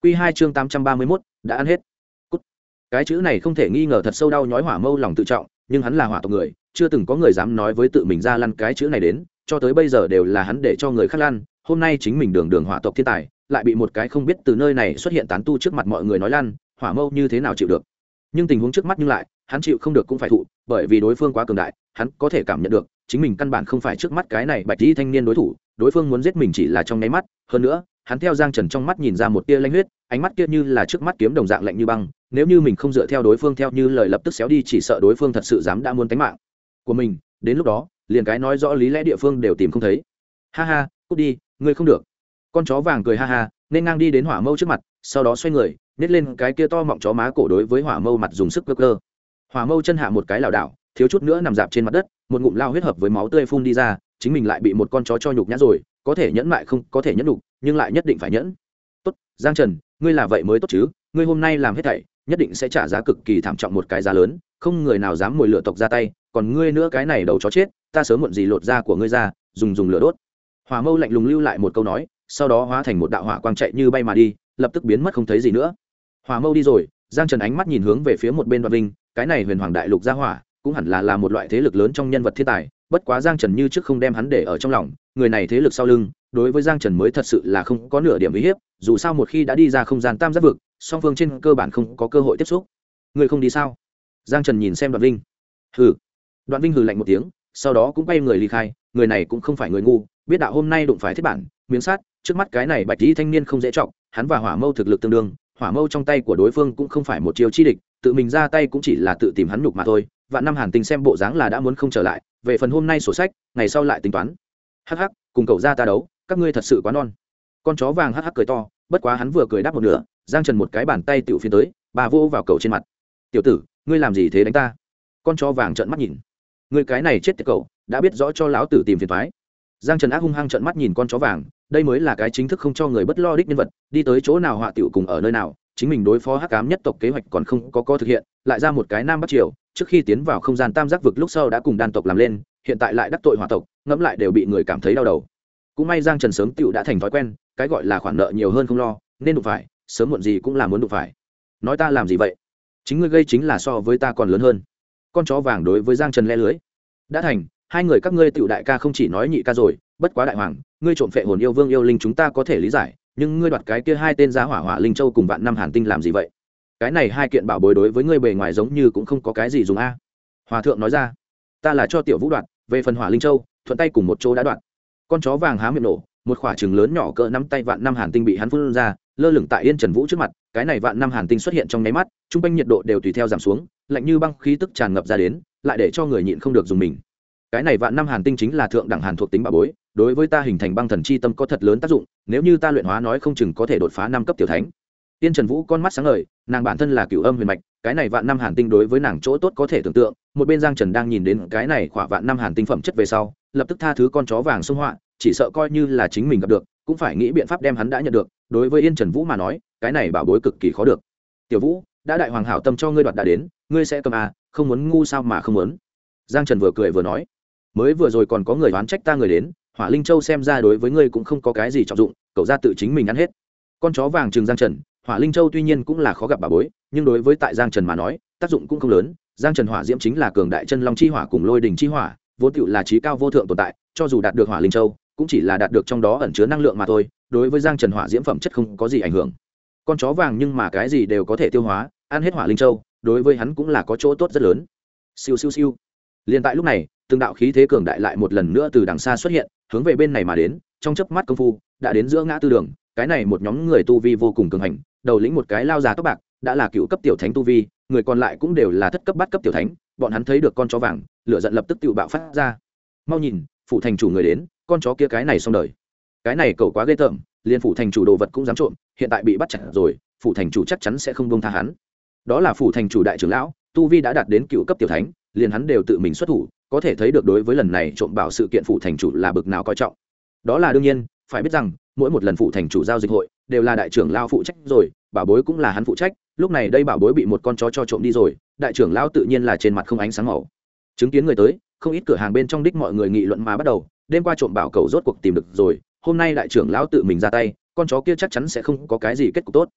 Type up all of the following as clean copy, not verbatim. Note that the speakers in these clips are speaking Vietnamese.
Quy 2 chương 831, đã ăn hết. Cút. Cái chữ này không thể nghi ngờ thật sâu đau nhói Hỏa Mâu lòng tự trọng, nhưng hắn là hỏa tộc người, chưa từng có người dám nói với tự mình ra lăn cái chữ này đến, cho tới bây giờ đều là hắn để cho người khác lăn, hôm nay chính mình đường đường hỏa tộc thiên tài, lại bị một cái không biết từ nơi này xuất hiện tán tu trước mặt mọi người nói lăn, Hỏa Mâu như thế nào chịu được. Nhưng tình huống trước mắt nhưng lại, hắn chịu không được cũng phải thụ, bởi vì đối phương quá cường đại, hắn có thể cảm nhận được, chính mình căn bản không phải trước mắt cái này bạch y thanh niên đối thủ, đối phương muốn giết mình chỉ là trong nháy mắt, hơn nữa, hắn theo Giang Trần trong mắt nhìn ra một tia lanh huyết, ánh mắt kia như là trước mắt kiếm đồng dạng lạnh như băng, nếu như mình không dựa theo đối phương theo như lời lập tức xéo đi, chỉ sợ đối phương thật sự dám đã muốn tánh mạng của mình, đến lúc đó, liền cái nói rõ lý lẽ địa phương đều tìm không thấy. Ha ha, cút đi, ngươi không được. Con chó vàng cười ha ha, nên ngang đi đến Hỏa Mâu trước mặt, sau đó xoay người, nhét lên cái kia to mọng chó má cổ đối với Hỏa Mâu mặt dùng sức cơ cơ. Hỏa Mâu chân hạ một cái lảo đảo, thiếu chút nữa nằm dạp trên mặt đất, một ngụm lao huyết hợp với máu tươi phun đi ra, chính mình lại bị một con chó cho nhục nhã rồi, có thể nhẫn mại không có thể nhẫn nhục, nhưng lại nhất định phải nhẫn. Tốt, Giang Trần, ngươi là vậy mới tốt chứ, ngươi hôm nay làm hết thảy, nhất định sẽ trả giá cực kỳ thảm trọng một cái giá lớn, không người nào dám mồi lửa tộc ra tay, còn ngươi nữa cái này đầu chó chết, ta sớm muộn gì lột da của ngươi ra, dùng lửa đốt. Hỏa Mâu lạnh lùng lưu lại một câu nói, sau đó hóa thành một đạo hỏa quang chạy như bay mà đi, lập tức biến mất không thấy gì nữa. Hỏa Mâu đi rồi, Giang Trần ánh mắt nhìn hướng về phía một bên Đoạn Vinh, cái này Huyền Hoàng Đại Lục gia hỏa, cũng hẳn là một loại thế lực lớn trong nhân vật thiên tài, bất quá Giang Trần như trước không đem hắn để ở trong lòng, người này thế lực sau lưng, đối với Giang Trần mới thật sự là không có nửa điểm uy hiếp, dù sao một khi đã đi ra không gian tam giác vực, song phương trên cơ bản không có cơ hội tiếp xúc. Người không đi sao? Giang Trần nhìn xem Đoạn Vinh. Hừ. Đoạn Vinh hừ lạnh một tiếng, sau đó cũng quay người ly khai, người này cũng không phải người ngu, biết đạo hôm nay đụng phải thiết bản, miếng sát, trước mắt cái này bạch y thanh niên không dễ trọng, hắn và Hỏa Mâu thực lực tương đương, Hỏa Mâu trong tay của đối phương cũng không phải một chiêu chi địch, tự mình ra tay cũng chỉ là tự tìm hắn nhục mà thôi. Vạn năm Hàn Tinh xem bộ dáng là đã muốn không trở lại, về phần hôm nay sổ sách, ngày sau lại tính toán. Hắc hắc, cùng cậu ra ta đấu, các ngươi thật sự quá non. Con chó vàng hắc hắc cười to, bất quá hắn vừa cười đáp một nửa, Giang Trần một cái bàn tay tiểu phiến tới, bà vô vào cậu trên mặt. Tiểu tử, ngươi làm gì thế đánh ta? Con chó vàng trợn mắt nhìn. Ngươi cái này chết tiệt cậu, đã biết rõ cho lão tử tìm phiền toái. Giang Trần ác hung hăng trợn mắt nhìn con chó vàng, đây mới là cái chính thức không cho người bất lo đích nhân vật, đi tới chỗ nào họa tiểu cùng ở nơi nào, chính mình đối phó hắc ám nhất tộc kế hoạch còn không có thực hiện, lại ra một cái nam bắc triều, trước khi tiến vào không gian tam giác vực lúc sau đã cùng đan tộc làm lên, hiện tại lại đắc tội hỏa tộc, ngẫm lại đều bị người cảm thấy đau đầu. Cũng may Giang Trần sớm tiểu đã thành thói quen, cái gọi là khoản nợ nhiều hơn không lo, nên đụng phải, sớm muộn gì cũng là muốn đụng phải. Nói ta làm gì vậy? Chính ngươi gây chính là so với ta còn lớn hơn. Con chó vàng đối với Giang Trần le lưới. Đã thành, hai người các ngươi tiểu đại ca không chỉ nói nhị ca rồi, bất quá đại hoàng, ngươi trộm phệ hồn yêu vương yêu linh chúng ta có thể lý giải, nhưng ngươi đoạt cái kia hai tên giá hỏa hỏa linh châu cùng vạn năm Hàn Tinh làm gì vậy? Cái này hai kiện bảo bối đối với ngươi bề ngoài giống như cũng không có cái gì dùng a. Hòa thượng nói ra, ta là cho tiểu vũ đoạt, về phần hỏa linh châu, thuận tay cùng một chỗ đã đoạt. Con chó vàng há miệng nổ, một quả trứng lớn nhỏ cỡ nắm tay vạn năm Hàn Tinh bị hắn phun ra, lơ lửng tại Yên Trần Vũ trước mặt, cái này vạn năm Hàn Tinh xuất hiện trong nháy mắt, trung quanh nhiệt độ đều tùy theo giảm xuống, lạnh như băng khí tức tràn ngập ra đến, lại để cho người nhịn không được dùng mình. Cái này vạn năm Hàn Tinh chính là thượng đẳng hàn thuộc tính bảo bối, đối với ta hình thành băng thần chi tâm có thật lớn tác dụng, nếu như ta luyện hóa nói không chừng có thể đột phá 5 cấp tiểu thánh. Tiên Trần Vũ con mắt sáng ngời, nàng bản thân là cửu âm huyền mạch, cái này vạn năm Hàn Tinh đối với nàng chỗ tốt có thể tưởng tượng. Một bên Giang Trần đang nhìn đến cái này khỏa vạn năm Hàn Tinh phẩm chất về sau, lập tức tha thứ con chó vàng xung họa, chỉ sợ coi như là chính mình gặp được, cũng phải nghĩ biện pháp đem hắn đã nhận được. Đối với Yên Trần Vũ mà nói, cái này bảo bối cực kỳ khó được. Tiểu Vũ, đã đại hoàng hảo tâm cho ngươi đoạt đã đến, ngươi sẽ cầm à, không muốn ngu sao mà không muốn. Giang Trần vừa cười vừa nói, mới vừa rồi còn có người oán trách ta người đến, hỏa linh châu xem ra đối với ngươi cũng không có cái gì trọng dụng, cậu ra tự chính mình ăn hết. Con chó vàng trừng Giang Trần, hỏa linh châu tuy nhiên cũng là khó gặp bà bối, nhưng đối với tại Giang Trần mà nói, tác dụng cũng không lớn. Giang Trần hỏa diễm chính là cường đại chân long chi hỏa cùng lôi đình chi hỏa, vốn tựu là trí cao vô thượng tồn tại, cho dù đạt được hỏa linh châu, cũng chỉ là đạt được trong đó ẩn chứa năng lượng mà thôi, đối với Giang Trần hỏa diễm phẩm chất không có gì ảnh hưởng. Con chó vàng nhưng mà cái gì đều có thể tiêu hóa, ăn hết hỏa linh châu, đối với hắn cũng là có chỗ tốt rất lớn. Siêu siêu siêu. Liên tại lúc này, từng đạo khí thế cường đại lại một lần nữa từ đằng xa xuất hiện, hướng về bên này mà đến, trong chớp mắt công phu, đã đến giữa ngã tư đường, cái này một nhóm người tu vi vô cùng cường hành, đầu lĩnh một cái lao già tóc bạc, đã là cựu cấp tiểu thánh tu vi, người còn lại cũng đều là thất cấp bát cấp tiểu thánh, bọn hắn thấy được con chó vàng, lửa giận lập tức tự bạo phát ra. Mau nhìn, phụ thành chủ người đến, con chó kia cái này xong đời. Cái này cậu quá ghê tởm, liền phụ thành chủ đồ vật cũng dám trộm, hiện tại bị bắt chặt rồi, phụ thành chủ chắc chắn sẽ không buông tha hắn. Đó là phụ thành chủ đại trưởng lão, tu vi đã đạt đến cựu cấp tiểu thánh, liền hắn đều tự mình xuất thủ, có thể thấy được đối với lần này trộm bảo sự kiện phụ thành chủ là bực nào coi trọng. Đó là đương nhiên, phải biết rằng mỗi một lần phụ thành chủ giao dịch hội đều là đại trưởng lão phụ trách rồi, bảo bối cũng là hắn phụ trách, lúc này đây bảo bối bị một con chó cho trộm đi rồi, đại trưởng lão tự nhiên là trên mặt không ánh sáng màu. Chứng kiến người tới, không ít cửa hàng bên trong đích mọi người nghị luận mà bắt đầu, đêm qua trộm bảo cầu rốt cuộc tìm được rồi, hôm nay đại trưởng lão tự mình ra tay, con chó kia chắc chắn sẽ không có cái gì kết cục tốt.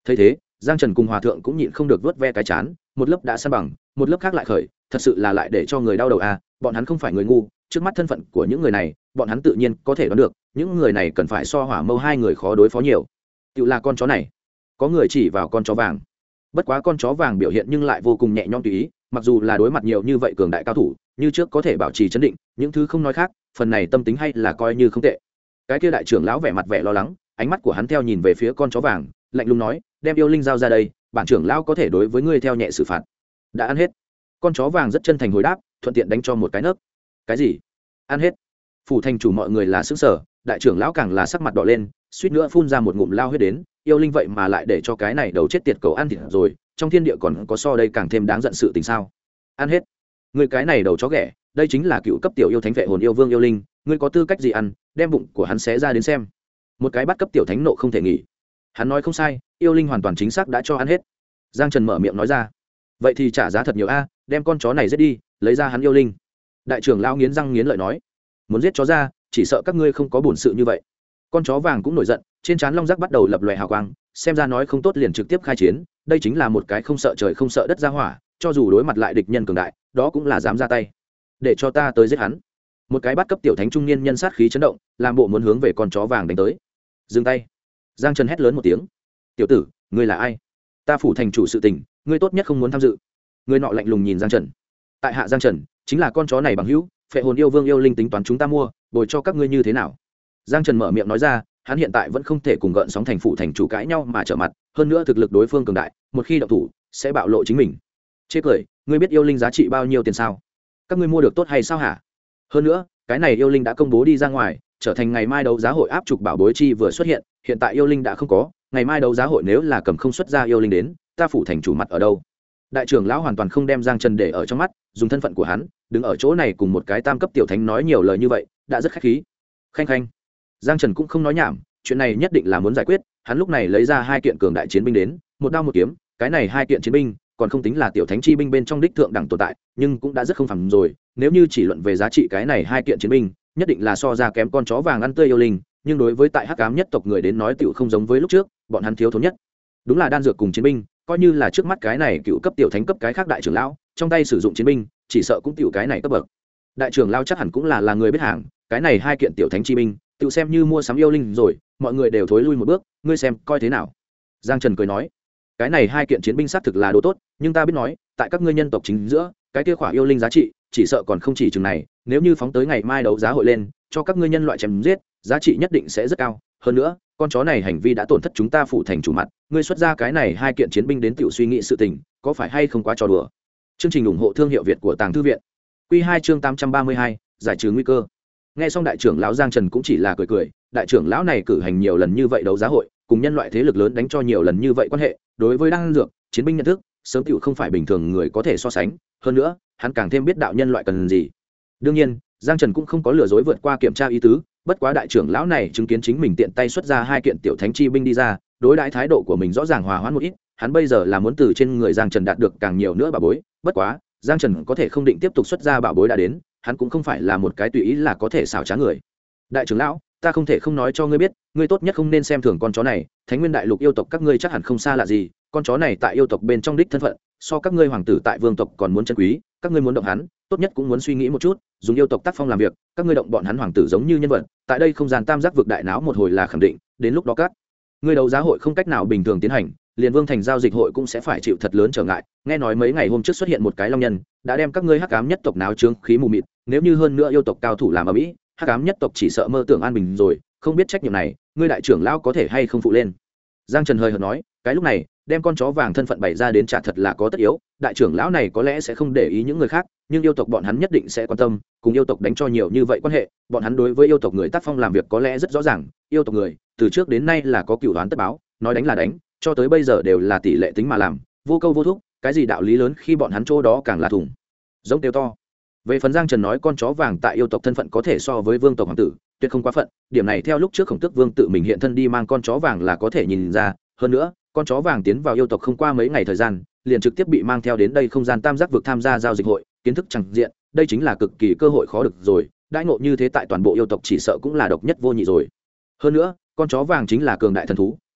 thấy thế giang trần cùng hòa thượng cũng nhịn không được vớt ve cái chán, một lớp đã san bằng một lớp khác lại khởi, thật sự là lại để cho người đau đầu à. Bọn hắn không phải người ngu, trước mắt thân phận của những người này bọn hắn tự nhiên có thể đoán được, những người này cần phải so hỏa mâu hai người khó đối phó nhiều. Tự là con chó này. Có người chỉ vào con chó vàng. Bất quá con chó vàng biểu hiện nhưng lại vô cùng nhẹ nhõm tùy ý, mặc dù là đối mặt nhiều như vậy cường đại cao thủ, như trước có thể bảo trì trấn định, những thứ không nói khác, phần này tâm tính hay là coi như không tệ. Cái kia đại trưởng lão vẻ mặt vẻ lo lắng, ánh mắt của hắn theo nhìn về phía con chó vàng, lạnh lùng nói, đem yêu linh giao ra đây, bản trưởng lão có thể đối với ngươi theo nhẹ xử phạt. Đã ăn hết. Con chó vàng rất chân thành hồi đáp, thuận tiện đánh cho một cái nấc. Cái gì? Ăn hết? Phủ thành chủ mọi người là sững sờ, đại trưởng lão càng là sắc mặt đỏ lên, suýt nữa phun ra một ngụm lao huyết đến. Yêu linh vậy mà lại để cho cái này đầu chết tiệt cầu ăn thịt rồi, trong thiên địa còn có so đây càng thêm đáng giận sự tình sao? Ăn hết? Ngươi cái này đầu chó ghẻ, đây chính là cựu cấp tiểu yêu thánh vệ hồn yêu vương yêu linh, ngươi có tư cách gì ăn? Đem bụng của hắn xé ra đến xem. Một cái bắt cấp tiểu thánh nộ không thể nghỉ. Hắn nói không sai, yêu linh hoàn toàn chính xác đã cho ăn hết. Giang Trần mở miệng nói ra. Vậy thì trả giá thật nhiều a, đem con chó này giết đi, lấy ra hắn yêu linh. Đại trưởng lão nghiến răng nghiến lợi nói, muốn giết chó ra, chỉ sợ các ngươi không có bổn sự như vậy. Con chó vàng cũng nổi giận, trên trán long rác bắt đầu lập lòe hào quang, xem ra nói không tốt liền trực tiếp khai chiến, đây chính là một cái không sợ trời không sợ đất ra hỏa, cho dù đối mặt lại địch nhân cường đại, đó cũng là dám ra tay. Để cho ta tới giết hắn. Một cái bắt cấp tiểu thánh trung niên nhân sát khí chấn động, làm bộ muốn hướng về con chó vàng đánh tới. Dừng tay. Giang Trần hét lớn một tiếng. Tiểu tử, ngươi là ai? Ta phủ thành chủ sự tình, ngươi tốt nhất không muốn tham dự. Người nọ lạnh lùng nhìn Giang Trần. Tại hạ Giang Trần, chính là con chó này bằng hữu, phệ hồn yêu vương yêu linh tính toán chúng ta mua, bồi cho các ngươi như thế nào? Giang Trần mở miệng nói ra, hắn hiện tại vẫn không thể cùng gợn sóng thành phủ thành chủ cãi nhau mà trở mặt, hơn nữa thực lực đối phương cường đại, một khi động thủ sẽ bạo lộ chính mình. Chê cười, ngươi biết yêu linh giá trị bao nhiêu tiền sao? Các ngươi mua được tốt hay sao hả? Hơn nữa, cái này yêu linh đã công bố đi ra ngoài, trở thành ngày mai đấu giá hội áp trục bảo bối chi vừa xuất hiện, hiện tại yêu linh đã không có, ngày mai đấu giá hội nếu là cầm không xuất ra yêu linh đến, ta phủ thành chủ mặt ở đâu? Đại trưởng lão hoàn toàn không đem Giang Trần để ở trong mắt, dùng thân phận của hắn, đứng ở chỗ này cùng một cái tam cấp tiểu thánh nói nhiều lời như vậy, đã rất khách khí. Khanh khanh. Giang Trần cũng không nói nhảm, chuyện này nhất định là muốn giải quyết, hắn lúc này lấy ra hai kiện cường đại chiến binh đến, một đao một kiếm, cái này hai kiện chiến binh còn không tính là tiểu thánh chi binh bên trong đích thượng đẳng tồn tại, nhưng cũng đã rất không phẳng rồi, nếu như chỉ luận về giá trị cái này hai kiện chiến binh, nhất định là so ra kém con chó vàng ăn tươi yêu linh, nhưng đối với tại hắc ám nhất tộc người đến nói tiểu không giống với lúc trước, bọn hắn thiếu thốn nhất đúng là đan dược cùng chiến binh, coi như là trước mắt cái này cựu cấp tiểu thánh cấp cái khác đại trưởng lão, trong tay sử dụng chiến binh, chỉ sợ cũng tiểu cái này cấp bậc. Đại trưởng lão chắc hẳn cũng là người biết hàng, cái này hai kiện tiểu thánh chi binh, tiểu xem như mua sắm yêu linh rồi, mọi người đều thối lui một bước, ngươi xem coi thế nào? Giang Trần cười nói, cái này hai kiện chiến binh xác thực là đồ tốt, nhưng ta biết nói, tại các ngươi nhân tộc chính giữa, cái kia khỏa yêu linh giá trị, chỉ sợ còn không chỉ chừng này, nếu như phóng tới ngày mai đấu giá hội lên, cho các ngươi nhân loại chém giết, giá trị nhất định sẽ rất cao. Hơn nữa, con chó này hành vi đã tổn thất chúng ta phủ thành chủ mặt, ngươi xuất ra cái này hai kiện chiến binh đến tiểu suy nghĩ sự tình, có phải hay không quá trò đùa? Chương trình ủng hộ thương hiệu Việt của Tàng Thư viện. Quy 2 chương 832, giải trừ nguy cơ. Nghe xong đại trưởng lão Giang Trần cũng chỉ là cười cười, đại trưởng lão này cử hành nhiều lần như vậy đấu giá hội, cùng nhân loại thế lực lớn đánh cho nhiều lần như vậy quan hệ, đối với đan dược, chiến binh nhận thức, sớm tiểu không phải bình thường người có thể so sánh, hơn nữa, hắn càng thêm biết đạo nhân loại cần gì. Đương nhiên, Giang Trần cũng không có lừa dối vượt qua kiểm tra ý tứ, bất quá đại trưởng lão này chứng kiến chính mình tiện tay xuất ra hai kiện tiểu thánh chi binh đi ra, đối đãi thái độ của mình rõ ràng hòa hoãn một ít, hắn bây giờ là muốn từ trên người Giang Trần đạt được càng nhiều nữa bảo bối, bất quá, Giang Trần có thể không định tiếp tục xuất ra bảo bối đã đến, hắn cũng không phải là một cái tùy ý là có thể xảo trá người. Đại trưởng lão, ta không thể không nói cho ngươi biết, ngươi tốt nhất không nên xem thường con chó này, Thánh Nguyên Đại Lục yêu tộc các ngươi chắc hẳn không xa lạ gì, con chó này tại yêu tộc bên trong đích thân phận, so các ngươi hoàng tử tại vương tộc còn muốn chân quý, các ngươi muốn động hắn, tốt nhất cũng muốn suy nghĩ một chút, dùng yêu tộc tác phong làm việc, các ngươi động bọn hắn hoàng tử giống như nhân vật, tại đây không gian tam giác vực đại náo một hồi là khẳng định, đến lúc đó các ngươi đấu giá hội không cách nào bình thường tiến hành, liền vương thành giao dịch hội cũng sẽ phải chịu thật lớn trở ngại. Nghe nói mấy ngày hôm trước xuất hiện một cái long nhân, đã đem các ngươi hắc ám nhất tộc náo trướng khí mù mịt, nếu như hơn nữa yêu tộc cao thủ làm ở mỹ, hắc ám nhất tộc chỉ sợ mơ tưởng an bình rồi, không biết trách nhiệm này, ngươi đại trưởng lão có thể hay không phụ lên. Giang Trần hơi hợt nói, cái lúc này, đem con chó vàng thân phận bày ra đến trả thật là có tất yếu, đại trưởng lão này có lẽ sẽ không để ý những người khác, nhưng yêu tộc bọn hắn nhất định sẽ quan tâm, cùng yêu tộc đánh cho nhiều như vậy quan hệ, bọn hắn đối với yêu tộc người tác phong làm việc có lẽ rất rõ ràng, yêu tộc người từ trước đến nay là có cửu đoán tất báo, nói đánh là đánh, cho tới bây giờ đều là tỷ lệ tính mà làm, vô câu vô thúc, cái gì đạo lý lớn khi bọn hắn chỗ đó càng là thủng giống tiêu to. Về phần Giang Trần nói con chó vàng tại yêu tộc thân phận có thể so với vương tộc hoàng tử, tuyệt không quá phận, điểm này theo lúc trước Khổng Tước Vương tự mình hiện thân đi mang con chó vàng là có thể nhìn ra, hơn nữa, con chó vàng tiến vào yêu tộc không qua mấy ngày thời gian, liền trực tiếp bị mang theo đến đây không gian tam giác vực tham gia giao dịch hội, kiến thức chẳng diện, đây chính là cực kỳ cơ hội khó được rồi, đãi ngộ như thế tại toàn bộ yêu tộc chỉ sợ cũng là độc nhất vô nhị rồi. Hơn nữa, con chó vàng chính là cường đại thần thú,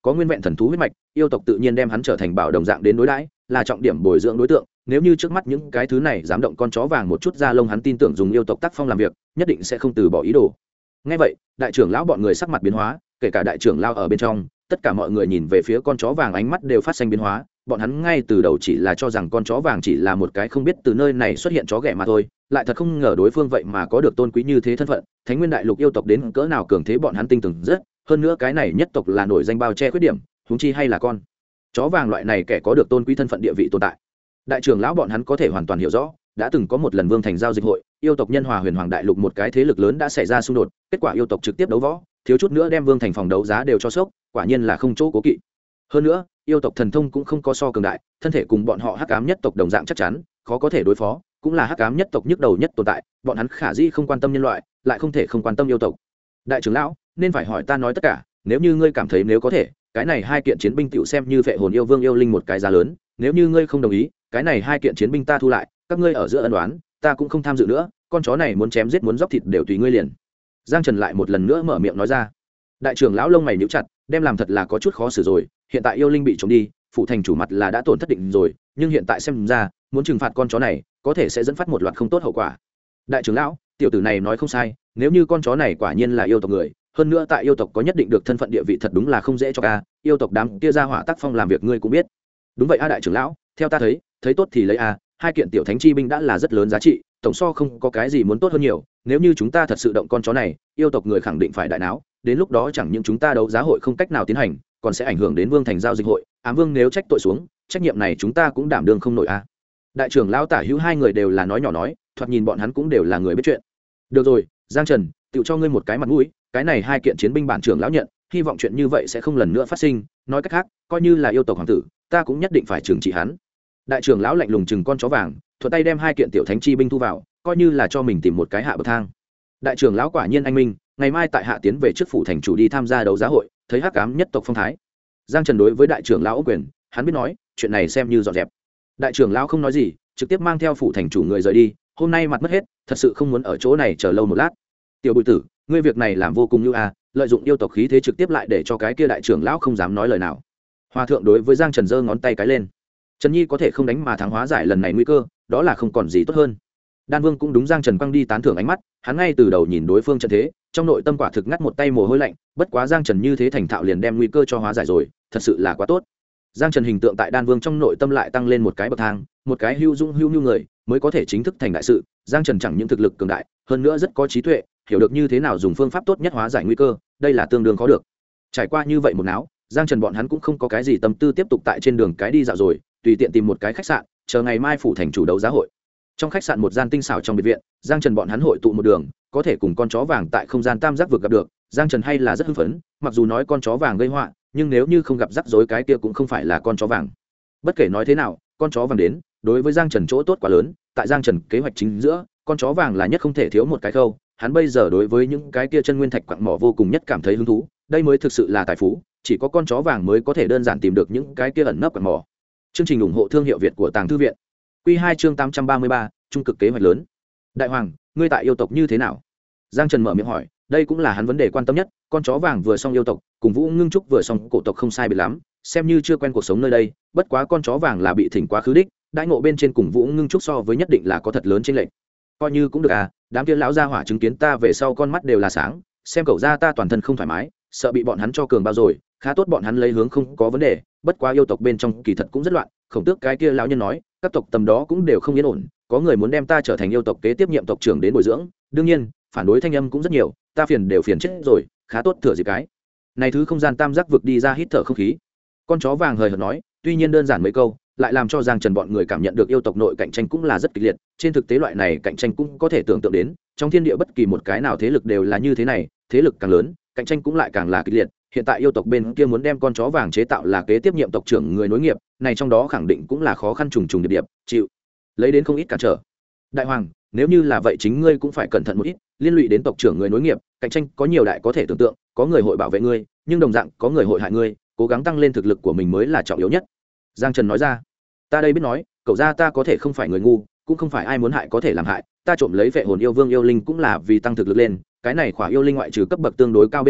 có nguyên vẹn thần thú huyết mạch, yêu tộc tự nhiên đem hắn trở thành bảo đồng dạng đến đối đãi, là trọng điểm bồi dưỡng đối tượng. Nếu như trước mắt những cái thứ này dám động con chó vàng một chút da lông, hắn tin tưởng dùng yêu tộc tác phong làm việc, nhất định sẽ không từ bỏ ý đồ. Nghe vậy, đại trưởng lão bọn người sắc mặt biến hóa, kể cả đại trưởng lão ở bên trong, tất cả mọi người nhìn về phía con chó vàng ánh mắt đều phát sinh biến hóa. Bọn hắn ngay từ đầu chỉ là cho rằng con chó vàng chỉ là một cái không biết từ nơi này xuất hiện chó ghẻ mà thôi, lại thật không ngờ đối phương vậy mà có được tôn quý như thế thân phận. Thánh nguyên đại lục yêu tộc đến cỡ nào cường thế bọn hắn tin tưởng rất, hơn nữa cái này nhất tộc là nổi danh bao che khuyết điểm, huống chi hay là con chó vàng loại này kẻ có được tôn quý thân phận địa vị tồn tại. Đại trưởng lão bọn hắn có thể hoàn toàn hiểu rõ, đã từng có một lần vương thành giao dịch hội, yêu tộc nhân hòa huyền hoàng đại lục một cái thế lực lớn đã xảy ra xung đột, kết quả yêu tộc trực tiếp đấu võ, thiếu chút nữa đem vương thành phòng đấu giá đều cho sốc, quả nhiên là không chỗ cố kỵ. Hơn nữa yêu tộc thần thông cũng không có so cường đại, thân thể cùng bọn họ hắc ám nhất tộc đồng dạng chắc chắn khó có thể đối phó, cũng là hắc ám nhất tộc nhức đầu nhất tồn tại. Bọn hắn khả dĩ không quan tâm nhân loại, lại không thể không quan tâm yêu tộc. Đại trưởng lão nên phải hỏi ta nói tất cả, nếu như ngươi cảm thấy nếu có thể, cái này hai kiện chiến binh tiểu xem như phệ hồn yêu vương yêu linh một cái giá lớn, nếu như ngươi không đồng ý, cái này hai kiện chiến binh ta thu lại, các ngươi ở giữa ân đoán ta cũng không tham dự nữa, con chó này muốn chém giết muốn dóc thịt đều tùy ngươi liền. Giang Trần lại một lần nữa mở miệng nói ra. Đại trưởng lão lông mày nhíu chặt, đem làm thật là có chút khó xử rồi, hiện tại yêu linh bị trộm đi, phụ thành chủ mặt là đã tổn thất định rồi, nhưng hiện tại xem ra muốn trừng phạt con chó này có thể sẽ dẫn phát một loạt không tốt hậu quả. Đại trưởng lão, tiểu tử này nói không sai, nếu như con chó này quả nhiên là yêu tộc người, hơn nữa tại yêu tộc có nhất định được thân phận địa vị, thật đúng là không dễ cho ca. Yêu tộc đám kia ra hỏa tác phong làm việc ngươi cũng biết. Đúng vậy a đại trưởng lão, theo ta thấy tốt thì lấy a, hai kiện tiểu thánh chi binh đã là rất lớn giá trị, tổng so không có cái gì muốn tốt hơn nhiều. Nếu như chúng ta thật sự động con chó này, yêu tộc người khẳng định phải đại náo, đến lúc đó chẳng những chúng ta đấu giá hội không cách nào tiến hành, còn sẽ ảnh hưởng đến vương thành giao dịch hội. Ám vương nếu trách tội xuống, trách nhiệm này chúng ta cũng đảm đương không nổi a. Đại trưởng lão tả hữu hai người đều là nói nhỏ nói, thoạt nhìn bọn hắn cũng đều là người biết chuyện. Được rồi, Giang Trần, tự cho ngươi một cái mặt mũi, cái này hai kiện chiến binh bản trưởng lão nhận, hy vọng chuyện như vậy sẽ không lần nữa phát sinh. Nói cách khác, coi như là yêu tộc hoàng tử, ta cũng nhất định phải trừng trị hắn. Đại trưởng lão lạnh lùng chừng con chó vàng, thuận tay đem hai kiện tiểu thánh chi binh thu vào, coi như là cho mình tìm một cái hạ bậc thang. Đại trưởng lão quả nhiên anh minh, ngày mai tại hạ tiến về trước phủ thành chủ đi tham gia đấu giá hội, thấy hắc ám nhất tộc phong thái. Giang Trần đối với đại trưởng lão ôm quyền, hắn biết nói, chuyện này xem như dọn dẹp. Đại trưởng lão không nói gì, trực tiếp mang theo phủ thành chủ người rời đi. Hôm nay mặt mất hết, thật sự không muốn ở chỗ này chờ lâu một lát. Tiểu Bùi Tử, ngươi việc này làm vô cùng như a, lợi dụng yêu tộc khí thế trực tiếp lại để cho cái kia đại trưởng lão không dám nói lời nào. Hòa thượng đối với Giang Trần giơ ngón tay cái lên. Trần Nhi có thể không đánh mà thắng, hóa giải lần này nguy cơ, đó là không còn gì tốt hơn. Đan Vương cũng đúng Giang Trần quăng đi tán thưởng ánh mắt, hắn ngay từ đầu nhìn đối phương trận thế, trong nội tâm quả thực ngắt một tay mồ hôi lạnh, bất quá Giang Trần như thế thành thạo liền đem nguy cơ cho hóa giải rồi, thật sự là quá tốt. Giang Trần hình tượng tại Đan Vương trong nội tâm lại tăng lên một cái bậc thang, một cái hưu dung hưu nhu người mới có thể chính thức thành đại sự. Giang Trần chẳng những thực lực cường đại, hơn nữa rất có trí tuệ, hiểu được như thế nào dùng phương pháp tốt nhất hóa giải nguy cơ, đây là tương đương khó được. Trải qua như vậy một náo, Giang Trần bọn hắn cũng không có cái gì tâm tư tiếp tục tại trên đường cái đi dạo rồi, tùy tiện tìm một cái khách sạn, chờ ngày mai phủ thành chủ đấu giá hội. Trong khách sạn một gian tinh xảo trong biệt viện, Giang Trần bọn hắn hội tụ một đường, có thể cùng con chó vàng tại không gian tam giác vực gặp được, Giang Trần hay là rất hưng phấn, mặc dù nói con chó vàng gây họa, nhưng nếu như không gặp rắc rối cái kia cũng không phải là con chó vàng. Bất kể nói thế nào, con chó vàng đến, đối với Giang Trần chỗ tốt quá lớn, tại Giang Trần kế hoạch chính giữa, con chó vàng là nhất không thể thiếu một cái khâu, hắn bây giờ đối với những cái kia chân nguyên thạch quặng mỏ vô cùng nhất cảm thấy hứng thú, đây mới thực sự là tài phú, chỉ có con chó vàng mới có thể đơn giản tìm được những cái kia ẩn nấp quặng mỏ. Chương trình ủng hộ thương hiệu Việt của Tàng Thư viện. Quy 2 chương 833, trung cực kế hoạch lớn. Đại hoàng, ngươi tại yêu tộc như thế nào? Giang Trần mở miệng hỏi, đây cũng là hắn vấn đề quan tâm nhất, con chó vàng vừa xong yêu tộc, cùng Vũ Ngưng Trúc vừa xong cổ tộc không sai biệt lắm, xem như chưa quen cuộc sống nơi đây, bất quá con chó vàng là bị thỉnh quá khứ đích, đãi ngộ bên trên cùng Vũ Ngưng Trúc so với nhất định là có thật lớn chênh lệch. Coi như cũng được à, đám kia lão gia hỏa chứng kiến ta về sau con mắt đều là sáng, xem cậu ra ta toàn thân không thoải mái, sợ bị bọn hắn cho cường bao rồi, khá tốt bọn hắn lấy hướng không có vấn đề, bất quá yêu tộc bên trong kỳ thật cũng rất loạn, Khổng Tước cái kia lão nhân nói, các tộc tầm đó cũng đều không yên ổn, có người muốn đem ta trở thành yêu tộc kế tiếp nhiệm tộc trưởng đến bồi dưỡng, đương nhiên, phản đối thanh âm cũng rất nhiều, ta phiền đều phiền chết rồi, khá tốt thừa dịp cái này thứ không gian tam giác vực đi ra hít thở không khí. Con chó vàng hời hợt nói, tuy nhiên đơn giản mấy câu, lại làm cho Giang Trần bọn người cảm nhận được yêu tộc nội cạnh tranh cũng là rất kịch liệt, trên thực tế loại này cạnh tranh cũng có thể tưởng tượng đến, trong thiên địa bất kỳ một cái nào thế lực đều là như thế này, thế lực càng lớn, cạnh tranh cũng lại càng là kịch liệt. Hiện tại yêu tộc bên kia muốn đem con chó vàng chế tạo là kế tiếp nhiệm tộc trưởng người nối nghiệp, này trong đó khẳng định cũng là khó khăn trùng trùng điệp điệp, chịu lấy đến không ít cản trở. Đại hoàng, nếu như là vậy chính ngươi cũng phải cẩn thận một ít, liên lụy đến tộc trưởng người nối nghiệp, cạnh tranh có nhiều đại có thể tưởng tượng, có người hội bảo vệ ngươi, nhưng đồng dạng có người hội hại ngươi, cố gắng tăng lên thực lực của mình mới là trọng yếu nhất. Giang Trần nói ra, ta đây biết nói, cậu ra ta có thể không phải người ngu, cũng không phải ai muốn hại có thể làm hại, ta trộm lấy vệ hồn yêu vương yêu linh cũng là vì tăng thực lực lên, cái này khỏa yêu linh ngoại trừ cấp bậc tương đối cao bên ngoài,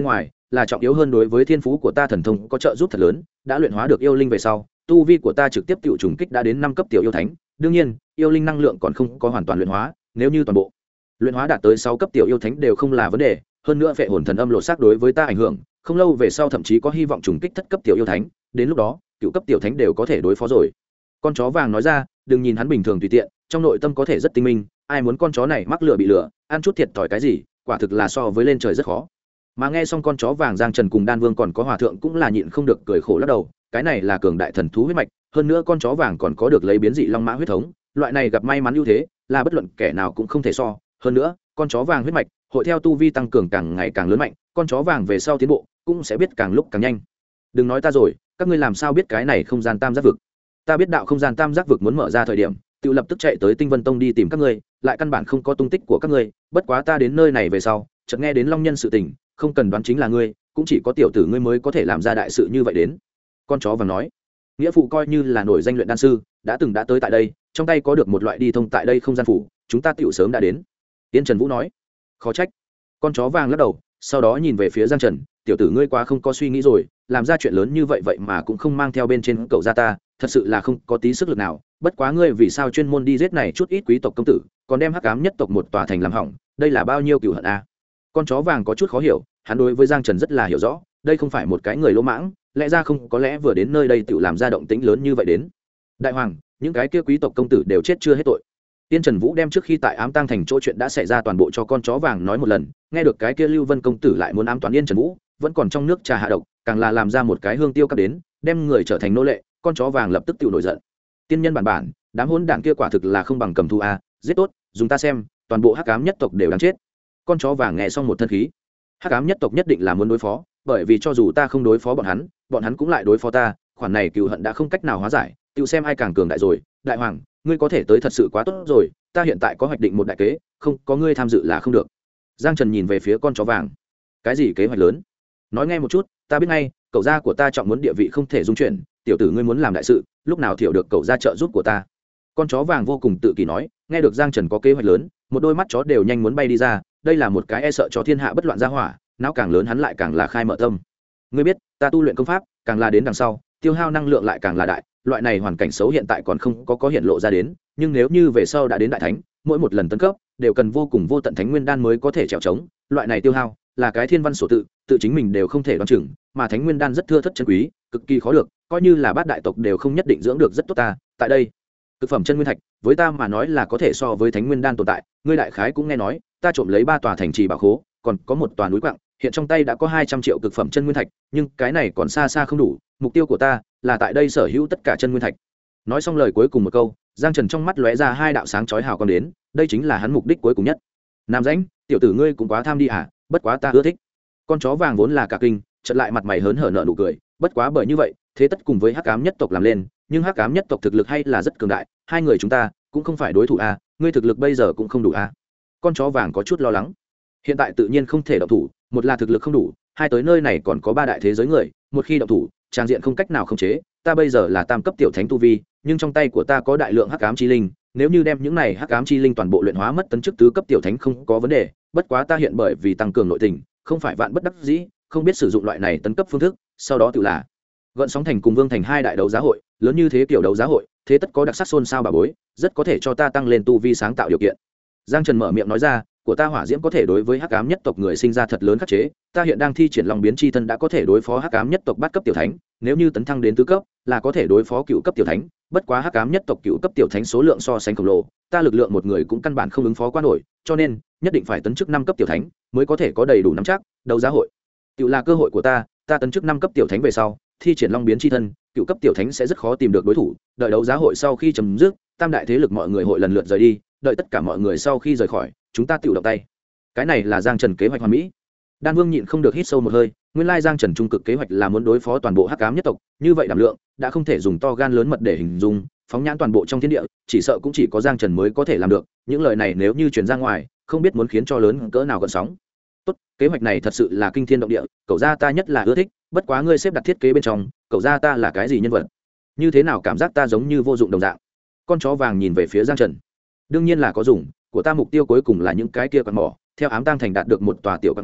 là trọng yếu hơn đối với thiên phú của ta thần thông có trợ giúp thật lớn, đã luyện hóa được yêu linh về sau tu vi của ta trực tiếp tiểu trùng kích đã đến 5 cấp tiểu yêu thánh. đương nhiên yêu linh năng lượng còn không có hoàn toàn luyện hóa, nếu như toàn bộ luyện hóa đạt tới 6 cấp tiểu yêu thánh đều không là vấn đề. Hơn nữa phệ hồn thần âm lộ xác đối với ta ảnh hưởng, không lâu về sau thậm chí có hy vọng trùng kích thất cấp tiểu yêu thánh, đến lúc đó cựu cấp tiểu thánh đều có thể đối phó rồi. Con chó vàng nói ra, đừng nhìn hắn bình thường tùy tiện, trong nội tâm có thể rất tinh minh, ai muốn con chó này mắc lửa bị lửa, ăn chút thiệt thòi cái gì, quả thực là so với lên trời rất khó. Mà nghe xong con chó vàng, Giang Trần cùng Đan Vương còn có Hòa thượng cũng là nhịn không được cười khổ lắc đầu, cái này là cường đại thần thú huyết mạch, hơn nữa con chó vàng còn có được lấy biến dị long mã huyết thống, loại này gặp may mắn ưu thế, là bất luận kẻ nào cũng không thể so. Hơn nữa con chó vàng huyết mạch hội theo tu vi tăng cường càng ngày càng lớn mạnh, con chó vàng về sau tiến bộ cũng sẽ biết càng lúc càng nhanh. Đừng nói ta rồi, các ngươi làm sao biết cái này không gian tam giác vực? Ta biết đạo không gian tam giác vực muốn mở ra thời điểm, tự lập tức chạy tới Tinh Vân Tông đi tìm các ngươi, lại căn bản không có tung tích của các ngươi, bất quá ta đến nơi này về sau chợt nghe đến long nhân sự tình, không cần đoán chính là ngươi, cũng chỉ có tiểu tử ngươi mới có thể làm ra đại sự như vậy đến. Con chó vàng nói, nghĩa phụ coi như là nổi danh luyện đan sư, đã tới tại đây, trong tay có được một loại đi thông tại đây không gian phủ, chúng ta tiểu sớm đã đến. Tiên Trần Vũ nói, khó trách. Con chó vàng lắc đầu, sau đó nhìn về phía Giang Trần, tiểu tử ngươi quá không có suy nghĩ rồi, làm ra chuyện lớn như vậy vậy mà cũng không mang theo bên trên cậu gia ta, thật sự là không có tí sức lực nào. Bất quá ngươi vì sao chuyên môn đi giết này chút ít quý tộc công tử, còn đem hắc ám nhất tộc một tòa thành làm hỏng, đây là bao nhiêu cừu hận a? Con chó vàng có chút khó hiểu, hắn đối với Giang Trần rất là hiểu rõ, đây không phải một cái người lỗ mãng, lẽ ra không có lẽ vừa đến nơi đây tự làm ra động tĩnh lớn như vậy đến. Đại hoàng, những cái kia quý tộc công tử đều chết chưa hết tội. Tiên Trần Vũ đem trước khi tại ám tang thành chỗ chuyện đã xảy ra toàn bộ cho con chó vàng nói một lần, nghe được cái kia Lưu Vân công tử lại muốn ám toán Yên Trần Vũ, vẫn còn trong nước trà hạ độc, càng là làm ra một cái hương tiêu cấp đến, đem người trở thành nô lệ, con chó vàng lập tức tự nổi giận. Tiên nhân bản, đám hỗn đản kia quả thực là không bằng cầm thú a, giết tốt, dùng ta xem, toàn bộ hắc ám nhất tộc đều đáng chết. Con chó vàng nghe xong một thân khí, hắc ám nhất tộc nhất định là muốn đối phó, bởi vì cho dù ta không đối phó bọn hắn cũng lại đối phó ta, khoản này cừu hận đã không cách nào hóa giải, tự xem ai càng cường đại rồi. Đại hoàng, ngươi có thể tới thật sự quá tốt rồi, ta hiện tại có hoạch định một đại kế, không có ngươi tham dự là không được. Giang Trần nhìn về phía con chó vàng, cái gì kế hoạch lớn? Nói nghe một chút, ta biết ngay, cậu gia của ta trọng muốn địa vị không thể dung chuyển, tiểu tử ngươi muốn làm đại sự, lúc nào thiểu được cậu gia trợ giúp của ta. Con chó vàng vô cùng tự kỷ nói, nghe được Giang Trần có kế hoạch lớn, một đôi mắt chó đều nhanh muốn bay đi ra, đây là một cái e sợ cho thiên hạ bất loạn gia hỏa, não càng lớn hắn lại càng là khai mở tâm. Ngươi biết, ta tu luyện công pháp, càng là đến đằng sau, tiêu hao năng lượng lại càng là đại, loại này hoàn cảnh xấu hiện tại còn không có hiện lộ ra đến, nhưng nếu như về sau đã đến đại thánh, mỗi một lần tấn cấp đều cần vô cùng vô tận thánh nguyên đan mới có thể trèo trống, loại này tiêu hao là cái thiên văn sổ tự chính mình đều không thể đoán chừng, mà thánh nguyên đan rất thưa thất chân quý, cực kỳ khó được, coi như là bát đại tộc đều không nhất định dưỡng được rất tốt ta. Tại đây, thực phẩm chân nguyên thạch, với ta mà nói là có thể so với thánh nguyên đan tồn tại, ngươi đại khái cũng nghe nói, ta trộm lấy 3 tòa thành trì bảo khố, còn có một tòa núi quặng, hiện trong tay đã có 200 triệu cực phẩm chân nguyên thạch, nhưng cái này còn xa xa không đủ, mục tiêu của ta là tại đây sở hữu tất cả chân nguyên thạch. Nói xong lời cuối cùng một câu, Giang Trần trong mắt lóe ra 2 đạo sáng chói hào quang đến, đây chính là hắn mục đích cuối cùng nhất. Nam Dãnh, tiểu tử ngươi cũng quá tham đi à, bất quá ta ưa thích. Con chó vàng vốn là cả kinh, chợt lại mặt mày hớn hở nở nụ cười, bất quá bởi như vậy, thế tất cùng với hắc ám nhất tộc làm lên, nhưng hắc ám nhất tộc thực lực hay là rất cường đại, hai người chúng ta cũng không phải đối thủ à, ngươi thực lực bây giờ cũng không đủ à. Con chó vàng có chút lo lắng. Hiện tại tự nhiên không thể động thủ, một là thực lực không đủ, hai tới nơi này còn có 3 đại thế giới người, một khi động thủ, trang diện không cách nào khống chế, ta bây giờ là tam cấp tiểu thánh tu vi, nhưng trong tay của ta có đại lượng hắc ám chi linh, nếu như đem những này hắc ám chi linh toàn bộ luyện hóa mất tấn chức tứ cấp tiểu thánh không có vấn đề, bất quá ta hiện bởi vì tăng cường nội tình, không phải vạn bất đắc dĩ, không biết sử dụng loại này tấn cấp phương thức, sau đó tự là gợn sóng thành cùng Vương thành 2 đại đấu giá hội, lớn như thế kiểu đấu giá hội, thế tất có đặc sắc xôn xao bà bối, rất có thể cho ta tăng lên tu vi sáng tạo điều kiện. Giang Trần mở miệng nói ra, của ta hỏa diễm có thể đối với hắc ám nhất tộc người sinh ra thật lớn khắc chế, ta hiện đang thi triển long biến chi thân đã có thể đối phó hắc ám nhất tộc bát cấp tiểu thánh, nếu như tấn thăng đến tứ cấp là có thể đối phó cựu cấp tiểu thánh, bất quá hắc ám nhất tộc cựu cấp tiểu thánh số lượng so sánh khổng lồ, ta lực lượng một người cũng căn bản không ứng phó qua nổi, cho nên nhất định phải tấn chức 5 cấp tiểu thánh mới có thể có đầy đủ nắm chắc. Đấu giá hội tự là cơ hội của ta tấn chức 5 cấp tiểu thánh về sau, thi triển long biến chi thân, cựu cấp tiểu thánh sẽ rất khó tìm được đối thủ, đợi đấu giá hội sau khi chấm dứt, tam đại thế lực mọi người hội lần lượt rời đi, đợi tất cả mọi người sau khi rời khỏi, chúng ta tự động tay. Cái này là Giang Trần kế hoạch hoàn mỹ. Đan Vương nhịn không được hít sâu một hơi, nguyên lai Giang Trần trung cực kế hoạch là muốn đối phó toàn bộ hắc ám nhất tộc, như vậy đảm lượng đã không thể dùng to gan lớn mật để hình dung, phóng nhãn toàn bộ trong thiên địa, chỉ sợ cũng chỉ có Giang Trần mới có thể làm được, những lời này nếu như truyền ra ngoài, không biết muốn khiến cho lớn cỡ nào gợn sóng. Tốt, kế hoạch này thật sự là kinh thiên động địa, cậu gia ta nhất là ưa thích, bất quá ngươi xếp đặt thiết kế bên trong, cậu gia ta là cái gì nhân vật? Như thế nào cảm giác ta giống như vô dụng đồng dạng? Con chó vàng nhìn về phía Giang Trần. Đương nhiên là có dùng, của ta mục tiêu cuối cùng là những cái kia quặng mỏ, theo ám tang thành đạt được một tòa tiểu quặng mỏ,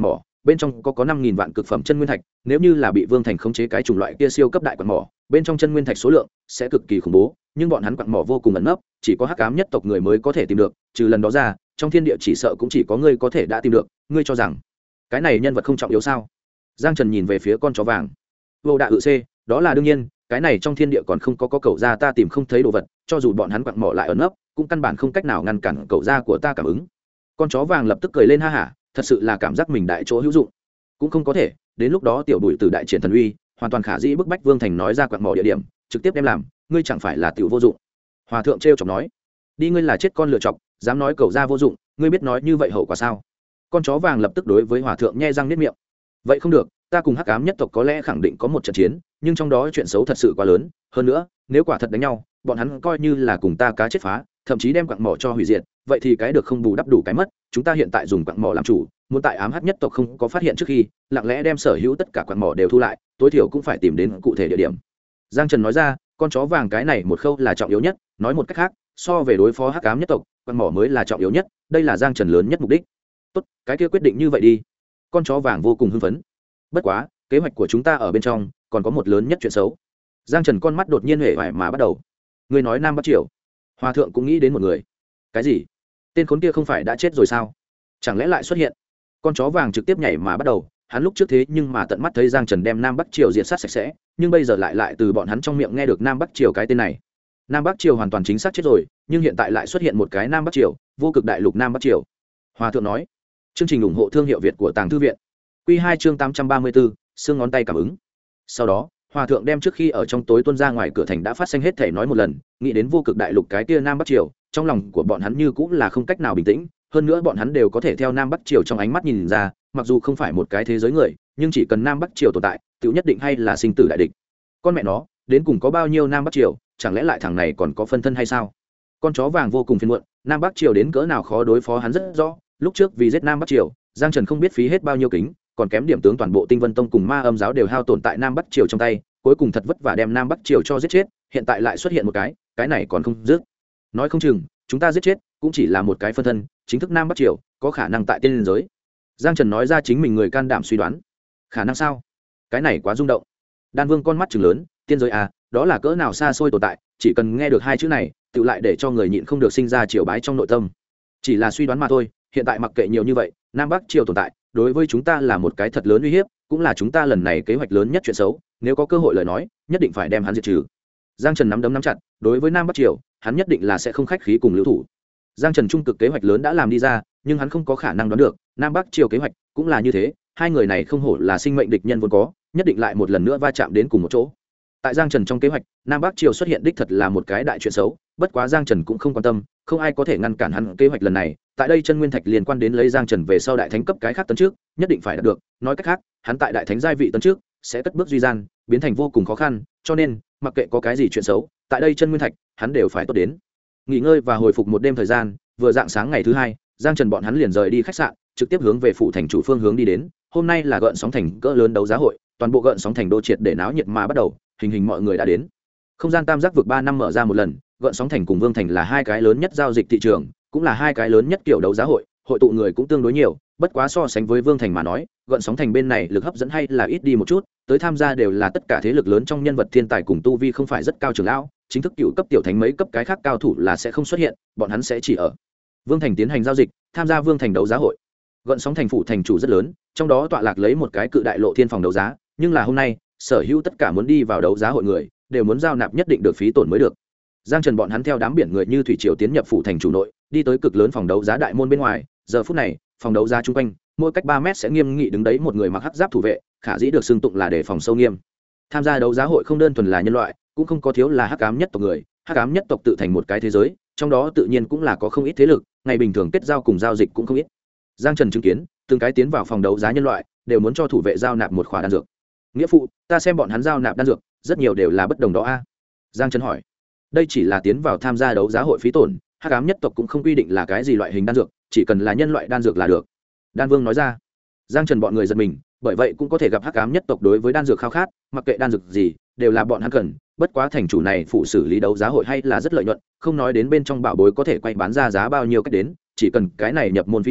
bên trong có 5.000 vạn cực phẩm chân nguyên thạch, nếu như là bị Vương Thành khống chế cái chủng loại kia siêu cấp đại quặng mỏ, bên trong chân nguyên thạch số lượng sẽ cực kỳ khủng bố, nhưng bọn hắn quặng mỏ vô cùng ẩn nấp, chỉ có hắc ám nhất tộc người mới có thể tìm được, trừ lần đó ra, trong thiên địa chỉ sợ cũng chỉ có ngươi có thể đã tìm được, ngươi cho rằng cái này nhân vật không trọng yếu sao? Giang Trần nhìn về phía con chó vàng. Vô đạ C, đó là đương nhiên, cái này trong thiên địa còn không có cậu ra ta tìm không thấy đồ vật, cho dù bọn hắn quặng mỏ lại ẩn nấp, cũng căn bản không cách nào ngăn cản cậu ra của ta cảm ứng. Con chó vàng lập tức cười lên ha hả, thật sự là cảm giác mình đại chỗ hữu dụng. Cũng không có thể, đến lúc đó tiểu bùi từ đại triển thần uy, hoàn toàn khả dĩ bức bách Vương Thành nói ra quặng mỏ địa điểm, trực tiếp đem làm, ngươi chẳng phải là tiểu vô dụng. Hòa thượng trêu chọc nói, đi ngươi là chết con lựa chọc, dám nói cậu ra vô dụng, ngươi biết nói như vậy hậu quả sao? Con chó vàng lập tức đối với hòa thượng nhe răng niết miệng. Vậy không được, ta cùng hắc ám nhất tộc có lẽ khẳng định có một trận chiến, nhưng trong đó chuyện xấu thật sự quá lớn, hơn nữa, nếu quả thật đánh nhau, bọn hắn coi như là cùng ta cá chết phá, thậm chí đem quặng mỏ cho hủy diệt, vậy thì cái được không bù đắp đủ cái mất, chúng ta hiện tại dùng quặng mỏ làm chủ, muốn tại ám hắc nhất tộc không có phát hiện trước khi, lặng lẽ đem sở hữu tất cả quặng mỏ đều thu lại, tối thiểu cũng phải tìm đến cụ thể địa điểm. Giang Trần nói ra, con chó vàng cái này một khâu là trọng yếu nhất, nói một cách khác, so về đối phó hắc ám nhất tộc, quặng mỏ mới là trọng yếu nhất, đây là Giang Trần lớn nhất mục đích. Tốt, cái kia quyết định như vậy đi. Con chó vàng vô cùng hưng phấn. Bất quá, kế hoạch của chúng ta ở bên trong còn có một lớn nhất chuyện xấu. Giang Trần con mắt đột nhiên huệ vải mà bắt đầu. Người nói Nam Bắc Triều. Hòa thượng cũng nghĩ đến một người. Cái gì? Tên khốn kia không phải đã chết rồi sao? Chẳng lẽ lại xuất hiện? Con chó vàng trực tiếp nhảy mà bắt đầu. Hắn lúc trước thế nhưng mà tận mắt thấy Giang Trần đem Nam Bắc Triều diệt sát sạch sẽ, nhưng bây giờ lại từ bọn hắn trong miệng nghe được Nam Bắc Triều cái tên này. Nam Bắc Triều hoàn toàn chính xác chết rồi, nhưng hiện tại lại xuất hiện một cái Nam Bắc Triều, vô cực đại lục Nam Bắc Triều. Hòa thượng nói. Chương trình ủng hộ thương hiệu Việt của Tàng Thư viện. Quy 2 chương 834, xương ngón tay cảm ứng. Sau đó, hòa thượng đem trước khi ở trong tối tuôn ra ngoài cửa thành đã phát sinh hết thể nói một lần, nghĩ đến vô cực đại lục cái kia Nam Bắc Triều, trong lòng của bọn hắn như cũng là không cách nào bình tĩnh, hơn nữa bọn hắn đều có thể theo Nam Bắc Triều trong ánh mắt nhìn ra, mặc dù không phải một cái thế giới người, nhưng chỉ cần Nam Bắc Triều tồn tại, tiểu nhất định hay là sinh tử đại địch. Con mẹ nó, đến cùng có bao nhiêu Nam Bắc Triều, chẳng lẽ lại thằng này còn có phân thân hay sao? Con chó vàng vô cùng phiền muộn, Nam Bắc Triều đến cỡ nào khó đối phó hắn rất rõ, lúc trước vì giết Nam Bắc Triều, Giang Trần không biết phí hết bao nhiêu kính, còn kém điểm tướng toàn bộ Tinh Vân Tông cùng Ma Âm giáo đều hao tổn tại Nam Bắc Triều trong tay, cuối cùng thật vất vả đem Nam Bắc Triều cho giết chết, hiện tại lại xuất hiện một cái này còn không dứt. Nói không chừng, chúng ta giết chết cũng chỉ là một cái phân thân, chính thức Nam Bắc Triều có khả năng tại tiên liên giới. Giang Trần nói ra chính mình người can đảm suy đoán. Khả năng sao? Cái này quá rung động. Đan Vương con mắt trừng lớn, tiên giới à, đó là cỡ nào xa xôi tồn tại, chỉ cần nghe được hai chữ này, tự lại để cho người nhịn không được sinh ra triều bái trong nội tâm. Chỉ là suy đoán mà thôi, hiện tại mặc kệ nhiều như vậy, Nam Bắc Triều tồn tại, đối với chúng ta là một cái thật lớn uy hiếp, cũng là chúng ta lần này kế hoạch lớn nhất chuyện xấu, nếu có cơ hội lời nói, nhất định phải đem hắn diệt trừ. Giang Trần nắm đấm nắm chặt, đối với Nam Bắc Triều, hắn nhất định là sẽ không khách khí cùng lưu thủ. Giang Trần trung cực kế hoạch lớn đã làm đi ra, nhưng hắn không có khả năng đoán được, Nam Bắc Triều kế hoạch cũng là như thế, hai người này không hổ là sinh mệnh địch nhân vốn có, nhất định lại một lần nữa va chạm đến cùng một chỗ. Tại Giang Trần trong kế hoạch, Nam Bắc Triều xuất hiện đích thật là một cái đại chuyện xấu, bất quá Giang Trần cũng không quan tâm, không ai có thể ngăn cản hắn kế hoạch lần này. Tại đây chân nguyên thạch liên quan đến lấy Giang Trần về sau đại thánh cấp cái khác tấn trước, nhất định phải đạt được, nói cách khác, hắn tại đại thánh giai vị tấn trước sẽ cất bước duy gian, biến thành vô cùng khó khăn, cho nên, mặc kệ có cái gì chuyện xấu, tại đây chân nguyên thạch, hắn đều phải tốt đến. Nghỉ ngơi và hồi phục một đêm thời gian, vừa dạng sáng ngày thứ hai, Giang Trần bọn hắn liền rời đi khách sạn, trực tiếp hướng về phủ thành chủ phương hướng đi đến. Hôm nay là gợn sóng thành cỡ lớn đấu giá hội, toàn bộ gợn sóng thành đô triệt để náo nhiệt mà bắt đầu, hình mọi người đã đến. Không gian tam giác vực 3 năm mở ra một lần, gợn sóng thành cùng Vương thành là hai cái lớn nhất giao dịch thị trường, cũng là hai cái lớn nhất kiểu đấu giá hội, hội tụ người cũng tương đối nhiều, bất quá so sánh với Vương thành mà nói, gợn sóng thành bên này lực hấp dẫn hay là ít đi một chút, tới tham gia đều là tất cả thế lực lớn trong nhân vật thiên tài cùng tu vi không phải rất cao trưởng lão, chính thức cựu cấp tiểu thánh mấy cấp cái khác cao thủ là sẽ không xuất hiện, bọn hắn sẽ chỉ ở Vương thành tiến hành giao dịch, tham gia Vương thành đấu giá hội. Gợn sóng thành phủ thành chủ rất lớn, trong đó tọa lạc lấy một cái cự đại lộ thiên phòng đấu giá, nhưng là hôm nay, sở hữu tất cả muốn đi vào đấu giá hội người đều muốn giao nạp nhất định được phí tổn mới được. Giang Trần bọn hắn theo đám biển người như thủy triều tiến nhập phủ thành chủ nội, đi tới cực lớn phòng đấu giá đại môn bên ngoài, giờ phút này, phòng đấu giá chung quanh, mỗi cách 3 mét sẽ nghiêm nghị đứng đấy một người mặc hắc giáp thủ vệ, khả dĩ được xưng tụng là đề phòng sâu nghiêm. Tham gia đấu giá hội không đơn thuần là nhân loại, cũng không có thiếu là hắc ám nhất tộc người, hắc ám nhất tộc tự thành một cái thế giới, trong đó tự nhiên cũng là có không ít thế lực, ngày bình thường kết giao cùng giao dịch cũng không ít. Giang Trần chứng kiến, từng cái tiến vào phòng đấu giá nhân loại, đều muốn cho thủ vệ giao nạp một khỏa đan dược. Nghĩa phụ, ta xem bọn hắn giao nạp đan dược, rất nhiều đều là bất đồng đó a. Giang Trần hỏi. Đây chỉ là tiến vào tham gia đấu giá hội phí tổn, hắc ám nhất tộc cũng không quy định là cái gì loại hình đan dược, chỉ cần là nhân loại đan dược là được. Đan Vương nói ra. Giang Trần bọn người giật mình, bởi vậy cũng có thể gặp hắc ám nhất tộc đối với đan dược khao khát, mặc kệ đan dược gì, đều là bọn hắn cần, bất quá thành chủ này phụ xử lý đấu giá hội hay là rất lợi nhuận, không nói đến bên trong bảo bối có thể quay bán ra giá bao nhiêu cách đến, chỉ cần cái này nhập môn phí tổn,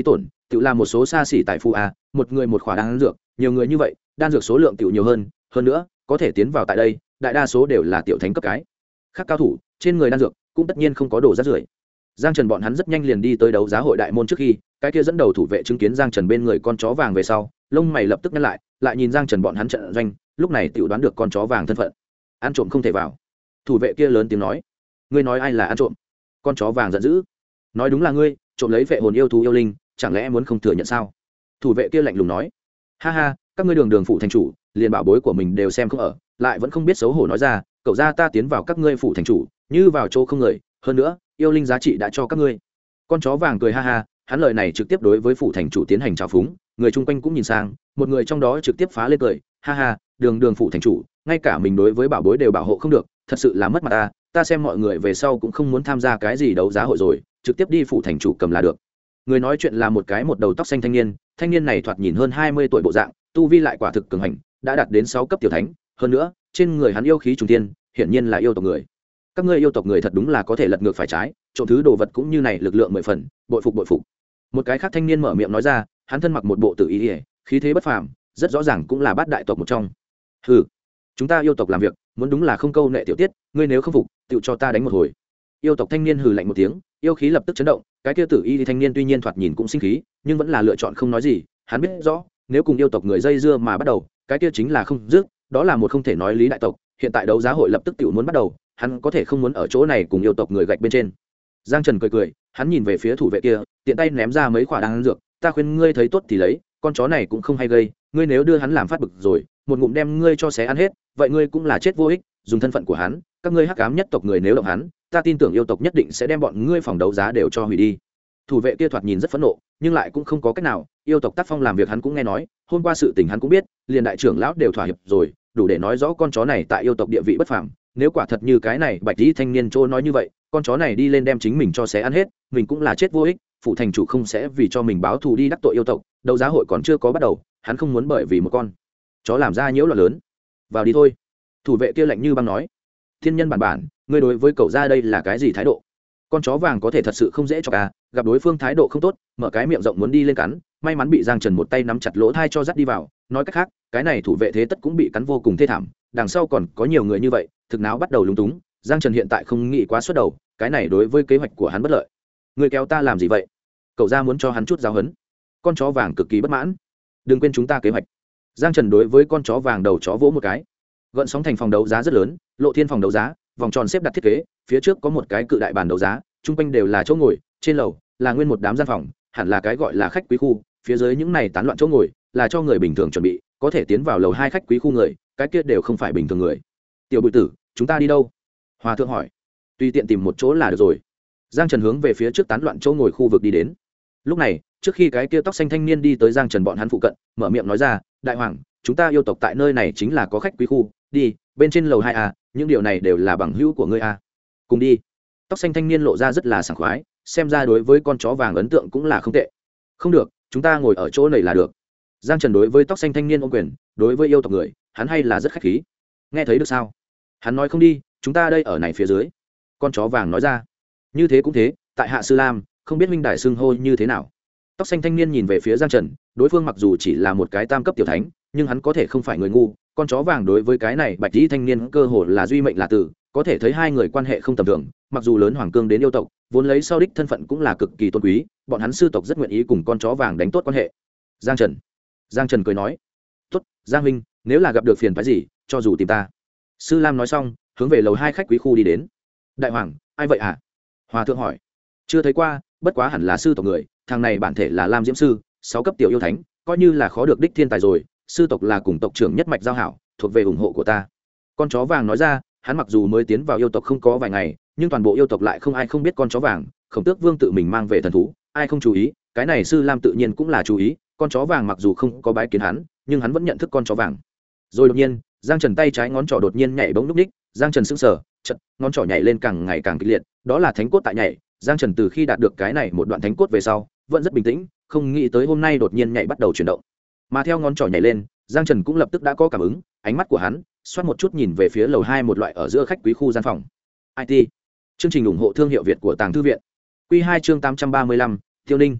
tự làm một số xa xỉ tại phú a, một người một khỏa đan dược, nhiều người như vậy, đan dược số lượng tiểu nhiều hơn nữa, có thể tiến vào tại đây, đại đa số đều là tiểu thánh cấp cái. Khác cao thủ, trên người đan dược cũng tất nhiên không có đồ rác rưởi. Giang Trần bọn hắn rất nhanh liền đi tới đấu giá hội đại môn trước khi, cái kia dẫn đầu thủ vệ chứng kiến Giang Trần bên người con chó vàng về sau, lông mày lập tức nhăn lại nhìn Giang Trần bọn hắn trận doanh, lúc này tiểu đoán được con chó vàng thân phận. Ăn trộm không thể vào. Thủ vệ kia lớn tiếng nói, ngươi nói ai là ăn trộm? Con chó vàng giận dữ, nói đúng là ngươi, trộm lấy vệ hồn yêu thú yêu linh, chẳng lẽ muốn không thừa nhận sao? Thủ vệ kia lạnh lùng nói, ha ha, các ngươi đường phủ thành chủ, liền bảo bối của mình đều xem không ở, lại vẫn không biết xấu hổ nói ra, cậu ra ta tiến vào các ngươi phủ thành chủ, như vào chỗ không người, hơn nữa, yêu linh giá trị đã cho các ngươi. Con chó vàng cười ha ha, hắn lời này trực tiếp đối với phủ thành chủ tiến hành trào phúng, người chung quanh cũng nhìn sang, một người trong đó trực tiếp phá lên cười, ha ha, đường phủ thành chủ, ngay cả mình đối với bảo bối đều bảo hộ không được, thật sự là mất mặt ta xem mọi người về sau cũng không muốn tham gia cái gì đấu giá hội rồi, trực tiếp đi phủ thành chủ cầm là được. Người nói chuyện là một đầu tóc xanh thanh niên này thoạt nhìn hơn 20 tuổi bộ dạng, tu vi lại quả thực cường hành, đã đạt đến 6 cấp tiểu thánh, hơn nữa, trên người hắn yêu khí trùng thiên, hiển nhiên là yêu tộc người. Các ngươi yêu tộc người thật đúng là có thể lật ngược phải trái, trộm thứ đồ vật cũng như này lực lượng 10 phần, bội phục. Một cái khác thanh niên mở miệng nói ra, hắn thân mặc một bộ tử y, khí thế bất phàm, rất rõ ràng cũng là bát đại tộc một trong. Hừ, chúng ta yêu tộc làm việc, muốn đúng là không câu nệ tiểu tiết, ngươi nếu không phục, tự cho ta đánh một hồi. Yêu tộc thanh niên hừ lạnh một tiếng, yêu khí lập tức chấn động, cái kia tử y thanh niên tuy nhiên thoạt nhìn cũng sinh khí, nhưng vẫn là lựa chọn không nói gì, hắn biết rõ, nếu cùng yêu tộc người dây dưa mà bắt đầu, cái kia chính là không dứt, đó là một không thể nói lý đại tộc, hiện tại đấu giá hội lập tức tiểu muốn bắt đầu, hắn có thể không muốn ở chỗ này cùng yêu tộc người gạch bên trên. Giang Trần cười, hắn nhìn về phía thủ vệ kia, tiện tay ném ra mấy quả đan dược, ta khuyên ngươi thấy tốt thì lấy, con chó này cũng không hay gây, ngươi nếu đưa hắn làm phát bực rồi, một ngụm đem ngươi cho xé ăn hết, vậy ngươi cũng là chết vô ích, dùng thân phận của hắn, các ngươi hắc ám nhất tộc người nếu động hắn, ta tin tưởng yêu tộc nhất định sẽ đem bọn ngươi phòng đấu giá đều cho hủy đi. Thủ vệ kia thoạt nhìn rất phẫn nộ, nhưng lại cũng không có cách nào, yêu tộc tác phong làm việc hắn cũng nghe nói, hôm qua sự tình hắn cũng biết, liền đại trưởng lão đều thỏa hiệp rồi, đủ để nói rõ con chó này tại yêu tộc địa vị bất phàm, nếu quả thật như cái này bạch y thanh niên chỗ nói như vậy, con chó này đi lên đem chính mình cho xé ăn hết, mình cũng là chết vô ích, phụ thành chủ không sẽ vì cho mình báo thù đi đắc tội yêu tộc, đấu giá hội còn chưa có bắt đầu, hắn không muốn bởi vì một con chó làm ra nhiễu loạn lớn. Vào đi thôi. Thủ vệ kia lạnh như băng nói, thiên nhân bản, ngươi đối với cậu ra đây là cái gì thái độ? Con chó vàng có thể thật sự không dễ cho cả, gặp đối phương thái độ không tốt, mở cái miệng rộng muốn đi lên cắn, may mắn bị Giang Trần một tay nắm chặt lỗ thai cho dắt đi vào, nói cách khác, cái này thủ vệ thế tất cũng bị cắn vô cùng thê thảm, đằng sau còn có nhiều người như vậy, thực náo bắt đầu lúng túng, Giang Trần hiện tại không nghĩ quá xuất đầu, cái này đối với kế hoạch của hắn bất lợi. Ngươi kéo ta làm gì vậy? Cậu ra muốn cho hắn chút giáo huấn. Con chó vàng cực kỳ bất mãn. Đừng quên chúng ta kế hoạch. Giang Trần đối với con chó vàng đầu chó vỗ một cái. Gợn sóng thành phòng đấu giá rất lớn, lộ thiên phòng đấu giá, vòng tròn xếp đặt thiết kế, phía trước có một cái cự đại bàn đấu giá, trung quanh đều là chỗ ngồi, trên lầu là nguyên một đám gian phòng, hẳn là cái gọi là khách quý khu, phía dưới những này tán loạn chỗ ngồi là cho người bình thường chuẩn bị, có thể tiến vào lầu 2 khách quý khu người, cái kia đều không phải bình thường người. Tiểu Bụi Tử, chúng ta đi đâu? Hòa thượng hỏi. Tùy tiện tìm một chỗ là được rồi. Giang Trần hướng về phía trước tán loạn chỗ ngồi khu vực đi đến. Lúc này, trước khi cái kia tóc xanh thanh niên đi tới Giang Trần bọn hắn phụ cận, mở miệng nói ra, đại hoàng, chúng ta yêu tộc tại nơi này chính là có khách quý khu, đi bên trên lầu 2A, những điều này đều là bằng hữu của ngươi a. Cùng đi. Tóc xanh thanh niên lộ ra rất là sảng khoái, xem ra đối với con chó vàng ấn tượng cũng là không tệ. Không được, chúng ta ngồi ở chỗ này là được. Giang Trần đối với tóc xanh thanh niên ôm quyền, đối với yêu tộc người, hắn hay là rất khách khí. Nghe thấy được sao? Hắn nói không đi, chúng ta đây ở này phía dưới. Con chó vàng nói ra. Như thế cũng thế, tại hạ Sư Lam, không biết minh đại xưng hô như thế nào. Tóc xanh thanh niên nhìn về phía Giang Trần, đối phương mặc dù chỉ là một cái tam cấp tiểu thánh, nhưng hắn có thể không phải người ngu, con chó vàng đối với cái này bạch y thanh niên cơ hồ là duy mệnh là tử, có thể thấy hai người quan hệ không tầm thường, mặc dù lớn hoàng cương đến yêu tộc, vốn lấy sau đích thân phận cũng là cực kỳ tôn quý, bọn hắn sư tộc rất nguyện ý cùng con chó vàng đánh tốt quan hệ. Giang Trần cười nói, tốt, Giang huynh, nếu là gặp được phiền phức gì, cho dù tìm ta. Sư Lam nói xong, hướng về lầu 2 khách quý khu đi đến. Đại hoàng, ai vậy hả? Hòa thượng hỏi. Chưa thấy qua, bất quá hẳn là sư tộc người, thằng này bản thể là Lam Diễm sư, 6 cấp tiểu yêu thánh, coi như là khó được đích thiên tài rồi, sư tộc là cùng tộc trưởng nhất mạch giao hảo, thuộc về ủng hộ của ta. Con chó vàng nói ra, hắn mặc dù mới tiến vào yêu tộc không có vài ngày, nhưng toàn bộ yêu tộc lại không ai không biết con chó vàng, Khổng Tước Vương tự mình mang về thần thú, ai không chú ý, cái này Sư Lam tự nhiên cũng là chú ý, con chó vàng mặc dù không có bái kiến hắn, nhưng hắn vẫn nhận thức con chó vàng. Rồi đột nhiên, Giang Trần tay trái ngón trỏ đột nhiên nhảy bỗng lúc ních, Giang Trần sững sờ, chợt ngón trỏ nhảy lên càng ngày càng kịch liệt, đó là thánh cốt tại nhảy, Giang Trần từ khi đạt được cái này một đoạn thánh cốt về sau, vẫn rất bình tĩnh, không nghĩ tới hôm nay đột nhiên nhảy bắt đầu chuyển động. Mà theo ngón trỏ nhảy lên, Giang Trần cũng lập tức đã có cảm ứng, ánh mắt của hắn xoát một chút nhìn về phía lầu 2 một loại ở giữa khách quý khu gian phòng. IT. Chương trình ủng hộ thương hiệu Việt của Tàng Thư viện. Quy 2 chương 835, Tiêu Ninh.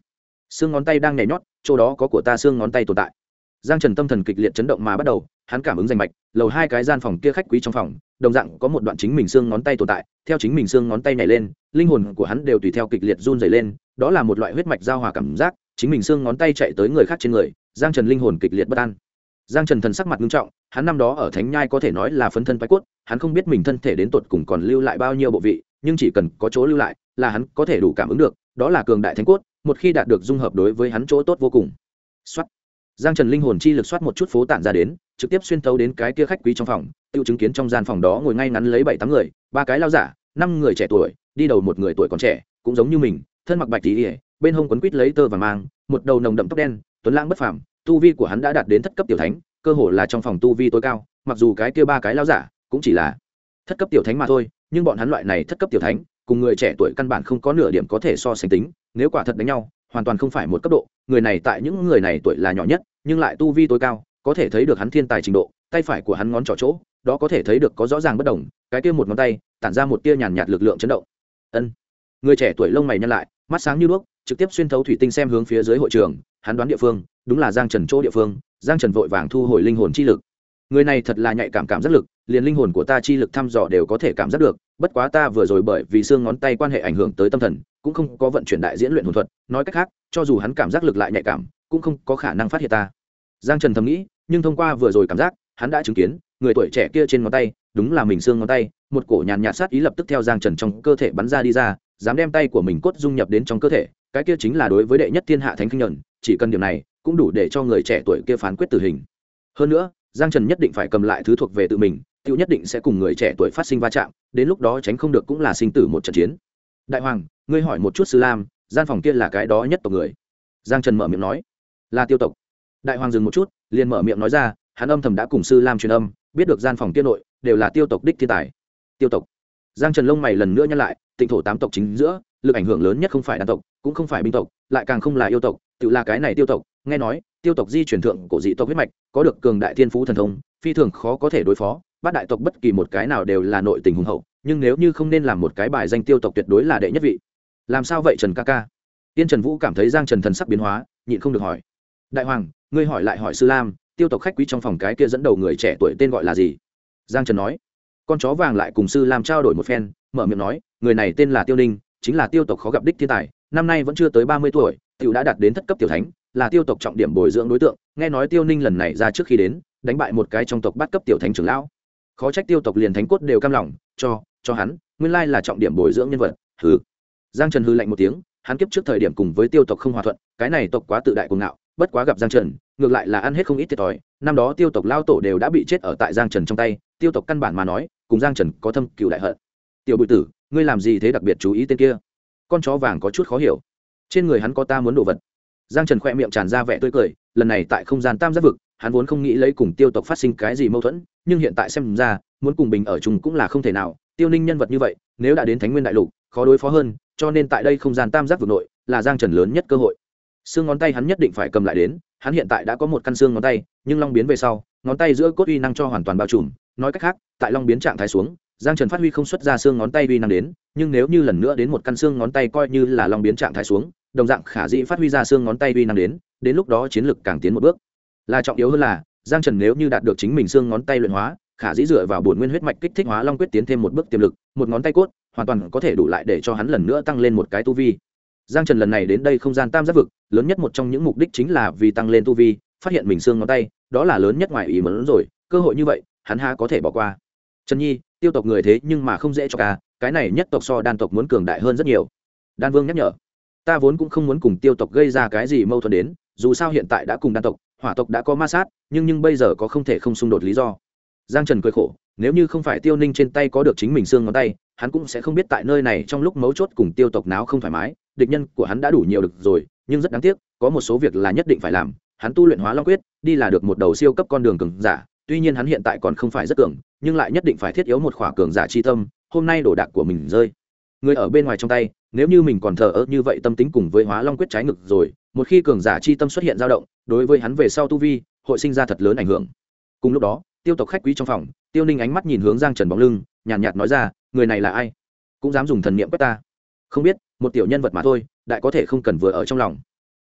xương ngón tay đang nhảy nhót, chỗ đó có của ta xương ngón tay tồn tại. Giang Trần tâm thần kịch liệt chấn động mà bắt đầu, hắn cảm ứng rành mạch, lầu 2 cái gian phòng kia khách quý trong phòng, đồng dạng có một đoạn chính mình xương ngón tay tồn tại, theo chính mình xương ngón tay nhảy lên, linh hồn của hắn đều tùy theo kịch liệt run rẩy lên, đó là một loại huyết mạch giao hòa cảm giác, chính mình xương ngón tay chạy tới người khác trên người, Giang Trần linh hồn kịch liệt bất an. Giang Trần thần sắc mặt nghiêm trọng, hắn năm đó ở Thánh Nhai có thể nói là phấn thân phái cốt, hắn không biết mình thân thể đến tột cùng còn lưu lại bao nhiêu bộ vị, nhưng chỉ cần có chỗ lưu lại, là hắn có thể đủ cảm ứng được, đó là cường đại thánh cốt, một khi đạt được dung hợp đối với hắn chỗ tốt vô cùng. Soát. Giang Trần linh hồn chi lực soát một chút phố tản ra đến, trực tiếp xuyên thấu đến cái kia khách quý trong phòng, tiêu chứng kiến trong gian phòng đó ngồi ngay ngắn lấy 7-8 người, 3 cái lao giả, 5 người trẻ tuổi, đi đầu một người tuổi còn trẻ, cũng giống như mình, thân mặc bạch y, bên hông quấn quít lấy tơ và mang, một đầu nồng đậm tóc đen, tuấn lãng bất phàm, tu vi của hắn đã đạt đến thất cấp tiểu thánh, cơ hồ là trong phòng tu vi tối cao, mặc dù cái kia 3 cái lao giả cũng chỉ là thất cấp tiểu thánh mà thôi, nhưng bọn hắn loại này thất cấp tiểu thánh, cùng người trẻ tuổi căn bản không có nửa điểm có thể so sánh tính, nếu quả thật đánh nhau, hoàn toàn không phải một cấp độ, người này tại những người này tuổi là nhỏ nhất, nhưng lại tu vi tối cao, có thể thấy được hắn thiên tài trình độ, tay phải của hắn ngón trỏ chỗ, đó có thể thấy được có rõ ràng bất đồng, cái kia một ngón tay, tản ra một tia nhàn nhạt lực lượng chấn động. Ân. Người trẻ tuổi lông mày nhăn lại, mắt sáng như đuốc, trực tiếp xuyên thấu thủy tinh xem hướng phía dưới hội trường, hắn đoán địa phương, đúng là Giang Trần chỗ địa phương, Giang Trần vội vàng thu hồi linh hồn chi lực. Người này thật là nhạy cảm giác lực, liền linh hồn của ta chi lực thăm dò đều có thể cảm giác được, bất quá ta vừa rồi bởi vì xương ngón tay quan hệ ảnh hưởng tới tâm thần, cũng không có vận chuyển đại diễn luyện hồn thuật, nói cách khác, cho dù hắn cảm giác lực lại nhạy cảm, cũng không có khả năng phát hiện ta. Giang Trần thầm nghĩ, nhưng thông qua vừa rồi cảm giác, hắn đã chứng kiến, người tuổi trẻ kia trên ngón tay, đúng là mình xương ngón tay, một cổ nhàn nhạt sát ý lập tức theo Giang Trần trong cơ thể bắn ra đi ra, dám đem tay của mình cốt dung nhập đến trong cơ thể, cái kia chính là đối với đệ nhất thiên hạ thánh kinh nhẫn, chỉ cần điểm này, cũng đủ để cho người trẻ tuổi kia phán quyết tử hình. Hơn nữa, Giang Trần nhất định phải cầm lại thứ thuộc về tự mình, tiêu nhất định sẽ cùng người trẻ tuổi phát sinh va chạm, đến lúc đó tránh không được cũng là sinh tử một trận chiến. Đại hoàng, ngươi hỏi một chút Sư Lam, gian phòng kia là cái đó nhất tộc người. Giang Trần mở miệng nói, là tiêu tộc. Đại hoàng dừng một chút, liền mở miệng nói ra, hắn âm thầm đã cùng Sư Lam truyền âm, biết được gian phòng kia nội đều là tiêu tộc đích thiên tài. Tiêu tộc. Giang Trần lông mày lần nữa nhăn lại, Tịnh thổ 8 tộc chính giữa, lực ảnh hưởng lớn nhất không phải đan tộc, cũng không phải binh tộc, lại càng không là yêu tộc, tự là cái này tiêu tộc. Nghe nói, tiêu tộc di truyền thượng cổ dị tộc huyết mạch, có được cường đại thiên phú thần thông, phi thường khó có thể đối phó. Bát đại tộc bất kỳ một cái nào đều là nội tình hùng hậu, nhưng nếu như không nên làm một cái bài danh tiêu tộc tuyệt đối là đệ nhất vị. Làm sao vậy Trần ca ca? Tiên Trần Vũ cảm thấy Giang Trần thần sắc biến hóa, nhịn không được hỏi. Đại hoàng, ngươi hỏi lại hỏi Sư Lam, tiêu tộc khách quý trong phòng cái kia dẫn đầu người trẻ tuổi tên gọi là gì? Giang Trần nói. Con chó vàng lại cùng Sư Lam trao đổi một phen, mở miệng nói, người này tên là Tiêu Ninh, chính là tiêu tộc khó gặp đích thiên tài, năm nay vẫn chưa tới 30 tuổi, tiểu đã đạt đến thất cấp tiểu thánh, là tiêu tộc trọng điểm bồi dưỡng đối tượng. Nghe nói Tiêu Ninh lần này ra trước khi đến, đánh bại một cái trong tộc bát cấp tiểu thánh trưởng lão. Khó trách tiêu tộc liền thánh cốt đều cam lòng cho hắn, nguyên lai là trọng điểm bồi dưỡng nhân vật. Hừ. Giang Trần hừ lạnh một tiếng, hắn kiếp trước thời điểm cùng với tiêu tộc không hòa thuận, cái này tộc quá tự đại cuồng ngạo, bất quá gặp Giang Trần, ngược lại là ăn hết không ít thiệt thòi. Năm đó tiêu tộc lao tổ đều đã bị chết ở tại Giang Trần trong tay, tiêu tộc căn bản mà nói, cùng Giang Trần có thâm cừu đại hận. Tiểu bụi tử, ngươi làm gì thế đặc biệt chú ý tên kia? Con chó vàng có chút khó hiểu. Trên người hắn có ta muốn đồ vật. Giang Trần khẽ miệng tràn ra vẻ tươi cười, lần này tại không gian tam giác vực, hắn vốn không nghĩ lấy cùng tiêu tộc phát sinh cái gì mâu thuẫn, nhưng hiện tại xem ra, muốn cùng bình ở chung cũng là không thể nào. Tiêu Ninh nhân vật như vậy, nếu đã đến Thánh Nguyên đại lục, khó đối phó hơn, cho nên tại đây không gian tam giác vực nội, là Giang Trần lớn nhất cơ hội. Xương ngón tay hắn nhất định phải cầm lại đến, hắn hiện tại đã có một căn xương ngón tay, nhưng long biến về sau, ngón tay giữa cốt uy năng cho hoàn toàn bao trùm, nói cách khác, tại long biến trạng thái xuống, Giang Trần phát huy không xuất ra xương ngón tay uy năng đến, nhưng nếu như lần nữa đến một căn xương ngón tay coi như là long biến trạng thái xuống, đồng dạng khả dĩ phát huy ra xương ngón tay uy năng đến lúc đó chiến lực càng tiến một bước. Là trọng yếu hơn là, Giang Trần nếu như đạt được chính mình xương ngón tay luyện hóa, khả dĩ dựa vào bổn nguyên huyết mạch kích thích hóa long quyết tiến thêm một bước tiềm lực, một ngón tay cốt, hoàn toàn có thể đủ lại để cho hắn lần nữa tăng lên một cái tu vi. Giang Trần lần này đến đây không gian tam giác vực, lớn nhất một trong những mục đích chính là vì tăng lên tu vi, phát hiện mình xương ngón tay, đó là lớn nhất ngoài ý muốn rồi, cơ hội như vậy, hắn há có thể bỏ qua. Trần Nhi, tiêu tộc người thế nhưng mà không dễ cho ca, cái này nhất tộc so đan tộc muốn cường đại hơn rất nhiều. Đan Vương nhắc nhở, ta vốn cũng không muốn cùng tiêu tộc gây ra cái gì mâu thuẫn đến, dù sao hiện tại đã cùng đan tộc, hỏa tộc đã có ma sát, nhưng bây giờ có không thể không xung đột lý do. Giang Trần cười khổ, nếu như không phải Tiêu Ninh trên tay có được chính mình xương ngón tay, hắn cũng sẽ không biết tại nơi này trong lúc mấu chốt cùng tiêu tộc náo không thoải mái, địch nhân của hắn đã đủ nhiều được rồi, nhưng rất đáng tiếc, có một số việc là nhất định phải làm, hắn tu luyện Hóa Long Quyết, đi là được một đầu siêu cấp con đường cường giả, tuy nhiên hắn hiện tại còn không phải rất cường, nhưng lại nhất định phải thiết yếu một khỏa cường giả chi tâm, hôm nay đồ đạc của mình rơi. Người ở bên ngoài trong tay, nếu như mình còn thờ ơ như vậy tâm tính cùng với Hóa Long Quyết trái ngược rồi, một khi cường giả chi tâm xuất hiện dao động, đối với hắn về sau tu vi, hội sinh ra thật lớn ảnh hưởng. Cùng lúc đó, tiêu tộc khách quý trong phòng, Tiêu Ninh ánh mắt nhìn hướng Giang Trần bóng lưng, nhàn nhạt nói ra, người này là ai? Cũng dám dùng thần niệm quét ta? Không biết, một tiểu nhân vật mà thôi, đại có thể không cần vừa ở trong lòng.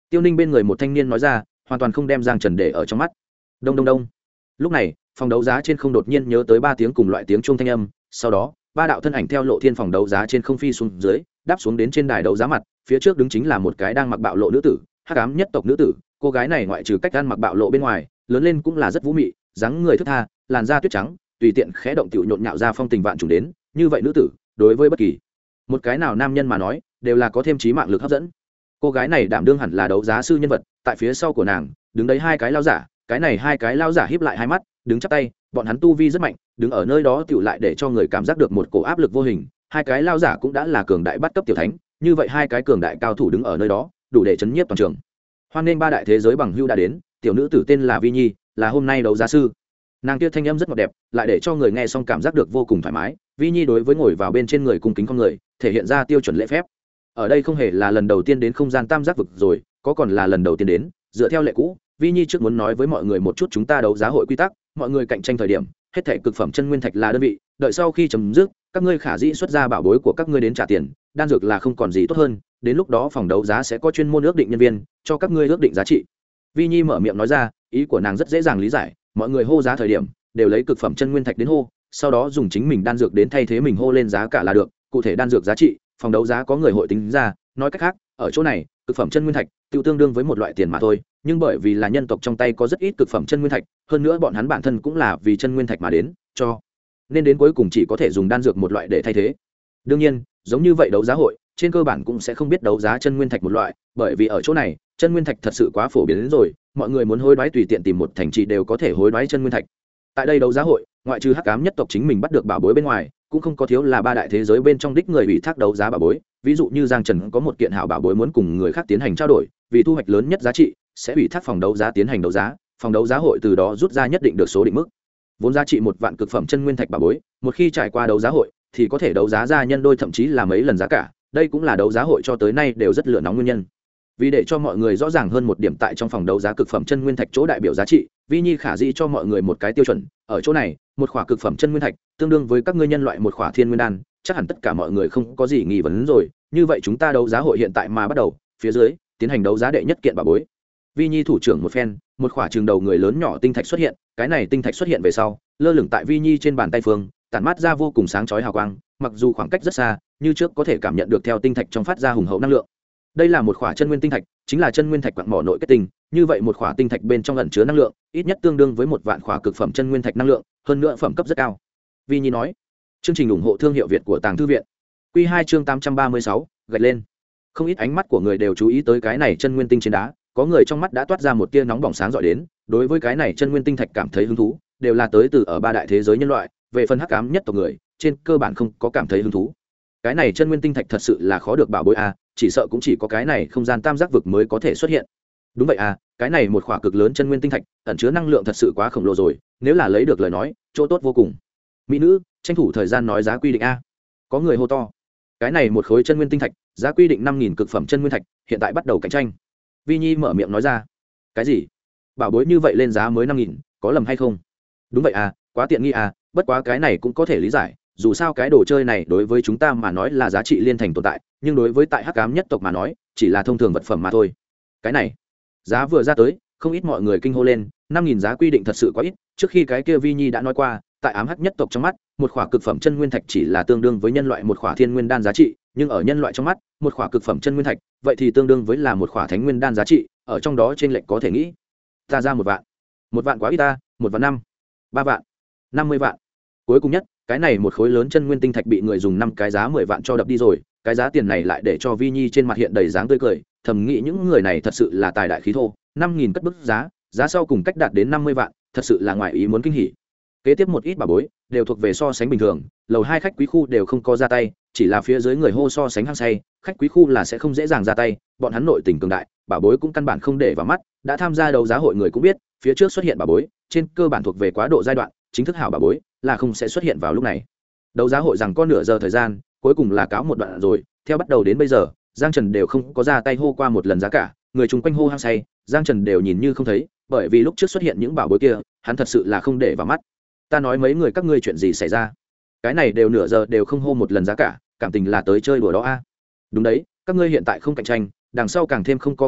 Tiêu Ninh bên người một thanh niên nói ra, hoàn toàn không đem Giang Trần để ở trong mắt. Đông đông đông. Lúc này, phòng đấu giá trên không đột nhiên nhớ tới 3 tiếng cùng loại tiếng chuông thanh âm, sau đó, 3 đạo thân ảnh theo lộ thiên phòng đấu giá trên không phi xuống dưới, đáp xuống đến trên đài đấu giá mặt, phía trước đứng chính là một cái đang mặc bạo lộ nữ tử, hắc ám nhất tộc nữ tử. Cô gái này ngoại trừ cách ăn mặc bạo lộ bên ngoài, lớn lên cũng là rất vũ mị, dáng người thướt tha, làn da tuyết trắng, tùy tiện khẽ động tiểu nhộn nhạo ra phong tình vạn trùng đến, như vậy nữ tử, đối với bất kỳ một cái nào nam nhân mà nói, đều là có thêm trí mạng lực hấp dẫn. Cô gái này đảm đương hẳn là đấu giá sư nhân vật, tại phía sau của nàng, đứng đấy 2 cái lao giả, cái này 2 cái lao giả híp lại hai mắt, đứng chắp tay, bọn hắn tu vi rất mạnh, đứng ở nơi đó tiểu lại để cho người cảm giác được một cổ áp lực vô hình. 2 cái lao giả cũng đã là cường đại bắt cấp tiểu thánh, như vậy 2 cái cường đại cao thủ đứng ở nơi đó, đủ để chấn nhiếp toàn trường. Hoan nghênh 3 đại thế giới bằng hữu đã đến, tiểu nữ tử tên là Vi Nhi, là hôm nay đấu giá sư. Nàng kia thanh âm rất ngọt đẹp, lại để cho người nghe xong cảm giác được vô cùng thoải mái. Vi Nhi đối với ngồi vào bên trên người cung kính con người, thể hiện ra tiêu chuẩn lễ phép. Ở đây không hề là lần đầu tiên đến không gian tam giác vực rồi, có còn là lần đầu tiên đến. Dựa theo lệ cũ, Vi Nhi trước muốn nói với mọi người một chút chúng ta đấu giá hội quy tắc, mọi người cạnh tranh thời điểm, hết thảy cực phẩm chân nguyên thạch là đơn vị, đợi sau khi chấm dứt, các ngươi khả dĩ xuất ra bảo bối của các ngươi đến trả tiền, đan dược là không còn gì tốt hơn, đến lúc đó phòng đấu giá sẽ có chuyên môn ước định nhân viên, cho các ngươi ước định giá trị. Vi Nhi mở miệng nói ra, ý của nàng rất dễ dàng lý giải, mọi người hô giá thời điểm, đều lấy cực phẩm chân nguyên thạch đến hô, sau đó dùng chính mình đan dược đến thay thế mình hô lên giá cả là được, cụ thể đan dược giá trị, phòng đấu giá có người hội tính ra, nói cách khác, ở chỗ này, cực phẩm chân nguyên thạch tiêu tương đương với một loại tiền mà thôi, nhưng bởi vì là nhân tộc trong tay có rất ít cực phẩm chân nguyên thạch, hơn nữa bọn hắn bản thân cũng là vì chân nguyên thạch mà đến, cho nên đến cuối cùng chỉ có thể dùng đan dược một loại để thay thế. Đương nhiên, giống như vậy đấu giá hội, trên cơ bản cũng sẽ không biết đấu giá chân nguyên thạch một loại, bởi vì ở chỗ này, chân nguyên thạch thật sự quá phổ biến đến rồi, mọi người muốn hối đoái tùy tiện tìm một thành trì đều có thể hối đoái chân nguyên thạch. Tại đây đấu giá hội, ngoại trừ hắc ám nhất tộc chính mình bắt được bảo bối bên ngoài, cũng không có thiếu là 3 đại thế giới bên trong đích người ủy thác đấu giá bảo bối, ví dụ như Giang Trần có một kiện hảo bảo bối muốn cùng người khác tiến hành trao đổi, vì thu hoạch lớn nhất giá trị, sẽ ủy thác phòng đấu giá tiến hành đấu giá, phòng đấu giá hội từ đó rút ra nhất định được số định mức. Vốn giá trị 1 vạn cực phẩm chân nguyên thạch bảo bối, một khi trải qua đấu giá hội thì có thể đấu giá ra nhân đôi thậm chí là mấy lần giá cả, đây cũng là đấu giá hội cho tới nay đều rất lửa nóng nguyên nhân. Vì để cho mọi người rõ ràng hơn một điểm tại trong phòng đấu giá cực phẩm chân nguyên thạch chỗ đại biểu giá trị, Vi Nhi khả dĩ cho mọi người một cái tiêu chuẩn, ở chỗ này, một khỏa cực phẩm chân nguyên thạch tương đương với các ngươi nhân loại một khỏa thiên nguyên đan, chắc hẳn tất cả mọi người không có gì nghi vấn rồi, như vậy chúng ta đấu giá hội hiện tại mà bắt đầu, phía dưới tiến hành đấu giá đệ nhất kiện bảo bối. Vi Nhi thủ trưởng một phen, một khỏa trường đầu người lớn nhỏ tinh thạch xuất hiện, cái này tinh thạch xuất hiện về sau, lơ lửng tại Vi Nhi trên bàn tay phương, tản mát ra vô cùng sáng chói hào quang, mặc dù khoảng cách rất xa, như trước có thể cảm nhận được theo tinh thạch trong phát ra hùng hậu năng lượng. Đây là một khỏa chân nguyên tinh thạch, chính là chân nguyên thạch quặng mỏ nội kết tinh, như vậy một khỏa tinh thạch bên trong ẩn chứa năng lượng, ít nhất tương đương với 1 vạn khỏa cực phẩm chân nguyên thạch năng lượng, hơn nữa phẩm cấp rất cao. Vi Nhi nói. Chương trình ủng hộ thương hiệu Việt của Tàng Thư viện. Quy 2 chương 836, gạch lên. Không ít ánh mắt của người đều chú ý tới cái này chân nguyên tinh trên đá, có người trong mắt đã toát ra một tia nóng bỏng sáng rọi đến, đối với cái này chân nguyên tinh thạch cảm thấy hứng thú, đều là tới từ ở 3 đại thế giới nhân loại, về phần hắc ám nhất tộc người, trên cơ bản không có cảm thấy hứng thú. Cái này chân nguyên tinh thạch thật sự là khó được bảo bối a, chỉ sợ cũng chỉ có cái này không gian tam giác vực mới có thể xuất hiện. Đúng vậy à, cái này một khỏa cực lớn chân nguyên tinh thạch, ẩn chứa năng lượng thật sự quá khổng lồ rồi, nếu là lấy được lời nói, chỗ tốt vô cùng. Mỹ nữ, tranh thủ thời gian nói giá quy định a. Có người hô to. Cái này một khối chân nguyên tinh thạch, giá quy định 5000 cực phẩm chân nguyên thạch, hiện tại bắt đầu cạnh tranh. Vi Nhi mở miệng nói ra. Cái gì? Bảo bối như vậy lên giá mới 5000, có lầm hay không? Đúng vậy à, quá tiện nghi à, bất quá cái này cũng có thể lý giải, dù sao cái đồ chơi này đối với chúng ta mà nói là giá trị liên thành tồn tại, nhưng đối với tại hắc ám nhất tộc mà nói, chỉ là thông thường vật phẩm mà thôi. Cái này, giá vừa ra tới, không ít mọi người kinh hô lên, 5000 giá quy định thật sự quá ít, trước khi cái kia Vi Nhi đã nói qua, tại ám hắc nhất tộc trong mắt, một khỏa cực phẩm chân nguyên thạch chỉ là tương đương với nhân loại một khỏa thiên nguyên đan giá trị, nhưng ở nhân loại trong mắt, một khỏa cực phẩm chân nguyên thạch, vậy thì tương đương với là một khỏa thánh nguyên đan giá trị, ở trong đó trên lệch có thể nghĩ. Ta ra 1 vạn. 1 vạn quá ít ta, 1 vạn 5. 3 vạn. 50 vạn. Cuối cùng nhất, cái này một khối lớn chân nguyên tinh thạch bị người dùng 5 cái giá 10 vạn cho đập đi rồi, cái giá tiền này lại để cho Vi Nhi trên mặt hiện đầy dáng tươi cười, thầm nghĩ những người này thật sự là tài đại khí thô, 5000 cất bức giá, giá sau cùng cách đạt đến 50 vạn, thật sự là ngoài ý muốn kinh hỉ. Kế tiếp một ít bảo bối đều thuộc về so sánh bình thường, lầu 2 khách quý khu đều không có ra tay, chỉ là phía dưới người hô so sánh hăng say, khách quý khu là sẽ không dễ dàng ra tay, bọn hắn nội tình cường đại, bảo bối cũng căn bản không để vào mắt, đã tham gia đấu giá hội người cũng biết, phía trước xuất hiện bảo bối, trên cơ bản thuộc về quá độ giai đoạn, chính thức hảo bảo bối là không sẽ xuất hiện vào lúc này. Đấu giá hội rằng có nửa giờ thời gian, cuối cùng là cáo một đoạn rồi, theo bắt đầu đến bây giờ, Giang Trần đều không có ra tay hô qua một lần giá cả, người chung quanh hô hăng say, Giang Trần đều nhìn như không thấy, bởi vì lúc trước xuất hiện những bảo bối kia, hắn thật sự là không để vào mắt. Ta nói mấy người các ngươi chuyện gì xảy ra? Cái này đều nửa giờ đều không hô một lần giá cả, cảm tình là tới chơi đùa đó a? Đúng đấy, các ngươi hiện tại không cạnh tranh, đằng sau càng thêm không có cơ hội,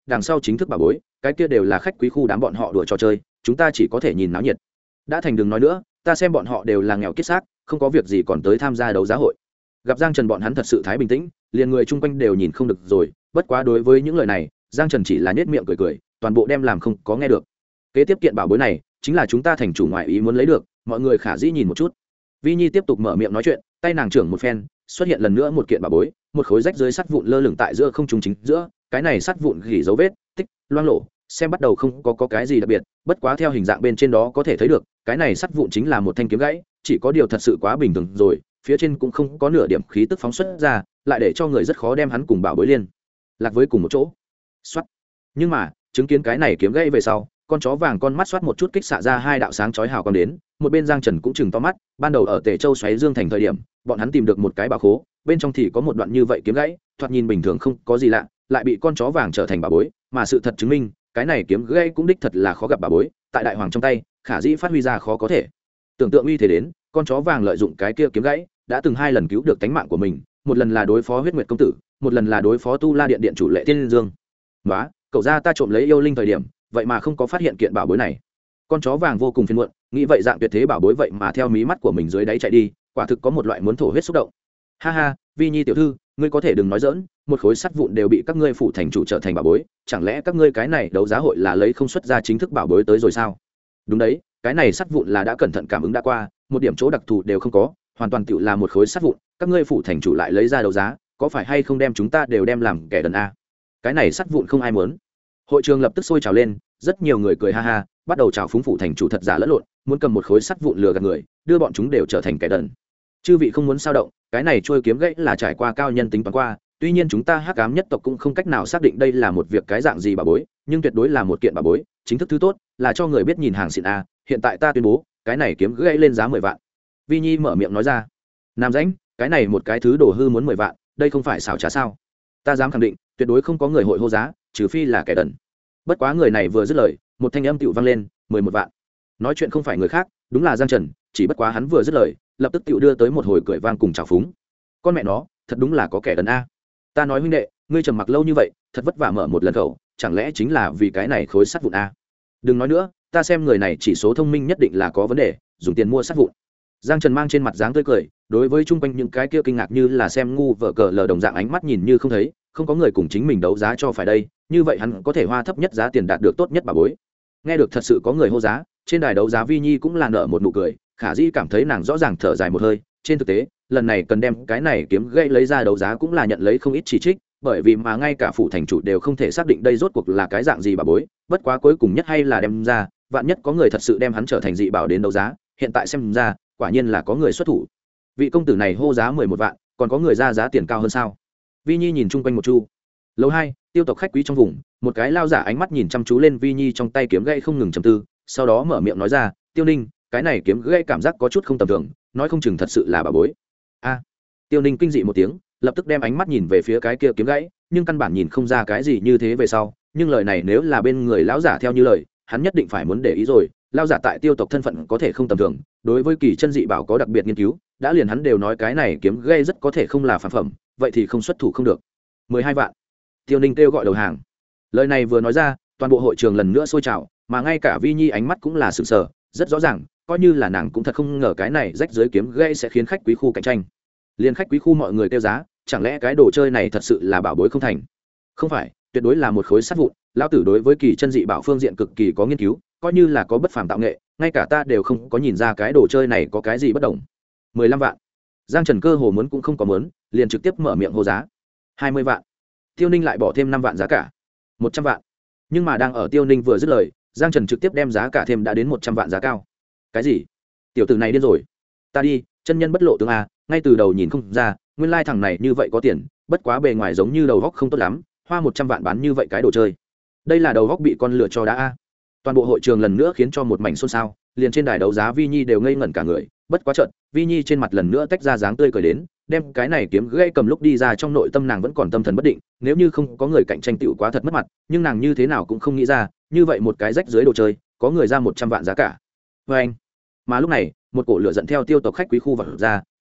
đằng sau chính thức bảo bối cái kia đều là khách quý khu đám bọn họ đùa trò chơi, chúng ta chỉ có thể nhìn náo nhiệt. Đã thành đừng nói nữa, ta xem bọn họ đều là nghèo kiết xác, không có việc gì còn tới tham gia đấu giá hội. Gặp Giang Trần bọn hắn thật sự thái bình tĩnh, liền người chung quanh đều nhìn không được rồi, bất quá đối với những lời này Giang Trần chỉ là nhếch miệng cười cười, toàn bộ đem làm không có nghe được. Kế tiếp kiện bảo bối này chính là chúng ta thành chủ ngoại ý muốn lấy được, mọi người khả dĩ nhìn một chút. Vi Nhi tiếp tục mở miệng nói chuyện, tay nàng trưởng một phen, xuất hiện lần nữa một kiện bảo bối, một khối rách dưới sắt vụn lơ lửng tại giữa không trung chính giữa, cái này sắt vụn gỉ dấu vết, tích, loang lổ, xem bắt đầu không có cái gì đặc biệt, bất quá theo hình dạng bên trên đó có thể thấy được, cái này sắt vụn chính là một thanh kiếm gãy, chỉ có điều thật sự quá bình thường rồi, phía trên cũng không có nửa điểm khí tức phóng xuất ra, lại để cho người rất khó đem hắn cùng bảo bối liên lạc với cùng một chỗ. Soát. Nhưng mà, chứng kiến cái này kiếm gãy về sau, con chó vàng con mắt xoát một chút kích xạ ra hai đạo sáng chói hào quang đến, một bên Giang Trần cũng chừng to mắt, ban đầu ở Tề Châu xoáy dương thành thời điểm, bọn hắn tìm được một cái bảo khố, bên trong thì có một đoạn như vậy kiếm gãy, thoạt nhìn bình thường không có gì lạ, lại bị con chó vàng trở thành bảo bối, mà sự thật chứng minh, cái này kiếm gãy cũng đích thật là khó gặp bảo bối, tại đại hoàng trong tay, khả dĩ phát huy ra khó có thể tưởng tượng uy thế đến, con chó vàng lợi dụng cái kia kiếm gãy, đã từng hai lần cứu được tánh mạng của mình, một lần là đối phó Huyết Nguyệt công tử, một lần là đối phó Tu La điện điện chủ Lệ Tiên Dương. Nóa, cậu ra ta trộm lấy yêu linh thời điểm, vậy mà không có phát hiện kiện bảo bối này. Con chó vàng vô cùng phiền muộn, nghĩ vậy dạng tuyệt thế bảo bối vậy mà theo mí mắt của mình dưới đáy chạy đi, quả thực có một loại muốn thổ huyết xúc động. Ha ha, Vi Nhi tiểu thư, ngươi có thể đừng nói dỡn, một khối sắt vụn đều bị các ngươi phụ thành chủ trở thành bảo bối, chẳng lẽ các ngươi cái này đấu giá hội là lấy không xuất ra chính thức bảo bối tới rồi sao? Đúng đấy, cái này sắt vụn là đã cẩn thận cảm ứng đã qua, một điểm chỗ đặc thù đều không có, hoàn toàn tựu là một khối sắt vụn, các ngươi phụ thành chủ lại lấy ra đấu giá, có phải hay không đem chúng ta đều đem làm kẻ đần a? Cái này sắt vụn không ai muốn. Hội trường lập tức sôi trào lên, rất nhiều người cười ha ha, bắt đầu chào phúng phụ thành chủ thật giả lẫn lộn, muốn cầm một khối sắt vụn lừa gạt người, đưa bọn chúng đều trở thành kẻ đần. Chư vị không muốn sao động, cái này trôi kiếm gãy là trải qua cao nhân tính toán qua, tuy nhiên chúng ta Hắc Ám nhất tộc cũng không cách nào xác định đây là một việc cái dạng gì bảo bối, nhưng tuyệt đối là một kiện bảo bối, chính thức thứ tốt, là cho người biết nhìn hàng xịn a, hiện tại ta tuyên bố, cái này kiếm gãy lên giá 10 vạn. Vi Nhi mở miệng nói ra. Nam rãnh, cái này một cái thứ đồ hư muốn 10 vạn, đây không phải xảo trá sao? Ta dám khẳng định, tuyệt đối không có người hội hô giá, trừ phi là kẻ đần. Bất quá người này vừa dứt lời, một thanh âm tựu vang lên, 11 vạn. Nói chuyện không phải người khác, đúng là Giang Trần, chỉ bất quá hắn vừa dứt lời, lập tức tựu đưa tới một hồi cười vang cùng chào phúng. Con mẹ nó, thật đúng là có kẻ đần a. Ta nói huynh đệ, ngươi trầm mặc lâu như vậy, thật vất vả mở một lần khẩu, chẳng lẽ chính là vì cái này khối sắt vụn a? Đừng nói nữa, ta xem người này chỉ số thông minh nhất định là có vấn đề, dùng tiền mua sắt vụn. Giang Trần mang trên mặt dáng tươi cười, đối với chung quanh những cái kia kinh ngạc như là xem ngu vợ cờ lờ đồng dạng ánh mắt nhìn như không thấy, không có người cùng chính mình đấu giá cho phải đây, như vậy hắn có thể hoa thấp nhất giá tiền đạt được tốt nhất bà bối. Nghe được thật sự có người hô giá, trên đài đấu giá Vi Nhi cũng là nở một nụ cười, khả dĩ cảm thấy nàng rõ ràng thở dài một hơi, trên thực tế, lần này cần đem cái này kiếm gãy lấy ra đấu giá cũng là nhận lấy không ít chỉ trích, bởi vì mà ngay cả phủ thành chủ đều không thể xác định đây rốt cuộc là cái dạng gì bà bối, bất quá cuối cùng nhất hay là đem ra, vạn nhất có người thật sự đem hắn trở thành dị bảo đến đấu giá, hiện tại xem ra, quả nhiên là có người xuất thủ. Vị công tử này hô giá 11 vạn, còn có người ra giá tiền cao hơn sao? Vi Nhi nhìn chung quanh một chu. Lầu 2, tiêu tộc khách quý trong vùng, một cái lao giả ánh mắt nhìn chăm chú lên Vi Nhi trong tay kiếm gãy không ngừng trầm tư, sau đó mở miệng nói ra, "Tiêu Ninh, cái này kiếm gãy cảm giác có chút không tầm thường, nói không chừng thật sự là bà bối." A. Tiêu Ninh kinh dị một tiếng, lập tức đem ánh mắt nhìn về phía cái kia kiếm gãy, nhưng căn bản nhìn không ra cái gì như thế về sau, nhưng lời này nếu là bên người lão giả theo như lời, hắn nhất định phải muốn để ý rồi, lão giả tại tiêu tộc thân phận có thể không tầm thường, đối với kỳ chân dị bảo có đặc biệt nghiên cứu, đã liền hắn đều nói cái này kiếm gãy rất có thể không là phản phẩm, vậy thì không xuất thủ không được. 12 vạn. Tiêu Ninh kêu gọi đầu hàng. Lời này vừa nói ra, toàn bộ hội trường lần nữa sôi trào, mà ngay cả Vi Nhi ánh mắt cũng là sửng sở, rất rõ ràng, coi như là nàng cũng thật không ngờ cái này rách dưới kiếm gãy sẽ khiến khách quý khu cạnh tranh. Liên khách quý khu mọi người kêu giá, chẳng lẽ cái đồ chơi này thật sự là bảo bối không thành? Không phải, tuyệt đối là một khối sắt vụn, lão tử đối với kỳ chân dị bảo phương diện cực kỳ có nghiên cứu, coi như là có bất phàm tạo nghệ, ngay cả ta đều không có nhìn ra cái đồ chơi này có cái gì bất đồng. 15 vạn. Giang Trần cơ hồ muốn cũng không có muốn, liền trực tiếp mở miệng hô giá. 20 vạn. Tiêu Ninh lại bỏ thêm 5 vạn giá cả. 100 vạn. Nhưng mà đang ở Tiêu Ninh vừa dứt lời, Giang Trần trực tiếp đem giá cả thêm đã đến 100 vạn giá cao. Cái gì? Tiểu tử này điên rồi. Ta đi, chân nhân bất lộ tướng a, ngay từ đầu nhìn không ra, nguyên lai thằng này như vậy có tiền, bất quá bề ngoài giống như đầu góc không tốt lắm, hoa 100 vạn bán như vậy cái đồ chơi. Đây là đầu góc bị con lừa cho đã a. Toàn bộ hội trường lần nữa khiến cho một mảnh xôn xao, liền trên đài đấu giá Vi Nhi đều ngây ngẩn cả người, bất quá chợt, Vi Nhi trên mặt lần nữa tách ra dáng tươi cười đến, đem cái này kiếm gãy cầm lúc đi ra, trong nội tâm nàng vẫn còn tâm thần bất định, nếu như không có người cạnh tranh tựu quá thật mất mặt, nhưng nàng như thế nào cũng không nghĩ ra, như vậy một cái rách dưới đồ chơi, có người ra 100 vạn giá cả. Và anh, mà lúc này, một cổ lửa dẫn theo tiêu tộc khách quý khu vật ra,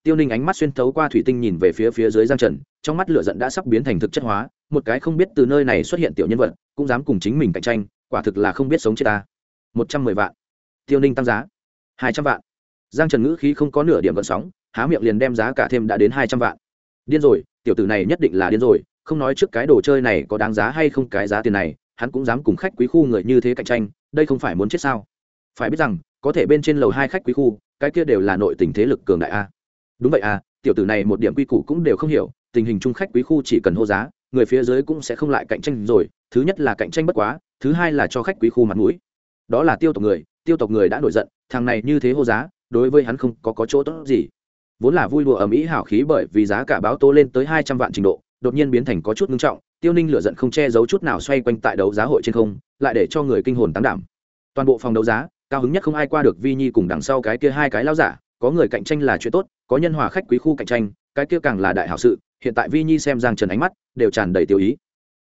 Tiêu Ninh ánh mắt xuyên thấu qua thủy tinh nhìn về phía dưới Giang Trần, trong mắt lửa giận đã sắp biến thành thực chất hóa, một cái không biết từ nơi này xuất hiện tiểu nhân vật, cũng dám cùng chính mình cạnh tranh, quả thực là không biết sống chết ta. 110 vạn. Tiêu Ninh tăng giá. 200 vạn. Giang Trần ngữ khí không có nửa điểm gợn sóng, há miệng liền đem giá cả thêm đã đến 200 vạn. Điên rồi, tiểu tử này nhất định là điên rồi, không nói trước cái đồ chơi này có đáng giá hay không, cái giá tiền này, hắn cũng dám cùng khách quý khu người như thế cạnh tranh, đây không phải muốn chết sao? Phải biết rằng, có thể bên trên lầu 2 khách quý khu, cái kia đều là nội tình thế lực cường đại a. Đúng vậy à, tiểu tử này một điểm quy củ cũng đều không hiểu, tình hình chung khách quý khu chỉ cần hô giá, người phía dưới cũng sẽ không lại cạnh tranh rồi, thứ nhất là cạnh tranh bất quá, thứ hai là cho khách quý khu mặt mũi. Đó là tiêu tộc người đã nổi giận, thằng này như thế hô giá, đối với hắn không có chỗ tốt gì. Vốn là vui đùa ầm ĩ hào khí, bởi vì giá cả báo tố lên tới 200 vạn trình độ, đột nhiên biến thành có chút nghiêm trọng, Tiêu Ninh lửa giận không che giấu chút nào xoay quanh tại đấu giá hội trên không, lại để cho người kinh hồn táng đảm. Toàn bộ phòng đấu giá, cao hứng nhất không ai qua được Vi Nhi cùng đằng sau cái kia hai cái lão giả, có người cạnh tranh là chuyện tốt, có nhân hòa khách quý khu cạnh tranh, cái kia càng là đại hảo sự. Hiện tại Vi Nhi xem Giang Trần ánh mắt đều tràn đầy tiêu ý.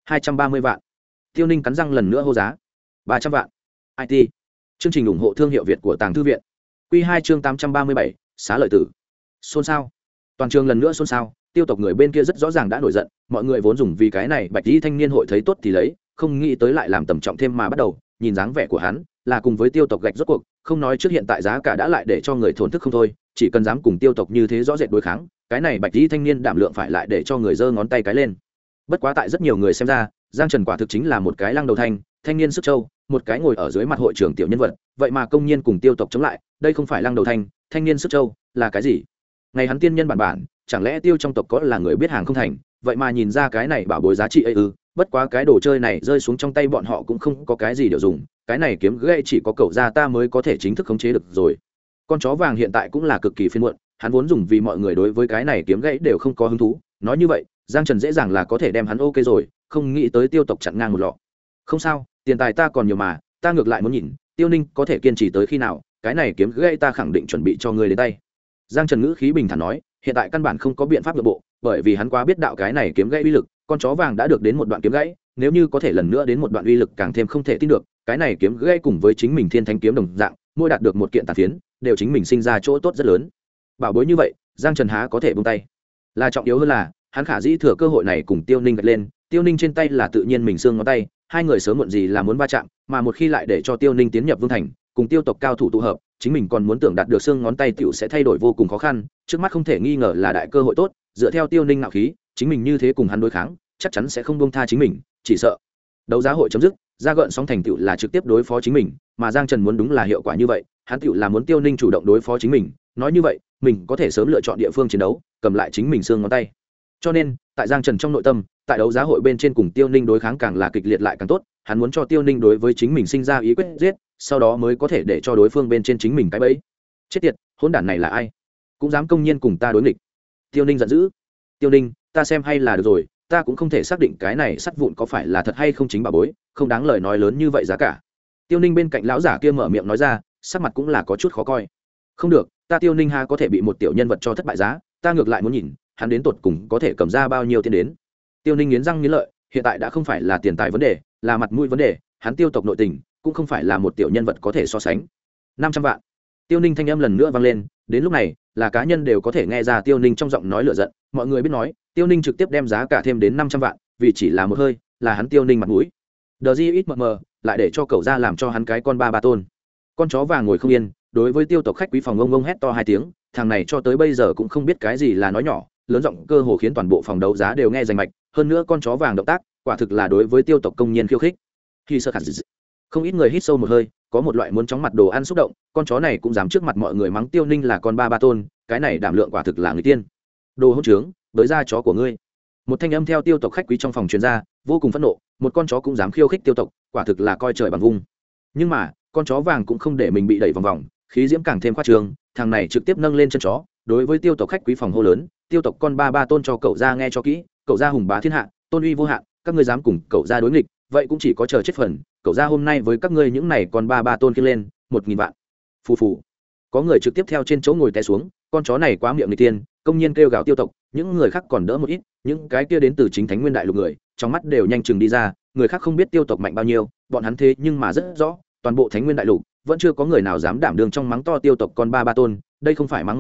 230 vạn. Tiêu Ninh cắn răng lần nữa hô giá. 300 vạn. IT. Chương trình ủng hộ thương hiệu Việt của Tàng Thư viện. Quy 2 chương 837, xá lợi tử. Xôn xao. Toàn trường lần nữa xôn xao, tiêu tộc người bên kia rất rõ ràng đã nổi giận, mọi người vốn dùng vì cái này bạch y thanh niên hội thấy tốt thì lấy, không nghĩ tới lại làm tầm trọng thêm mà bắt đầu, nhìn dáng vẻ của hắn, là cùng với tiêu tộc gạch rốt cuộc, không nói trước hiện tại giá cả đã lại để cho người thổn thức không thôi, chỉ cần dám cùng tiêu tộc như thế rõ rệt đối kháng, cái này bạch y thanh niên đảm lượng phải lại để cho người giơ ngón tay cái lên. Bất quá tại rất nhiều người xem ra, Giang Trần quả thực chính là một cái lăng đầu thanh niên sức châu, một cái ngồi ở dưới mặt hội trưởng tiểu nhân vật, vậy mà công nhiên cùng tiêu tộc chống lại, đây không phải lăng đầu thanh niên sức châu, là cái gì? Ngày hắn tiên nhân bản, chẳng lẽ tiêu trong tộc có là người biết hàng không thành, vậy mà nhìn ra cái này bảo bối giá trị ấy ư? Bất quá cái đồ chơi này rơi xuống trong tay bọn họ cũng không có cái gì để dùng, cái này kiếm gãy chỉ có cậu ra ta mới có thể chính thức khống chế được rồi. Con chó vàng hiện tại cũng là cực kỳ phiền muộn, hắn vốn dùng vì mọi người đối với cái này kiếm gãy đều không có hứng thú, nói như vậy Giang Trần dễ dàng là có thể đem hắn ok rồi, không nghĩ tới tiêu tộc chặn ngang một lọ. Không sao, tiền tài ta còn nhiều mà, ta ngược lại muốn nhìn Tiêu Ninh có thể kiên trì tới khi nào, cái này kiếm gãy ta khẳng định chuẩn bị cho ngươi đến tay. Giang Trần ngữ khí bình thản nói, hiện tại căn bản không có biện pháp nội bộ, bởi vì hắn quá biết đạo cái này kiếm gãy uy lực, con chó vàng đã được đến một đoạn kiếm gãy, nếu như có thể lần nữa đến một đoạn uy lực càng thêm không thể tin được, cái này kiếm gãy cùng với chính mình thiên thánh kiếm đồng dạng, mỗi đạt được một kiện tàn phiến, đều chính mình sinh ra chỗ tốt rất lớn. Bảo bối như vậy, Giang Trần há có thể buông tay. Là trọng yếu hơn là, hắn khả dĩ thừa cơ hội này cùng Tiêu Ninh gật lên, Tiêu Ninh trên tay là tự nhiên mình xương ngón tay, hai người sớm muộn gì là muốn va chạm, mà một khi lại để cho Tiêu Ninh tiến nhập vương thành, cùng tiêu tộc cao thủ tụ hợp, chính mình còn muốn tưởng đạt được xương ngón tay tiểu sẽ thay đổi vô cùng khó khăn, trước mắt không thể nghi ngờ là đại cơ hội tốt, dựa theo Tiêu Ninh ngạo khí, chính mình như thế cùng hắn đối kháng, chắc chắn sẽ không buông tha chính mình, chỉ sợ đấu giá hội chấm dứt, ra gợn sóng thành tựu là trực tiếp đối phó chính mình, mà Giang Trần muốn đúng là hiệu quả như vậy, hắn tựu là muốn Tiêu Ninh chủ động đối phó chính mình, nói như vậy, mình có thể sớm lựa chọn địa phương chiến đấu, cầm lại chính mình xương ngón tay. Cho nên, tại Giang Trần trong nội tâm, tại đấu giá hội bên trên cùng Tiêu Ninh đối kháng càng là kịch liệt lại càng tốt, hắn muốn cho Tiêu Ninh đối với chính mình sinh ra ý quyết giết, sau đó mới có thể để cho đối phương bên trên chính mình cái bẫy. Chết tiệt, hỗn đản này là ai? Cũng dám công nhiên cùng ta đối nghịch. Tiêu Ninh giận dữ. Tiêu Ninh, ta xem hay là được rồi, ta cũng không thể xác định cái này sắt vụn có phải là thật hay không chính bà bối, không đáng lời nói lớn như vậy giá cả. Tiêu Ninh bên cạnh lão giả kia mở miệng nói ra, sắc mặt cũng là có chút khó coi. Không được, ta Tiêu Ninh ha có thể bị một tiểu nhân vật cho thất bại giá, ta ngược lại muốn nhìn, hắn đến tột cùng có thể cầm ra bao nhiêu tiền đến. Tiêu Ninh nghiến răng nghiến lợi, hiện tại đã không phải là tiền tài vấn đề, là mặt mũi vấn đề, hắn tiêu tộc nội tình cũng không phải là một tiểu nhân vật có thể so sánh. 500 vạn. Tiêu Ninh thanh âm lần nữa vang lên, đến lúc này, là cá nhân đều có thể nghe ra Tiêu Ninh trong giọng nói lửa giận, mọi người biết nói, Tiêu Ninh trực tiếp đem giá cả thêm đến 500 vạn, vì chỉ là một hơi, là hắn Tiêu Ninh mặt mũi. DJXMM, lại để cho cậu ra làm cho hắn cái con ba tôn. Con chó vàng ngồi không yên, đối với tiêu tộc khách quý phòng ông hét to hai tiếng, thằng này cho tới bây giờ cũng không biết cái gì là nói nhỏ, lớn giọng cơ hồ khiến toàn bộ phòng đấu giá đều nghe rành mạch, hơn nữa con chó vàng động tác, quả thực là đối với tiêu tộc công nhân khiêu khích. Khi sơ khả dị, không ít người hít sâu một hơi, có một loại muốn chóng mặt đồ ăn xúc động, con chó này cũng dám trước mặt mọi người mắng Tiêu Ninh là con ba tôn, cái này đảm lượng quả thực là người tiên. Đồ hỗn trướng, tới ra chó của ngươi. Một thanh âm theo tiêu tộc khách quý trong phòng truyền ra, vô cùng phẫn nộ, một con chó cũng dám khiêu khích tiêu tộc, quả thực là coi trời bằng vung. Nhưng mà, con chó vàng cũng không để mình bị đẩy vòng vòng, khí diễm càng thêm khoa trương, thằng này trực tiếp nâng lên chân chó, đối với tiêu tộc khách quý phòng hô lớn, tiêu tộc con ba tôn cho cậu ra nghe cho kỹ, cậu ra hùng bá thiên hạ, tôn uy vô hạn, các ngươi dám cùng cậu ra đối nghịch, vậy cũng chỉ có chờ chết phần, cậu ra hôm nay với các ngươi những này con ba tôn kia lên 1000 vạn. Phù phù. Có người trực tiếp theo trên chỗ ngồi té xuống, con chó này quá miệng người tiên, công nhiên kêu gào tiêu tộc, những người khác còn đỡ một ít, những cái kia đến từ chính Thánh Nguyên Đại Lục người, trong mắt đều nhanh chừng đi ra, người khác không biết tiêu tộc mạnh bao nhiêu, bọn hắn thế nhưng mà rất rõ, toàn bộ Thánh Nguyên Đại Lục vẫn chưa có người nào dám đảm đương trong mắng to tiêu tộc con ba tôn, đây không phải mắng một người,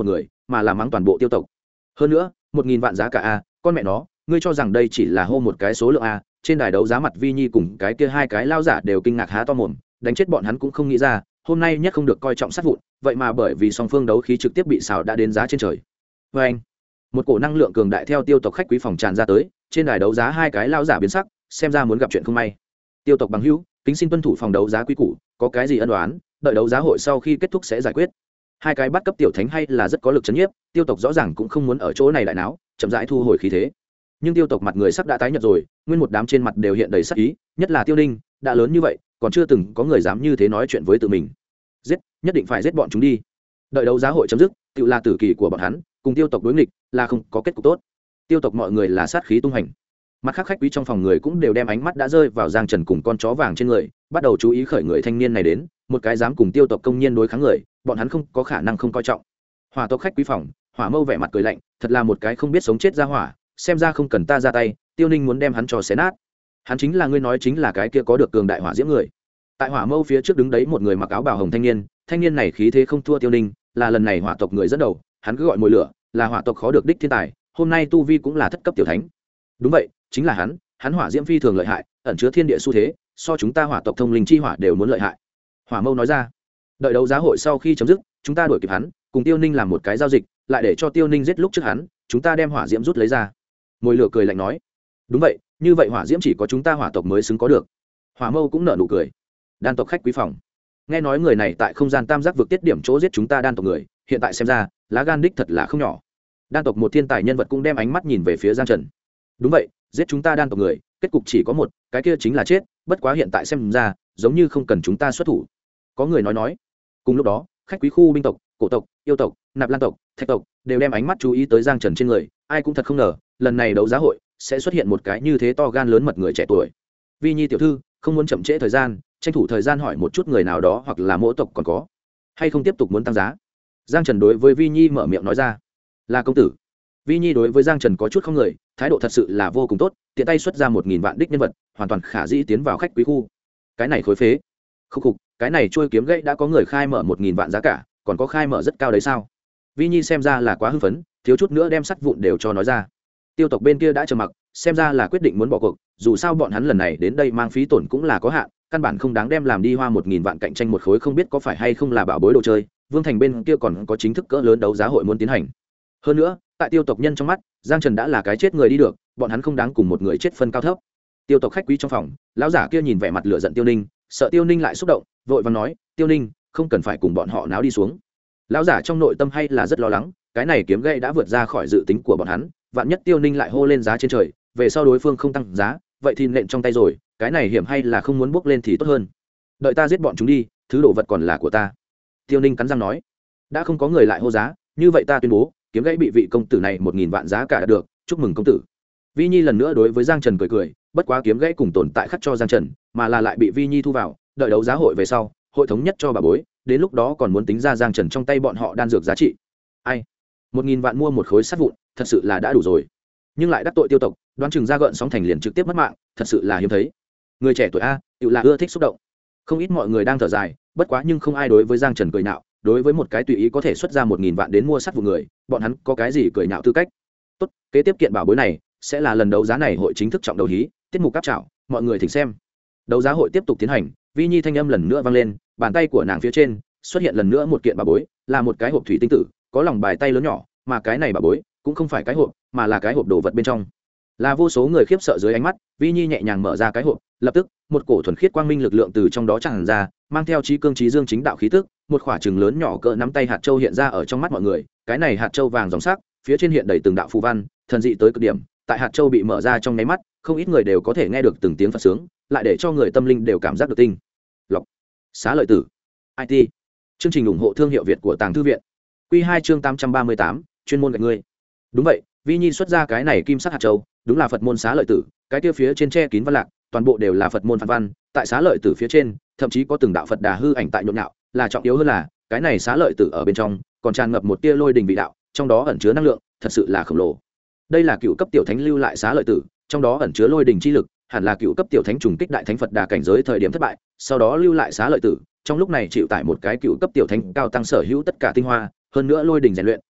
mà là mắng toàn bộ tiêu tộc. Hơn nữa 1.000 vạn giá cả a, con mẹ nó, ngươi cho rằng đây chỉ là hô một cái số lượng a? Trên đài đấu giá mặt Vi Nhi cùng cái kia hai cái lao giả đều kinh ngạc há to mồm, đánh chết bọn hắn cũng không nghĩ ra hôm nay nhất không được coi trọng sát vụn, vậy mà bởi vì song phương đấu khí trực tiếp bị xào đã đến giá trên trời. Và anh, một cổ năng lượng cường đại theo tiêu tộc khách quý phòng tràn ra tới, trên đài đấu giá hai cái lao giả biến sắc, xem ra muốn gặp chuyện không may. Tiêu tộc bằng hữu, kính xin tuân thủ phòng đấu giá quý củ, có cái gì ân oán đợi đấu giá hội sau khi kết thúc sẽ giải quyết. Hai cái bắt cấp tiểu thánh hay là rất có lực chấn nhiếp, tiêu tộc rõ ràng cũng không muốn ở chỗ này đại náo, chậm rãi thu hồi khí thế. Nhưng tiêu tộc mặt người sắc đã tái nhợt rồi, nguyên một đám trên mặt đều hiện đầy sắc ý, nhất là Tiêu Ninh, đã lớn như vậy còn chưa từng có người dám như thế nói chuyện với tự mình. Giết, nhất định phải giết bọn chúng đi. Đợi đấu giá hội chấm dứt, tự là tử kỳ của bọn hắn cùng tiêu tộc đối nghịch, là không có kết cục tốt. Tiêu tộc mọi người là sát khí tung hành. Mặt khác khách quý trong phòng người cũng đều đem ánh mắt đã rơi vào Giang Trần cùng con chó vàng trên người, bắt đầu chú ý khởi người thanh niên này đến, một cái dám cùng tiêu tộc công nhiên đối kháng người, bọn hắn không có khả năng không coi trọng. Hỏa tộc khách quý phòng, Hỏa Mâu vẻ mặt cười lạnh, thật là một cái không biết sống chết ra hỏa, xem ra không cần ta ra tay, Tiêu Ninh muốn đem hắn cho xé nát. Hắn chính là ngươi nói chính là cái kia có được cường đại hỏa diễm người. Tại Hỏa Mâu phía trước đứng đấy một người mặc áo bào hồng thanh niên, thanh niên này khí thế không thua Tiêu Ninh, là lần này hỏa tộc người dẫn đầu, hắn cứ gọi mồi lửa, là hỏa tộc khó được đích thiên tài, hôm nay tu vi cũng là thất cấp tiểu thánh. Đúng vậy, chính là hắn hỏa diễm phi thường lợi hại, ẩn chứa thiên địa xu thế, so chúng ta hỏa tộc thông linh chi hỏa đều muốn lợi hại. Hỏa Mâu nói ra. Đợi đấu giá hội sau khi chấm dứt, chúng ta đuổi kịp hắn, cùng Tiêu Ninh làm một cái giao dịch, lại để cho Tiêu Ninh giết lúc trước hắn, chúng ta đem hỏa diễm rút lấy ra. Mồi lửa cười lạnh nói. Đúng vậy, như vậy hỏa diễm chỉ có chúng ta hỏa tộc mới xứng có được. Hỏa Mâu cũng nở nụ cười. Đan tộc khách quý phòng, nghe nói người này tại không gian tam giác vực tiết điểm chỗ giết chúng ta đan tộc người, hiện tại xem ra lá gan đích thật là không nhỏ. Đan tộc một thiên tài nhân vật cũng đem ánh mắt nhìn về phía Giang Trần. Đúng vậy, giết chúng ta đan tộc người, kết cục chỉ có một, cái kia chính là chết, bất quá hiện tại xem ra giống như không cần chúng ta xuất thủ. Có người nói. Cùng lúc đó, khách quý khu binh tộc, cổ tộc, yêu tộc, nạp lan tộc, thạch tộc đều đem ánh mắt chú ý tới Giang Trần trên người, ai cũng thật không ngờ lần này đấu giá hội sẽ xuất hiện một cái như thế to gan lớn mật người trẻ tuổi. Vi Nhi tiểu thư, không muốn chậm trễ thời gian, tranh thủ thời gian hỏi một chút người nào đó hoặc là mỗi tộc còn có hay không tiếp tục muốn tăng giá. Giang Trần đối với Vi Nhi mở miệng nói ra. Là công tử. Vi Nhi đối với Giang Trần có chút không người, thái độ thật sự là vô cùng tốt, tiện tay xuất ra 1.000 vạn đích nhân vật, hoàn toàn khả dĩ tiến vào khách quý khu. Cái này khối phế. Khúc, cái này trôi kiếm gãy đã có người khai mở 1.000 vạn giá cả, còn có khai mở rất cao đấy sao? Vi Nhi xem ra là quá hưng phấn, thiếu chút nữa đem sắt vụn đều cho nói ra. Tiêu tộc bên kia đã trầm mặc, xem ra là quyết định muốn bỏ cuộc, dù sao bọn hắn lần này đến đây mang phí tổn cũng là có hạn, căn bản không đáng đem làm đi hoa 1.000 vạn cạnh tranh một khối không biết có phải hay không là bảo bối đồ chơi. Vương Thành bên kia còn có chính thức cỡ lớn đấu giá hội muốn tiến hành. Hơn nữa, tại tiêu tộc nhân trong mắt, Giang Trần đã là cái chết người đi được, bọn hắn không đáng cùng một người chết phân cao thấp. Tiêu tộc khách quý trong phòng, lão giả kia nhìn vẻ mặt lửa giận Tiêu Ninh, sợ Tiêu Ninh lại xúc động, vội vàng nói, Tiêu Ninh, không cần phải cùng bọn họ náo đi xuống. Lão giả trong nội tâm hay là rất lo lắng, cái này kiếm gậy đã vượt ra khỏi dự tính của bọn hắn, vạn nhất Tiêu Ninh lại hô lên giá trên trời, về sau đối phương không tăng giá, vậy thì nện trong tay rồi, cái này hiểm hay là không muốn bước lên thì tốt hơn. Đợi ta giết bọn chúng đi, thứ đồ vật còn là của ta. Tiêu Ninh cắn răng nói. Đã không có người lại hô giá, như vậy ta tuyên bố, kiếm gãy bị vị công tử này 1.000 vạn giá cả được, chúc mừng công tử. Vi Nhi lần nữa đối với Giang Trần cười cười, bất quá kiếm gãy cùng tồn tại khắc cho Giang Trần, mà là lại bị Vi Nhi thu vào, đợi đấu giá hội về sau, hội thống nhất cho bà bối, đến lúc đó còn muốn tính ra Giang Trần trong tay bọn họ đan dược giá trị. Ai? 1.000 vạn mua một khối sắt vụn, thật sự là đã đủ rồi. Nhưng lại đắc tội tiêu tộc, đoán chừng ra gợn sóng thành liền trực tiếp mất mạng, thật sự là hiếm thấy. Người trẻ tuổi a, tự là ưa thích xúc động. Không ít mọi người đang thở dài, bất quá nhưng không ai đối với Giang Trần cười nhạo, đối với một cái tùy ý có thể xuất ra 1.000 vạn đến mua sắt vụn người, bọn hắn có cái gì cười nhạo tư cách. Tốt, kế tiếp kiện bảo bối này sẽ là lần đấu giá này hội chính thức trọng đầu hí, tiết mục cáp trảo, mọi người thỉnh xem. Đấu giá hội tiếp tục tiến hành, Vi Nhi thanh âm lần nữa vang lên, bàn tay của nàng phía trên xuất hiện lần nữa một kiện bảo bối, là một cái hộp thủy tinh tử, có lòng bài tay lớn nhỏ, mà cái này bảo bối cũng không phải cái hộp, mà là cái hộp đồ vật bên trong. Là vô số người khiếp sợ dưới ánh mắt, Vi Nhi nhẹ nhàng mở ra cái hộp, lập tức một cổ thuần khiết quang minh lực lượng từ trong đó tràn ra, mang theo trí cương trí dương chính đạo khí tức, một quả trứng lớn nhỏ cỡ nắm tay hạt châu hiện ra ở trong mắt mọi người. Cái này hạt châu vàng dòng sắc, phía trên hiện đầy từng đạo phù văn, thần dị tới cực điểm. Tại hạt châu bị mở ra trong nháy mắt, không ít người đều có thể nghe được từng tiếng Phật sướng, lại để cho người tâm linh đều cảm giác được tinh lọc. Xá lợi tử IT, chương trình ủng hộ thương hiệu Việt của Tàng Thư viện. Quy 2 chương 838, chuyên môn gạch ngươi. Đúng vậy, Vi Nhi xuất ra cái này kim sắc hạt châu, đúng là Phật môn xá lợi tử, cái kia phía trên che kín văn lạc, toàn bộ đều là Phật môn phản văn, tại xá lợi tử phía trên, thậm chí có từng đạo Phật Đà hư ảnh tại nhộn nhạo, là trọng yếu hơn là, cái này xá lợi tử ở bên trong, còn tràn ngập một tia lôi đình vị đạo, trong đó ẩn chứa năng lượng, thật sự là khổng lồ. Đây là cựu cấp tiểu thánh lưu lại xá lợi tử, trong đó ẩn chứa lôi đình chi lực, hẳn là cựu cấp tiểu thánh trùng kích đại thánh Phật Đà cảnh giới thời điểm thất bại, sau đó lưu lại xá lợi tử, trong lúc này chịu tải một cái cựu cấp tiểu thánh cao tăng sở hữu tất cả tinh hoa, hơn nữa lôi đình rèn luyện,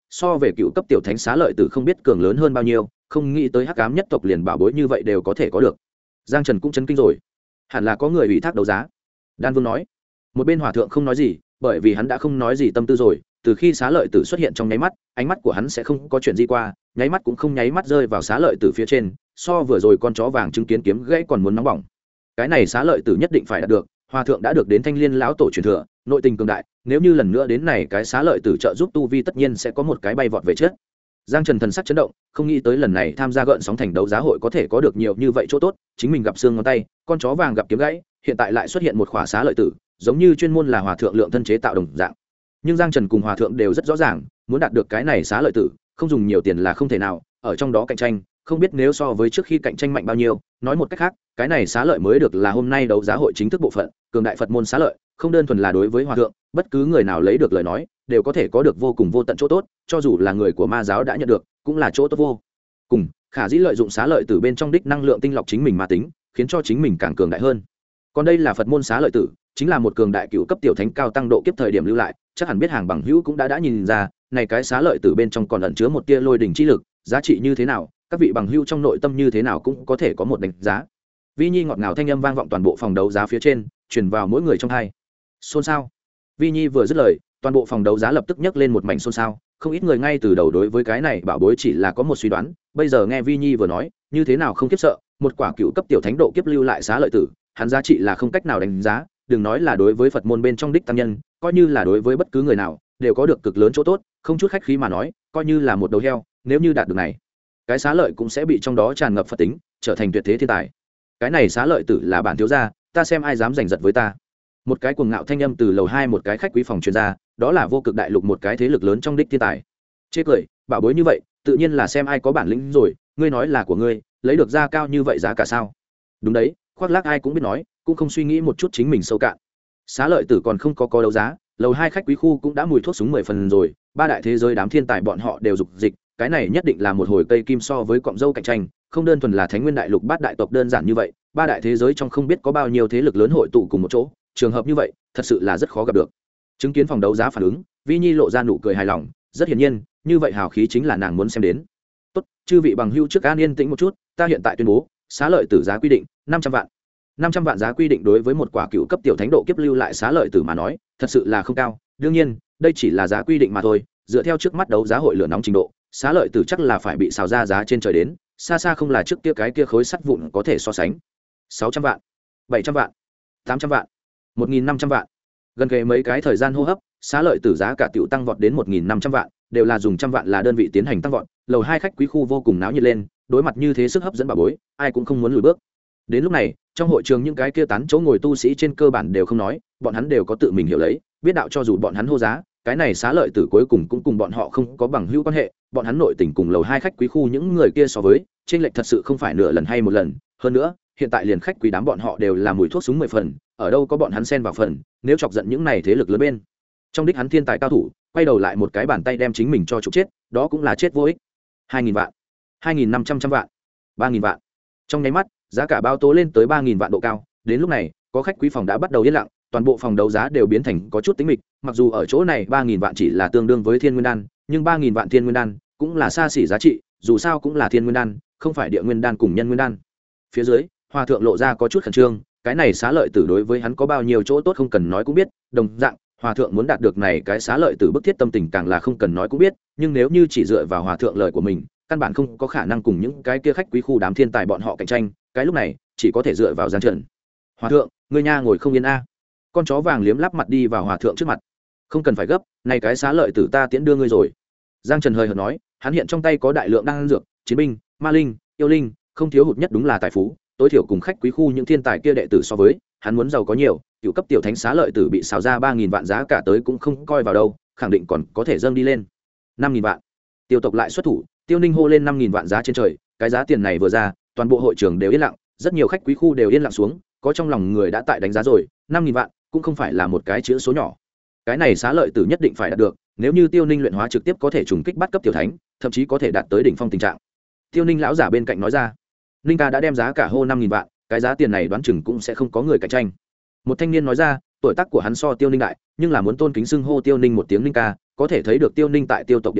so về cựu cấp tiểu thánh xá lợi tử không biết cường lớn hơn bao nhiêu, không nghĩ tới hắc ám nhất tộc liền bảo bối như vậy đều có thể có được. Giang Trần cũng chấn kinh rồi, hẳn là có người ủy thác đấu giá. Đan Vương nói. Một bên hòa thượng không nói gì, bởi vì hắn đã không nói gì tâm tư rồi. Từ khi xá lợi tử xuất hiện trong nháy mắt, ánh mắt của hắn sẽ không có chuyện gì qua, nháy mắt cũng không nháy mắt rơi vào xá lợi tử phía trên, so vừa rồi con chó vàng chứng kiến kiếm gãy còn muốn nóng bỏng. Cái này xá lợi tử nhất định phải đạt được. Hòa thượng đã được đến Thanh Liên lão tổ truyền thừa, nội tình cường đại, nếu như lần nữa đến này cái xá lợi tử trợ giúp tu vi tất nhiên sẽ có một cái bay vọt về trước. Giang Trần thần sắc chấn động, không nghĩ tới lần này tham gia gợn sóng thành đấu giá hội có thể có được nhiều như vậy chỗ tốt, chính mình gặp xương ngón tay, con chó vàng gặp kiếm gãy, hiện tại lại xuất hiện một khỏa xá lợi tử, giống như chuyên môn là hòa thượng lượng thân chế tạo đồng dạng. Nhưng Giang Trần cùng hòa thượng đều rất rõ ràng, muốn đạt được cái này xá lợi tử, không dùng nhiều tiền là không thể nào, ở trong đó cạnh tranh, không biết nếu so với trước khi cạnh tranh mạnh bao nhiêu, nói một cách khác, cái này xá lợi mới được là hôm nay đấu giá hội chính thức bộ phận, cường đại Phật môn xá lợi, không đơn thuần là đối với hòa thượng, bất cứ người nào lấy được lời nói, đều có thể có được vô cùng vô tận chỗ tốt, cho dù là người của ma giáo đã nhận được, cũng là chỗ tốt vô cùng. Khả dĩ lợi dụng xá lợi tử bên trong đích năng lượng tinh lọc chính mình ma tính, khiến cho chính mình càng cường đại hơn. Còn đây là Phật môn xá lợi tử, chính là một cường đại cựu cấp tiểu thánh cao tăng độ kiếp thời điểm lưu lại, chắc hẳn biết hàng bằng hữu cũng đã nhìn ra, này cái xá lợi tử bên trong còn ẩn chứa một tia lôi đỉnh chi lực, giá trị như thế nào, các vị bằng hữu trong nội tâm như thế nào cũng có thể có một đánh giá. Vi Nhi ngọt ngào thanh âm vang vọng toàn bộ phòng đấu giá phía trên, truyền vào mỗi người trong hai. Xôn xao. Vi Nhi vừa dứt lời, toàn bộ phòng đấu giá lập tức nhấc lên một mảnh xôn xao, không ít người ngay từ đầu đối với cái này bảo bối chỉ là có một suy đoán, bây giờ nghe Vi Nhi vừa nói, như thế nào không kiếp sợ, một quả cựu cấp tiểu thánh độ kiếp lưu lại xá lợi tử, hắn giá trị là không cách nào đánh giá, đừng nói là đối với Phật môn bên trong đích tăng nhân, coi như là đối với bất cứ người nào, đều có được cực lớn chỗ tốt, không chút khách khí mà nói, coi như là một đầu heo, nếu như đạt được này, cái xá lợi cũng sẽ bị trong đó tràn ngập Phật tính, trở thành tuyệt thế thiên tài. Cái này xá lợi tử là bản thiếu gia, ta xem ai dám giành giật với ta. Một cái cuồng ngạo thanh âm từ lầu 2 một cái khách quý phòng truyền ra, đó là Vô Cực đại lục một cái thế lực lớn trong đích thiên tài. Chê cười, bảo bối như vậy, tự nhiên là xem ai có bản lĩnh rồi, ngươi nói là của ngươi, lấy được giá cao như vậy giá cả sao? Đúng đấy, khoác lác ai cũng biết nói, cũng không suy nghĩ một chút chính mình sâu cạn. Xá lợi tử còn không có đấu giá, lầu 2 khách quý khu cũng đã mùi thuốc súng 10 phần rồi, ba đại thế giới đám thiên tài bọn họ đều dục dịch, cái này nhất định là một hồi cây kim so với cọng dâu cạnh tranh, không đơn thuần là Thánh Nguyên đại lục bát đại tộc đơn giản như vậy, ba đại thế giới trong không biết có bao nhiêu thế lực lớn hội tụ cùng một chỗ, trường hợp như vậy, thật sự là rất khó gặp được. Chứng kiến phòng đấu giá phản ứng, Vi Nhi lộ ra nụ cười hài lòng, rất hiển nhiên, như vậy hào khí chính là nàng muốn xem đến. Tốt, chư vị bằng hữu trước an yên tĩnh một chút, ta hiện tại tuyên bố, xá lợi tử giá quy định 500 vạn. 500 vạn giá quy định đối với một quả cựu cấp tiểu thánh độ kiếp lưu lại xá lợi tử mà nói, thật sự là không cao. Đương nhiên, đây chỉ là giá quy định mà thôi, dựa theo trước mắt đấu giá hội lửa nóng trình độ, xá lợi tử chắc là phải bị xào ra giá trên trời đến, xa xa không là trước kia cái kia khối sắt vụn có thể so sánh. 600 vạn, 700 vạn, 800 vạn, 1.500 vạn. Gần kề mấy cái thời gian hô hấp, xá lợi tử giá cả tiểu tăng vọt đến 1.500 vạn, đều là dùng trăm vạn là đơn vị tiến hành tăng vọt. Lầu 2 khách quý khu vô cùng náo nhiệt lên, đối mặt như thế sức hấp dẫn bà bối, ai cũng không muốn lùi bước. Đến lúc này, trong hội trường những cái kia tán chỗ ngồi tu sĩ trên cơ bản đều không nói, bọn hắn đều có tự mình hiểu lấy, biết đạo cho dù bọn hắn hô giá, cái này xá lợi tử cuối cùng cũng cùng bọn họ không có bằng hữu quan hệ, bọn hắn nội tình cùng lầu 2 khách quý khu những người kia so với, chênh lệch thật sự không phải nửa lần hay một lần, hơn nữa, hiện tại liền khách quý đám bọn họ đều là mùi thuốc súng 10 phần, ở đâu có bọn hắn xen vào phần, nếu chọc giận những này thế lực lớn bên. Trong đích hắn thiên tài cao thủ, quay đầu lại một cái bàn tay đem chính mình cho trục chết, đó cũng là chết vô ích. 2.000 vạn, 2.500 vạn, 3.000 vạn. Trong nháy mắt, giá cả bao tố lên tới 3.000 vạn độ cao, đến lúc này, có khách quý phòng đã bắt đầu yên lặng, toàn bộ phòng đấu giá đều biến thành có chút tĩnh mịch, mặc dù ở chỗ này 3.000 vạn chỉ là tương đương với thiên nguyên đan, nhưng 3.000 vạn thiên nguyên đan cũng là xa xỉ giá trị, dù sao cũng là thiên nguyên đan, không phải địa nguyên đan cùng nhân nguyên đan. Phía dưới, hòa thượng lộ ra có chút khẩn trương, cái này xá lợi tử đối với hắn có bao nhiêu chỗ tốt không cần nói cũng biết, đồng dạng, hòa thượng muốn đạt được này cái xá lợi tử bức thiết tâm tình càng là không cần nói cũng biết, nhưng nếu như chỉ dựa vào hòa thượng lời của mình, căn bản không có khả năng cùng những cái kia khách quý khu đám thiên tài bọn họ cạnh tranh, cái lúc này chỉ có thể dựa vào Giang Trần. Hòa thượng, ngươi nha ngồi không yên a. Con chó vàng liếm lắp mặt đi vào hòa thượng trước mặt. Không cần phải gấp, này cái xá lợi tử ta tiễn đưa ngươi rồi. Giang Trần hơi hợt nói, hắn hiện trong tay có đại lượng đan dược, chiến binh, ma linh, yêu linh, không thiếu hụt nhất đúng là tài phú, tối thiểu cùng khách quý khu những thiên tài kia đệ tử so với, hắn muốn giàu có nhiều, cựu cấp tiểu thánh xá lợi tử bị xào ra 3.000 vạn giá cả tới cũng không coi vào đâu, khẳng định còn có thể dâng đi lên. 5.000 vạn. Tiêu tộc lại xuất thủ, Tiêu Ninh hô lên 5.000 vạn giá trên trời, cái giá tiền này vừa ra, toàn bộ hội trường đều yên lặng, rất nhiều khách quý khu đều yên lặng xuống, có trong lòng người đã tại đánh giá rồi, 5.000 vạn cũng không phải là một cái chữ số nhỏ. Cái này xá lợi tử nhất định phải đạt được, nếu như Tiêu Ninh luyện hóa trực tiếp có thể trùng kích bắt cấp tiểu thánh, thậm chí có thể đạt tới đỉnh phong tình trạng. Tiêu Ninh lão giả bên cạnh nói ra, Ninh ca đã đem giá cả hô 5.000 vạn, cái giá tiền này đoán chừng cũng sẽ không có người cạnh tranh. Một thanh niên nói ra, tuổi tác của hắn so Tiêu Ninh đại, nhưng là muốn tôn kính xưng hô Tiêu Ninh một tiếng Ninh ca, có thể thấy được Tiêu Ninh tại Tiêu tộc địa vị,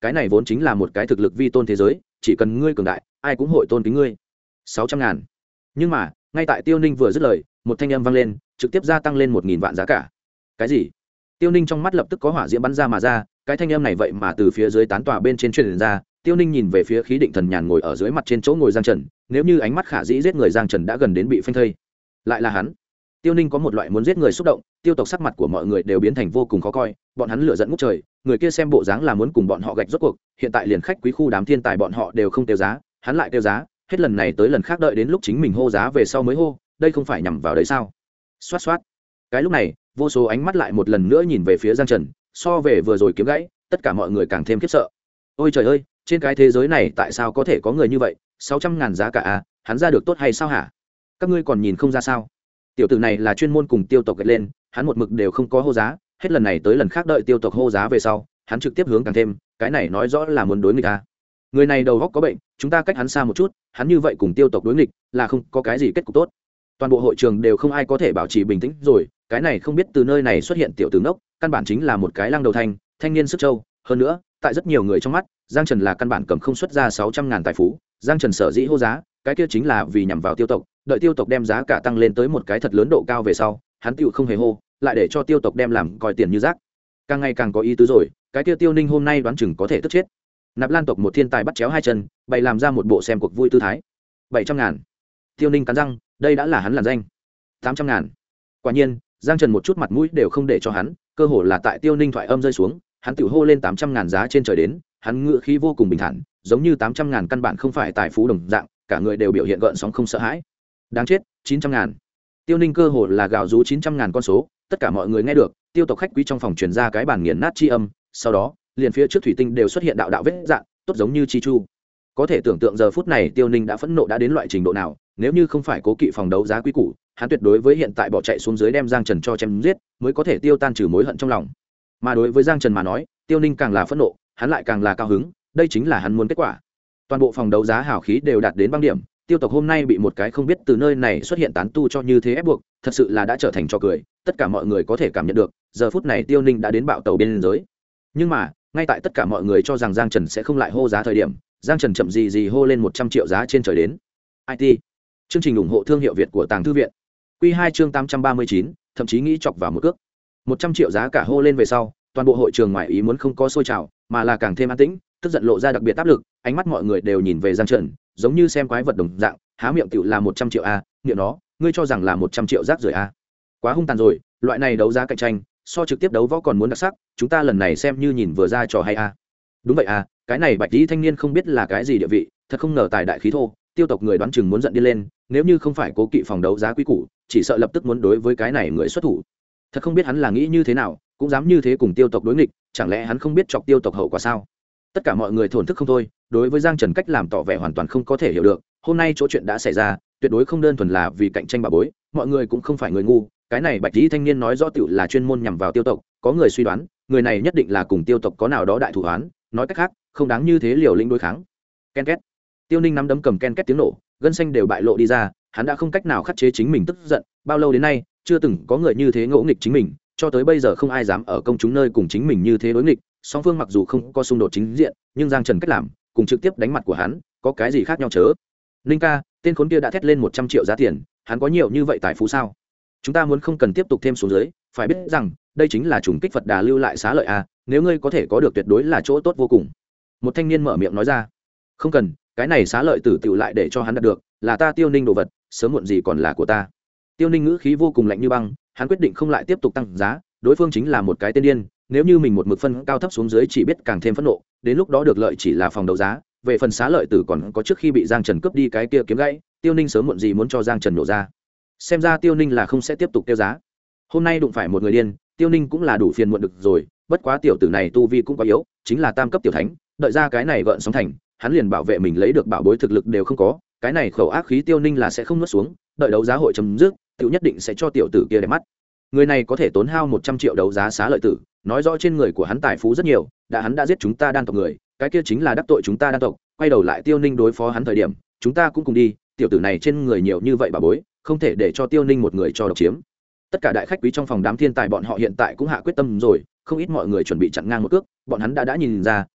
cái này vốn chính là một cái thực lực vi tôn thế giới, chỉ cần ngươi cường đại ai cũng hội tôn kính ngươi. 600.000. Nhưng mà ngay tại Tiêu Ninh vừa dứt lời, một thanh âm vang lên, trực tiếp gia tăng lên 1.000 vạn giá cả. Cái gì? Tiêu Ninh trong mắt lập tức có hỏa diễm bắn ra mà ra, cái thanh âm này vậy mà từ phía dưới tán tòa bên trên truyền ra. Tiêu Ninh nhìn về phía Khí Định Thần Nhàn ngồi ở dưới mặt trên chỗ ngồi Giang Trần, nếu như ánh mắt khả dĩ giết người Giang Trần đã gần đến bị phanh thây. Lại là hắn. Tiêu Ninh có một loại muốn giết người xúc động, tiêu tộc sắc mặt của mọi người đều biến thành vô cùng khó coi, bọn hắn lửa giận ngút trời, người kia xem bộ dáng là muốn cùng bọn họ gạch rốt cuộc, hiện tại liền khách quý khu đám thiên tài bọn họ đều không tiêu giá, hắn lại tiêu giá, hết lần này tới lần khác đợi đến lúc chính mình hô giá về sau mới hô, đây không phải nhằm vào đấy sao? Xoát xoát. Cái lúc này, vô số ánh mắt lại một lần nữa nhìn về phía Giang Trần, so về vừa rồi kiếm gãy, tất cả mọi người càng thêm khiếp sợ. Ôi trời ơi, trên cái thế giới này tại sao có thể có người như vậy? 600.000 giá cả à, hắn ra được tốt hay sao hả? Các ngươi còn nhìn không ra sao? Tiểu tử này là chuyên môn cùng tiêu tộc gạch lên, hắn một mực đều không có hô giá, hết lần này tới lần khác đợi tiêu tộc hô giá về sau, hắn trực tiếp hướng càng thêm, cái này nói rõ là muốn đối nghịch à? Người này đầu óc có bệnh, chúng ta cách hắn xa một chút, hắn như vậy cùng tiêu tộc đối nghịch là không có cái gì kết cục tốt. Toàn bộ hội trường đều không ai có thể bảo trì bình tĩnh rồi, cái này không biết từ nơi này xuất hiện tiểu tử ngốc, căn bản chính là một cái lăng đầu thanh niên sức châu, hơn nữa, tại rất nhiều người trong mắt, Giang Trần là căn bản cầm không xuất ra 600.000 tài phú, Giang Trần sở dĩ hô giá, cái kia chính là vì nhằm vào tiêu tộc, đợi tiêu tộc đem giá cả tăng lên tới một cái thật lớn độ cao về sau, hắn tựu không hề hô, lại để cho tiêu tộc đem làm coi tiền như rác. Càng ngày càng có ý tứ rồi, cái kia Tiêu Ninh hôm nay đoán chừng có thể tức chết. Nạp Lan tộc một thiên tài bắt chéo hai chân, bày làm ra một bộ xem cuộc vui tư thái. 700.000. Tiêu Ninh cắn răng, đây đã là hắn làn danh. 800.000. Quả nhiên, Giang Trần một chút mặt mũi đều không để cho hắn, cơ hồ là tại Tiêu Ninh thoại âm rơi xuống, hắn tiểu hô lên 800.000 giá trên trời đến, hắn ngựa khí vô cùng bình thản, giống như 800.000 căn bản không phải tài phú đồng dạng, cả người đều biểu hiện gợn sóng không sợ hãi. Đáng chết, 900.000. Tiêu Ninh cơ hồ là gào rú 900.000 con số, tất cả mọi người nghe được, tiêu tộc khách quý trong phòng truyền ra cái bản nghiền nát chi âm, sau đó, liền phía trước thủy tinh đều xuất hiện đạo đạo vết rạn, tốt giống như chi chu. Có thể tưởng tượng giờ phút này Tiêu Ninh đã phẫn nộ đã đến loại trình độ nào, nếu như không phải cố kỵ phòng đấu giá quý củ, hắn tuyệt đối với hiện tại bỏ chạy xuống dưới đem Giang Trần cho chém giết, mới có thể tiêu tan trừ mối hận trong lòng. Mà đối với Giang Trần mà nói, Tiêu Ninh càng là phẫn nộ, hắn lại càng là cao hứng, đây chính là hắn muốn kết quả. Toàn bộ phòng đấu giá hào khí đều đạt đến băng điểm, tiêu tộc hôm nay bị một cái không biết từ nơi này xuất hiện tán tu cho như thế ép buộc, thật sự là đã trở thành trò cười, tất cả mọi người có thể cảm nhận được, giờ phút này Tiêu Ninh đã đến bạo tàu bên giới. Nhưng mà, ngay tại tất cả mọi người cho rằng Giang Trần sẽ không lại hô giá thời điểm, Giang Trần chậm gì hô lên 100 triệu giá trên trời đến. IT. Chương trình ủng hộ thương hiệu Việt của Tàng Thư viện. Quy 2 chương 839, thậm chí nghĩ chọc vào một cước. 100 triệu giá cả hô lên về sau, toàn bộ hội trường ngoài ý muốn không có sôi trào, mà là càng thêm an tĩnh, tức giận lộ ra đặc biệt áp lực, ánh mắt mọi người đều nhìn về Giang Trần, giống như xem quái vật đồng dạng, há miệng tiểu là 100 triệu a, niệm nó, ngươi cho rằng là 100 triệu rác rưởi a. Quá hung tàn rồi, loại này đấu giá cạnh tranh, so trực tiếp đấu võ còn muốn đặc sắc, chúng ta lần này xem như nhìn vừa ra trò hay a. Đúng vậy a, cái này bạch y thanh niên không biết là cái gì địa vị, thật không ngờ tài đại khí thô, tiêu tộc người đoán chừng muốn giận đi lên, nếu như không phải cố kỵ phòng đấu giá quý củ, chỉ sợ lập tức muốn đối với cái này người xuất thủ. Thật không biết hắn là nghĩ như thế nào, cũng dám như thế cùng tiêu tộc đối nghịch, chẳng lẽ hắn không biết chọc tiêu tộc hậu quả sao? Tất cả mọi người thổn thức không thôi, đối với Giang Trần cách làm tỏ vẻ hoàn toàn không có thể hiểu được, hôm nay chỗ chuyện đã xảy ra, tuyệt đối không đơn thuần là vì cạnh tranh bà bối, mọi người cũng không phải người ngu, cái này bạch y thanh niên nói rõ tiểu là chuyên môn nhằm vào tiêu tộc, có người suy đoán, người này nhất định là cùng tiêu tộc có nào đó đại thủ án, nói cách khác, không đáng như thế liều lĩnh đối kháng. Ken két. Tiêu Ninh nắm đấm cầm ken két tiếng nổ, gân xanh đều bại lộ đi ra, hắn đã không cách nào khắc chế chính mình tức giận, bao lâu đến nay, chưa từng có người như thế ngỗ nghịch chính mình, cho tới bây giờ không ai dám ở công chúng nơi cùng chính mình như thế đối nghịch, song phương mặc dù không có xung đột chính diện, nhưng Giang Trần cách làm, cùng trực tiếp đánh mặt của hắn, có cái gì khác nhau chớ? Ninh ca, tên khốn kia đã thét lên 100 triệu giá tiền, hắn có nhiều như vậy tài phú sao? Chúng ta muốn không cần tiếp tục thêm xuống dưới, phải biết rằng, đây chính là trùng kích Phật Đà lưu lại xá lợi a, nếu ngươi có thể có được tuyệt đối là chỗ tốt vô cùng. Một thanh niên mở miệng nói ra. Không cần, cái này xá lợi tử tựu lại để cho hắn đạt được, là ta Tiêu Ninh đồ vật, sớm muộn gì còn là của ta. Tiêu Ninh ngữ khí vô cùng lạnh như băng, hắn quyết định không lại tiếp tục tăng giá, đối phương chính là một cái tên điên, nếu như mình một mực phân cao thấp xuống dưới chỉ biết càng thêm phẫn nộ, đến lúc đó được lợi chỉ là phòng đấu giá, về phần xá lợi tử còn có trước khi bị Giang Trần cướp đi cái kia kiếm gãy, Tiêu Ninh sớm muộn gì muốn cho Giang Trần nổ ra. Xem ra Tiêu Ninh là không sẽ tiếp tục tiêu giá. Hôm nay đụng phải một người điên, Tiêu Ninh cũng là đủ phiền muộn được rồi, bất quá tiểu tử này tu vi cũng quá yếu, chính là tam cấp tiểu thánh, đợi ra cái này gợn sóng thành, hắn liền bảo vệ mình lấy được bảo bối thực lực đều không có, cái này khẩu ác khí Tiêu Ninh là sẽ không nuốt xuống, đợi đấu giá hội chấm dứt, tiểu nhất định sẽ cho tiểu tử kia đẹp mắt. Người này có thể tốn hao 100 triệu đấu giá xá lợi tử, nói rõ trên người của hắn tài phú rất nhiều, hắn đã giết chúng ta đan tộc người, cái kia chính là đắc tội chúng ta đan tộc, quay đầu lại Tiêu Ninh đối phó hắn thời điểm, chúng ta cũng cùng đi, tiểu tử này trên người nhiều như vậy bà bối, không thể để cho Tiêu Ninh một người cho độc chiếm. Tất cả đại khách quý trong phòng đám thiên tài bọn họ hiện tại cũng hạ quyết tâm rồi, không ít mọi người chuẩn bị chặn ngang một cước, bọn hắn đã nhìn ra,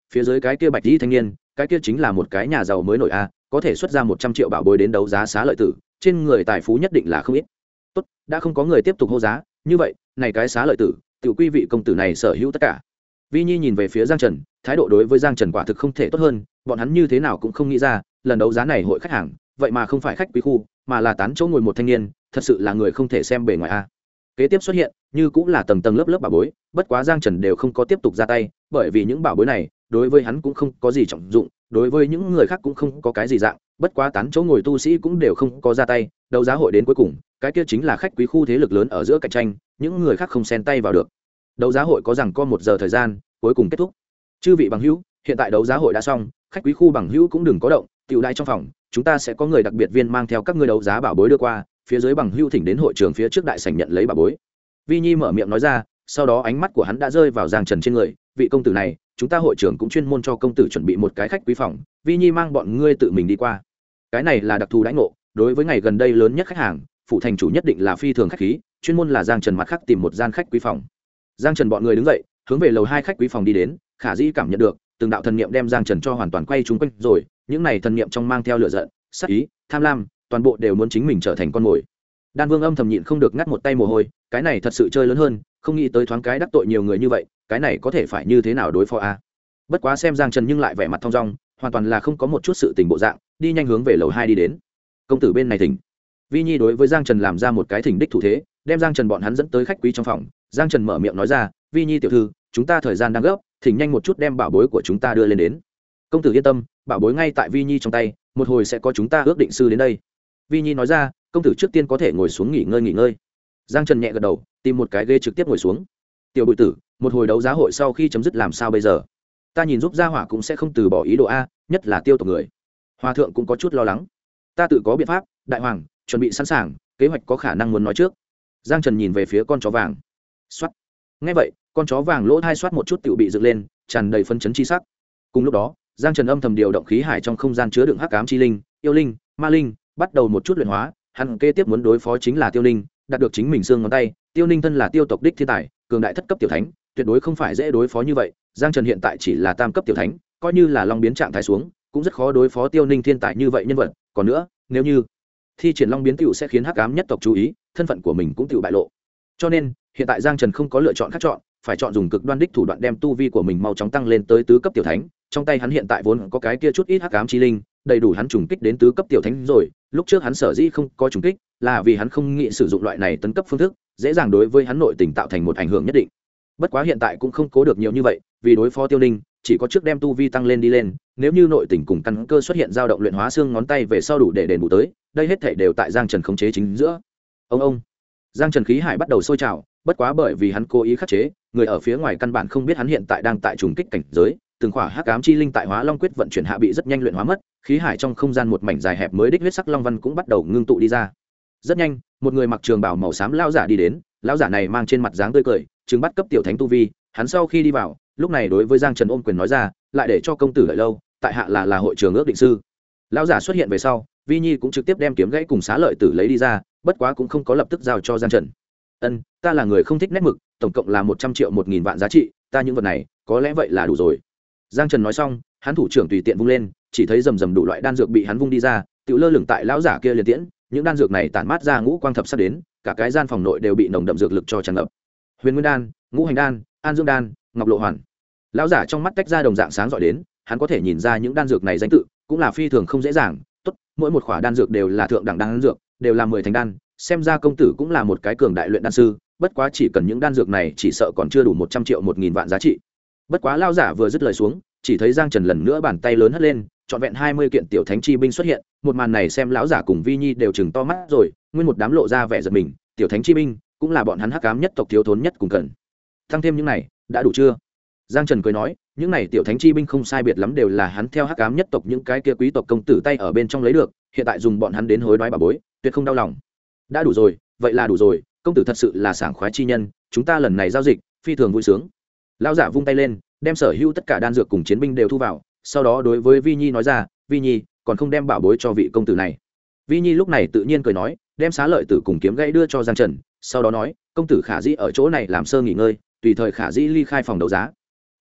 phía dưới cái kia bạch y thanh niên, cái kia chính là một cái nhà giàu mới nổi a, có thể xuất ra 100 triệu bảo bối đến đấu giá xá lợi tử, trên người tài phú nhất định là không ít. Tốt, đã không có người tiếp tục hô giá, như vậy này cái xá lợi tử tự quy vị công tử này sở hữu tất cả. Vi Nhi nhìn về phía Giang Trần, thái độ đối với Giang Trần quả thực không thể tốt hơn, bọn hắn như thế nào cũng không nghĩ ra, lần đấu giá này hội khách hàng, vậy mà không phải khách quý khu, mà là tán chỗ ngồi một thanh niên, thật sự là người không thể xem bề ngoài a. Kế tiếp xuất hiện, như cũng là tầng tầng lớp lớp bảo bối, bất quá Giang Trần đều không có tiếp tục ra tay, bởi vì những bảo bối này, đối với hắn cũng không có gì trọng dụng, đối với những người khác cũng không có cái gì dạng, bất quá tán chỗ ngồi tu sĩ cũng đều không có ra tay, đấu giá hội đến cuối cùng, cái kia chính là khách quý khu thế lực lớn ở giữa cạnh tranh, những người khác không xen tay vào được. Đấu giá hội có rằng có 1 giờ thời gian, cuối cùng kết thúc. Chư vị bằng hữu, hiện tại đấu giá hội đã xong, khách quý khu bằng hữu cũng đừng có động, tiểu đại trong phòng, chúng ta sẽ có người đặc biệt viên mang theo các ngươi đấu giá bảo bối đưa qua, phía dưới bằng hữu thỉnh đến hội trường phía trước đại sảnh nhận lấy bảo bối. Vi Nhi mở miệng nói ra, sau đó ánh mắt của hắn đã rơi vào Giang Trần trên người, vị công tử này, chúng ta hội trưởng cũng chuyên môn cho công tử chuẩn bị một cái khách quý phòng, Vi Nhi mang bọn ngươi tự mình đi qua. Cái này là đặc thù đãi ngộ, đối với ngày gần đây lớn nhất khách hàng, phụ thành chủ nhất định là phi thường khách khí, chuyên môn là Giang Trần mặt khác tìm một gian khách quý phòng. Giang Trần bọn người đứng dậy, hướng về lầu 2 khách quý phòng đi đến, Khả Dĩ cảm nhận được, từng đạo thần niệm đem Giang Trần cho hoàn toàn quay trúng quanh rồi, những này thần niệm trong mang theo lửa giận, sát ý, tham lam, toàn bộ đều muốn chính mình trở thành con mồi. Đan Vương âm thầm nhịn không được ngắt một tay mồ hôi, cái này thật sự chơi lớn hơn, không nghĩ tới thoáng cái đắc tội nhiều người như vậy, cái này có thể phải như thế nào đối phó a? Bất quá xem Giang Trần nhưng lại vẻ mặt thong dong, hoàn toàn là không có một chút sự tình bộ dạng, đi nhanh hướng về lầu 2 đi đến. Công tử bên này thỉnh. Vi Nhi đối với Giang Trần làm ra một cái thỉnh đích thủ thế, đem Giang Trần bọn hắn dẫn tới khách quý trong phòng. Giang Trần mở miệng nói ra, Vi Nhi tiểu thư, chúng ta thời gian đang gấp, thỉnh nhanh một chút đem bảo bối của chúng ta đưa lên đến. Công tử yên tâm, bảo bối ngay tại Vi Nhi trong tay, một hồi sẽ có chúng ta ước định sư đến đây. Vi Nhi nói ra, công tử trước tiên có thể ngồi xuống nghỉ ngơi. Giang Trần nhẹ gật đầu, tìm một cái ghế trực tiếp ngồi xuống. Tiểu bội tử, một hồi đấu giá hội sau khi chấm dứt làm sao bây giờ? Ta nhìn giúp gia hỏa cũng sẽ không từ bỏ ý đồ a, nhất là Tiêu tộc người. Hòa thượng cũng có chút lo lắng. Ta tự có biện pháp, đại hoàng, chuẩn bị sẵn sàng, kế hoạch có khả năng muốn nói trước. Giang Trần nhìn về phía con chó vàng. Soát. Nghe vậy, con chó vàng lỗ thai soát một chút tiểu bị dựng lên, tràn đầy phấn chấn chi sắc. Cùng lúc đó, Giang Trần âm thầm điều động khí hải trong không gian chứa đựng hắc ám chi linh, yêu linh, ma linh, bắt đầu một chút luyện hóa. Hắn kế tiếp muốn đối phó chính là Tiêu Linh, đạt được chính mình xương ngón tay. Tiêu Linh thân là Tiêu tộc đích thiên tài, cường đại thất cấp tiểu thánh, tuyệt đối không phải dễ đối phó như vậy. Giang Trần hiện tại chỉ là tam cấp tiểu thánh, coi như là long biến trạng thái xuống, cũng rất khó đối phó Tiêu Linh thiên tài như vậy nhân vật. Còn nữa, nếu như thi triển long biến tiểu sẽ khiến hắc ám nhất tộc chú ý, thân phận của mình cũng tiểu bại lộ. Cho nên, hiện tại Giang Trần không có lựa chọn khác chọn, phải chọn dùng cực đoan đích thủ đoạn đem tu vi của mình mau chóng tăng lên tới tứ cấp tiểu thánh. Trong tay hắn hiện tại vốn có cái kia chút ít hắc ám chi linh, đầy đủ hắn trùng kích đến tứ cấp tiểu thánh rồi. Lúc trước hắn sở dĩ không có trùng kích, là vì hắn không nghĩ sử dụng loại này tấn cấp phương thức, dễ dàng đối với hắn nội tình tạo thành một ảnh hưởng nhất định. Bất quá hiện tại cũng không cố được nhiều như vậy, vì đối phó Tiêu Linh, chỉ có trước đem tu vi tăng lên đi lên, nếu như nội tình cùng căn cơ xuất hiện dao động luyện hóa xương ngón tay về sau đủ để đền bù tới, đây hết thảy đều tại Giang Trần khống chế chính giữa. Ông Giang Trần khí hải bắt đầu sôi trào, bất quá bởi vì hắn cố ý khắc chế, người ở phía ngoài căn bản không biết hắn hiện tại đang tại trùng kích cảnh giới, từng khỏa hắc ám chi linh tại Hóa Long quyết vận chuyển hạ bị rất nhanh luyện hóa mất, khí hải trong không gian một mảnh dài hẹp mới đích huyết sắc long văn cũng bắt đầu ngưng tụ đi ra. Rất nhanh, một người mặc trường bào màu xám lão giả đi đến, lão giả này mang trên mặt dáng tươi cười, chứng bắt cấp tiểu thánh tu vi, hắn sau khi đi vào, lúc này đối với Giang Trần ôm quyền nói ra, lại để cho công tử đợi lâu, tại hạ là hội trường ước định sư. Lão giả xuất hiện về sau, Vi Nhi cũng trực tiếp đem kiếm gãy cùng xá lợi tử lấy đi ra, bất quá cũng không có lập tức giao cho Giang Trần. Ta là người không thích nét mực, tổng cộng là 100 triệu 1000 vạn giá trị, ta những vật này, có lẽ vậy là đủ rồi. Giang Trần nói xong, hắn thủ trưởng tùy tiện vung lên, chỉ thấy rầm rầm đủ loại đan dược bị hắn vung đi ra, tự lơ lửng tại lão giả kia liền tiễn, những đan dược này tản mát ra ngũ quang thập sắc đến, cả cái gian phòng nội đều bị nồng đậm dược lực cho tràn ngập. Huyền Nguyên đan, Ngũ Hành đan, An Dương đan, Ngọc Lộ hoàn. Lão giả trong mắt tách ra đồng dạng sáng rọi đến, hắn có thể nhìn ra những đan dược này danh tự, cũng là phi thường không dễ dàng, tốt, mỗi một khỏa đan dược đều là thượng đẳng đan dược, đều là 10 thành đan, xem ra công tử cũng là một cái cường đại luyện đan sư, bất quá chỉ cần những đan dược này chỉ sợ còn chưa đủ 100 triệu 1000 vạn giá trị. Bất quá lão giả vừa dứt lời xuống, chỉ thấy Giang Trần lần nữa bàn tay lớn hất lên, trọn vẹn 20 kiện tiểu thánh chi binh xuất hiện, một màn này xem lão giả cùng Vi Nhi đều chừng to mắt rồi, nguyên một đám lộ ra vẻ giật mình, tiểu thánh chi binh cũng là bọn hắn hắc ám nhất tộc thiếu thốn nhất cùng cần. Tăng thêm những này, đã đủ chưa? Giang Trần cười nói, những này tiểu thánh chi binh không sai biệt lắm đều là hắn theo hắc ám nhất tộc những cái kia quý tộc công tử tay ở bên trong lấy được, hiện tại dùng bọn hắn đến hối đoái bà bối, tuyệt không đau lòng. Đã đủ rồi, vậy là đủ rồi, công tử thật sự là sảng khoái chi nhân, chúng ta lần này giao dịch, phi thường vui sướng. Lão giả vung tay lên, đem sở hữu tất cả đan dược cùng chiến binh đều thu vào, sau đó đối với Vi Nhi nói ra, Vi Nhi, còn không đem bảo bối cho vị công tử này. Vi Nhi lúc này tự nhiên cười nói, đem xá lợi tử cùng kiếm gãy đưa cho Giang Trần, sau đó nói, công tử Khả Dĩ ở chỗ này làm sơ nghỉ ngơi, tùy thời Khả Dĩ ly khai phòng đấu giá.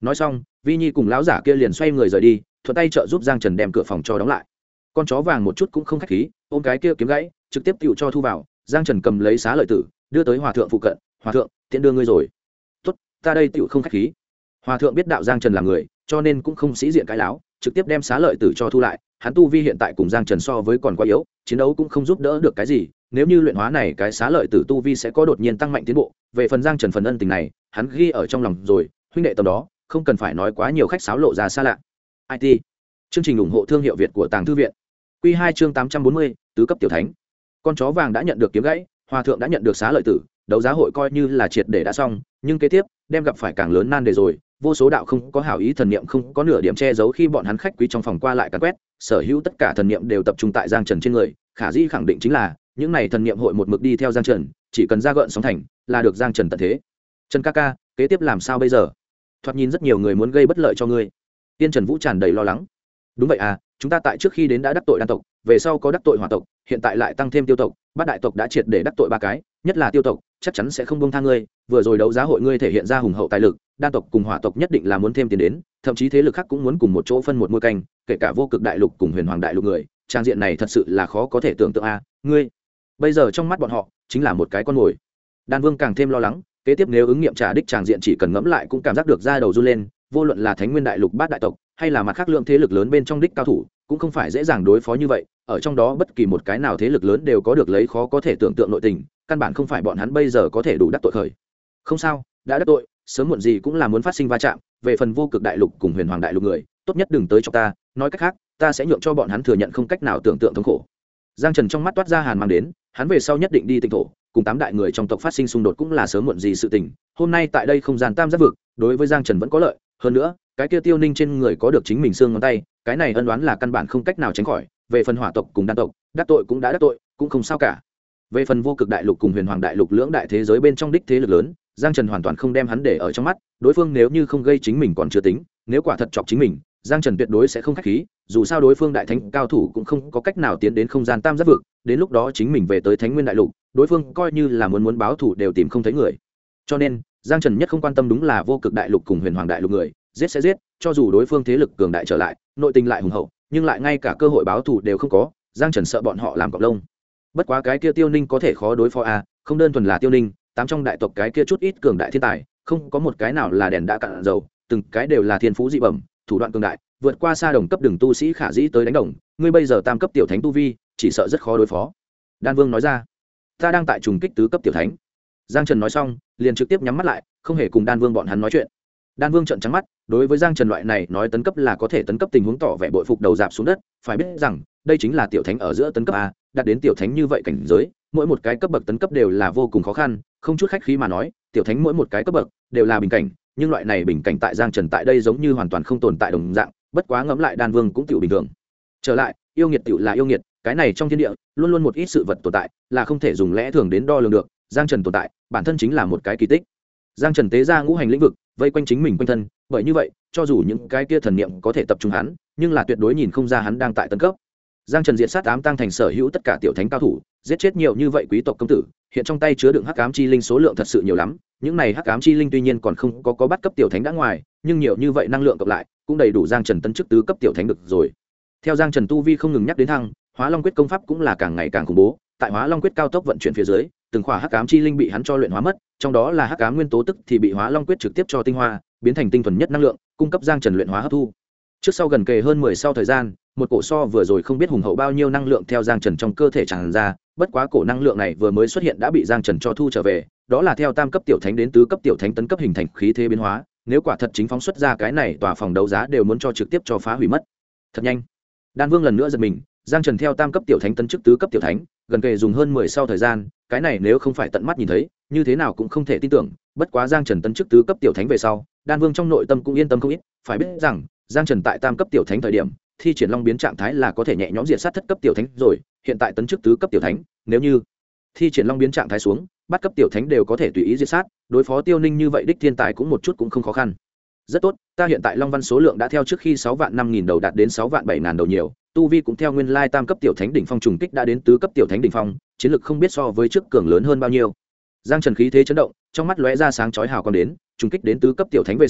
nói xong vi nhi cùng lão giả kia liền xoay người rời đi, thuận tay trợ giúp Giang Trần đem cửa phòng cho đóng lại. Con chó vàng một chút cũng không khách khí, ôm cái kia kiếm gãy trực tiếp tựu cho thu vào. Giang Trần cầm lấy xá lợi tử đưa tới hòa thượng phụ cận. Hòa thượng, tiện đưa ngươi rồi. Tốt, ta đây tựu không khách khí. Hòa thượng biết đạo Giang Trần là người, cho nên cũng không sĩ diện cái láo, trực tiếp đem xá lợi tử cho thu lại. Hắn tu vi hiện tại cùng Giang Trần so với còn quá yếu, chiến đấu cũng không giúp đỡ được cái gì, nếu như luyện hóa này cái xá lợi tử tu vi sẽ có đột nhiên tăng mạnh tiến bộ. Về phần Giang Trần phần ân tình này hắn ghi ở trong lòng rồi, huynh đệ tầm đó không cần phải nói quá nhiều khách sáo lộ ra xa lạ. IT chương trình ủng hộ thương hiệu Việt của Tàng Thư viện. Quy 2 chương 840, tứ cấp tiểu thánh. Con chó vàng đã nhận được kiếm gãy, hòa thượng đã nhận được xá lợi tử, đấu giá hội coi như là triệt để đã xong, nhưng kế tiếp đem gặp phải càng lớn nan đề rồi. Vô số đạo không có hảo ý thần niệm không có nửa điểm che giấu khi bọn hắn khách quý trong phòng qua lại càn quét, sở hữu tất cả thần niệm đều tập trung tại Giang Trần trên người. Khả Dĩ khẳng định chính là những này thần niệm hội một mực đi theo Giang Trần, chỉ cần ra gợn sóng thành là được Giang Trần tận thế. Trần ca ca, kế tiếp làm sao bây giờ? Thoạt nhìn rất nhiều người muốn gây bất lợi cho ngươi. Tiên Trần Vũ tràn đầy lo lắng. Đúng vậy à, chúng ta tại trước khi đến đã đắc tội đan tộc, về sau có đắc tội hỏa tộc, hiện tại lại tăng thêm tiêu tộc, bát đại tộc đã triệt để đắc tội ba cái, nhất là tiêu tộc chắc chắn sẽ không buông tha ngươi. Vừa rồi đấu giá hội ngươi thể hiện ra hùng hậu tài lực, đan tộc cùng hỏa tộc nhất định là muốn thêm tiền đến, thậm chí thế lực khác cũng muốn cùng một chỗ phân một muôi canh, kể cả vô cực đại lục cùng huyền hoàng đại lục người, trang diện này thật sự là khó có thể tưởng tượng a. Ngươi bây giờ trong mắt bọn họ chính là một cái con mồi. Đan Vương càng thêm lo lắng, kế tiếp nếu ứng nghiệm trả đích tràng diện chỉ cần ngẫm lại cũng cảm giác được da đầu run lên, vô luận là Thánh Nguyên đại lục bát đại tộc hay là mặt khác lượng thế lực lớn bên trong đích cao thủ cũng không phải dễ dàng đối phó như vậy, ở trong đó bất kỳ một cái nào thế lực lớn đều có được lấy khó có thể tưởng tượng nội tình, căn bản không phải bọn hắn bây giờ có thể đủ đắc tội khởi. Không sao, đã đắc tội, sớm muộn gì cũng là muốn phát sinh va chạm, về phần vô cực đại lục cùng huyền hoàng đại lục người, tốt nhất đừng tới cho ta, nói cách khác, ta sẽ nhượng cho bọn hắn thừa nhận không cách nào tưởng tượng thống khổ. Giang Trần trong mắt toát ra hàn mang đến, hắn về sau nhất định đi Tịnh thổ, cùng tám đại người trong tộc phát sinh xung đột cũng là sớm muộn gì sự tình. Hôm nay tại đây không gian tam giác vực, đối với Giang Trần vẫn có lợi, hơn nữa, cái kia Tiêu Ninh trên người có được chính mình xương ngón tay, cái này ân đoán là căn bản không cách nào tránh khỏi. Về phần hỏa tộc cùng đan tộc, đắc tội cũng đã đắc tội, cũng không sao cả. Về phần vô cực đại lục cùng huyền hoàng đại lục lưỡng đại thế giới bên trong đích thế lực lớn, Giang Trần hoàn toàn không đem hắn để ở trong mắt, đối phương nếu như không gây chính mình còn chưa tính, nếu quả thật chọc chính mình, Giang Trần tuyệt đối sẽ không khách khí, dù sao đối phương đại thánh cao thủ cũng không có cách nào tiến đến không gian tam giác vực, đến lúc đó chính mình về tới Thánh Nguyên đại lục, đối phương coi như là muốn báo thủ đều tìm không thấy người. Cho nên, Giang Trần nhất không quan tâm đúng là vô cực đại lục cùng huyền hoàng đại lục người, giết sẽ giết, cho dù đối phương thế lực cường đại trở lại, nội tình lại hùng hậu, nhưng lại ngay cả cơ hội báo thù đều không có, Giang Trần sợ bọn họ làm cọp lông. Bất quá cái kia Tiêu Ninh có thể khó đối phó a, không đơn thuần là Tiêu Ninh, tám trong đại tộc cái kia chút ít cường đại thiên tài, không có một cái nào là đèn đã cạn dầu, từng cái đều là thiên phú dị bẩm, thủ đoạn cường đại, vượt qua xa đồng cấp đường tu sĩ Khả Dĩ tới đánh đồng, ngươi bây giờ tam cấp tiểu thánh tu vi, chỉ sợ rất khó đối phó. Đan Vương nói ra, ta đang tại trùng kích tứ cấp tiểu thánh. Giang Trần nói xong, liền trực tiếp nhắm mắt lại, không hề cùng Đan Vương bọn hắn nói chuyện. Đan Vương trợn trắng mắt, đối với Giang Trần loại này nói tấn cấp là có thể tấn cấp tình huống tỏ vẻ bội phục đầu dạp xuống đất, phải biết rằng, đây chính là tiểu thánh ở giữa tấn cấp a, đạt đến tiểu thánh như vậy cảnh giới, mỗi một cái cấp bậc tấn cấp đều là vô cùng khó khăn, không chút khách khí mà nói, tiểu thánh mỗi một cái cấp bậc đều là bình cảnh, nhưng loại này bình cảnh tại Giang Trần tại đây giống như hoàn toàn không tồn tại đồng dạng, bất quá ngẫm lại Đan Vương cũng tiểu bình thường. Trở lại, yêu nghiệt tiểu là yêu nghiệt, cái này trong thiên địa, luôn luôn một ít sự vật tồn tại, là không thể dùng lẽ thường đến đo lường được, Giang Trần tồn tại, bản thân chính là một cái kỳ tích. Giang Trần tế ra ngũ hành lĩnh vực, vây quanh chính mình quanh thân, bởi như vậy, cho dù những cái kia thần niệm có thể tập trung hắn, nhưng là tuyệt đối nhìn không ra hắn đang tại tấn cấp. Giang Trần diệt sát ám tăng thành sở hữu tất cả tiểu thánh cao thủ, giết chết nhiều như vậy quý tộc công tử, hiện trong tay chứa đựng hắc ám chi linh số lượng thật sự nhiều lắm, những này hắc ám chi linh tuy nhiên còn không có bắt cấp tiểu thánh đã ngoài, nhưng nhiều như vậy năng lượng cộng lại, cũng đầy đủ Giang Trần tấn chức tứ cấp tiểu thánh được rồi. Theo Giang Trần tu vi không ngừng nhắc đến thăng, Hóa Long quyết công pháp cũng là càng ngày càng khủng bố, tại Hóa Long quyết cao tốc vận chuyển phía dưới, từng khỏa hắc ám chi linh bị hắn cho luyện hóa mất, trong đó là hắc ám nguyên tố tức thì bị Hóa Long quyết trực tiếp cho tinh hoa, biến thành tinh thuần nhất năng lượng, cung cấp Giang Trần luyện hóa hấp thu. Trước sau gần kề hơn 10 sau thời gian, một cổ so vừa rồi không biết hùng hậu bao nhiêu năng lượng theo Giang Trần trong cơ thể tràn ra, bất quá cổ năng lượng này vừa mới xuất hiện đã bị Giang Trần cho thu trở về, đó là theo tam cấp tiểu thánh đến tứ cấp tiểu thánh tấn cấp hình thành khí thế biến hóa, nếu quả thật chính phóng xuất ra cái này tòa phòng đấu giá đều muốn cho trực tiếp cho phá hủy mất. Thật nhanh. Đan Vương lần nữa giật mình, Giang Trần theo tam cấp tiểu thánh tấn chức tứ cấp tiểu thánh, gần kề dùng hơn 10 sau thời gian, cái này nếu không phải tận mắt nhìn thấy, như thế nào cũng không thể tin tưởng, bất quá Giang Trần tấn chức tứ cấp tiểu thánh về sau, Đan Vương trong nội tâm cũng yên tâm không ít, phải biết rằng, Giang Trần tại tam cấp tiểu thánh thời điểm, thi triển long biến trạng thái là có thể nhẹ nhõm diệt sát thất cấp tiểu thánh rồi, hiện tại tấn chức tứ cấp tiểu thánh, nếu như thi triển long biến trạng thái xuống, bắt cấp tiểu thánh đều có thể tùy ý diệt sát, đối phó Tiêu Ninh như vậy đích thiên tài cũng một chút cũng không khó khăn. Rất tốt, ta hiện tại long văn số lượng đã theo trước khi 6 vạn 5.000 đầu đạt đến 6 vạn 7.000 đầu nhiều, tu vi cũng theo nguyên lai tam cấp tiểu thánh đỉnh phong trùng kích đã đến tứ cấp tiểu thánh đỉnh phong, chiến lực không biết so với trước cường lớn hơn bao nhiêu. Giang Trần khí thế chấn động, trong mắt lóe ra sáng chói hào quang đến, trùng kích đến tứ cấp tiểu thánh về sau,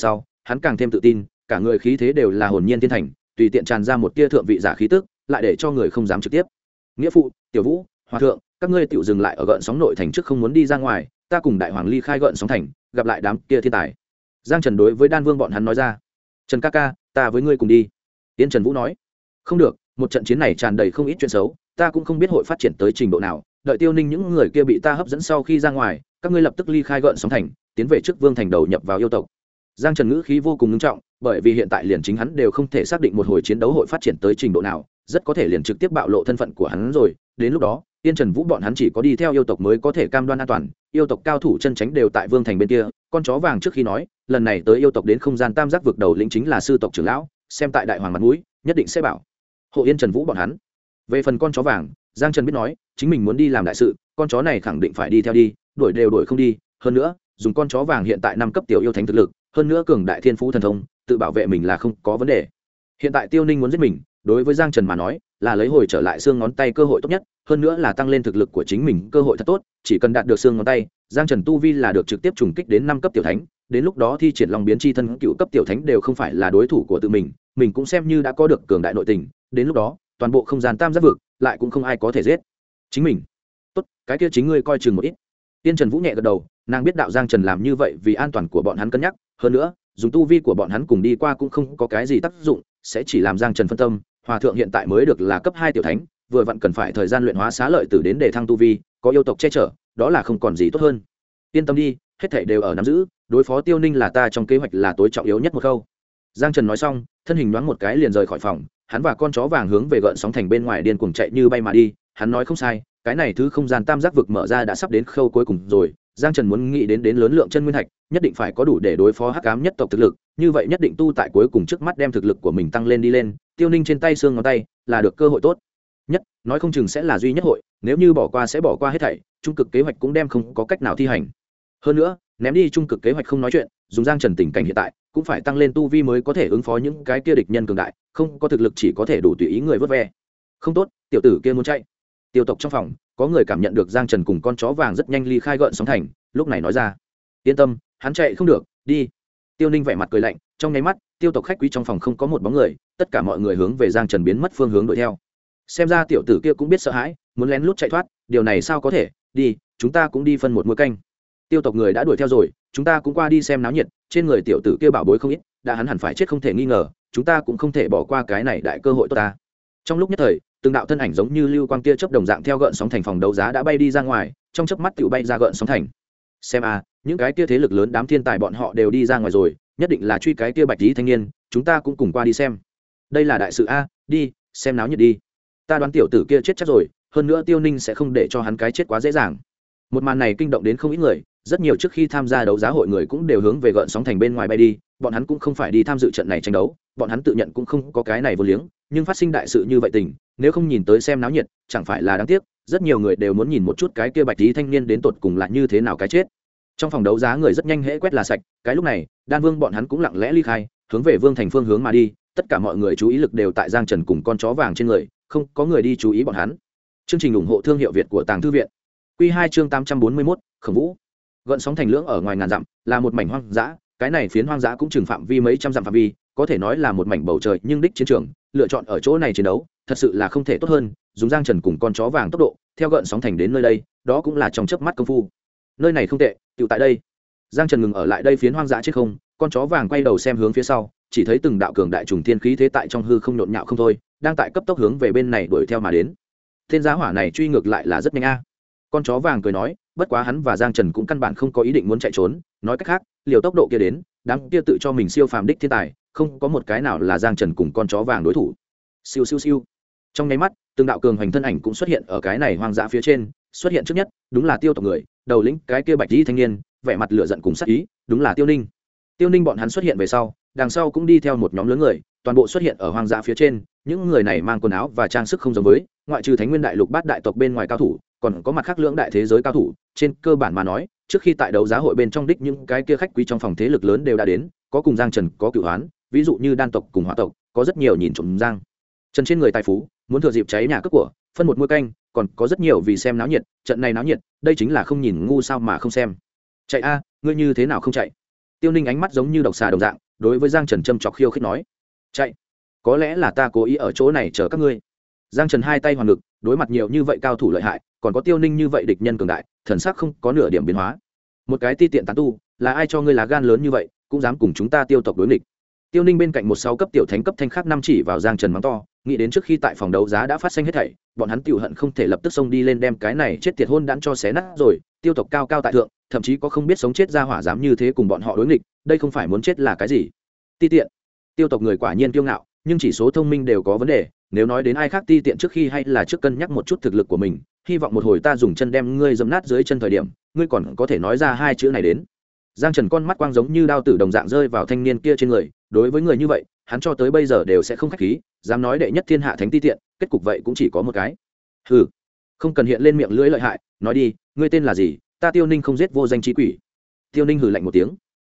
hắn càng thêm tự tin, cả người khí thế đều là hồn nhiên thiên thành, tùy tiện tràn ra một tia thượng vị giả khí tức, lại để cho người không dám trực tiếp. Nghĩa phụ, tiểu vũ, hòa thượng, các ngươi tiểu dừng lại ở gợn sóng nội thành trước, không muốn đi ra ngoài, ta cùng đại hoàng ly khai gợn sóng thành, gặp lại đám kia thiên tài. Giang Trần đối với Đan Vương bọn hắn nói ra. Trần ca ca, ta với ngươi cùng đi. Tiên Trần Vũ nói. Không được, một trận chiến này tràn đầy không ít chuyện xấu, ta cũng không biết hội phát triển tới trình độ nào, đợi Tiêu Ninh những người kia bị ta hấp dẫn sau khi ra ngoài, các ngươi lập tức ly khai gợn sóng thành, tiến về trước Vương thành đầu nhập vào yêu tộc. Giang Trần ngữ khí vô cùng nghiêm trọng, bởi vì hiện tại liền chính hắn đều không thể xác định một hồi chiến đấu hội phát triển tới trình độ nào, rất có thể liền trực tiếp bạo lộ thân phận của hắn rồi, đến lúc đó, Tiên Trần Vũ bọn hắn chỉ có đi theo yêu tộc mới có thể cam đoan an toàn, yêu tộc cao thủ chân tránh đều tại Vương thành bên kia, con chó vàng trước khi nói, lần này tới yêu tộc đến không gian tam giác vực đầu lĩnh chính là sư tộc trưởng lão, xem tại đại hoàng mặt mũi, nhất định sẽ bảo hộ Yên Trần Vũ bọn hắn. Về phần con chó vàng, Giang Trần biết nói, chính mình muốn đi làm đại sự, con chó này khẳng định phải đi theo đi, đuổi đều đuổi không đi, hơn nữa, dùng con chó vàng hiện tại 5 cấp tiểu yêu thánh thực lực, hơn nữa cường đại thiên phú thần thông, tự bảo vệ mình là không có vấn đề. Hiện tại Tiêu Ninh muốn giết mình, đối với Giang Trần mà nói, là lấy hồi trở lại xương ngón tay cơ hội tốt nhất, hơn nữa là tăng lên thực lực của chính mình cơ hội thật tốt, chỉ cần đạt được xương ngón tay, Giang Trần tu vi là được trực tiếp trùng kích đến 5 cấp tiểu thánh, đến lúc đó thi triển long biến chi thân cựu cấp tiểu thánh đều không phải là đối thủ của tự mình cũng xem như đã có được cường đại nội tình, đến lúc đó, toàn bộ không gian tam giác vực lại cũng không ai có thể giết chính mình. Tốt, cái kia chính ngươi coi chừng một ít. Tiên Trần Vũ nhẹ gật đầu, nàng biết đạo Giang Trần làm như vậy vì an toàn của bọn hắn cân nhắc, hơn nữa, dùng tu vi của bọn hắn cùng đi qua cũng không có cái gì tác dụng, sẽ chỉ làm Giang Trần phân tâm. Hòa thượng hiện tại mới được là cấp 2 tiểu thánh, vừa vặn cần phải thời gian luyện hóa xá lợi tử đến để thăng tu vi, có yêu tộc che chở, đó là không còn gì tốt hơn. Yên tâm đi, hết thảy đều ở nắm giữ, đối phó Tiêu Ninh là ta trong kế hoạch là tối trọng yếu nhất một khâu. Giang Trần nói xong, thân hình nhoáng một cái liền rời khỏi phòng, hắn và con chó vàng hướng về gợn sóng thành bên ngoài điên cuồng chạy như bay mà đi. Hắn nói không sai, cái này thứ không gian tam giác vực mở ra đã sắp đến khâu cuối cùng rồi. Giang Trần muốn nghĩ đến lớn lượng chân nguyên thạch, nhất định phải có đủ để đối phó hắc ám nhất tộc thực lực, như vậy nhất định tu tại cuối cùng trước mắt đem thực lực của mình tăng lên đi lên. Tiêu Ninh trên tay xương ngón tay là được cơ hội tốt nhất, nói không chừng sẽ là duy nhất hội, nếu như bỏ qua sẽ bỏ qua hết thảy, trung cực kế hoạch cũng đem không có cách nào thi hành. Hơn nữa, ném đi trung cực kế hoạch không nói chuyện, dùng Giang Trần tình cảnh hiện tại, cũng phải tăng lên tu vi mới có thể ứng phó những cái kia địch nhân cường đại, không có thực lực chỉ có thể đủ tùy ý người vớt ve. Không tốt, tiểu tử kia muốn chạy. Tiêu tộc trong phòng, có người cảm nhận được Giang Trần cùng con chó vàng rất nhanh ly khai gợn sóng thành, lúc này nói ra: "Yên tâm, hắn chạy không được, đi." Tiêu Ninh vẻ mặt cười lạnh, trong nháy mắt, tiêu tộc khách quý trong phòng không có một bóng người, tất cả mọi người hướng về Giang Trần biến mất phương hướng đuổi theo. Xem ra tiểu tử kia cũng biết sợ hãi, muốn lén lút chạy thoát, điều này sao có thể? Đi, chúng ta cũng đi phân một muỗng canh. Tiêu tộc người đã đuổi theo rồi, chúng ta cũng qua đi xem náo nhiệt, trên người tiểu tử kia bảo bối không ít, đã hắn hẳn phải chết không thể nghi ngờ, chúng ta cũng không thể bỏ qua cái này đại cơ hội tốt ta. Trong lúc nhất thời, từng đạo thân ảnh giống như lưu quang tia chớp đồng dạng theo gợn sóng thành phòng đấu giá đã bay đi ra ngoài, trong chớp mắt tiểu bay ra gợn sóng thành. Xem a, những cái kia thế lực lớn đám thiên tài bọn họ đều đi ra ngoài rồi, nhất định là truy cái kia bạch tí thanh niên, chúng ta cũng cùng qua đi xem. Đây là đại sự a, đi, xem náo nhiệt đi. Ta đoán tiểu tử kia chết chắc rồi, hơn nữa Tiêu Ninh sẽ không để cho hắn cái chết quá dễ dàng. Một màn này kinh động đến không ít người, rất nhiều trước khi tham gia đấu giá hội người cũng đều hướng về gợn sóng thành bên ngoài bay đi, bọn hắn cũng không phải đi tham dự trận này tranh đấu, bọn hắn tự nhận cũng không có cái này vô liếng, nhưng phát sinh đại sự như vậy tình, nếu không nhìn tới xem náo nhiệt, chẳng phải là đáng tiếc, rất nhiều người đều muốn nhìn một chút cái kia bạch tí thanh niên đến tột cùng là như thế nào cái chết. Trong phòng đấu giá người rất nhanh hễ quét là sạch, cái lúc này, Đan Vương bọn hắn cũng lặng lẽ ly khai, hướng về Vương thành phương hướng mà đi, tất cả mọi người chú ý lực đều tại Giang Trần cùng con chó vàng trên người, không có người đi chú ý bọn hắn. Chương trình ủng hộ thương hiệu Việt của Tàng Thư viện. Quy 2 chương 841, Khổng Vũ. Gợn sóng thành lưỡng ở ngoài ngàn dặm, là một mảnh hoang dã, cái này phiến hoang dã cũng chừng phạm vi mấy trăm dặm phạm vi, có thể nói là một mảnh bầu trời, nhưng đích chiến trường, lựa chọn ở chỗ này chiến đấu, thật sự là không thể tốt hơn, dùng Giang Trần cùng con chó vàng tốc độ, theo gợn sóng thành đến nơi đây, đó cũng là trong chớp mắt công phu. Nơi này không tệ, tựu tại đây. Giang Trần ngừng ở lại đây phiến hoang dã trên không, con chó vàng quay đầu xem hướng phía sau, chỉ thấy từng đạo cường đại trùng thiên khí thế tại trong hư không nhộn nhạo không thôi, đang tại cấp tốc hướng về bên này đuổi theo mà đến. Tên giá hỏa này truy ngược lại là rất nhanh a. Con chó vàng cười nói, bất quá hắn và Giang Trần cũng căn bản không có ý định muốn chạy trốn, nói cách khác, liều tốc độ kia đến, đám kia tự cho mình siêu phàm đích thiên tài, không có một cái nào là Giang Trần cùng con chó vàng đối thủ. Siêu siêu siêu. Trong nháy mắt, từng đạo cường hành thân ảnh cũng xuất hiện ở cái này hoang dã phía trên, xuất hiện trước nhất, đúng là Tiêu tộc người, đầu lĩnh cái kia bạch y thanh niên, vẻ mặt lửa giận cùng sát ý, đúng là Tiêu Ninh. Tiêu Ninh bọn hắn xuất hiện về sau, đằng sau cũng đi theo một nhóm lớn người, toàn bộ xuất hiện ở hoang dã phía trên, những người này mang quần áo và trang sức không giống với, ngoại trừ Thánh Nguyên Đại Lục bát đại tộc bên ngoài cao thủ, còn có mặt khác lưỡng đại thế giới cao thủ, trên cơ bản mà nói, trước khi tại đấu giá hội bên trong đích những cái kia khách quý trong phòng thế lực lớn đều đã đến, có cùng Giang Trần có cửu hoán, ví dụ như Đan tộc cùng Hỏa tộc, có rất nhiều nhìn trộm Giang Trần trên người tài phú, muốn thừa dịp cháy nhà cướp của, phân một muôi canh, còn có rất nhiều vì xem náo nhiệt, trận này náo nhiệt, đây chính là không nhìn ngu sao mà không xem. Chạy a, ngươi như thế nào không chạy? Tiêu Ninh ánh mắt giống như độc xà đồng dạng, đối với Giang Trần châm chọc khiêu khích nói: chạy, có lẽ là ta cố ý ở chỗ này chờ các ngươi. Giang Trần hai tay hoàn ngực, đối mặt nhiều như vậy cao thủ lợi hại, còn có Tiêu Ninh như vậy địch nhân cường đại, thần sắc không có nửa điểm biến hóa. Một cái ti tiện tán tu, là ai cho ngươi lá gan lớn như vậy, cũng dám cùng chúng ta Tiêu tộc đối nghịch? Tiêu Ninh bên cạnh một sáu cấp tiểu thánh cấp thanh khác năm chỉ vào Giang Trần mắng to, nghĩ đến trước khi tại phòng đấu giá đã phát sinh hết thảy, bọn hắn tiểu hận không thể lập tức xông đi lên đem cái này chết tiệt hôn đản cho xé nát rồi. Tiêu tộc cao cao tại thượng, thậm chí có không biết sống chết ra hỏa dám như thế cùng bọn họ đối nghịch, đây không phải muốn chết là cái gì? Ti tiện. Tiêu tộc người quả nhiên kiêu ngạo, nhưng chỉ số thông minh đều có vấn đề, nếu nói đến ai khác ti tiện trước khi hay là trước cân nhắc một chút thực lực của mình, hy vọng một hồi ta dùng chân đem ngươi dẫm nát dưới chân thời điểm, ngươi còn có thể nói ra hai chữ này đến. Giang Trần con mắt quang giống như đao tử đồng dạng rơi vào thanh niên kia trên người, đối với người như vậy, hắn cho tới bây giờ đều sẽ không khách khí, dám nói đệ nhất thiên hạ thánh ti tiện, kết cục vậy cũng chỉ có một cái. Hừ, không cần hiện lên miệng lưỡi lợi hại, nói đi, ngươi tên là gì? Ta Tiêu Ninh không giết vô danh chí quỷ. Tiêu Ninh hừ lạnh một tiếng.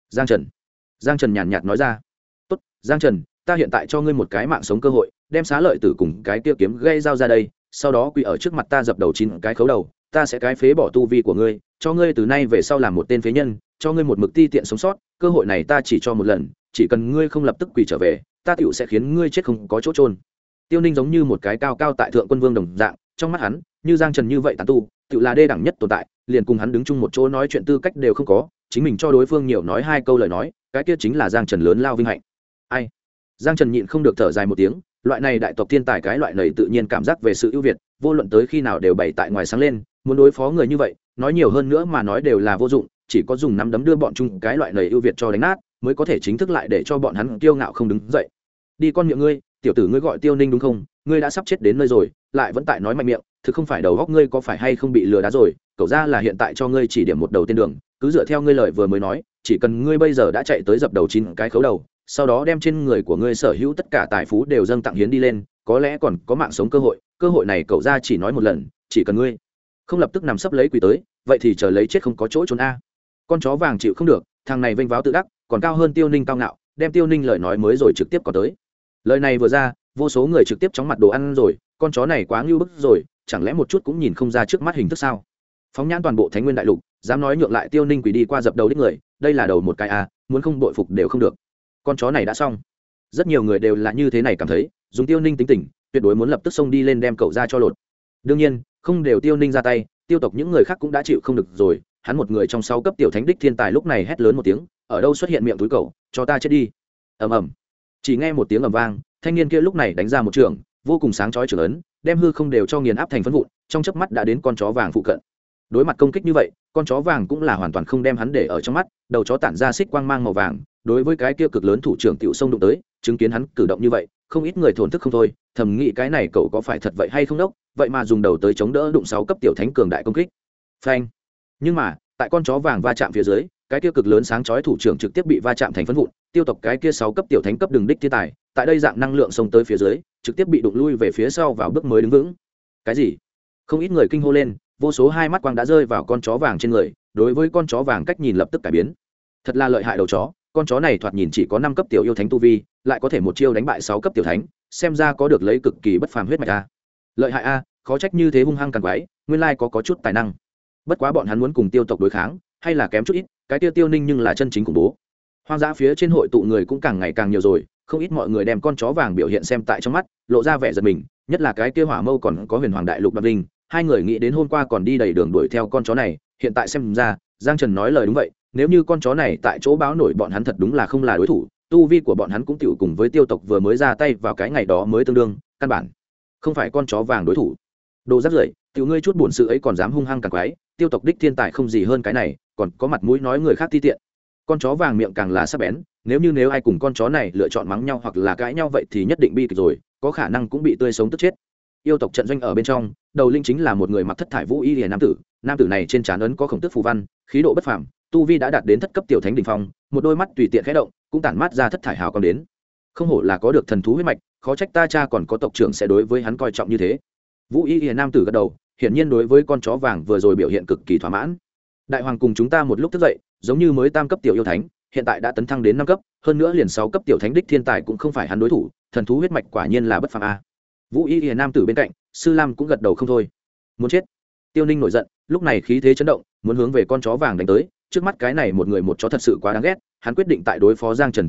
Giang Trần nhàn nhạt nói ra. Tốt, Giang Trần, ta hiện tại cho ngươi một cái mạng sống cơ hội, đem xá lợi tử cùng cái kia kiếm gây dao ra đây, sau đó quỳ ở trước mặt ta dập đầu 9 cái khấu đầu, ta sẽ cái phế bỏ tu vi của ngươi, cho ngươi từ nay về sau làm một tên phế nhân, cho ngươi một mực ti tiện sống sót, cơ hội này ta chỉ cho một lần, chỉ cần ngươi không lập tức quỳ trở về, ta tựu sẽ khiến ngươi chết không có chỗ trôn. Tiêu Ninh giống như một cái cao cao tại thượng quân vương đồng dạng, trong mắt hắn, như Giang Trần như vậy tán tu, tựu là đê đẳng nhất tồn tại, liền cùng hắn đứng chung một chỗ nói chuyện tư cách đều không có, chính mình cho đối phương nhiều nói hai câu lời nói, cái kia chính là Giang Trần lớn lao vinh hạnh. Ai? Giang Trần nhịn không được thở dài một tiếng, loại này đại tộc thiên tài cái loại này tự nhiên cảm giác về sự ưu việt, vô luận tới khi nào đều bày tại ngoài sáng lên, muốn đối phó người như vậy, nói nhiều hơn nữa mà nói đều là vô dụng, chỉ có dùng nắm đấm đưa bọn chung cái loại này ưu việt cho đánh nát, mới có thể chính thức lại để cho bọn hắn kiêu ngạo không đứng dậy. Đi con miệng ngươi, tiểu tử ngươi gọi Tiêu Ninh đúng không? Ngươi đã sắp chết đến nơi rồi, lại vẫn tại nói mạnh miệng, thực không phải đầu óc ngươi có phải hay không bị lừa đá rồi? Cậu ra là hiện tại cho ngươi chỉ điểm một đầu tên đường, cứ dựa theo ngươi lời vừa mới nói, chỉ cần ngươi bây giờ đã chạy tới dập đầu 9 cái khấu đầu, sau đó đem trên người của ngươi sở hữu tất cả tài phú đều dâng tặng hiến đi lên, có lẽ còn có mạng sống cơ hội này cậu ra chỉ nói một lần, chỉ cần ngươi không lập tức nằm sấp lấy quỳ tới, vậy thì chờ lấy chết không có chỗ trốn a. Con chó vàng chịu không được, thằng này vênh váo tự đắc, còn cao hơn Tiêu Ninh cao ngạo, đem Tiêu Ninh lời nói mới rồi trực tiếp có tới. Lời này vừa ra, vô số người trực tiếp chóng mặt đồ ăn rồi, con chó này quá ngưu bức rồi, chẳng lẽ một chút cũng nhìn không ra trước mắt hình thức sao? Phóng nhãn toàn bộ Thánh Nguyên đại lục, dám nói nhượng lại Tiêu Ninh quỳ đi qua dập đầu đích người, đây là đầu một cái a, muốn không bội phục đều không được. Con chó này đã xong. Rất nhiều người đều là như thế này cảm thấy, dùng Tiêu Ninh tính tình, tuyệt đối muốn lập tức xông đi lên đem cậu ra cho lột. Đương nhiên, không đều Tiêu Ninh ra tay, Tiêu tộc những người khác cũng đã chịu không được rồi, hắn một người trong 6 cấp tiểu thánh đích thiên tài lúc này hét lớn một tiếng, ở đâu xuất hiện miệng túi cậu, cho ta chết đi. Ầm ầm. Chỉ nghe một tiếng ầm vang, thanh niên kia lúc này đánh ra một trường, vô cùng sáng chói trường ấn, đem hư không đều cho nghiền áp thành phấn vụn, trong chớp mắt đã đến con chó vàng phụ cận. Đối mặt công kích như vậy, con chó vàng cũng là hoàn toàn không đem hắn để ở trong mắt, đầu chó tản ra xích quang mang màu vàng, đối với cái kia cực lớn thủ trưởng tiểu sông đụng tới, chứng kiến hắn cử động như vậy, không ít người thổn thức không thôi, thầm nghĩ cái này cậu có phải thật vậy hay không đốc, vậy mà dùng đầu tới chống đỡ đụng 6 cấp tiểu thánh cường đại công kích. Phanh. Nhưng mà, tại con chó vàng va chạm phía dưới, cái kia cực lớn sáng chói thủ trưởng trực tiếp bị va chạm thành phấn vụn, Tiêu tộc cái kia 6 cấp tiểu thánh cấp đường đích thiên tài, tại đây dạng năng lượng xông tới phía dưới, trực tiếp bị đụng lui về phía sau vào bước mới đứng vững. Cái gì? Không ít người kinh hô lên, vô số hai mắt quang đã rơi vào con chó vàng trên người, đối với con chó vàng cách nhìn lập tức cải biến. Thật là lợi hại đầu chó, con chó này thoạt nhìn chỉ có 5 cấp tiểu yêu thánh tu vi, lại có thể một chiêu đánh bại 6 cấp tiểu thánh, xem ra có được lấy cực kỳ bất phàm huyết mạch a. Lợi hại a, khó trách như thế hung hăng càng quái, nguyên lai có chút tài năng. Bất quá bọn hắn muốn cùng Tiêu tộc đối kháng, hay là kém chút ít, cái Tiêu Ninh nhưng là chân chính khủng bố. Hoang dã phía trên hội tụ người cũng càng ngày càng nhiều rồi, không ít mọi người đem con chó vàng biểu hiện xem tại trong mắt, lộ ra vẻ giật mình, nhất là cái Hỏa Mâu còn có Huyền Hoàng đại lục Đoạt Linh, hai người nghĩ đến hôm qua còn đi đầy đường đuổi theo con chó này, hiện tại xem ra, Giang Trần nói lời đúng vậy, nếu như con chó này tại chỗ báo nổi bọn hắn thật đúng là không là đối thủ, tu vi của bọn hắn cũng tiểu cùng với Tiêu tộc vừa mới ra tay vào cái ngày đó mới tương đương, căn bản không phải con chó vàng đối thủ. Đồ rác rưởi, tiểu ngươi chút buồn sự ấy còn dám hung hăng càng quái, Tiêu tộc đích thiên tài không gì hơn cái này, còn có mặt mũi nói người khác ti tiện. Con chó vàng miệng càng là sắc bén, nếu ai cùng con chó này lựa chọn mắng nhau hoặc là cãi nhau vậy thì nhất định bi kịch rồi, có khả năng cũng bị tươi sống tức chết. Yêu tộc trận doanh ở bên trong, đầu linh chính là một người mặc thất thải vũ y liễu nam tử này trên trán ấn có khổng tức phù văn, khí độ bất phàm, tu vi đã đạt đến thất cấp tiểu thánh đỉnh phong, một đôi mắt tùy tiện khẽ động, cũng tản mát ra thất thải hào quang đến. Không hổ là có được thần thú huyết mạch, khó trách ta cha còn có tộc trưởng sẽ đối với hắn coi trọng như thế. Vũ y liễu nam tử gật đầu, hiển nhiên đối với con chó vàng vừa rồi biểu hiện cực kỳ thỏa mãn. Đại hoàng cùng chúng ta một lúc thức dậy, giống như mới tam cấp tiểu yêu thánh, hiện tại đã tấn thăng đến 5 cấp, hơn nữa liền 6 cấp tiểu thánh đích thiên tài cũng không phải hắn đối thủ, thần thú huyết mạch quả nhiên là bất phàm a. Vũ y liễu nam tử bên cạnh, Sư Lam cũng gật đầu không thôi. Muốn chết. Tiêu Ninh nổi giận, lúc này khí thế chấn động, muốn hướng về con chó vàng đánh tới, trước mắt cái này một người một chó thật sự quá đáng ghét, hắn quyết định tại đối phó Giang Trần trước khi,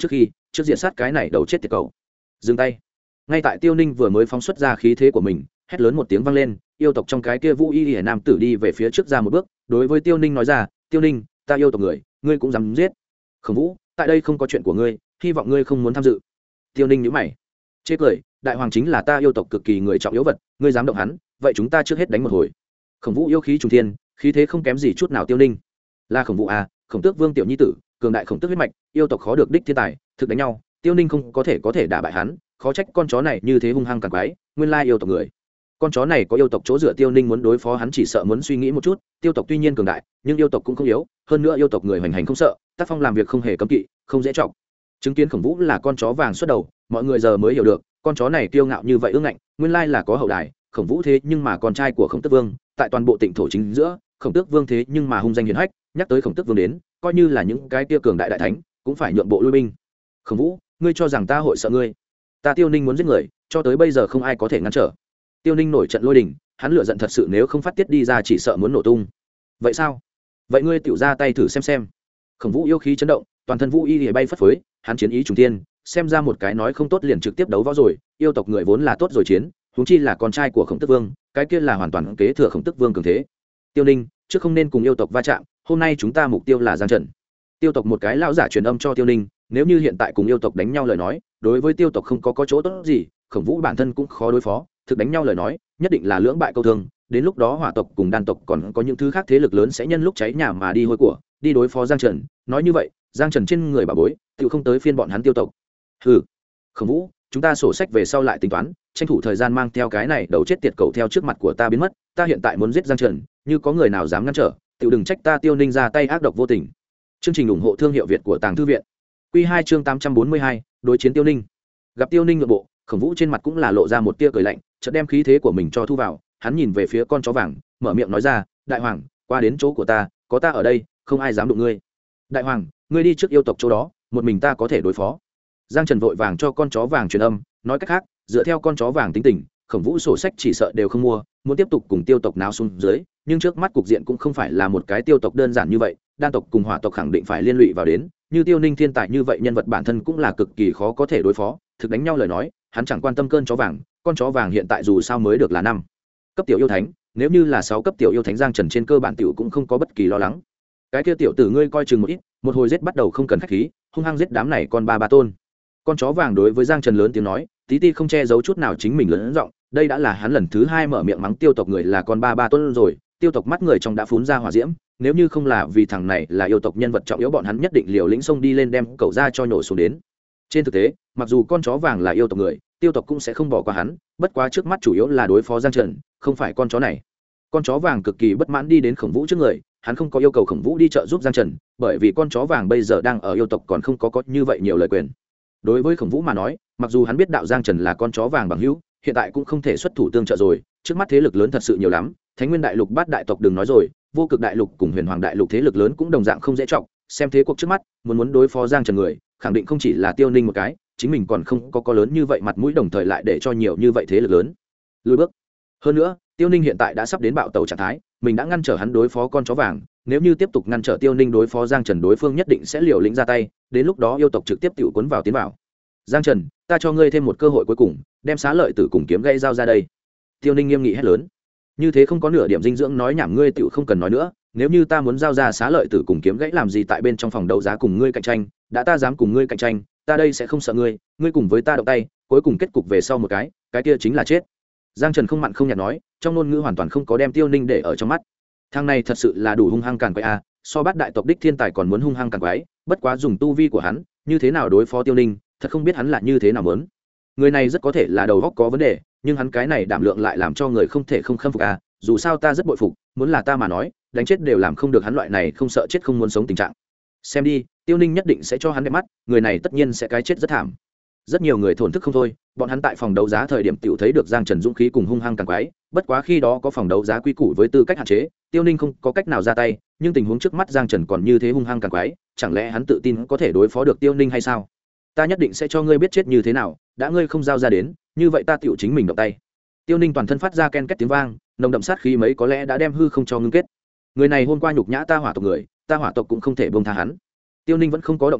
trước diện sát cái này đầu chết tiệt cầu. Dừng tay. Ngay tại Tiêu Ninh vừa mới phóng xuất ra khí thế của mình, hét lớn một tiếng vang lên, yêu tộc trong cái kia vũ y hiển nam tử đi về phía trước ra một bước, đối với Tiêu Ninh nói ra, Tiêu Ninh, ta yêu tộc người, ngươi cũng dám giết. Khổng Vũ, tại đây không có chuyện của ngươi, hy vọng ngươi không muốn tham dự. Tiêu Ninh nhíu mày, chê cười, đại hoàng chính là ta yêu tộc cực kỳ người trọng yếu vật, ngươi dám động hắn, vậy chúng ta trước hết đánh một hồi. Khổng Vũ yêu khí trùng thiên, khí thế không kém gì chút nào Tiêu Ninh. Là Khổng Vũ à, Khổng Tước Vương tiểu nhi tử, cường đại khổng tước huyết mạch, yêu tộc khó được đích thiên tài, thực đánh nhau, Tiêu Ninh không có thể đả bại hắn, khó trách con chó này như thế hung hăng càng quái, nguyên lai yêu tộc người. Con chó này có yêu tộc chỗ dựa, Tiêu Ninh muốn đối phó hắn chỉ sợ muốn suy nghĩ một chút, tiêu tộc tuy nhiên cường đại, nhưng yêu tộc cũng không yếu, hơn nữa yêu tộc người hoành hành không sợ, tác phong làm việc không hề cấm kỵ, không dễ trọng. Chứng kiến Khổng Vũ là con chó vàng xuất đầu, mọi người giờ mới hiểu được, con chó này kiêu ngạo như vậy ương ngạnh, nguyên lai là có hậu đài, Khổng Vũ thế nhưng mà con trai của Khổng Tước Vương, tại toàn bộ Tịnh thổ chính giữa, Khổng Tước Vương thế nhưng mà hung danh hiển hách, nhắc tới Khổng Tước Vương đến, coi như là những cái kia cường đại đại thánh, cũng phải nhượng bộ lui binh. Khổng Vũ, ngươi cho rằng ta hội sợ ngươi? Ta Tiêu Ninh muốn giết người, cho tới bây giờ không ai có thể ngăn trở. Tiêu Ninh nổi trận lôi đình, hắn lửa giận thật sự nếu không phát tiết đi ra chỉ sợ muốn nổ tung. Vậy sao? Vậy ngươi tiểu ra tay thử xem. Khổng Vũ yêu khí chấn động, toàn thân vũ y bay phất phới, hắn chiến ý trùng thiên, xem ra một cái nói không tốt liền trực tiếp đấu võ rồi, yêu tộc người vốn là tốt rồi chiến, huống chi là con trai của Khổng Tước Vương, cái kia là hoàn toàn kế thừa Khổng Tước Vương cường thế. Tiêu Ninh, trước không nên cùng yêu tộc va chạm, hôm nay chúng ta mục tiêu là Giang Trần. Tiêu tộc một cái lão giả truyền âm cho Tiêu Ninh, nếu như hiện tại cùng yêu tộc đánh nhau lời nói, đối với tiêu tộc không có chỗ tốt gì, Khổng Vũ bản thân cũng khó đối phó, thực đánh nhau lời nói, nhất định là lưỡng bại câu thương, đến lúc đó hỏa tộc cùng đan tộc còn có những thứ khác thế lực lớn sẽ nhân lúc cháy nhà mà đi hôi của, đi đối phó Giang Trần, nói như vậy, Giang Trần trên người bà bối, tự không tới phiên bọn hắn tiêu tộc. Hừ, Khổng Vũ, chúng ta sổ sách về sau lại tính toán, tranh thủ thời gian mang theo cái này đầu chết tiệt cầu theo trước mặt của ta biến mất, ta hiện tại muốn giết Giang Trần, như có người nào dám ngăn trở, tự đừng trách ta Tiêu Ninh ra tay ác độc vô tình. Chương trình ủng hộ thương hiệu Việt của Tàng Thư viện. Quy 2 chương 842, đối chiến Tiêu Ninh. Gặp Tiêu Ninh ngượng bộ, Khổng Vũ trên mặt cũng là lộ ra một tia cười lạnh, chợt đem khí thế của mình cho thu vào, hắn nhìn về phía con chó vàng, mở miệng nói ra, đại hoàng, qua đến chỗ của ta, có ta ở đây, không ai dám đụng ngươi. Đại hoàng, ngươi đi trước yêu tộc chỗ đó, một mình ta có thể đối phó. Giang Trần vội vàng cho con chó vàng truyền âm, nói cách khác, dựa theo con chó vàng tính tình, Khổng Vũ sổ sách chỉ sợ đều không mua, muốn tiếp tục cùng tiêu tộc náo xuống dưới, nhưng trước mắt cục diện cũng không phải là một cái tiêu tộc đơn giản như vậy, đan tộc cùng hỏa tộc khẳng định phải liên lụy vào đến, như Tiêu Ninh thiên tài như vậy nhân vật bản thân cũng là cực kỳ khó có thể đối phó, thực đánh nhau lời nói, hắn chẳng quan tâm cơn chó vàng, con chó vàng hiện tại dù sao mới được là 5 cấp tiểu yêu thánh, nếu như là 6 cấp tiểu yêu thánh, Giang Trần trên cơ bản tiểu cũng không có bất kỳ lo lắng. Cái kia tiểu tử ngươi coi chừng một ít, một hồi giết bắt đầu không cần khách khí, hung hăng giết đám này con ba tôn. Con chó vàng đối với Giang Trần lớn tiếng nói, tí ti không che giấu chút nào chính mình lớn giọng, đây đã là hắn lần thứ 2 mở miệng mắng tiêu tộc người là con ba tôn rồi, tiêu tộc mắt người trong đã phún ra hỏa diễm, nếu như không là vì thằng này là yêu tộc nhân vật trọng yếu, bọn hắn nhất định liều lĩnh xông đi lên đem cậu ra cho nhổ xuống đến. Trên thực tế, mặc dù con chó vàng là yêu tộc người, tiêu tộc cũng sẽ không bỏ qua hắn, bất quá trước mắt chủ yếu là đối phó Giang Trần, không phải con chó này. Con chó vàng cực kỳ bất mãn đi đến Khổng Vũ trước người, hắn không có yêu cầu Khổng Vũ đi trợ giúp Giang Trần, bởi vì con chó vàng bây giờ đang ở yêu tộc còn không có như vậy nhiều lời quyền. Đối với Khổng Vũ mà nói, mặc dù hắn biết đạo Giang Trần là con chó vàng bằng hữu, hiện tại cũng không thể xuất thủ tương trợ rồi, trước mắt thế lực lớn thật sự nhiều lắm, Thánh Nguyên đại lục, Bát đại tộc đừng nói rồi, Vô Cực đại lục cùng Huyền Hoàng đại lục thế lực lớn cũng đồng dạng không dễ trọng, xem thế cuộc trước mắt, muốn đối phó Giang Trần người, khẳng định không chỉ là Tiêu Ninh một cái, chính mình còn không có lớn như vậy mặt mũi, đồng thời lại để cho nhiều như vậy thế lực lớn lùi bước. Hơn nữa, Tiêu Ninh hiện tại đã sắp đến bạo tẩu trạng thái, mình đã ngăn trở hắn đối phó con chó vàng, nếu như tiếp tục ngăn trở Tiêu Ninh đối phó Giang Trần, đối phương nhất định sẽ liều lĩnh ra tay, đến lúc đó yêu tộc trực tiếp tiểu cuốn vào tiến vào. Giang Trần, ta cho ngươi thêm một cơ hội cuối cùng, đem Xá Lợi Tử cùng kiếm gây giao ra đây. Tiêu Ninh nghiêm nghị hét lớn, như thế không có nửa điểm dinh dưỡng nói nhảm, ngươi tiểu không cần nói nữa, nếu như ta muốn giao ra Xá Lợi Tử cùng kiếm gãy làm gì tại bên trong phòng đấu giá cùng ngươi cạnh tranh, đã ta dám cùng ngươi cạnh tranh, ta đây sẽ không sợ ngươi, ngươi cùng với ta động tay, cuối cùng kết cục về sau một cái kia chính là chết. Giang Trần không mặn không nhạt nói, trong ngôn ngữ hoàn toàn không có đem Tiêu Ninh để ở trong mắt. Thằng này thật sự là đủ hung hăng càn quái a, so Bát đại tộc đích thiên tài còn muốn hung hăng càn quái, bất quá dùng tu vi của hắn, như thế nào đối phó Tiêu Ninh, thật không biết hắn là như thế nào muốn. Người này rất có thể là đầu óc có vấn đề, nhưng hắn cái này đảm lượng lại làm cho người không thể không khâm phục a, dù sao ta rất bội phục, muốn là ta mà nói, đánh chết đều làm không được hắn loại này không sợ chết không muốn sống tình trạng. Xem đi, Tiêu Ninh nhất định sẽ cho hắn đẹp mắt, người này tất nhiên sẽ cái chết rất thảm. Rất nhiều người thổn thức không thôi, bọn hắn tại phòng đấu giá thời điểm tiểu thấy được Giang Trần dũng khí cùng hung hăng càng quái, bất quá khi đó có phòng đấu giá quy củ với tư cách hạn chế, Tiêu Ninh không có cách nào ra tay, nhưng tình huống trước mắt Giang Trần còn như thế hung hăng càng quái, chẳng lẽ hắn tự tin có thể đối phó được Tiêu Ninh hay sao? Ta nhất định sẽ cho ngươi biết chết như thế nào, đã ngươi không giao ra đến, như vậy ta tiểu chính mình động tay. Tiêu Ninh toàn thân phát ra ken két tiếng vang, nồng đậm sát khí mấy có lẽ đã đem hư không cho ngưng kết. Người này hôm qua nhục nhã ta hỏa tộc người, ta hỏa tộc cũng không thể buông tha hắn. Tiêu Ninh vẫn không có động thủ,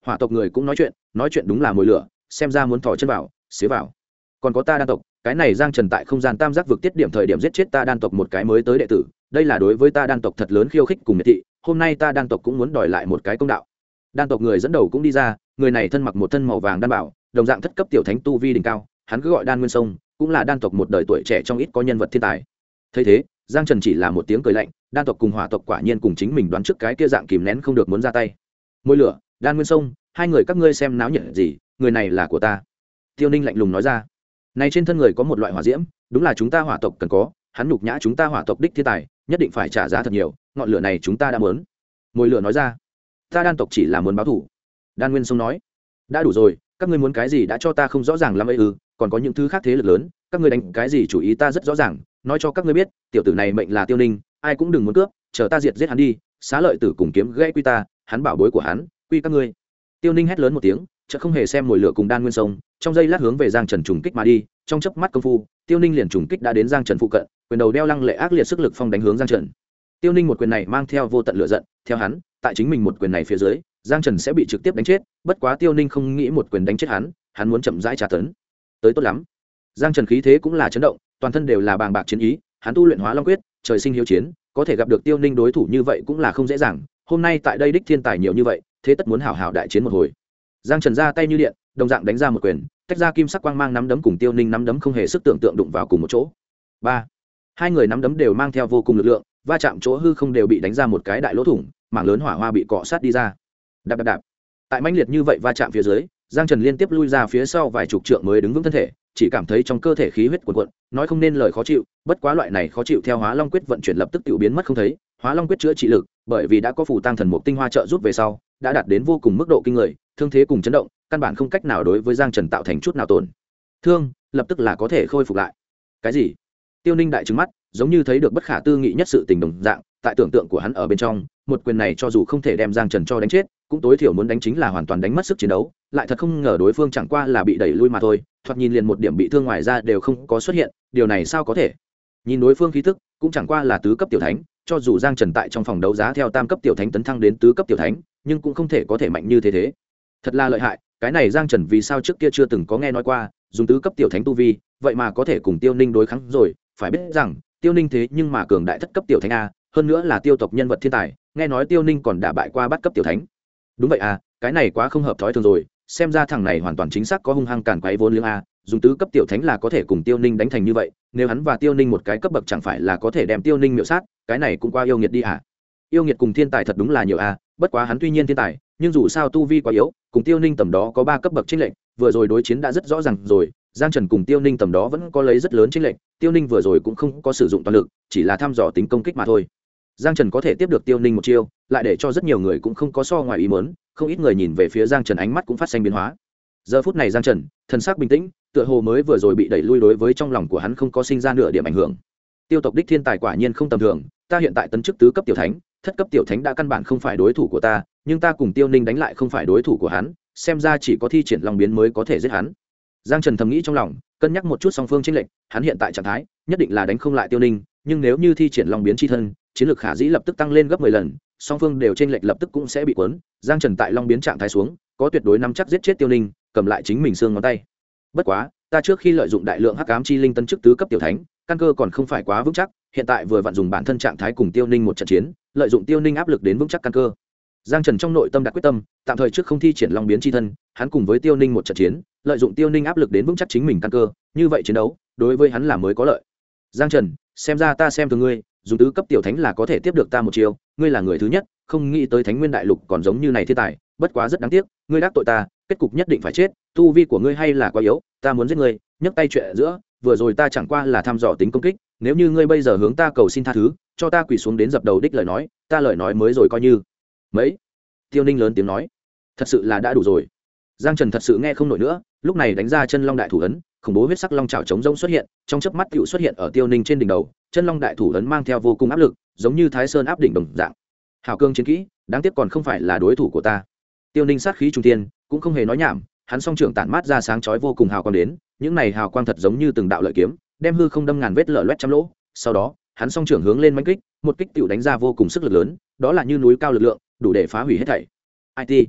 hỏa tộc người cũng nói chuyện đúng là mồi lửa, xem ra muốn thò chân vào xế vào. Còn có ta đan tộc, cái này Giang Trần tại không gian tam giác vực tiết điểm thời điểm giết chết ta đan tộc một cái mới tới đệ tử, đây là đối với ta đan tộc thật lớn khiêu khích cùng miệt thị, hôm nay ta đan tộc cũng muốn đòi lại một cái công đạo. Đan tộc người dẫn đầu cũng đi ra, người này thân mặc một thân màu vàng đan bảo, đồng dạng thất cấp tiểu thánh tu vi đỉnh cao, hắn cứ gọi Đan Nguyên Sông, cũng là đan tộc một đời tuổi trẻ trong ít có nhân vật thiên tài. Thấy thế, Giang Trần chỉ là một tiếng cười lạnh, đan tộc cùng hỏa tộc quả nhiên cùng chính mình đoán trước cái kia dạng kìm nén không được muốn ra tay. Môi lửa, Đan Nguyên Sông, hai người các ngươi xem náo nhiệt gì, người này là của ta. Tiêu Ninh lạnh lùng nói ra. Này trên thân người có một loại hỏa diễm, đúng là chúng ta hỏa tộc cần có, hắn nhục nhã chúng ta hỏa tộc đích thiên tài, nhất định phải trả giá thật nhiều, ngọn lửa này chúng ta đã muốn. Môi lửa nói ra. Ta đan tộc chỉ là muốn báo thù. Đan Nguyên Sông nói. Đã đủ rồi, các ngươi muốn cái gì đã cho ta không rõ ràng lắm ấy ư, còn có những thứ khác thế lực lớn, các ngươi đánh cái gì chủ ý ta rất rõ ràng, nói cho các ngươi biết, tiểu tử này mệnh là Tiêu Ninh, ai cũng đừng muốn cướp, chờ ta diệt giết hắn đi, xá lợi tử cùng kiếm gãy quy ta, hắn bảo bối của hắn, quy các ngươi. Tiêu Ninh hét lớn một tiếng, chợt không hề xem mồi lửa cùng Đan Nguyên Sông, trong giây lát hướng về Giang Trần trùng kích mà đi, trong chớp mắt công phu, Tiêu Ninh liền trùng kích đã đến Giang Trần phụ cận, quyền đầu đeo lăng lệ ác liệt sức lực phong đánh hướng Giang Trần. Tiêu Ninh một quyền này mang theo vô tận lửa giận, theo hắn, tại chính mình một quyền này phía dưới, Giang Trần sẽ bị trực tiếp đánh chết, bất quá Tiêu Ninh không nghĩ một quyền đánh chết hắn muốn chậm rãi trả tấn. Tới tốt lắm. Giang Trần khí thế cũng là chấn động, toàn thân đều là bàng bạc chiến ý, hắn tu luyện Hóa Long quyết, trời sinh hiếu chiến, có thể gặp được Tiêu Ninh đối thủ như vậy cũng là không dễ dàng, hôm nay tại đây đích thiên tài nhiều như vậy, thế tất muốn hảo hảo đại chiến một hồi. Giang Trần ra tay như điện, đồng dạng đánh ra một quyền, tách ra kim sắc quang mang nắm đấm cùng Tiêu Ninh nắm đấm không hề sức tưởng tượng đụng vào cùng một chỗ. Ba, hai người nắm đấm đều mang theo vô cùng lực lượng, va chạm chỗ hư không đều bị đánh ra một cái đại lỗ thủng, mảng lớn hỏa hoa bị cọ sát đi ra. Đạp đạp đạp. Tại mãnh liệt như vậy va chạm phía dưới, Giang Trần liên tiếp lui ra phía sau vài chục trượng mới đứng vững thân thể, chỉ cảm thấy trong cơ thể khí huyết cuồn cuộn, nói không nên lời khó chịu, bất quá loại này khó chịu theo Hóa Long quyết vận chuyển lập tức tự biến mất không thấy, Hóa Long quyết chữa trị lực, bởi vì đã có phù tăng thần mục tinh hoa trợ giúp về sau, đã đạt đến vô cùng mức độ kinh người, thương thế cùng chấn động, căn bản không cách nào đối với Giang Trần tạo thành chút nào tổn thương, lập tức là có thể khôi phục lại. Cái gì? Tiêu Ninh đại trừng mắt, giống như thấy được bất khả tư nghị nhất sự tình đồng dạng, tại tưởng tượng của hắn ở bên trong, một quyền này cho dù không thể đem Giang Trần cho đánh chết, cũng tối thiểu muốn đánh chính là hoàn toàn đánh mất sức chiến đấu, lại thật không ngờ đối phương chẳng qua là bị đẩy lui mà thôi, thoạt nhìn liền một điểm bị thương ngoài ra đều không có xuất hiện, điều này sao có thể? Nhìn đối phương khí tức, cũng chẳng qua là tứ cấp tiểu thánh, cho dù Giang Trần tại trong phòng đấu giá theo tam cấp tiểu thánh tấn thăng đến tứ cấp tiểu thánh, nhưng cũng không thể có thể mạnh như thế. Thật là lợi hại, cái này Giang Trần vì sao trước kia chưa từng có nghe nói qua, dùng tứ cấp tiểu thánh tu vi, vậy mà có thể cùng Tiêu Ninh đối kháng rồi, phải biết rằng, Tiêu Ninh thế nhưng mà cường đại thất cấp tiểu thánh a, hơn nữa là tiêu tộc nhân vật thiên tài, nghe nói Tiêu Ninh còn đả bại qua bát cấp tiểu thánh. Đúng vậy à, cái này quá không hợp thói thường rồi, xem ra thằng này hoàn toàn chính xác có hung hăng càn quấy vốn liếng a, dùng tứ cấp tiểu thánh là có thể cùng Tiêu Ninh đánh thành như vậy, nếu hắn và Tiêu Ninh một cái cấp bậc chẳng phải là có thể đem Tiêu Ninh miểu sát, cái này cũng quá yêu nghiệt đi à. Yêu nghiệt cùng thiên tài thật đúng là nhiều a, bất quá hắn tuy nhiên thiên tài, nhưng dù sao tu vi quá yếu, cùng Tiêu Ninh tầm đó có 3 cấp bậc chênh lệch, vừa rồi đối chiến đã rất rõ ràng rồi, Giang Trần cùng Tiêu Ninh tầm đó vẫn có lấy rất lớn chênh lệch, Tiêu Ninh vừa rồi cũng không có sử dụng toàn lực, chỉ là thăm dò tính công kích mà thôi. Giang Trần có thể tiếp được Tiêu Ninh một chiêu, lại để cho rất nhiều người cũng không có so ngoài ý muốn, không ít người nhìn về phía Giang Trần ánh mắt cũng phát sinh biến hóa. Giờ phút này Giang Trần, thần sắc bình tĩnh, tựa hồ mới vừa rồi bị đẩy lui đối với trong lòng của hắn không có sinh ra nửa điểm ảnh hưởng. Tiêu tộc đích thiên tài quả nhiên không tầm thường, ta hiện tại tấn chức tứ cấp tiểu thánh, thất cấp tiểu thánh đã căn bản không phải đối thủ của ta, nhưng ta cùng Tiêu Ninh đánh lại không phải đối thủ của hắn, xem ra chỉ có thi triển long biến mới có thể giết hắn. Giang Trần thầm nghĩ trong lòng, cân nhắc một chút song phương chênh lệch, hắn hiện tại trạng thái, nhất định là đánh không lại Tiêu Ninh, nhưng nếu như thi triển long biến chi thân, chiến lược khả dĩ lập tức tăng lên gấp 10 lần, song phương đều chênh lệch lập tức cũng sẽ bị cuốn. Giang Trần tại long biến trạng thái xuống, có tuyệt đối nắm chắc giết chết Tiêu Ninh, cầm lại chính mình xương ngón tay. Bất quá, ta trước khi lợi dụng đại lượng hắc ám chi linh tấn chức tứ cấp tiểu thánh, căn cơ còn không phải quá vững chắc, hiện tại vừa vặn dùng bản thân trạng thái cùng Tiêu Ninh một trận chiến, lợi dụng Tiêu Ninh áp lực đến vững chắc căn cơ. Giang Trần trong nội tâm đặt quyết tâm, tạm thời trước không thi triển long biến chi thân, hắn cùng với Tiêu Ninh một trận chiến, lợi dụng Tiêu Ninh áp lực đến vững chắc chính mình căn cơ, như vậy chiến đấu, đối với hắn là mới có lợi. Giang Trần, xem ra ta xem thường ngươi, dùng tứ cấp tiểu thánh là có thể tiếp được ta một chiêu, ngươi là người thứ nhất, không nghĩ tới Thánh Nguyên Đại Lục còn giống như này thiên tài, bất quá rất đáng tiếc, ngươi đắc tội ta, kết cục nhất định phải chết, tu vi của ngươi hay là quá yếu, ta muốn giết ngươi, nhấc tay chuyện ở giữa, vừa rồi ta chẳng qua là thăm dò tính công kích, nếu như ngươi bây giờ hướng ta cầu xin tha thứ, cho ta quỳ xuống đến dập đầu đích lời nói, ta lời nói mới rồi coi như mấy. Tiêu Ninh lớn tiếng nói, thật sự là đã đủ rồi. Giang Trần thật sự nghe không nổi nữa, lúc này đánh ra chân long đại thủ ấn, khủng bố huyết sắc long chảo chống rông xuất hiện, trong chớp mắt tựu xuất hiện ở Tiêu Ninh trên đỉnh đầu, chân long đại thủ ấn mang theo vô cùng áp lực, giống như Thái Sơn áp đỉnh đồng dạng. Hào cương chiến kỹ, đáng tiếc còn không phải là đối thủ của ta. Tiêu Ninh sát khí trung thiên, cũng không hề nói nhảm, hắn song trưởng tản mát ra sáng chói vô cùng hào quang đến, những này hào quang thật giống như từng đạo lợi kiếm, đem hư không đâm ngàn vết lở loét trăm lỗ. Sau đó, hắn song trưởng hướng lên mãnh kích, một kích tựu đánh ra vô cùng sức lực lớn, đó là như núi cao lực lượng, đủ để phá hủy hết thảy. IT.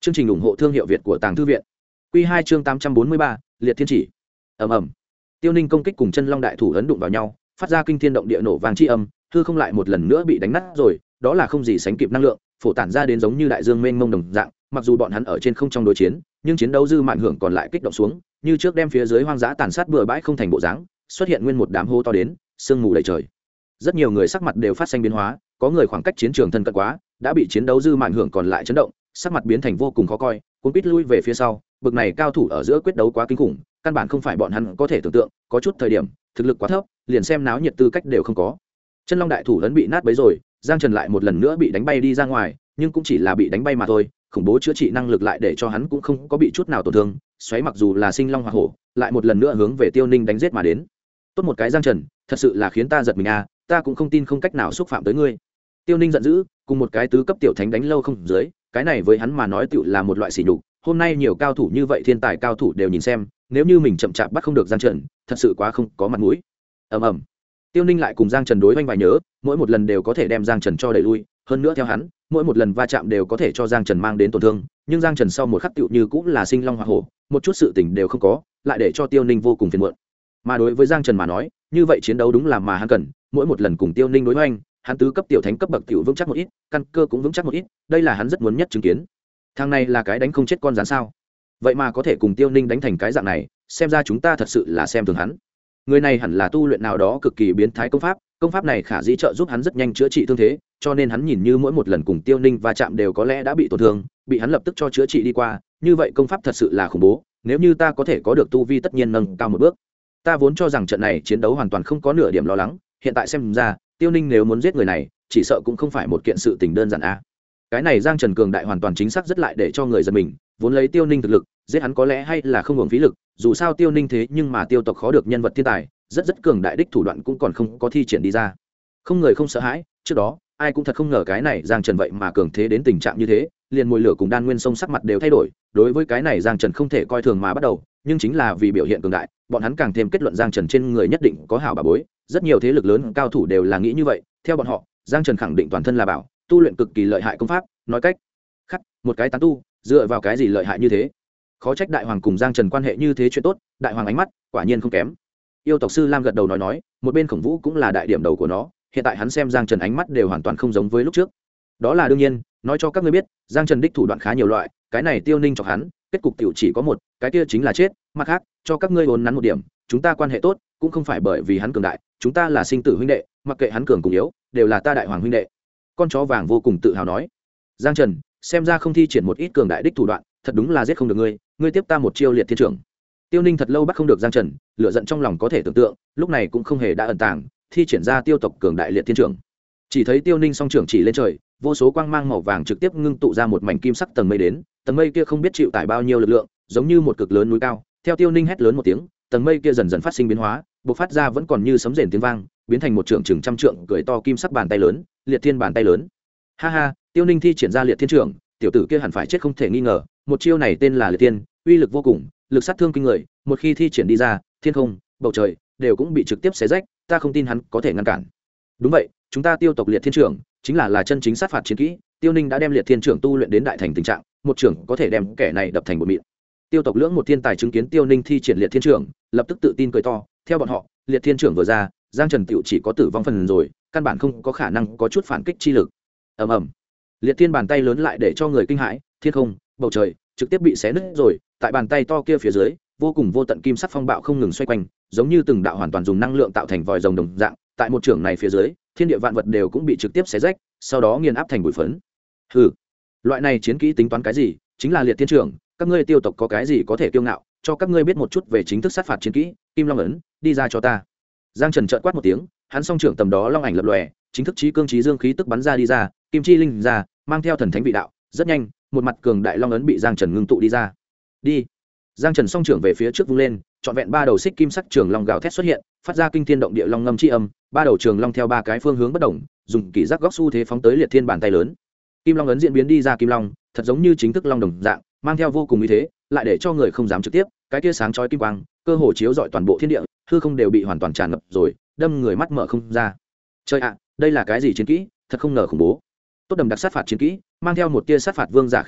Chương trình ủng hộ thương hiệu Việt của Tàng Thư viện. Quy 2 chương 843, Liệt Thiên Chỉ. Ầm ầm. Tiêu Ninh công kích cùng Chân Long đại thủ ấn đụng vào nhau, phát ra kinh thiên động địa nổ vang chi âm, hư không lại một lần nữa bị đánh nát rồi, đó là không gì sánh kịp năng lượng, phổ tản ra đến giống như đại dương mênh mông đồng dạng, mặc dù bọn hắn ở trên không trong đối chiến, nhưng chiến đấu dư mạn hưởng còn lại kích động xuống, như trước đem phía dưới hoang dã tàn sát bừa bãi không thành bộ dáng, xuất hiện nguyên một đám hô to đến, sương mù đầy trời. Rất nhiều người sắc mặt đều phát sinh biến hóa, có người khoảng cách chiến trường thân cận quá, đã bị chiến đấu dư mạn hưởng còn lại chấn động, sắc mặt biến thành vô cùng khó coi, cuốn quýt lui về phía sau. Bực này cao thủ ở giữa quyết đấu quá kinh khủng, căn bản không phải bọn hắn có thể tưởng tượng, có chút thời điểm thực lực quá thấp, liền xem náo nhiệt tư cách đều không có. Chân Long đại thủ ấn bị nát bấy rồi, Giang Trần lại một lần nữa bị đánh bay đi ra ngoài, nhưng cũng chỉ là bị đánh bay mà thôi, khủng bố chữa trị năng lực lại để cho hắn cũng không có bị chút nào tổn thương. Xoáy mặc dù là sinh long hỏa hổ, lại một lần nữa hướng về Tiêu Ninh đánh giết mà đến. Tốt một cái Giang Trần, thật sự là khiến ta giật mình a, ta cũng không tin không cách nào xúc phạm tới ngươi. Tiêu Ninh giận dữ, cùng một cái tứ cấp tiểu thánh đánh lâu không dưới, cái này với hắn mà nói tựu là một loại sỉ nhục. Hôm nay nhiều cao thủ như vậy, thiên tài cao thủ đều nhìn xem, nếu như mình chậm chạp bắt không được Giang Trần, thật sự quá không có mặt mũi. Ầm ầm. Tiêu Ninh lại cùng Giang Trần đối oanh vài nhớ, mỗi một lần đều có thể đem Giang Trần cho đẩy lui, hơn nữa theo hắn, mỗi một lần va chạm đều có thể cho Giang Trần mang đến tổn thương, nhưng Giang Trần sau một khắc tựu như cũng là sinh long hỏa hổ, một chút sự tình đều không có, lại để cho Tiêu Ninh vô cùng phiền muộn. Mà đối với Giang Trần mà nói, như vậy chiến đấu đúng là mà hắn cần, mỗi một lần cùng Tiêu Ninh đối oanh, hắn tứ cấp tiểu thánh cấp bậc tiểu vững chắc một ít, căn cơ cũng vững chắc một ít, đây là hắn rất muốn nhất chứng kiến. Thằng này là cái đánh không chết con rắn sao? Vậy mà có thể cùng Tiêu Ninh đánh thành cái dạng này, xem ra chúng ta thật sự là xem thường hắn. Người này hẳn là tu luyện nào đó cực kỳ biến thái công pháp này khả dĩ trợ giúp hắn rất nhanh chữa trị thương thế, cho nên hắn nhìn như mỗi một lần cùng Tiêu Ninh va chạm đều có lẽ đã bị tổn thương, bị hắn lập tức cho chữa trị đi qua, như vậy công pháp thật sự là khủng bố, nếu như ta có thể có được tu vi tất nhiên nâng cao một bước. Ta vốn cho rằng trận này chiến đấu hoàn toàn không có nửa điểm lo lắng, hiện tại xem ra, Tiêu Ninh nếu muốn giết người này, chỉ sợ cũng không phải một kiện sự tình đơn giản a. Cái này Giang Trần cường đại hoàn toàn chính xác rất lại để cho người giật mình, vốn lấy Tiêu Ninh thực lực, giết hắn có lẽ hay là không hưởng phí lực, dù sao Tiêu Ninh thế nhưng mà tiêu tộc khó được nhân vật thiên tài, rất cường đại đích thủ đoạn cũng còn không có thi triển đi ra. Không người không sợ hãi, trước đó, ai cũng thật không ngờ cái này Giang Trần vậy mà cường thế đến tình trạng như thế, liền mùi lửa cùng Đan Nguyên Sông sắc mặt đều thay đổi, đối với cái này Giang Trần không thể coi thường mà bắt đầu, nhưng chính là vì biểu hiện cường đại, bọn hắn càng thêm kết luận Giang Trần trên người nhất định có hảo bà bối, rất nhiều thế lực lớn cao thủ đều là nghĩ như vậy, theo bọn họ, Giang Trần khẳng định toàn thân là bảo, tu luyện cực kỳ lợi hại công pháp, nói cách khác, một cái tán tu, dựa vào cái gì lợi hại như thế? Khó trách đại hoàng cùng Giang Trần quan hệ như thế chuyện tốt, đại hoàng ánh mắt quả nhiên không kém. Yêu tộc sư Lam gật đầu nói, một bên Khổng Vũ cũng là đại điểm đầu của nó, hiện tại hắn xem Giang Trần ánh mắt đều hoàn toàn không giống với lúc trước. Đó là đương nhiên, nói cho các ngươi biết, Giang Trần đích thủ đoạn khá nhiều loại, cái này Tiêu Ninh chọc hắn, kết cục tiểu chỉ có một, cái kia chính là chết, mặt khác, cho các ngươi vốn nắn một điểm, chúng ta quan hệ tốt, cũng không phải bởi vì hắn cường đại, chúng ta là sinh tử huynh đệ, mặc kệ hắn cường cùng yếu, đều là ta đại hoàng huynh đệ. Con chó vàng vô cùng tự hào nói. Giang Trần, xem ra không thi triển một ít cường đại đích thủ đoạn, thật đúng là giết không được ngươi, ngươi tiếp ta một chiêu liệt thiên trưởng. Tiêu Ninh thật lâu bắt không được Giang Trần, lửa giận trong lòng có thể tưởng tượng, lúc này cũng không hề đã ẩn tàng, thi triển ra tiêu tộc cường đại liệt thiên trưởng. Chỉ thấy Tiêu Ninh song trưởng chỉ lên trời, vô số quang mang màu vàng trực tiếp ngưng tụ ra một mảnh kim sắc tầng mây đến, tầng mây kia không biết chịu tải bao nhiêu lực lượng, giống như một cực lớn núi cao. Theo Tiêu Ninh hét lớn một tiếng, tầng mây kia dần dần phát sinh biến hóa, bộc phát ra vẫn còn như sấm rền tiếng vang, biến thành một trượng chừng trăm trượng cười to kim sắc bàn tay lớn, liệt thiên bàn tay lớn. Ha ha, Tiêu Ninh thi triển ra liệt thiên trưởng, tiểu tử kia hẳn phải chết không thể nghi ngờ, một chiêu này tên là liệt thiên, uy lực vô cùng, lực sát thương kinh người, một khi thi triển đi ra, thiên không, bầu trời đều cũng bị trực tiếp xé rách, ta không tin hắn có thể ngăn cản. Đúng vậy, chúng ta tiêu tộc liệt thiên trưởng chính là chân chính sát phạt chiến kỹ, Tiêu Ninh đã đem liệt thiên trưởng tu luyện đến đại thành tình trạng, một trưởng có thể đem kẻ này đập thành bột mịn. Tiêu tộc lưỡng một thiên tài chứng kiến Tiêu Ninh thi triển liệt thiên trưởng, lập tức tự tin cười to, theo bọn họ, liệt thiên trưởng vừa ra, Giang Trần tiểu chỉ có tử vong phần rồi, căn bản không có khả năng có chút phản kích chi lực. Ầm ầm. Liệt thiên bàn tay lớn lại để cho người kinh hãi, thiên không, bầu trời trực tiếp bị xé nứt rồi, tại bàn tay to kia phía dưới, vô cùng vô tận kim sắc phong bạo không ngừng xoay quanh, giống như từng đạo hoàn toàn dùng năng lượng tạo thành vòi rồng đồng dạng, tại một trưởng này phía dưới, thiên địa vạn vật đều cũng bị trực tiếp xé rách, sau đó nghiền áp thành bụi phấn. Hừ, loại này chiến kỹ tính toán cái gì, chính là liệt thiên trưởng, các ngươi tiêu tộc có cái gì có thể kiêu ngạo, cho các ngươi biết một chút về chính thức sát phạt chiến kỹ, Kim Long ấn, đi ra cho ta. Giang Trần trợn quát một tiếng, hắn song trưởng tầm đó long ảnh lập lòe, chính thức chí cương chí dương khí tức bắn ra đi ra, kim chi linh ra, mang theo thần thánh vị đạo, rất nhanh, một mặt cường đại long ấn bị Giang Trần ngưng tụ đi ra. Đi. Giang Trần song trưởng về phía trước vung lên, trọn vẹn ba đầu xích kim sắc trường long gào thét xuất hiện, phát ra kinh thiên động địa long ngâm chi âm, ba đầu trường long theo ba cái phương hướng bất động, dùng kỳ giác góc xu thế phóng tới liệt thiên bàn tay lớn. Kim Long ấn diễn biến đi ra kim long, thật giống như chính thức long đồng dạng, mang theo vô cùng uy thế, lại để cho người không dám trực tiếp, cái kia sáng chói kim quang, cơ hồ chiếu rọi toàn bộ thiên địa, hư không đều bị hoàn toàn tràn ngập rồi, đâm người mắt mở không ra. Trời ạ, đây là cái gì chiến kỹ, thật không ngờ khủng bố. Tốt đầm đặc sát phạt chiến kỹ, mang theo một tia sát phạt vương giả khí tức,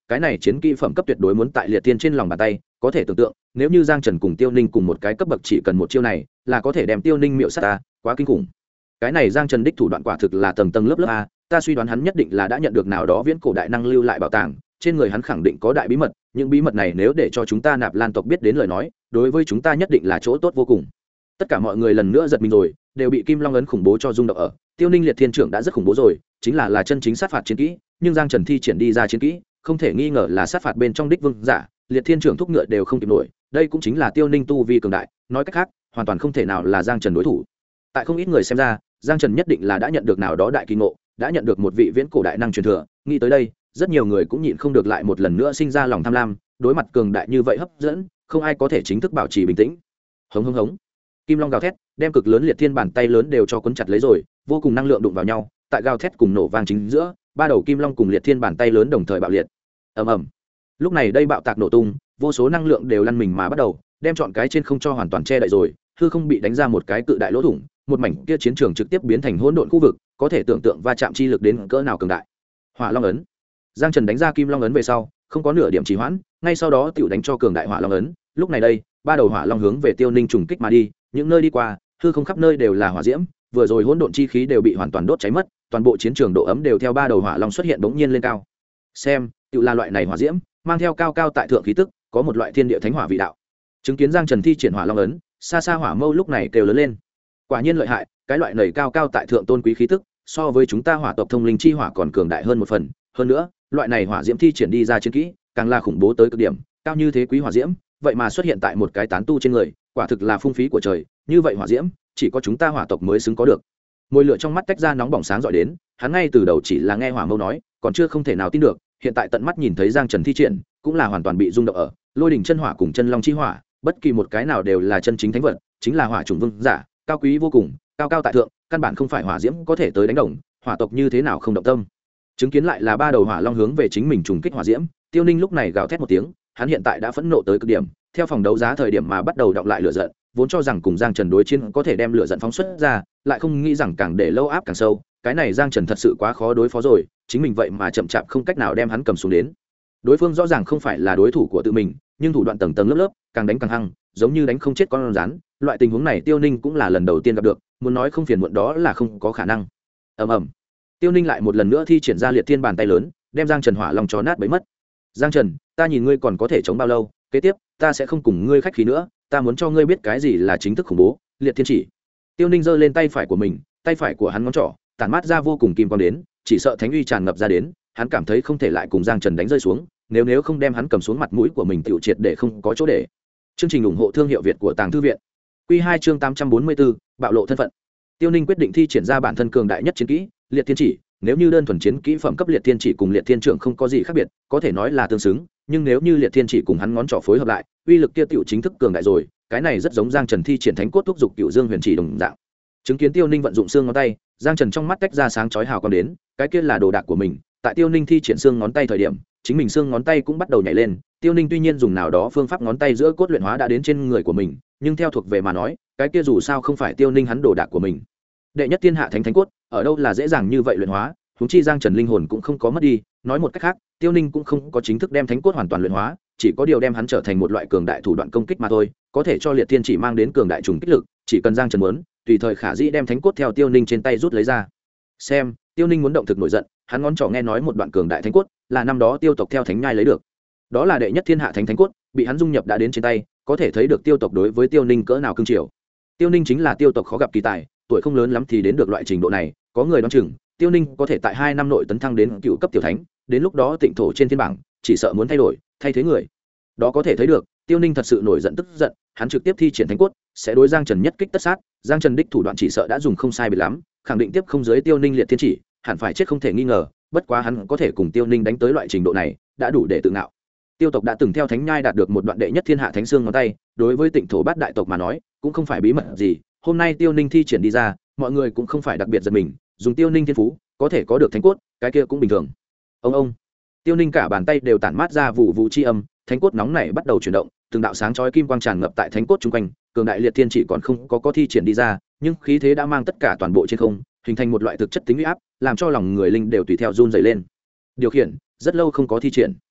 cái này chiến kỹ phẩm cấp tuyệt đối muốn tại liệt thiên trên lòng bàn tay. Có thể tưởng tượng nếu như Giang Trần cùng Tiêu Ninh cùng một cái cấp bậc, chỉ cần một chiêu này là có thể đem Tiêu Ninh miệu sát ta, quá kinh khủng. Cái này Giang Trần đích thủ đoạn quả thực là tầng tầng lớp lớp a, ta suy đoán hắn nhất định là đã nhận được nào đó viễn cổ đại năng lưu lại bảo tàng, trên người hắn khẳng định có đại bí mật, những bí mật này nếu để cho chúng ta Nạp Lan tộc biết đến lời nói, đối với chúng ta nhất định là chỗ tốt vô cùng. Tất cả mọi người lần nữa giật mình rồi, đều bị Kim Long ấn khủng bố cho rung động ở. Tiêu Ninh liệt thiên trưởng đã rất khủng bố rồi, chính là chân chính sát phạt chiến kỹ, nhưng Giang Trần thi triển đi ra chiến kỹ, không thể nghi ngờ là sát phạt bên trong đích vương giả, liệt thiên trưởng thúc ngựa đều không kịp nổi, đây cũng chính là Tiêu Ninh tu vi cường đại, nói cách khác, hoàn toàn không thể nào là Giang Trần đối thủ. Tại không ít người xem ra, Giang Trần nhất định là đã nhận được nào đó đại kỳ ngộ, đã nhận được một vị viễn cổ đại năng truyền thừa, nghĩ tới đây, rất nhiều người cũng nhịn không được lại một lần nữa sinh ra lòng tham lam, đối mặt cường đại như vậy hấp dẫn, không ai có thể chính thức bảo trì bình tĩnh. Hống hống hống. Kim Long gào thét, đem cực lớn liệt thiên bàn tay lớn đều cho cuốn chặt lấy rồi, vô cùng năng lượng đụng vào nhau, tại gào thét cùng nổ vang chính giữa, ba đầu Kim Long cùng liệt thiên bàn tay lớn đồng thời bạo liệt. Ầm ầm. Lúc này đây bạo tạc nổ tung, vô số năng lượng đều lăn mình mà bắt đầu, đem trọn cái trên không cho hoàn toàn che đậy rồi, hư không bị đánh ra một cái cự đại lỗ thủng, một mảnh kia chiến trường trực tiếp biến thành hỗn độn khu vực, có thể tưởng tượng va chạm chi lực đến cỡ nào cường đại. Hỏa Long ấn. Giang Trần đánh ra Kim Long ấn về sau, không có nửa điểm trì hoãn, ngay sau đó tiểu đánh cho cường đại Hỏa Long ấn, lúc này đây, ba đầu Hỏa Long hướng về Tiêu Ninh trùng kích mà đi, những nơi đi qua, hư không khắp nơi đều là hỏa diễm, vừa rồi hỗn độn chi khí đều bị hoàn toàn đốt cháy mất, toàn bộ chiến trường độ ấm đều theo ba đầu Hỏa Long xuất hiện bỗng nhiên lên cao. Xem, tiểu là loại này hỏa diễm, mang theo cao cao tại thượng khí tức, có một loại thiên địa thánh hỏa vị đạo. Chứng kiến Giang Trần thi triển Hỏa Long ấn, xa xa Hỏa Mâu lúc này kêu lớn lên. Quả nhiên lợi hại, cái loại nảy cao cao tại thượng tôn quý khí tức, so với chúng ta hỏa tộc thông linh chi hỏa còn cường đại hơn một phần, hơn nữa, loại này hỏa diễm thi triển đi ra chiến kỹ, càng là khủng bố tới cực điểm, cao như thế quý hỏa diễm, vậy mà xuất hiện tại một cái tán tu trên người, quả thực là phung phí của trời, như vậy hỏa diễm, chỉ có chúng ta hỏa tộc mới xứng có được. Môi lửa trong mắt tách ra nóng bỏng sáng rọi đến, hắn ngay từ đầu chỉ là nghe Hỏa Mâu nói, còn chưa không thể nào tin được, hiện tại tận mắt nhìn thấy Giang Trần thi triển, cũng là hoàn toàn bị rung động ở, lôi đỉnh chân hỏa cùng chân long chi hỏa, bất kỳ một cái nào đều là chân chính thánh vật, chính là hỏa chủng vương giả, cao quý vô cùng, cao cao tại thượng, căn bản không phải hỏa diễm có thể tới đánh đồng, hỏa tộc như thế nào không động tâm. Chứng kiến lại là ba đầu hỏa long hướng về chính mình trùng kích hỏa diễm, Tiêu Ninh lúc này gào thét một tiếng, hắn hiện tại đã phẫn nộ tới cực điểm, theo phòng đấu giá thời điểm mà bắt đầu động lại lửa giận, vốn cho rằng cùng Giang Trần đối chiến có thể đem lửa giận phóng xuất ra, lại không nghĩ rằng càng để lâu áp càng sâu, cái này Giang Trần thật sự quá khó đối phó rồi, chính mình vậy mà chậm chạp không cách nào đem hắn cầm xuống đến. Đối phương rõ ràng không phải là đối thủ của tự mình, nhưng thủ đoạn tầng tầng lớp lớp, càng đánh càng hăng, giống như đánh không chết con rắn, loại tình huống này Tiêu Ninh cũng là lần đầu tiên gặp được, muốn nói không phiền muộn đó là không có khả năng. Ầm ầm. Tiêu Ninh lại một lần nữa thi triển ra liệt thiên bàn tay lớn, đem Giang Trần hỏa long chó nát bấy mất. Giang Trần, ta nhìn ngươi còn có thể chống bao lâu, kế tiếp ta sẽ không cùng ngươi khách khí nữa, ta muốn cho ngươi biết cái gì là chính thức khủng bố, liệt thiên chỉ. Tiêu Ninh giơ lên tay phải của mình, tay phải của hắn ngón trỏ tản mát ra vô cùng kim quang đến, chỉ sợ thánh uy tràn ngập ra đến, hắn cảm thấy không thể lại cùng Giang Trần đánh rơi xuống, nếu không đem hắn cầm xuống mặt mũi của mình tiểu triệt để không có chỗ để. Chương trình ủng hộ thương hiệu Việt của Tàng Thư viện. Quy 2 chương 844, bạo lộ thân phận. Tiêu Ninh quyết định thi triển ra bản thân cường đại nhất chiến kỹ, liệt thiên chỉ, nếu như đơn thuần chiến kỹ phẩm cấp liệt thiên chỉ cùng liệt thiên trưởng không có gì khác biệt, có thể nói là tương xứng, nhưng nếu như liệt thiên chỉ cùng hắn ngón trỏ phối hợp lại, uy lực kia tiểu chính thức cường đại rồi, cái này rất giống Giang Trần thi triển thánh cốt thúc dục Cửu Dương Huyền Chỉ đồng dạng. Chứng kiến Tiêu Ninh vận dụng xương ngón tay, Giang Trần trong mắt tách ra sáng chói hào quang đến, cái kia là đồ đạc của mình, tại Tiêu Ninh thi triển xương ngón tay thời điểm, chính mình xương ngón tay cũng bắt đầu nhảy lên. Tiêu Ninh tuy nhiên dùng nào đó phương pháp ngón tay giữa cốt luyện hóa đã đến trên người của mình, nhưng theo thuộc về mà nói, cái kia dù sao không phải Tiêu Ninh hắn đồ đạc của mình. Đệ nhất thiên hạ thánh thánh cốt, ở đâu là dễ dàng như vậy luyện hóa, huống chi Giang Trần linh hồn cũng không có mất đi, nói một cách khác, Tiêu Ninh cũng không có chính thức đem thánh cốt hoàn toàn luyện hóa, chỉ có điều đem hắn trở thành một loại cường đại thủ đoạn công kích mà thôi, có thể cho liệt thiên chỉ mang đến cường đại trùng kích lực, chỉ cần Giang Trần muốn, tùy thời khả dĩ đem thánh cốt theo Tiêu Ninh trên tay rút lấy ra. Xem, Tiêu Ninh muốn động thực nổi giận, hắn ngón trỏ nghe nói một đoạn cường đại thánh cốt, là năm đó Tiêu tộc theo thánh nhai lấy được. Đó là đệ nhất thiên hạ thánh thánh cốt, bị hắn dung nhập đã đến trên tay, có thể thấy được Tiêu tộc đối với Tiêu Ninh cỡ nào cưng chiều. Tiêu Ninh chính là Tiêu tộc khó gặp kỳ tài, tuổi không lớn lắm thì đến được loại trình độ này, có người đoán chừng, Tiêu Ninh có thể tại 2 năm nội tấn thăng đến cựu cấp tiểu thánh, đến lúc đó tịnh thổ trên thiên bảng, chỉ sợ muốn thay đổi, thay thế người. Đó có thể thấy được, Tiêu Ninh thật sự nổi giận tức giận, hắn trực tiếp thi triển thánh cốt, sẽ đối Giang Trần nhất kích tất sát, Giang Trần đích thủ đoạn chỉ sợ đã dùng không sai biệt lắm, khẳng định tiếp không dưới Tiêu Ninh liệt thiên chỉ, hẳn phải chết không thể nghi ngờ, bất quá hắn có thể cùng Tiêu Ninh đánh tới loại trình độ này, đã đủ để tự ngạo. Tiêu tộc đã từng theo thánh nhai đạt được một đoạn đệ nhất thiên hạ thánh xương ngón tay, đối với tịnh thổ bát đại tộc mà nói, cũng không phải bí mật gì, hôm nay Tiêu Ninh thi triển đi ra, mọi người cũng không phải đặc biệt giật mình, dùng Tiêu Ninh thiên phú, có thể có được thánh cốt, cái kia cũng bình thường. Ông Tiêu Ninh cả bàn tay đều tản mát ra vụ vụ chi âm, thánh cốt nóng này bắt đầu chuyển động, từng đạo sáng chói kim quang tràn ngập tại thánh cốt chung quanh, cường đại liệt thiên chỉ còn không có thi triển đi ra, nhưng khí thế đã mang tất cả toàn bộ trên không, hình thành một loại thực chất tính uy áp, làm cho lòng người linh đều tùy theo run rẩy lên. Điều khiển rất lâu không có thi triển.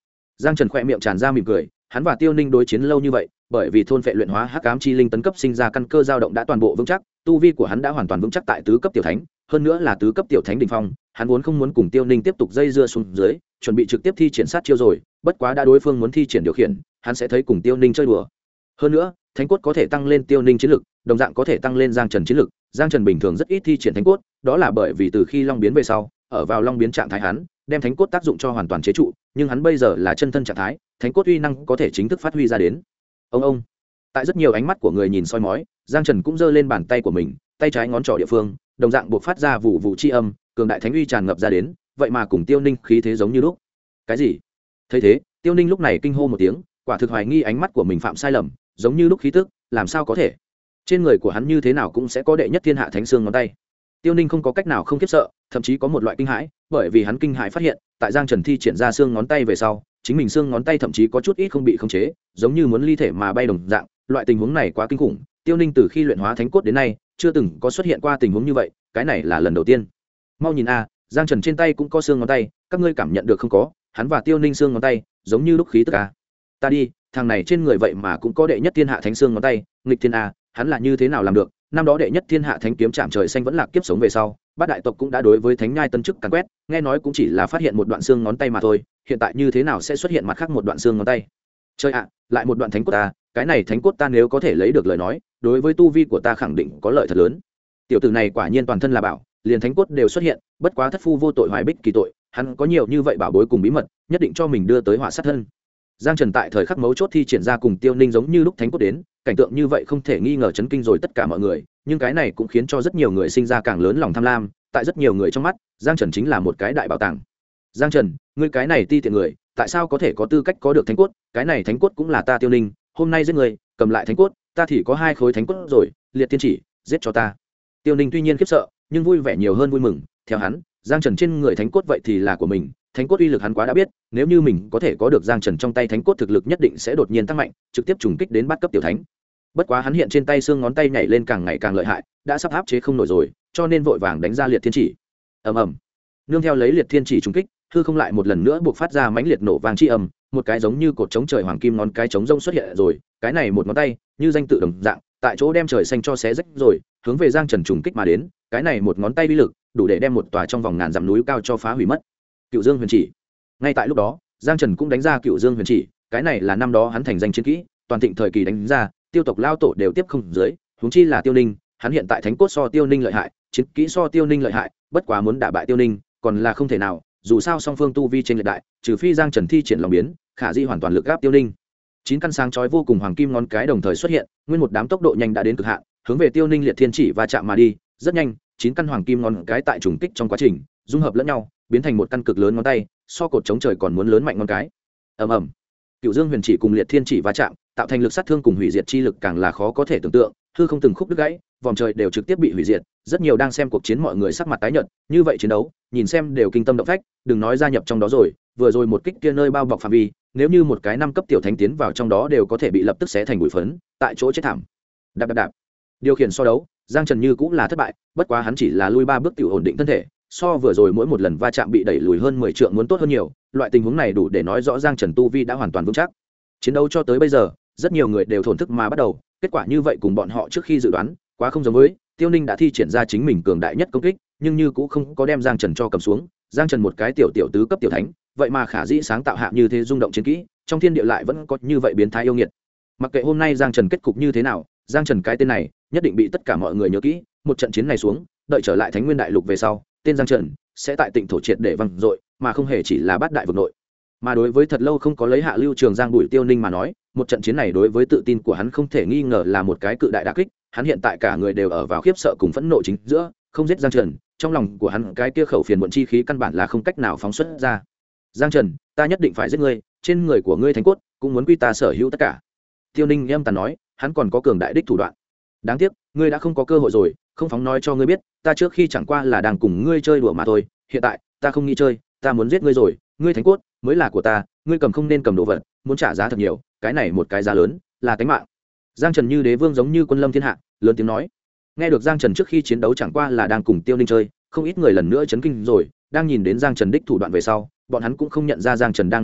Giang Trần khỏe miệng tràn ra mỉm cười, hắn và Tiêu Ninh đối chiến lâu như vậy, bởi vì thôn phệ luyện hóa hắc ám chi linh tấn cấp sinh ra căn cơ dao động đã toàn bộ vững chắc, tu vi của hắn đã hoàn toàn vững chắc tại tứ cấp tiểu thánh, hơn nữa là tứ cấp tiểu thánh đỉnh phong, hắn vốn không muốn cùng Tiêu Ninh tiếp tục dây dưa xuống dưới, chuẩn bị trực tiếp thi triển sát chiêu rồi, bất quá đã đối phương muốn thi triển điều khiển, hắn sẽ thấy cùng Tiêu Ninh chơi đùa. Hơn nữa, thánh cốt có thể tăng lên Tiêu Ninh chiến lực, đồng dạng có thể tăng lên Giang Trần chiến lực. Giang Trần bình thường rất ít thi triển thánh cốt, đó là bởi vì từ khi long biến về sau, ở vào long biến trạng thái hắn đem thánh cốt tác dụng cho hoàn toàn chế trụ, nhưng hắn bây giờ là chân thân trạng thái, thánh cốt uy năng có thể chính thức phát huy ra đến. Ông tại rất nhiều ánh mắt của người nhìn soi mói, Giang Trần cũng giơ lên bàn tay của mình, tay trái ngón trỏ địa phương đồng dạng buộc phát ra vụ vụ chi âm, cường đại thánh uy tràn ngập ra đến, vậy mà cùng Tiêu Ninh khí thế giống như lúc. Cái gì? Thấy thế, Tiêu Ninh lúc này kinh hô một tiếng, quả thực hoài nghi ánh mắt của mình phạm sai lầm, giống như lúc khí tức, làm sao có thể? Trên người của hắn như thế nào cũng sẽ có đệ nhất thiên hạ thánh xương ngón tay. Tiêu Ninh không có cách nào không khiếp sợ, thậm chí có một loại kinh hãi, bởi vì hắn kinh hãi phát hiện, tại Giang Trần thi triển ra xương ngón tay về sau, chính mình xương ngón tay thậm chí có chút ít không bị khống chế, giống như muốn ly thể mà bay đồng dạng, loại tình huống này quá kinh khủng, Tiêu Ninh từ khi luyện hóa thánh cốt đến nay, chưa từng có xuất hiện qua tình huống như vậy, cái này là lần đầu tiên. Mau nhìn a, Giang Trần trên tay cũng có xương ngón tay, các ngươi cảm nhận được không có? Hắn và Tiêu Ninh xương ngón tay, giống như lúc khí tức a. Ta đi, thằng này trên người vậy mà cũng có đệ nhất thiên hạ thánh xương ngón tay, nghịch thiên a, hắn là như thế nào làm được? Năm đó đệ nhất thiên hạ thánh kiếm chạm trời xanh vẫn lạc kiếp sống về sau, bát đại tộc cũng đã đối với thánh nhai tân chức càn quét, nghe nói cũng chỉ là phát hiện một đoạn xương ngón tay mà thôi, hiện tại như thế nào sẽ xuất hiện mặt khác một đoạn xương ngón tay? Chơi ạ, lại một đoạn thánh cốt ta, cái này thánh cốt ta nếu có thể lấy được lời nói, đối với tu vi của ta khẳng định có lợi thật lớn. Tiểu tử này quả nhiên toàn thân là bảo, liền thánh cốt đều xuất hiện, bất quá thất phu vô tội hoài bích kỳ tội, hắn có nhiều như vậy bảo bối cùng bí mật, nhất định cho mình đưa tới họa sát thân. Giang Trần tại thời khắc mấu chốt thi triển ra cùng Tiêu Ninh giống như lúc thánh cốt đến, cảnh tượng như vậy không thể nghi ngờ chấn kinh rồi tất cả mọi người, nhưng cái này cũng khiến cho rất nhiều người sinh ra càng lớn lòng tham lam, tại rất nhiều người trong mắt, Giang Trần chính là một cái đại bảo tàng. Giang Trần, ngươi cái này ti tiện người, tại sao có thể có tư cách có được thánh cốt? Cái này thánh cốt cũng là ta Tiêu Ninh, hôm nay giết người, cầm lại thánh cốt, ta thì có 2 khối thánh cốt rồi, liệt thiên chỉ, giết cho ta. Tiêu Ninh tuy nhiên khiếp sợ, nhưng vui vẻ nhiều hơn vui mừng, theo hắn, Giang Trần trên người thánh cốt vậy thì là của mình, thánh cốt uy lực hắn quá đã biết, nếu như mình có thể có được Giang Trần trong tay thánh cốt thực lực nhất định sẽ đột nhiên tăng mạnh, trực tiếp trùng kích đến bát cấp tiểu thánh. Bất quá hắn hiện trên tay xương ngón tay nhảy lên càng ngày càng lợi hại, đã sắp áp chế không nổi rồi, cho nên vội vàng đánh ra liệt thiên chỉ. Ầm ầm. Nương theo lấy liệt thiên chỉ trùng kích, hư không lại một lần nữa buộc phát ra mãnh liệt nổ vang chi âm, một cái giống như cột chống trời hoàng kim ngón cái chống rông xuất hiện rồi, cái này một ngón tay, như danh tự đồng dạng, tại chỗ đem trời xanh cho xé rách rồi, hướng về Giang Trần trùng kích mà đến, cái này một ngón tay uy lực, đủ để đem một tòa trong vòng ngàn dặm núi cao cho phá hủy mất. Cựu Dương Huyền Chỉ. Ngay tại lúc đó, Giang Trần cũng đánh ra Cựu Dương Huyền Chỉ, cái này là năm đó hắn thành danh chiến kỹ, toàn thịnh thời kỳ đánh ra, tiêu tộc lao tổ đều tiếp không dưới, huống chi là Tiêu Ninh, hắn hiện tại thánh cốt so Tiêu Ninh lợi hại, chiến kỹ so Tiêu Ninh lợi hại, bất quá muốn đả bại Tiêu Ninh, còn là không thể nào, dù sao song phương tu vi trên lệch đại, trừ phi Giang Trần thi triển lòng biến, khả di hoàn toàn lực gáp Tiêu Ninh. 9 căn sáng chói vô cùng hoàng kim ngón cái đồng thời xuất hiện, nguyên một đám tốc độ nhanh đã đến cực hạn, hướng về Tiêu Ninh liệt thiên chỉ và chạm mà đi, rất nhanh, 9 căn hoàng kim ngón cái tại trùng kích trong quá trình, dung hợp lẫn nhau, biến thành một căn cực lớn ngón tay, so cột chống trời còn muốn lớn mạnh ngón cái. Ầm ầm. Cựu Dương Huyền Chỉ cùng liệt thiên chỉ va chạm, tạo thành lực sát thương cùng hủy diệt chi lực càng là khó có thể tưởng tượng, hư không từng khúc đứt gãy, vòng trời đều trực tiếp bị hủy diệt, rất nhiều đang xem cuộc chiến mọi người sắc mặt tái nhợt, như vậy chiến đấu, nhìn xem đều kinh tâm động phách, đừng nói gia nhập trong đó rồi, vừa rồi một kích kia nơi bao bọc phạm vi, nếu như một cái 5 cấp tiểu thánh tiến vào trong đó đều có thể bị lập tức xé thành bụi phấn, tại chỗ chết thảm. Đạp đạp đạp. Điều khiển so đấu, Giang Trần như cũng là thất bại, bất quá hắn chỉ là lui 3 bước tiểu ổn định thân thể, so vừa rồi mỗi một lần va chạm bị đẩy lùi hơn 10 trượng muốn tốt hơn nhiều, loại tình huống này đủ để nói rõ Giang Trần tu vi đã hoàn toàn vững chắc. Chiến đấu cho tới bây giờ, rất nhiều người đều thổn thức mà bắt đầu, kết quả như vậy cùng bọn họ trước khi dự đoán, quá không giống với, Tiêu Ninh đã thi triển ra chính mình cường đại nhất công kích, nhưng như cũng không có đem Giang Trần cho cầm xuống, Giang Trần một cái tiểu tứ cấp tiểu thánh, vậy mà khả dĩ sáng tạo hạ như thế rung động chiến kỹ, trong thiên địa lại vẫn có như vậy biến thái yêu nghiệt. Mặc kệ hôm nay Giang Trần kết cục như thế nào, Giang Trần cái tên này nhất định bị tất cả mọi người nhớ kỹ, một trận chiến này xuống, đợi trở lại Thánh Nguyên Đại Lục về sau, tên Giang Trần sẽ tại Tịnh thổ triệt để vang dội, mà không hề chỉ là bát đại vực nội. Mà đối với thật lâu không có lấy hạ lưu trường Giang Bùi Tiêu Ninh mà nói, một trận chiến này đối với tự tin của hắn không thể nghi ngờ là một cái cự đại đả kích, hắn hiện tại cả người đều ở vào khiếp sợ cùng phẫn nộ chính giữa, không giết Giang Trần, trong lòng của hắn cái kia khẩu phiền muộn chi khí căn bản là không cách nào phóng xuất ra. Giang Trần, ta nhất định phải giết ngươi, trên người của ngươi thánh cốt cũng muốn quy ta sở hữu tất cả. Tiêu Ninh âm tàn nói, hắn còn có cường đại đích thủ đoạn. Đáng tiếc, ngươi đã không có cơ hội rồi, không phóng nói cho ngươi biết, ta trước khi chẳng qua là đang cùng ngươi chơi đùa mà thôi, hiện tại, ta không nghĩ chơi, ta muốn giết ngươi rồi, ngươi thánh cốt mới là của ta, ngươi cầm không nên cầm đồ vật, muốn trả giá thật nhiều, cái này một cái giá lớn, là tính mạng. Giang Trần như đế vương giống như quân lâm thiên hạ, lớn tiếng nói. Nghe được Giang Trần trước khi chiến đấu chẳng qua là đang cùng Tiêu Ninh chơi, không ít người lần nữa chấn kinh rồi, đang nhìn đến Giang Trần đích thủ đoạn về sau, bọn hắn cũng không nhận ra Giang Trần đang nói đùa,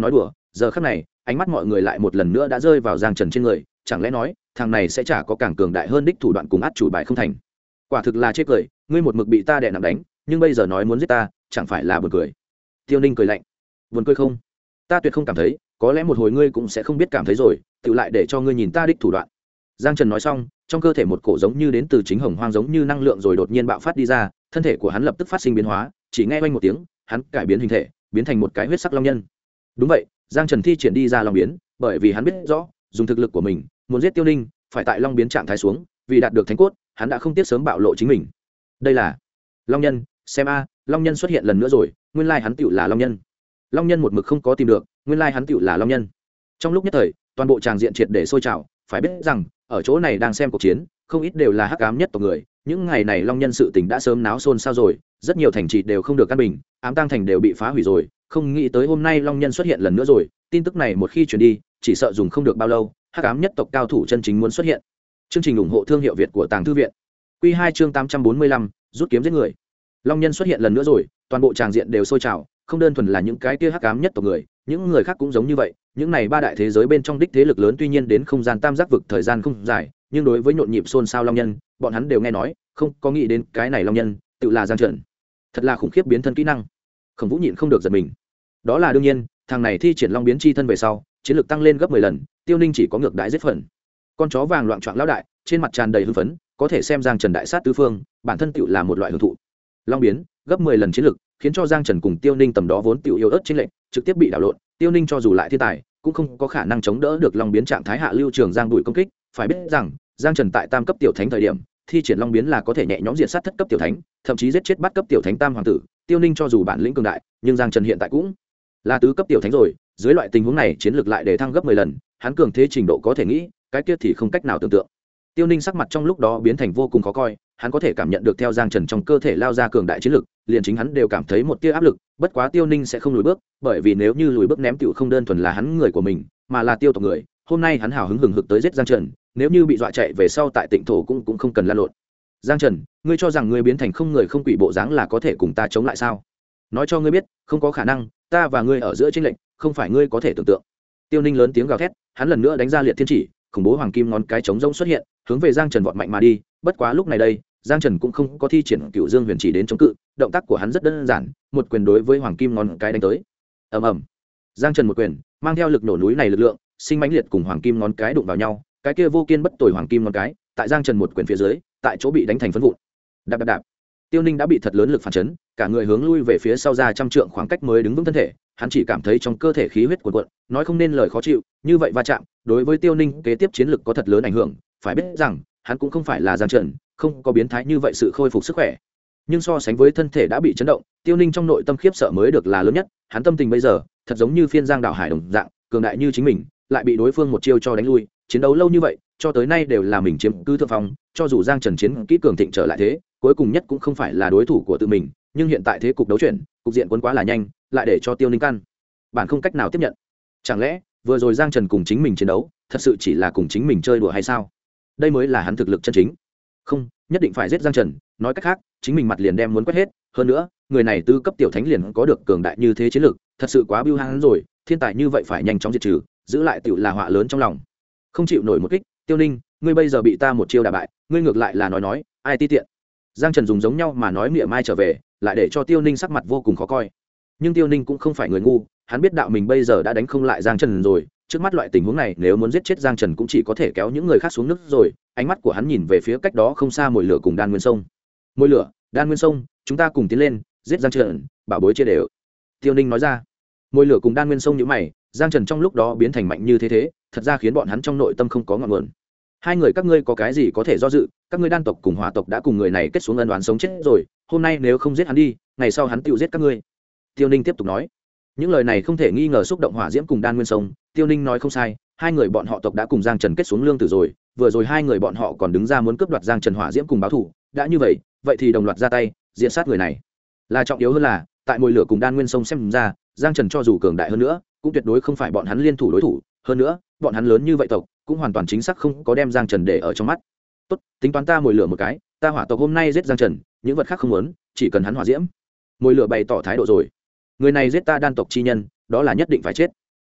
giờ khắc này ánh mắt mọi người lại một lần nữa đã rơi vào Giang Trần trên người, chẳng lẽ nói thằng này sẽ chả có càng cường đại hơn đích thủ đoạn cùng át chủ bài không thành. Quả thực là chê cười, ngươi một mực bị ta đè nặng đánh, nhưng bây giờ nói muốn giết ta chẳng phải là buồn cười. Tiêu Ninh cười lạnh. Buồn cười không? Ta tuyệt không cảm thấy, có lẽ một hồi ngươi cũng sẽ không biết cảm thấy rồi, tự lại để cho ngươi nhìn ta đích thủ đoạn. Giang Trần nói xong, trong cơ thể một cổ giống như đến từ chính hồng hoang giống như năng lượng rồi đột nhiên bạo phát đi ra, thân thể của hắn lập tức phát sinh biến hóa, chỉ nghe oanh một tiếng, hắn cải biến hình thể, biến thành một cái huyết sắc long nhân. Đúng vậy, Giang Trần thi triển đi ra long biến, bởi vì hắn biết rõ, dùng thực lực của mình, muốn giết Tiêu Ninh, phải tại long biến trạng thái xuống, vì đạt được thánh cốt, hắn đã không tiếc sớm bạo lộ chính mình. Đây là long nhân, xem a, long nhân xuất hiện lần nữa rồi, nguyên lai hắn tựu là long nhân. Long nhân một mực không có tìm được, nguyên lai hắn tựu là long nhân. Trong lúc nhất thời, toàn bộ tràng diện triệt để sôi trào, phải biết rằng, ở chỗ này đang xem cuộc chiến, không ít đều là hắc ám nhất tộc người, những ngày này long nhân sự tình đã sớm náo xôn xao rồi, rất nhiều thành trì đều không được căn bình, ám tang thành đều bị phá hủy rồi, không nghĩ tới hôm nay long nhân xuất hiện lần nữa rồi, tin tức này một khi truyền đi, chỉ sợ dùng không được bao lâu, hắc ám nhất tộc cao thủ chân chính muốn xuất hiện. Chương trình ủng hộ thương hiệu Việt của Tàng Thư viện. Quy 2 chương 845, rút kiếm giết người. Long nhân xuất hiện lần nữa rồi, toàn bộ tràng diện đều sôi trào, không đơn thuần là những cái kia hắc ám nhất tộc người, những người khác cũng giống như vậy, những này ba đại thế giới bên trong đích thế lực lớn tuy nhiên đến không gian tam giác vực thời gian không dài, nhưng đối với nhộn nhịp xôn xao long nhân, bọn hắn đều nghe nói, không có nghĩ đến cái này long nhân, tự là Giang Trần. Thật là khủng khiếp biến thân kỹ năng. Khổng Vũ nhịn không được giật mình. Đó là đương nhiên, thằng này thi triển long biến chi thân về sau, chiến lược tăng lên gấp 10 lần, Tiêu Ninh chỉ có ngược đãi giết phần. Con chó vàng loạn choạng lão đại, trên mặt tràn đầy hưng phấn, có thể xem Giang Trần đại sát tứ phương, bản thân tựu là một loại hưởng thụ. Long biến, gấp 10 lần chiến lược, khiến cho Giang Trần cùng Tiêu Ninh tầm đó vốn tiểu yếu ớt chiến lệnh, trực tiếp bị đảo lộn, Tiêu Ninh cho dù lại thiên tài, cũng không có khả năng chống đỡ được long biến trạng thái hạ lưu trường Giang đuổi công kích, phải biết rằng, Giang Trần tại tam cấp tiểu thánh thời điểm, thi triển long biến là có thể nhẹ nhõm diệt sát thất cấp tiểu thánh, thậm chí giết chết bắt cấp tiểu thánh tam hoàng tử, Tiêu Ninh cho dù bản lĩnh cường đại, nhưng Giang Trần hiện tại cũng là tứ cấp tiểu thánh rồi, dưới loại tình huống này chiến lược lại để thăng gấp 10 lần, hắn cường thế trình độ có thể nghĩ, cái kia thì không cách nào tưởng tượng. Tiêu Ninh sắc mặt trong lúc đó biến thành vô cùng khó coi, hắn có thể cảm nhận được theo Giang Trần trong cơ thể lao ra cường đại chiến lực, liền chính hắn đều cảm thấy một tia áp lực, bất quá Tiêu Ninh sẽ không lùi bước, bởi vì nếu như lùi bước ném tiểu không đơn thuần là hắn người của mình, mà là Tiêu tộc người, hôm nay hắn hào hứng hừng hực tới giết Giang Trần, nếu như bị dọa chạy về sau tại Tịnh thổ cũng không cần la lộn. Giang Trần, ngươi cho rằng ngươi biến thành không người không quỷ bộ dáng là có thể cùng ta chống lại sao? Nói cho ngươi biết, không có khả năng, ta và ngươi ở giữa chênh lệnh, không phải ngươi có thể tưởng tượng. Tiêu Ninh lớn tiếng gào thét, hắn lần nữa đánh ra liệt thiên chỉ, khủng bố hoàng kim ngón cái trống rỗng xuất hiện, hướng về Giang Trần vọt mạnh mà đi, bất quá lúc này đây, Giang Trần cũng không có thi triển Cửu Dương Huyền Chỉ đến chống cự, động tác của hắn rất đơn giản, một quyền đối với hoàng kim ngón cái đánh tới. Ầm ầm. Giang Trần một quyền, mang theo lực nổ núi này lực lượng, sinh mãnh liệt cùng hoàng kim ngón cái đụng vào nhau, cái kia vô kiên bất tồi hoàng kim ngón cái, tại Giang Trần một quyền phía dưới, tại chỗ bị đánh thành phấn vụn. Đạp đạp đạp. Tiêu Ninh đã bị thật lớn lực phản chấn, cả người hướng lui về phía sau ra trăm trượng khoảng cách mới đứng vững thân thể, hắn chỉ cảm thấy trong cơ thể khí huyết cuồn cuộn, nói không nên lời khó chịu, như vậy va chạm, đối với Tiêu Ninh kế tiếp chiến lực có thật lớn ảnh hưởng, phải biết rằng, hắn cũng không phải là Giang Trần, không có biến thái như vậy sự khôi phục sức khỏe. Nhưng so sánh với thân thể đã bị chấn động, Tiêu Ninh trong nội tâm khiếp sợ mới được là lớn nhất, hắn tâm tình bây giờ, thật giống như phiên giang đảo hải đồng dạng, cường đại như chính mình, lại bị đối phương một chiêu cho đánh lui, chiến đấu lâu như vậy, cho tới nay đều là mình chiếm cứ thượng phong, cho dù Giang Trần chiến kỹ cường thịnh trở lại thế, cuối cùng nhất cũng không phải là đối thủ của tự mình, nhưng hiện tại thế cục đấu chuyển, cục diện cuốn quá là nhanh, lại để cho Tiêu Ninh căn bản không cách nào tiếp nhận. Chẳng lẽ vừa rồi Giang Trần cùng chính mình chiến đấu, thật sự chỉ là cùng chính mình chơi đùa hay sao? Đây mới là hắn thực lực chân chính. Không, nhất định phải giết Giang Trần, nói cách khác, chính mình mặt liền đem muốn quét hết, hơn nữa, người này tư cấp tiểu thánh liền có được cường đại như thế chiến lực, thật sự quá bưu hãn rồi, thiên tài như vậy phải nhanh chóng diệt trừ, giữ lại tiểu là họa lớn trong lòng. Không chịu nổi một kích, Tiêu Ninh, ngươi bây giờ bị ta một chiêu đả bại, ngươi ngược lại là nói, ai ti tiện. Giang Trần dùng giống nhau mà nói mỉa mai trở về, lại để cho Tiêu Ninh sắc mặt vô cùng khó coi. Nhưng Tiêu Ninh cũng không phải người ngu, hắn biết đạo mình bây giờ đã đánh không lại Giang Trần rồi, trước mắt loại tình huống này nếu muốn giết chết Giang Trần cũng chỉ có thể kéo những người khác xuống nước rồi, ánh mắt của hắn nhìn về phía cách đó không xa Mồi Lửa cùng Đan Nguyên Sông. Mồi Lửa, Đan Nguyên Sông, chúng ta cùng tiến lên, giết Giang Trần, bảo bối chia đều. Tiêu Ninh nói ra. Mồi Lửa cùng Đan Nguyên Sông nhíu mày, Giang Trần trong lúc đó biến thành mạnh như thế, thật ra khiến bọn hắn trong nội tâm không có ngọn nguồn. Hai người các ngươi có cái gì có thể do dự, các ngươi Đan tộc cùng Hỏa tộc đã cùng người này kết xuống ân oán sống chết rồi, hôm nay nếu không giết hắn đi, ngày sau hắn tự giết các ngươi. Tiêu Ninh tiếp tục nói. Những lời này không thể nghi ngờ xúc động Hỏa Diễm cùng Đan Nguyên Sông, Tiêu Ninh nói không sai, hai người bọn họ tộc đã cùng Giang Trần kết xuống lương tử rồi, vừa rồi hai người bọn họ còn đứng ra muốn cướp đoạt Giang Trần Hỏa Diễm cùng báo thù, đã như vậy, vậy thì đồng loạt ra tay, diệt sát người này. Là trọng yếu hơn là, tại Mồi Lửa cùng Đan Nguyên Sông xem ra, Giang Trần cho dù cường đại hơn nữa, cũng tuyệt đối không phải bọn hắn liên thủ đối thủ, hơn nữa, bọn hắn lớn như vậy tộc, cũng hoàn toàn chính xác không có đem Giang Trần để ở trong mắt. Tốt, tính toán ta Mồi Lửa một cái, ta Hỏa tộc hôm nay giết Giang Trần, những vật khác không muốn, chỉ cần hắn Hỏa Diễm. Mồi Lửa bày tỏ thái độ rồi. Người này giết ta Đan tộc chi nhân, đó là nhất định phải chết.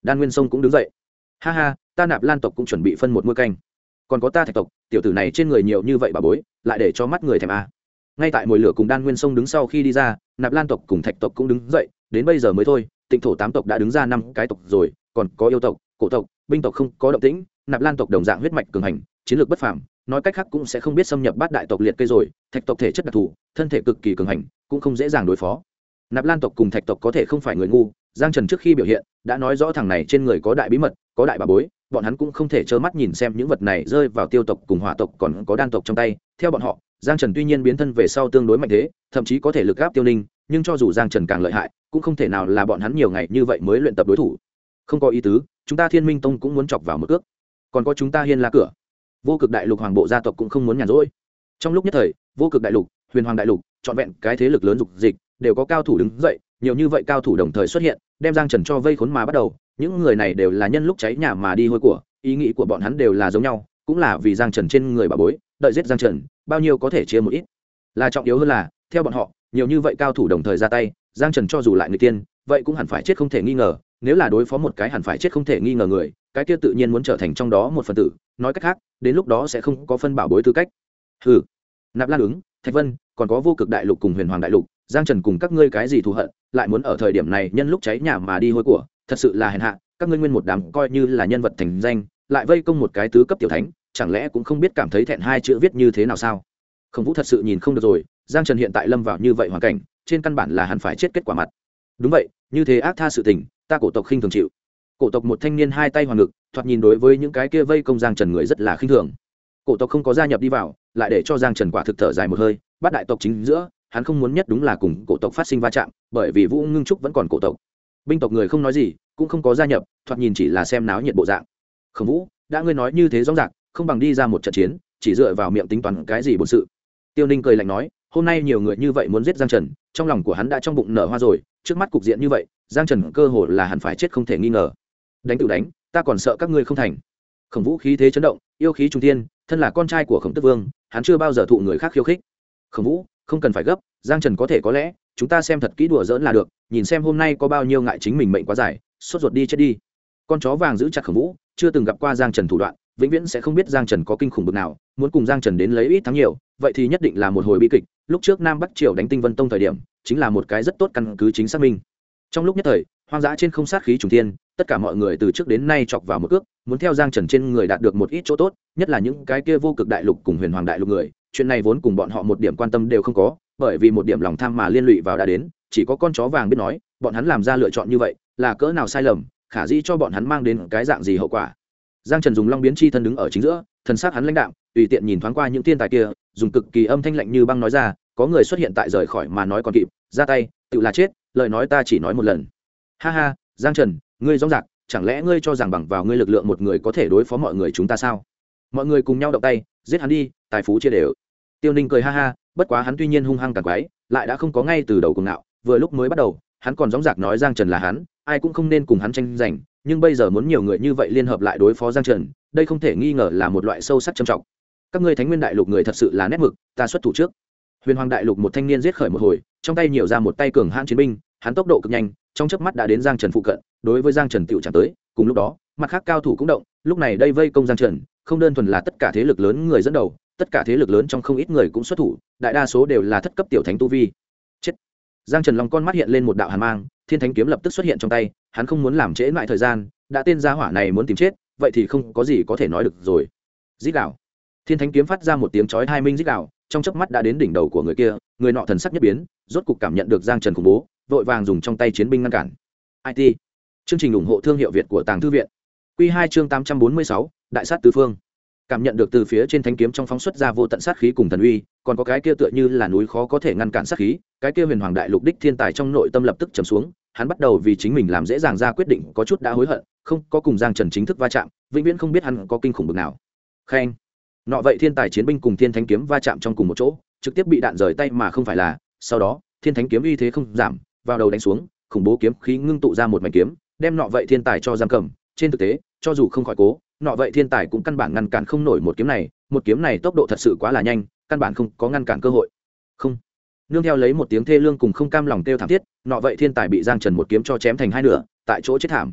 Đan Nguyên Sông cũng đứng dậy. Ha ha, ta Nạp Lan tộc cũng chuẩn bị phân một muôi canh, còn có ta Thạch tộc, tiểu tử này trên người nhiều như vậy bà bối, lại để cho mắt người thèm à. Ngay tại mồi lửa cùng Đan Nguyên Sông đứng sau khi đi ra, Nạp Lan tộc cùng Thạch tộc cũng đứng dậy, đến bây giờ mới thôi, Tịnh thổ 8 tộc đã đứng ra 5 cái tộc rồi, còn có yêu tộc, cổ tộc, binh tộc không có động tĩnh, Nạp Lan tộc đồng dạng huyết mạch cường hành, chiến lược bất phàm, nói cách khác cũng sẽ không biết xâm nhập bát đại tộc liệt kê rồi. Thạch tộc thể chất đặc thù, thân thể cực kỳ cường hành, cũng không dễ dàng đối phó. Nạp Lan tộc cùng Thạch tộc có thể không phải người ngu, Giang Trần trước khi biểu hiện đã nói rõ thằng này trên người có đại bí mật, có đại bà bối, bọn hắn cũng không thể trơ mắt nhìn xem những vật này rơi vào Tiêu tộc cùng Hỏa tộc còn có Đan tộc trong tay. Theo bọn họ, Giang Trần tuy nhiên biến thân về sau tương đối mạnh thế, thậm chí có thể lực áp Tiêu Ninh, nhưng cho dù Giang Trần càng lợi hại, cũng không thể nào là bọn hắn nhiều ngày như vậy mới luyện tập đối thủ. Không có ý tứ, chúng ta Thiên Minh Tông cũng muốn chọc vào một cước, còn có chúng ta Hiên La cửa, Vô Cực Đại Lục Hoàng bộ gia tộc cũng không muốn nhàn rỗi. Trong lúc nhất thời, Vô Cực Đại Lục, Huyền Hoàng Đại Lục, trọn vẹn cái thế lực lớn dục dịch đều có cao thủ đứng dậy, nhiều như vậy cao thủ đồng thời xuất hiện, đem Giang Trần cho vây khốn mà bắt đầu. Những người này đều là nhân lúc cháy nhà mà đi hôi của, ý nghĩ của bọn hắn đều là giống nhau, cũng là vì Giang Trần trên người bà bối, đợi giết Giang Trần, bao nhiêu có thể chia một ít. Là trọng yếu hơn là, theo bọn họ, nhiều như vậy cao thủ đồng thời ra tay, Giang Trần cho dù lại người tiên, vậy cũng hẳn phải chết không thể nghi ngờ, nếu là đối phó một cái hẳn phải chết không thể nghi ngờ người, cái kia tự nhiên muốn trở thành trong đó một phần tử, nói cách khác, đến lúc đó sẽ không có phân bảo bối tư cách. Hừ. Nạp Lan ứng, Thạch Vân, còn có Vô Cực Đại Lục cùng Huyền Hoàng Đại Lục, Giang Trần cùng các ngươi cái gì thù hận, lại muốn ở thời điểm này nhân lúc cháy nhà mà đi hôi của, thật sự là hèn hạ, các ngươi nguyên một đám coi như là nhân vật thành danh, lại vây công một cái tứ cấp tiểu thánh, chẳng lẽ cũng không biết cảm thấy thẹn hai chữ viết như thế nào sao? Khổng Vũ thật sự nhìn không được rồi, Giang Trần hiện tại lâm vào như vậy hoàn cảnh, trên căn bản là hắn phải chết kết quả mặt. Đúng vậy, như thế ác tha sự tình, ta cổ tộc khinh thường chịu. Cổ tộc một thanh niên hai tay hoàng ngực, thoạt nhìn đối với những cái kia vây công Giang Trần người rất là khinh thường. Cổ tộc không có gia nhập đi vào, lại để cho Giang Trần quả thực thở dài một hơi, bát đại tộc chính giữa, hắn không muốn nhất đúng là cùng cổ tộc phát sinh va chạm, bởi vì Vũ Ngưng Trúc vẫn còn cổ tộc. Binh tộc người không nói gì, cũng không có gia nhập, thoạt nhìn chỉ là xem náo nhiệt bộ dạng. Khổng Vũ, đã ngươi nói như thế rõ ràng, không bằng đi ra một trận chiến, chỉ dựa vào miệng tính toán cái gì bổn sự. Tiêu Ninh cười lạnh nói, hôm nay nhiều người như vậy muốn giết Giang Trần, trong lòng của hắn đã trong bụng nở hoa rồi, trước mắt cục diện như vậy, Giang Trần cơ hồ là hẳn phải chết không thể nghi ngờ. Đánh tự đánh, ta còn sợ các ngươi không thành. Khổng Vũ khí thế chấn động, yêu khí trung thiên, thân là con trai của Khổng Tước Vương, hắn chưa bao giờ thụ người khác khiêu khích. Khổng Vũ, không cần phải gấp, Giang Trần có thể có lẽ, chúng ta xem thật kỹ đùa giỡn là được, nhìn xem hôm nay có bao nhiêu ngại chính mình mệnh quá dài, sốt ruột đi chết đi. Con chó vàng giữ chặt Khổng Vũ, chưa từng gặp qua Giang Trần thủ đoạn, vĩnh viễn sẽ không biết Giang Trần có kinh khủng bực nào, muốn cùng Giang Trần đến lấy ít thắng nhiều, vậy thì nhất định là một hồi bi kịch. Lúc trước Nam Bắc Triều đánh Tinh Vân Tông thời điểm, chính là một cái rất tốt căn cứ chính xác minh. Trong lúc nhất thời, hoang dã trên không sát khí trùng thiên, tất cả mọi người từ trước đến nay chọc vào một cước, muốn theo Giang Trần trên người đạt được một ít chỗ tốt, nhất là những cái kia Vô Cực Đại Lục cùng Huyền Hoàng Đại Lục người, chuyện này vốn cùng bọn họ một điểm quan tâm đều không có, bởi vì một điểm lòng tham mà liên lụy vào đã đến, chỉ có con chó vàng biết nói, bọn hắn làm ra lựa chọn như vậy, là cỡ nào sai lầm, khả dĩ cho bọn hắn mang đến cái dạng gì hậu quả. Giang Trần dùng Long biến chi thân đứng ở chính giữa, thần sắc hắn lãnh đạm, tùy tiện nhìn thoáng qua những thiên tài kia, dùng cực kỳ âm thanh lạnh như băng nói ra, có người xuất hiện tại rời khỏi mà nói còn kịp, ra tay, tự là chết, lời nói ta chỉ nói một lần. Ha ha, Giang Trần, ngươi rõ ràng, chẳng lẽ ngươi cho rằng bằng vào ngươi lực lượng một người có thể đối phó mọi người chúng ta sao? Mọi người cùng nhau động tay, giết hắn đi, tài phú chia đều. Tiêu Ninh cười ha ha, bất quá hắn tuy nhiên hung hăng càng quái, lại đã không có ngay từ đầu cùng ngạo, vừa lúc mới bắt đầu, hắn còn dõng dạc nói Giang Trần là hắn, ai cũng không nên cùng hắn tranh giành, nhưng bây giờ muốn nhiều người như vậy liên hợp lại đối phó Giang Trần, đây không thể nghi ngờ là một loại sâu sắc trầm trọng. Các ngươi Thánh Nguyên Đại Lục người thật sự là nét mực, ta xuất thủ trước. Huyền Hoàng Đại Lục một thanh niên giết khởi một hồi, trong tay nhiều ra một tay cường hãn chiến binh, hắn tốc độ cực nhanh, trong chớp mắt đã đến Giang Trần phụ cận, đối với Giang Trần tiểu chẳng tới, cùng lúc đó, mặt khác cao thủ cũng động, lúc này đây vây công Giang Trần, không đơn thuần là tất cả thế lực lớn người dẫn đầu, tất cả thế lực lớn trong không ít người cũng xuất thủ, đại đa số đều là thất cấp tiểu thánh tu vi. Chết. Giang Trần lòng con mắt hiện lên một đạo hàn mang, Thiên Thánh kiếm lập tức xuất hiện trong tay, hắn không muốn làm trễ lại thời gian, đã tên gia hỏa này muốn tìm chết, vậy thì không có gì có thể nói được rồi. Rít gào. Thiên Thánh kiếm phát ra một tiếng chói tai minh rít gào, trong chớp mắt đã đến đỉnh đầu của người kia, người nọ thần sắc nhất biến, rốt cục cảm nhận được Giang Trần khủng bố, vội vàng dùng trong tay chiến binh ngăn cản. IT. Chương trình ủng hộ thương hiệu Việt của Tàng Thư viện. Quy 2 chương 846, Đại sát tứ phương. Cảm nhận được từ phía trên thanh kiếm trong phóng xuất ra vô tận sát khí cùng thần uy, còn có cái kia tựa như là núi khó có thể ngăn cản sát khí, cái kia Huyền Hoàng Đại Lục đích thiên tài trong nội tâm lập tức trầm xuống, hắn bắt đầu vì chính mình làm dễ dàng ra quyết định, có chút đã hối hận, không có cùng Giang Trần chính thức va chạm, vĩnh viễn không biết hắn có kinh khủng bực nào. Khen. Nọ vậy thiên tài chiến binh cùng Thiên Thánh kiếm va chạm trong cùng một chỗ, trực tiếp bị đạn rời tay mà không phải là, sau đó, Thiên Thánh kiếm uy thế không giảm, vào đầu đánh xuống, khủng bố kiếm khí ngưng tụ ra một mảnh kiếm, đem nọ vậy thiên tài cho giam cầm. Trên thực tế, cho dù không khỏi cố, nọ vậy thiên tài cũng căn bản ngăn cản không nổi một kiếm này tốc độ thật sự quá là nhanh, căn bản không có ngăn cản cơ hội. Không. Nương theo lấy một tiếng thê lương cùng không cam lòng kêu thảm thiết, nọ vậy thiên tài bị Giang Trần một kiếm cho chém thành hai nửa, tại chỗ chết thảm.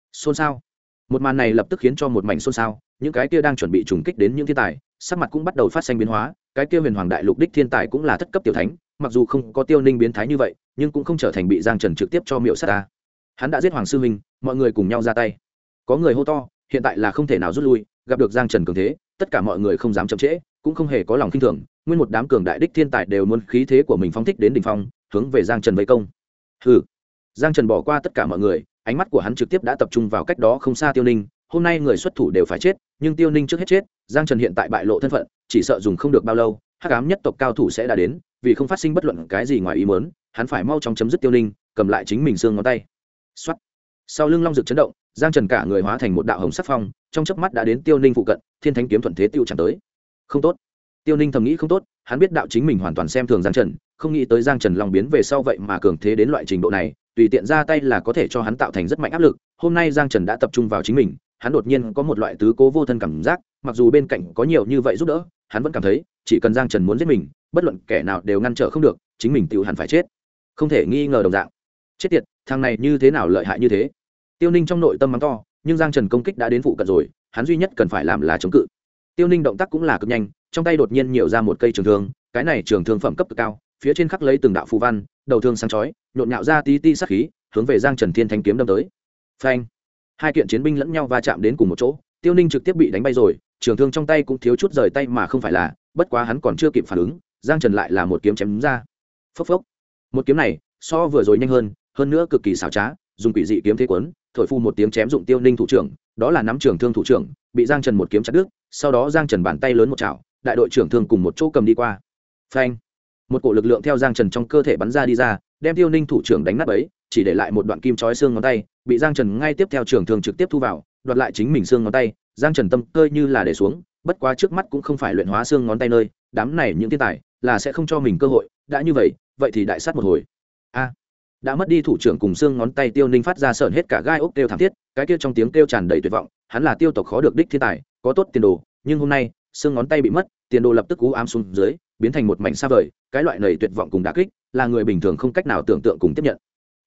xôn xao. Một màn này lập tức khiến cho một mảnh xôn xao, những cái kia đang chuẩn bị trùng kích đến những thiên tài sắc mặt cũng bắt đầu phát sinh biến hóa. Cái kia huyền hoàng đại lục đích thiên tài cũng là thất cấp tiểu thánh, mặc dù không có Tiêu Ninh biến thái như vậy, nhưng cũng không trở thành bị Giang Trần trực tiếp cho miệu sát ta. Hắn đã giết hoàng sư huynh, mọi người cùng nhau ra tay. Có người hô to, hiện tại là không thể nào rút lui, gặp được Giang Trần cường thế, tất cả mọi người không dám chậm trễ, cũng không hề có lòng khinh thường, nguyên một đám cường đại đích thiên tài đều muốn khí thế của mình phóng thích đến đỉnh phong, hướng về Giang Trần vây công. Hừ. Giang Trần bỏ qua tất cả mọi người, ánh mắt của hắn trực tiếp đã tập trung vào cách đó không xa Tiêu Ninh. Hôm nay người xuất thủ đều phải chết, nhưng Tiêu Ninh trước hết chết. Giang Trần hiện tại bại lộ thân phận, chỉ sợ dùng không được bao lâu, hắc ám nhất tộc cao thủ sẽ đã đến, vì không phát sinh bất luận cái gì ngoài ý muốn, hắn phải mau chóng chấm dứt Tiêu Ninh, cầm lại chính mình xương ngón tay. Soát. Sau lưng long rực chấn động, Giang Trần cả người hóa thành một đạo hồng sắc phong, trong chớp mắt đã đến Tiêu Ninh phụ cận, thiên thánh kiếm thuận thế tiêu chẳng tới. Không tốt. Tiêu Ninh thầm nghĩ không tốt, hắn biết đạo chính mình hoàn toàn xem thường Giang Trần, không nghĩ tới Giang Trần long biến về sau vậy mà cường thế đến loại trình độ này, tùy tiện ra tay là có thể cho hắn tạo thành rất mạnh áp lực. Hôm nay Giang Trần đã tập trung vào chính mình, hắn đột nhiên có một loại tứ cố vô thân cảm giác, mặc dù bên cạnh có nhiều như vậy giúp đỡ, hắn vẫn cảm thấy chỉ cần Giang Trần muốn giết mình, bất luận kẻ nào đều ngăn trở không được, chính mình tự hẳn phải chết, không thể nghi ngờ đồng dạng. Chết tiệt, thằng này như thế nào lợi hại như thế? Tiêu Ninh trong nội tâm mắng to, nhưng Giang Trần công kích đã đến phụ cận rồi, hắn duy nhất cần phải làm là chống cự. Tiêu Ninh động tác cũng là cực nhanh, trong tay đột nhiên nhiều ra một cây trường thương, cái này trường thương phẩm cấp cực cao, phía trên khắc lấy từng đạo phù văn, đầu thương sáng chói, nhộn nhạo ra tí tí sát khí, hướng về Giang Trần thiên thánh kiếm đâm tới. Phanh! Hai kiện chiến binh lẫn nhau va chạm đến cùng một chỗ, Tiêu Ninh trực tiếp bị đánh bay rồi, trường thương trong tay cũng thiếu chút rời tay mà không phải là, bất quá hắn còn chưa kịp phản ứng, Giang Trần lại là một kiếm chém ra. Phốc phốc. Một kiếm này, so vừa rồi nhanh hơn nữa cực kỳ xảo trá, dùng quỷ dị kiếm thế quấn, thổi phu một tiếng chém dụng Tiêu Ninh thủ trưởng, đó là nắm trường thương thủ trưởng, bị Giang Trần một kiếm chặt đứt, sau đó Giang Trần bàn tay lớn một chảo, đại đội trưởng thương cùng một chỗ cầm đi qua. Phanh! Một cổ lực lượng theo Giang Trần trong cơ thể bắn ra đi ra, đem Tiêu Ninh thủ trưởng đánh nát bấy, chỉ để lại một đoạn kim chói xương ngón tay, bị Giang Trần ngay tiếp theo trường thương trực tiếp thu vào, đoạt lại chính mình xương ngón tay. Giang Trần tâm cơ như là để xuống, bất quá trước mắt cũng không phải luyện hóa xương ngón tay nơi, đám này những thiên tài là sẽ không cho mình cơ hội, đã như vậy, vậy thì đại sát một hồi. A! Đã mất đi thủ trưởng cùng xương ngón tay, Tiêu Ninh phát ra sởn hết cả gai ốc kêu thảm thiết, cái kia trong tiếng kêu tràn đầy tuyệt vọng, hắn là Tiêu tộc khó được đích thiên tài, có tốt tiền đồ, nhưng hôm nay, xương ngón tay bị mất, tiền đồ lập tức u ám xuống dưới, biến thành một mảnh xa vời, cái loại nầy tuyệt vọng cùng đả kích, là người bình thường không cách nào tưởng tượng cùng tiếp nhận.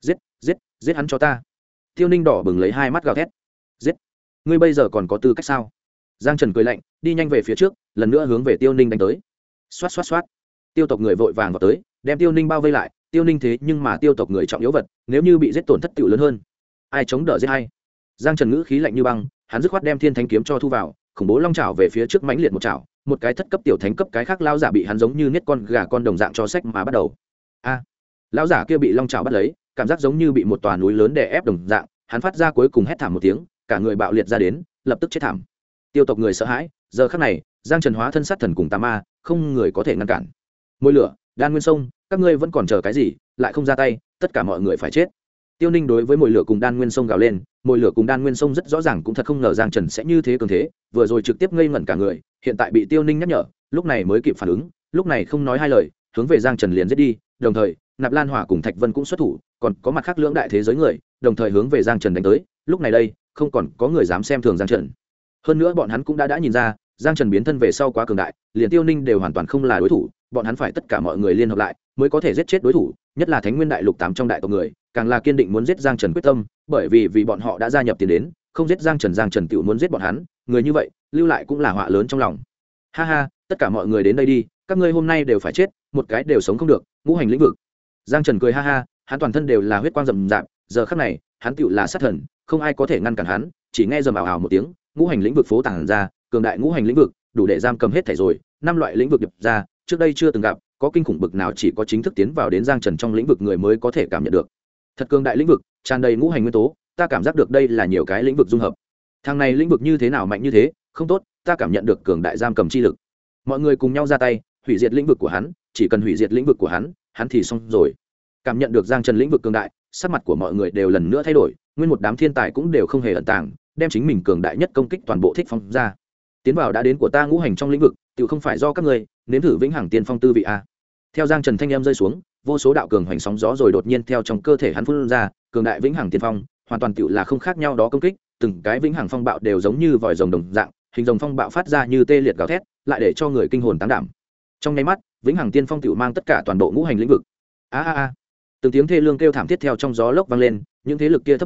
Giết hắn cho ta! Tiêu Ninh đỏ bừng lấy hai mắt gào thét. Giết! Ngươi bây giờ còn có tư cách sao? Giang Trần cười lạnh, đi nhanh về phía trước, lần nữa hướng về Tiêu Ninh đánh tới. Xoát xoát xoát! Tiêu tộc người vội vàng vào tới, đem Tiêu Ninh bao vây lại. Tiêu Ninh thế nhưng mà Tiêu tộc người trọng yếu vật, nếu như bị giết tổn thất tiểu lớn hơn. Ai chống đỡ giết hay? Giang Trần ngữ khí lạnh như băng, hắn dứt khoát đem thiên thánh kiếm cho thu vào, khủng bố long chảo về phía trước mãnh liệt một chảo, một cái thất cấp tiểu thánh cấp cái khác lao giả bị hắn giống như niết con gà con đồng dạng cho sách mà bắt đầu. A! Lão giả kia bị long chảo bắt lấy, cảm giác giống như bị một tòa núi lớn đè ép đồng dạng, hắn phát ra cuối cùng hét thảm một tiếng, cả người bạo liệt ra đến, lập tức chết thảm. Tiêu tộc người sợ hãi, giờ khắc này, Giang Trần hóa thân sát thần cùng tà ma, không người có thể ngăn cản. Môi lửa, Đan Nguyên Sông, các ngươi vẫn còn chờ cái gì, lại không ra tay, tất cả mọi người phải chết. Tiêu Ninh đối với Môi lửa cùng Đan Nguyên Sông gào lên, Môi lửa cùng Đan Nguyên Sông rất rõ ràng cũng thật không ngờ Giang Trần sẽ như thế cường thế, vừa rồi trực tiếp ngây ngẩn cả người, hiện tại bị Tiêu Ninh nhắc nhở, lúc này mới kịp phản ứng, lúc này không nói hai lời, hướng về Giang Trần liền giết đi, đồng thời, Nạp Lan Hỏa cùng Thạch Vân cũng xuất thủ, còn có mặt khác lưỡng đại thế giới người, đồng thời hướng về Giang Trần đánh tới, lúc này đây, không còn có người dám xem thường Giang Trần. Hơn nữa bọn hắn cũng đã nhìn ra, Giang Trần biến thân về sau quá cường đại, liền Tiêu Ninh đều hoàn toàn không là đối thủ, bọn hắn phải tất cả mọi người liên hợp lại mới có thể giết chết đối thủ, nhất là Thánh Nguyên Đại Lục 8 trong đại tộc người, càng là kiên định muốn giết Giang Trần quyết tâm, bởi vì bọn họ đã gia nhập tiền đến, không giết Giang Trần tiểu muốn giết bọn hắn, người như vậy, lưu lại cũng là họa lớn trong lòng. Ha ha, tất cả mọi người đến đây đi, các ngươi hôm nay đều phải chết, một cái đều sống không được, ngũ hành lĩnh vực. Giang Trần cười ha ha, hắn toàn thân đều là huyết quang rầm rạp, giờ khắc này, hắn tựu là sát thần, không ai có thể ngăn cản hắn, chỉ nghe rầm ào ào một tiếng, ngũ hành lĩnh vực phố tàng ra, cường đại ngũ hành lĩnh vực, đủ để giam cầm hết thảy rồi, 5 loại lĩnh vực điệp ra, trước đây chưa từng gặp, có kinh khủng bực nào chỉ có chính thức tiến vào đến Giang Trần trong lĩnh vực người mới có thể cảm nhận được. Thật cường đại lĩnh vực, tràn đầy ngũ hành nguyên tố, ta cảm giác được đây là nhiều cái lĩnh vực dung hợp. Thằng này lĩnh vực như thế nào mạnh như thế, không tốt, ta cảm nhận được cường đại giam cầm chi lực. Mọi người cùng nhau ra tay, hủy diệt lĩnh vực của hắn, chỉ cần hủy diệt lĩnh vực của hắn thì xong rồi. Cảm nhận được Giang Trần lĩnh vực cường đại, sắc mặt của mọi người đều lần nữa thay đổi, nguyên một đám thiên tài cũng đều không hề ẩn tàng, đem chính mình cường đại nhất công kích toàn bộ thích phong ra. Tiến vào đã đến của ta ngũ hành trong lĩnh vực, tự không phải do các ngươi, nếm thử vĩnh hằng tiên phong tư vị a. Theo Giang Trần thanh em rơi xuống, vô số đạo cường hoành sóng gió rồi đột nhiên theo trong cơ thể hắn phun ra, cường đại vĩnh hằng tiên phong, hoàn toàn tự là không khác nhau đó công kích, từng cái vĩnh hằng phong bạo đều giống như vòi rồng đồng dạng, hình rồng phong bạo phát ra như tê liệt gào thét, lại để cho người kinh hồn táng đảm. Trong nháy mắt, vĩnh hằng tiên phong tự mang tất cả toàn bộ ngũ hành lĩnh vực. A a a. Từng tiếng thê lương kêu thảm thiết theo trong gió lốc vang lên, những thế lực kia thấp người,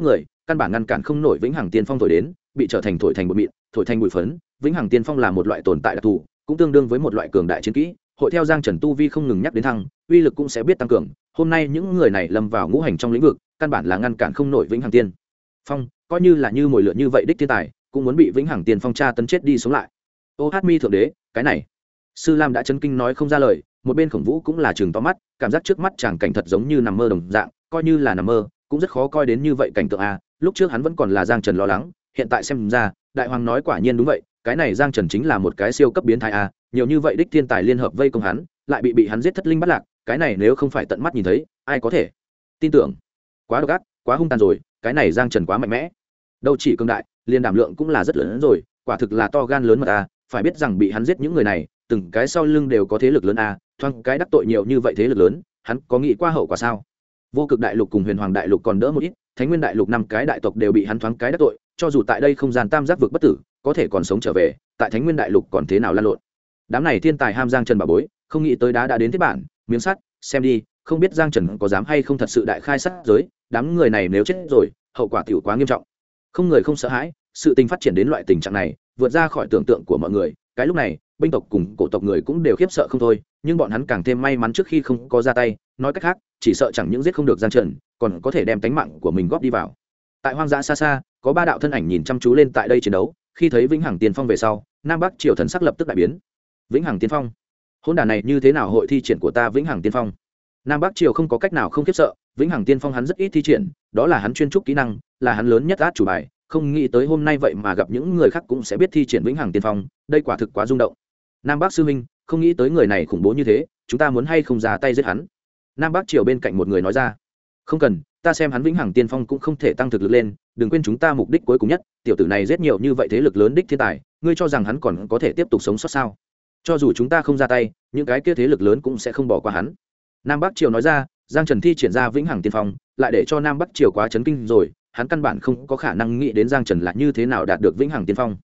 căn bản ngăn cản không nổi vĩnh hằng tiên phong thổi đến, bị trở thành thổi thành bụi mịn, thổi thành bụi phấn. Vĩnh hằng tiên phong là một loại tồn tại đặc thù, cũng tương đương với một loại cường đại chiến kỹ, hội theo Giang Trần tu vi không ngừng nhắc đến thăng, uy lực cũng sẽ biết tăng cường. Hôm nay những người này lâm vào ngũ hành trong lĩnh vực, căn bản là ngăn cản không nổi vĩnh hằng tiên phong, coi như là như mồi lửa như vậy đích thiên tài, cũng muốn bị vĩnh hằng tiên phong tra tấn chết đi sống lại. Ô Hát Mi thượng đế, cái này. Sư Lam đã chấn kinh nói không ra lời, một bên Khổng Vũ cũng là trừng to mắt, cảm giác trước mắt chàng cảnh thật giống như nằm mơ đồng dạng, coi như là nằm mơ, cũng rất khó coi đến như vậy cảnh tượng a. Lúc trước hắn vẫn còn là Giang Trần lo lắng, hiện tại xem ra, đại hoàng nói quả nhiên đúng vậy, cái này Giang Trần chính là một cái siêu cấp biến thái a, nhiều như vậy đích thiên tài liên hợp vây công hắn, lại bị hắn giết thất linh bắt lạc, cái này nếu không phải tận mắt nhìn thấy, ai có thể tin tưởng. Quá độc ác, quá hung tàn rồi, cái này Giang Trần quá mạnh mẽ. Đâu chỉ cường đại, liên đảm lượng cũng là rất lớn rồi, quả thực là to gan lớn mật a, phải biết rằng bị hắn giết những người này, từng cái sau lưng đều có thế lực lớn a, thoáng cái đắc tội nhiều như vậy thế lực lớn, hắn có nghĩ qua hậu quả sao? Vô Cực đại lục cùng Huyền Hoàng đại lục còn đỡ một ít, Thánh Nguyên đại lục 5 cái đại tộc đều bị hắn thoáng cái đắc tội, cho dù tại đây không gian tam giác vực bất tử, có thể còn sống trở về, tại Thánh Nguyên đại lục còn thế nào lan lộn. Đám này thiên tài ham Giang Trần bà bối, không nghĩ tới đã đến thiết bản, miếng sắt, xem đi, không biết Giang Trần có dám hay không thật sự đại khai sát giới, đám người này nếu chết rồi, hậu quả tiểu quá nghiêm trọng. Không người không sợ hãi, sự tình phát triển đến loại tình trạng này, vượt ra khỏi tưởng tượng của mọi người, cái lúc này, binh tộc cùng cổ tộc người cũng đều khiếp sợ không thôi, nhưng bọn hắn càng thêm may mắn trước khi không có ra tay, nói cách khác, chỉ sợ chẳng những giết không được Giang Trần, còn có thể đem tánh mạng của mình góp đi vào. Tại hoang dã xa xa, có 3 đạo thân ảnh nhìn chăm chú lên tại đây chiến đấu, khi thấy Vĩnh Hằng Tiên Phong về sau, Nam Bắc Triều thần sắc lập tức đại biến. Vĩnh Hằng Tiên Phong, hỗn đản này như thế nào hội thi triển của ta Vĩnh Hằng Tiên Phong? Nam Bắc Triều không có cách nào không khiếp sợ, Vĩnh Hằng Tiên Phong hắn rất ít thi triển, đó là hắn chuyên trúc kỹ năng, là hắn lớn nhất át chủ bài, không nghĩ tới hôm nay vậy mà gặp những người khác cũng sẽ biết thi triển Vĩnh Hằng Tiên Phong, đây quả thực quá rung động. Nam Bắc sư huynh, không nghĩ tới người này khủng bố như thế, chúng ta muốn hay không ra tay giết hắn? Nam Bắc Triều bên cạnh một người nói ra. Không cần, ta xem hắn Vĩnh Hằng Tiên Phong cũng không thể tăng thực lực lên, đừng quên chúng ta mục đích cuối cùng nhất, tiểu tử này giết nhiều như vậy thế lực lớn đích thiên tài, ngươi cho rằng hắn còn có thể tiếp tục sống sót sao? Cho dù chúng ta không ra tay, những cái kia thế lực lớn cũng sẽ không bỏ qua hắn. Nam Bắc Triều nói ra. Giang Trần thi triển ra Vĩnh Hằng Tiên Phong, lại để cho Nam Bắc Triều quá chấn kinh rồi, hắn căn bản không có khả năng nghĩ đến Giang Trần là như thế nào đạt được Vĩnh Hằng Tiên Phong.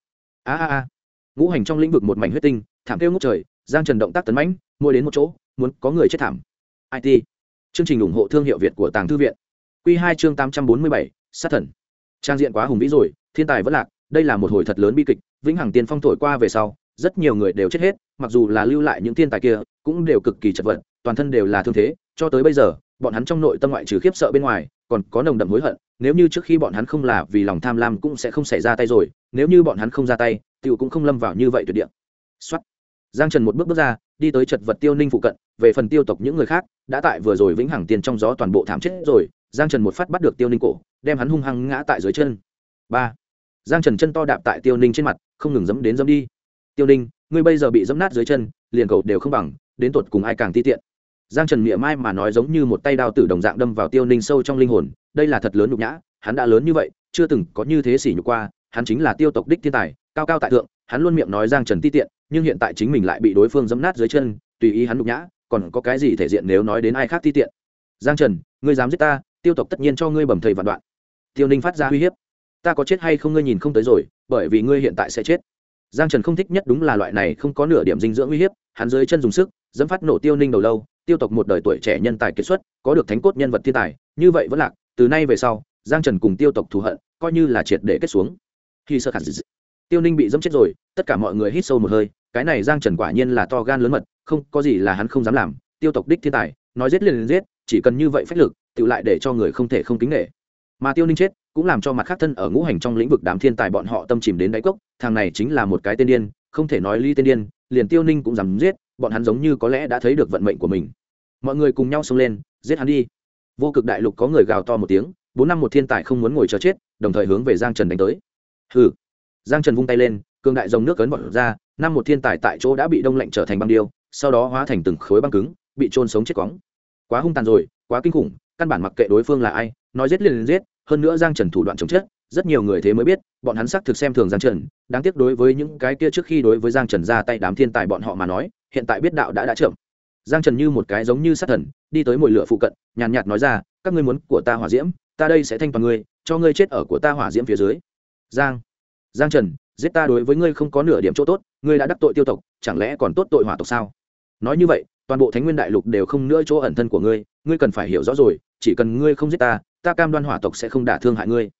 Ngũ hành trong lĩnh vực một mảnh huyết tinh, thảm kêu ngút trời, Giang Trần động tác tấn mãnh, mỗi đến một chỗ, muốn có người chết thảm. IT. Chương trình ủng hộ thương hiệu Việt của Tàng Thư viện. Quy 2 chương 847, sát thần. Trang diện quá hùng vĩ rồi, thiên tài vẫn lạc, đây là một hồi thật lớn bi kịch, Vĩnh Hằng Tiên Phong thổi qua về sau, rất nhiều người đều chết hết, mặc dù là lưu lại những thiên tài kia, cũng đều cực kỳ chật vật, toàn thân đều là thương thế, cho tới bây giờ, bọn hắn trong nội tâm ngoại trừ khiếp sợ bên ngoài, còn có nồng đậm hối hận, nếu như trước khi bọn hắn không là vì lòng tham lam cũng sẽ không xảy ra tay rồi, nếu như bọn hắn không ra tay, tiểu cũng không lâm vào như vậy tuyệt địa. Soát. Giang Trần một bước ra, đi tới chật vật Tiêu Ninh phụ cận, về phần Tiêu tộc những người khác, đã tại vừa rồi Vĩnh Hằng Tiên trong gió toàn bộ thảm chết rồi, Giang Trần một phát bắt được Tiêu Ninh cổ, đem hắn hung hăng ngã tại dưới chân. 3. Giang Trần chân to đạp tại Tiêu Ninh trên mặt, không ngừng giẫm đến giẫm đi. Tiêu Ninh, ngươi bây giờ bị giẫm nát dưới chân, liền cầu đều không bằng, đến tột cùng ai càng ti tiện. Giang Trần mỉa mai mà nói giống như một tay đao tử đồng dạng đâm vào Tiêu Ninh sâu trong linh hồn, đây là thật lớn nhục nhã, hắn đã lớn như vậy, chưa từng có như thế sỉ nhục qua, hắn chính là Tiêu tộc đích thiên tài, cao cao tại thượng, hắn luôn miệng nói Giang Trần ti tiện, nhưng hiện tại chính mình lại bị đối phương giẫm nát dưới chân, tùy ý hắn nhục nhã, còn có cái gì thể diện nếu nói đến ai khác ti tiện. Giang Trần, ngươi dám giết ta, Tiêu tộc tất nhiên cho ngươi bầm thây vạn đoạn. Tiêu Ninh phát ra uy hiếp, ta có chết hay không ngươi nhìn không tới rồi, bởi vì ngươi hiện tại sẽ chết. Giang Trần không thích nhất đúng là loại này không có nửa điểm dinh dưỡng uy hiếp, hắn dưới chân dùng sức, dẫm phát nổ Tiêu Ninh đầu lâu, Tiêu tộc một đời tuổi trẻ nhân tài kiệt xuất, có được thánh cốt nhân vật thiên tài, như vậy vẫn lạc, từ nay về sau, Giang Trần cùng Tiêu tộc thù hận, coi như là triệt để kết xuống. Khi sơ khẩn Tiêu Ninh bị dẫm chết rồi, tất cả mọi người hít sâu một hơi, cái này Giang Trần quả nhiên là to gan lớn mật, không có gì là hắn không dám làm, Tiêu tộc đích thiên tài, nói giết liền giết, chỉ cần như vậy phách lực, tự lại để cho người không thể không kính nể. Mà Tiêu Ninh chết, cũng làm cho mặt khác thân ở ngũ hành trong lĩnh vực đám thiên tài bọn họ tâm chìm đến đáy cốc, thằng này chính là một cái tên điên, không thể nói ly tên điên, liền Tiêu Ninh cũng dám giết, bọn hắn giống như có lẽ đã thấy được vận mệnh của mình. Mọi người cùng nhau xông lên, giết hắn đi. Vô Cực đại lục có người gào to một tiếng, 4 năm một thiên tài không muốn ngồi chờ chết, đồng thời hướng về Giang Trần đánh tới. Hừ. Giang Trần vung tay lên, cường đại dòng nước cấn bọt ra, năm một thiên tài tại chỗ đã bị đông lạnh trở thành băng điêu, sau đó hóa thành từng khối băng cứng, bị chôn sống chết quóng. Quá hung tàn rồi, quá kinh khủng, căn bản mặc kệ đối phương là ai, nói giết liền giết, hơn nữa Giang Trần thủ đoạn chống chết, rất nhiều người thế mới biết, bọn hắn xác thực xem thường Giang Trần, đáng tiếc đối với những cái kia trước khi đối với Giang Trần ra tay đám thiên tài bọn họ mà nói, hiện tại biết đạo đã chậm. Giang Trần như một cái giống như sát thần, đi tới mồi lửa phụ cận, nhàn nhạt nói ra, các ngươi muốn của ta hỏa diễm, ta đây sẽ thanh toàn ngươi, cho ngươi chết ở của ta hỏa diễm phía dưới. Giang Trần, giết ta đối với ngươi không có nửa điểm chỗ tốt, ngươi đã đắc tội Tiêu tộc, chẳng lẽ còn tốt tội hỏa tộc sao? Nói như vậy, toàn bộ Thánh Nguyên đại lục đều không nữa chỗ ẩn thân của ngươi, ngươi cần phải hiểu rõ rồi, chỉ cần ngươi không giết ta, ta cam đoan hỏa tộc sẽ không đả thương hại ngươi.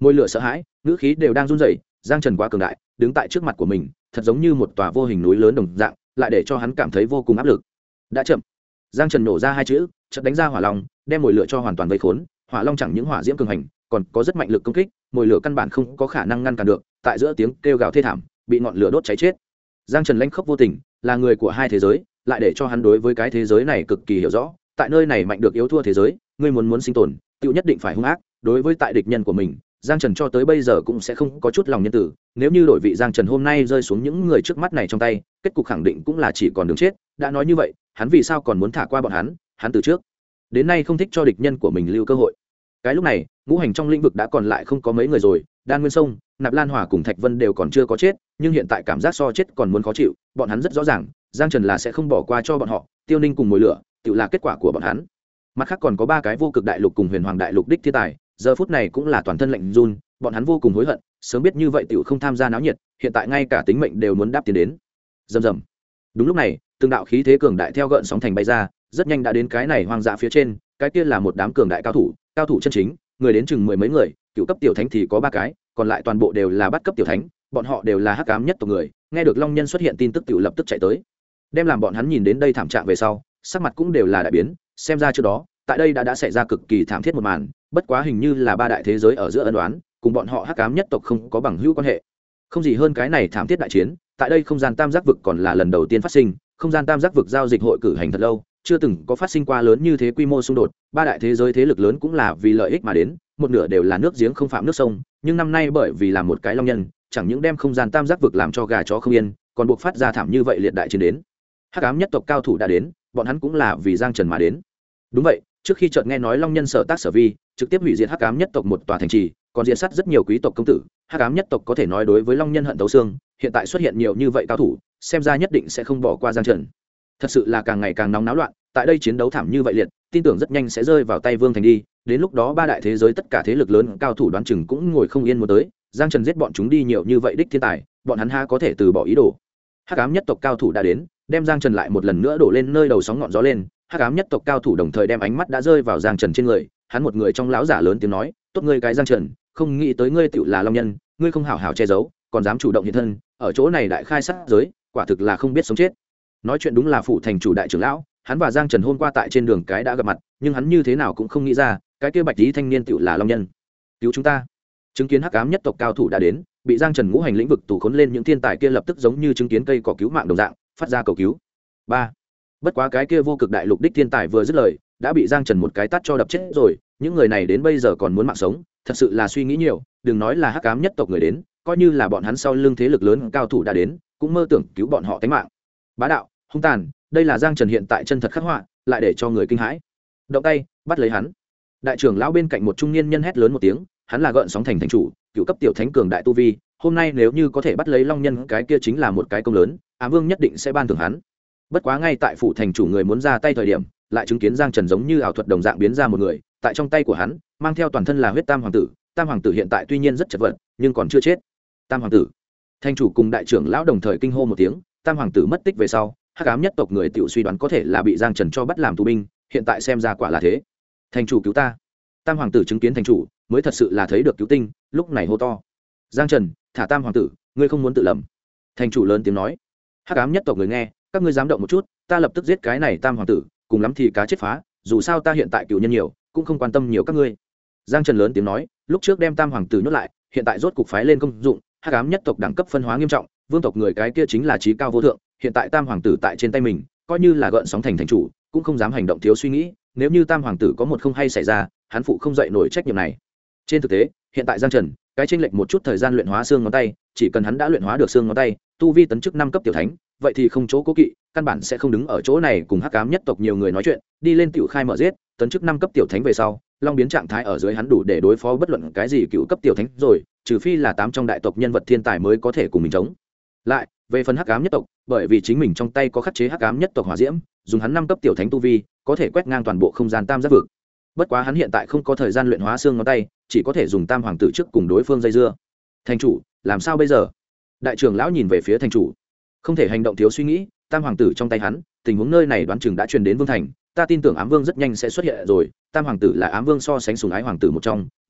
môi lửa sợ hãi, ngữ khí đều đang run rẩy. Giang Trần quá cường đại, đứng tại trước mặt của mình thật giống như một tòa vô hình núi lớn đồng dạng, lại để cho hắn cảm thấy vô cùng áp lực. Đã chậm. Giang Trần nổ ra hai chữ, chợt đánh ra hỏa long, đem mồi lửa cho hoàn toàn vây khốn. Hỏa long chẳng những hỏa diễm cường hành, còn có rất mạnh lực công kích, mồi lửa căn bản không có khả năng ngăn cản được, tại giữa tiếng kêu gào thê thảm, bị ngọn lửa đốt cháy chết. Giang Trần lãnh khốc vô tình, là người của hai thế giới, lại để cho hắn đối với cái thế giới này cực kỳ hiểu rõ. Tại nơi này mạnh được yếu thua thế giới, ngươi muốn sinh tồn, tiêu nhất định phải hung ác. Đối với tại địch nhân của mình, Giang Trần cho tới bây giờ cũng sẽ không có chút lòng nhân tử. Nếu như đổi vị Giang Trần hôm nay rơi xuống những người trước mắt này trong tay, kết cục khẳng định cũng là chỉ còn đường chết. Đã nói như vậy, hắn vì sao còn muốn thả qua bọn hắn từ trước đến nay không thích cho địch nhân của mình lưu cơ hội. Cái lúc này, ngũ hành trong lĩnh vực đã còn lại không có mấy người rồi, Đan Nguyên Sông, Nạp Lan Hỏa cùng Thạch Vân đều còn chưa có chết, nhưng hiện tại cảm giác so chết còn muốn khó chịu, bọn hắn rất rõ ràng, Giang Trần là sẽ không bỏ qua cho bọn họ, Tiêu Ninh cùng mồi lửa, tự là kết quả của bọn hắn. Mặt khác còn có ba cái vô cực đại lục cùng huyền hoàng đại lục đích thiên tài, giờ phút này cũng là toàn thân lạnh run, bọn hắn vô cùng hối hận, sớm biết như vậy tiểu không tham gia náo nhiệt, hiện tại ngay cả tính mệnh đều muốn đáp tiến đến. Rầm rầm. Đúng lúc này, từng đạo khí thế cường đại theo gợn sóng thành bay ra, rất nhanh đã đến cái này hoang dã phía trên, cái kia là một đám cường đại cao thủ chân chính, người đến chừng mười mấy người, cựu cấp tiểu thánh thì có ba cái, còn lại toàn bộ đều là bắt cấp tiểu thánh, bọn họ đều là hắc ám nhất tộc người, nghe được long nhân xuất hiện tin tức tiểu lập tức chạy tới. Đem làm bọn hắn nhìn đến đây thảm trạng về sau, sắc mặt cũng đều là đại biến, xem ra trước đó, tại đây đã xảy ra cực kỳ thảm thiết một màn, bất quá hình như là ba đại thế giới ở giữa ân oán, cùng bọn họ hắc ám nhất tộc không có bằng hữu quan hệ. Không gì hơn cái này thảm thiết đại chiến, tại đây không gian tam giác vực còn là lần đầu tiên phát sinh, không gian tam giác vực giao dịch hội cử hành thật lâu, chưa từng có phát sinh qua lớn như thế quy mô xung đột, ba đại thế giới thế lực lớn cũng là vì lợi ích mà đến, một nửa đều là nước giếng không phạm nước sông, nhưng năm nay bởi vì làm một cái long nhân, chẳng những đem không gian tam giác vực làm cho gà chó không yên, còn buộc phát ra thảm như vậy liệt đại chiến đến. Hắc ám nhất tộc cao thủ đã đến, bọn hắn cũng là vì Giang Trần mà đến. Đúng vậy, trước khi chợt nghe nói long nhân sở tác sở vi, trực tiếp hủy diệt hắc ám nhất tộc một tòa thành trì, còn diệt sát rất nhiều quý tộc công tử, hắc ám nhất tộc có thể nói đối với long nhân hận thấu xương, hiện tại xuất hiện nhiều như vậy cao thủ, xem ra nhất định sẽ không bỏ qua Giang Trần. Thật sự là càng ngày càng nóng náo loạn, tại đây chiến đấu thảm như vậy liệt, tin tưởng rất nhanh sẽ rơi vào tay Vương Thành đi, đến lúc đó ba đại thế giới tất cả thế lực lớn cao thủ đoán chừng cũng ngồi không yên muốn tới, Giang Trần giết bọn chúng đi nhiều như vậy đích thiên tài, bọn hắn ha có thể từ bỏ ý đồ. Hắc ám nhất tộc cao thủ đã đến, đem Giang Trần lại một lần nữa đổ lên nơi đầu sóng ngọn gió lên, hắc ám nhất tộc cao thủ đồng thời đem ánh mắt đã rơi vào Giang Trần trên người, hắn một người trong lão giả lớn tiếng nói, tốt ngươi cái Giang Trần, không nghĩ tới ngươi tựu là long nhân, ngươi không hảo hảo che giấu, còn dám chủ động hiện thân, ở chỗ này đại khai sát giới, quả thực là không biết sống chết. Nói chuyện đúng là phụ thành chủ đại trưởng lão, hắn và Giang Trần hôm qua tại trên đường cái đã gặp mặt, nhưng hắn như thế nào cũng không nghĩ ra, cái kia bạch tí thanh niên tựu là long nhân. Cứu chúng ta. Chứng kiến hắc ám nhất tộc cao thủ đã đến, bị Giang Trần ngũ hành lĩnh vực tù khốn lên những thiên tài kia lập tức giống như chứng kiến cây cỏ cứu mạng đồng dạng, phát ra cầu cứu. 3. Bất quá cái kia vô cực đại lục đích thiên tài vừa dứt lời, đã bị Giang Trần một cái tát cho đập chết rồi, những người này đến bây giờ còn muốn mạng sống, thật sự là suy nghĩ nhiều, đừng nói là hắc ám nhất tộc người đến, coi như là bọn hắn sau lưng thế lực lớn cao thủ đã đến, cũng mơ tưởng cứu bọn họ tính mạng. Bá đạo, hung tàn, đây là Giang Trần hiện tại chân thật khắc họa, lại để cho người kinh hãi. Động tay, bắt lấy hắn. Đại trưởng lão bên cạnh một trung niên nhân hét lớn một tiếng, hắn là gợn sóng thành thành chủ, cựu cấp tiểu thánh cường đại tu vi, hôm nay nếu như có thể bắt lấy long nhân, cái kia chính là một cái công lớn, Ám Vương nhất định sẽ ban thưởng hắn. Bất quá ngay tại phủ thành chủ người muốn ra tay thời điểm, lại chứng kiến Giang Trần giống như ảo thuật đồng dạng biến ra một người, tại trong tay của hắn mang theo toàn thân là huyết tam hoàng tử. Tam hoàng tử hiện tại tuy nhiên rất chật vật, nhưng còn chưa chết. Tam hoàng tử. Thành chủ cùng đại trưởng lão đồng thời kinh hô một tiếng, tam hoàng tử mất tích về sau, hắc ám nhất tộc người tiểu suy đoán có thể là bị Giang Trần cho bắt làm tù binh, hiện tại xem ra quả là thế. Thành chủ cứu ta. Tam hoàng tử chứng kiến thành chủ, mới thật sự là thấy được cứu tinh, lúc này hô to. Giang Trần, thả tam hoàng tử, ngươi không muốn tự lầm. Thành chủ lớn tiếng nói. Hắc ám nhất tộc người nghe, các ngươi dám động một chút, ta lập tức giết cái này tam hoàng tử, cùng lắm thì cá chết phá, dù sao ta hiện tại cựu nhân nhiều, cũng không quan tâm nhiều các ngươi. Giang Trần lớn tiếng nói, lúc trước đem tam hoàng tử nhốt lại, hiện tại rốt cục phái lên công dụng, hắc ám nhất tộc đẳng cấp phân hóa nghiêm trọng, vương tộc người cái kia chính là trí cao vô thượng, hiện tại tam hoàng tử tại trên tay mình, coi như là gợn sóng thành thành chủ, cũng không dám hành động thiếu suy nghĩ, nếu như tam hoàng tử có một không hay xảy ra, hắn phụ không dậy nổi trách nhiệm này. Trên thực tế, hiện tại Giang Trần, cái chênh lệch một chút thời gian luyện hóa xương ngón tay, chỉ cần hắn đã luyện hóa được xương ngón tay, tu vi tấn chức 5 cấp tiểu thánh, vậy thì không chỗ cố kỵ, căn bản sẽ không đứng ở chỗ này cùng hắc ám nhất tộc nhiều người nói chuyện, đi lên tiểu khai mở giết, tấn chức 5 cấp tiểu thánh về sau, long biến trạng thái ở dưới hắn đủ để đối phó bất luận cái gì cựu cấp tiểu thánh rồi, trừ phi là 8 trong đại tộc nhân vật thiên tài mới có thể cùng mình chống lại. Về phần hắc ám nhất tộc, bởi vì chính mình trong tay có khắc chế hắc ám nhất tộc hỏa diễm, dùng hắn 5 cấp tiểu thánh tu vi, có thể quét ngang toàn bộ không gian tam giác vực. Bất quá hắn hiện tại không có thời gian luyện hóa xương ngón tay, chỉ có thể dùng tam hoàng tử trước cùng đối phương dây dưa. Thành chủ, làm sao bây giờ? Đại trưởng lão nhìn về phía thành chủ, không thể hành động thiếu suy nghĩ, tam hoàng tử trong tay hắn, tình huống nơi này đoán chừng đã truyền đến vương thành, ta tin tưởng Ám Vương rất nhanh sẽ xuất hiện rồi, tam hoàng tử là Ám Vương so sánh sủng ái hoàng tử một trong,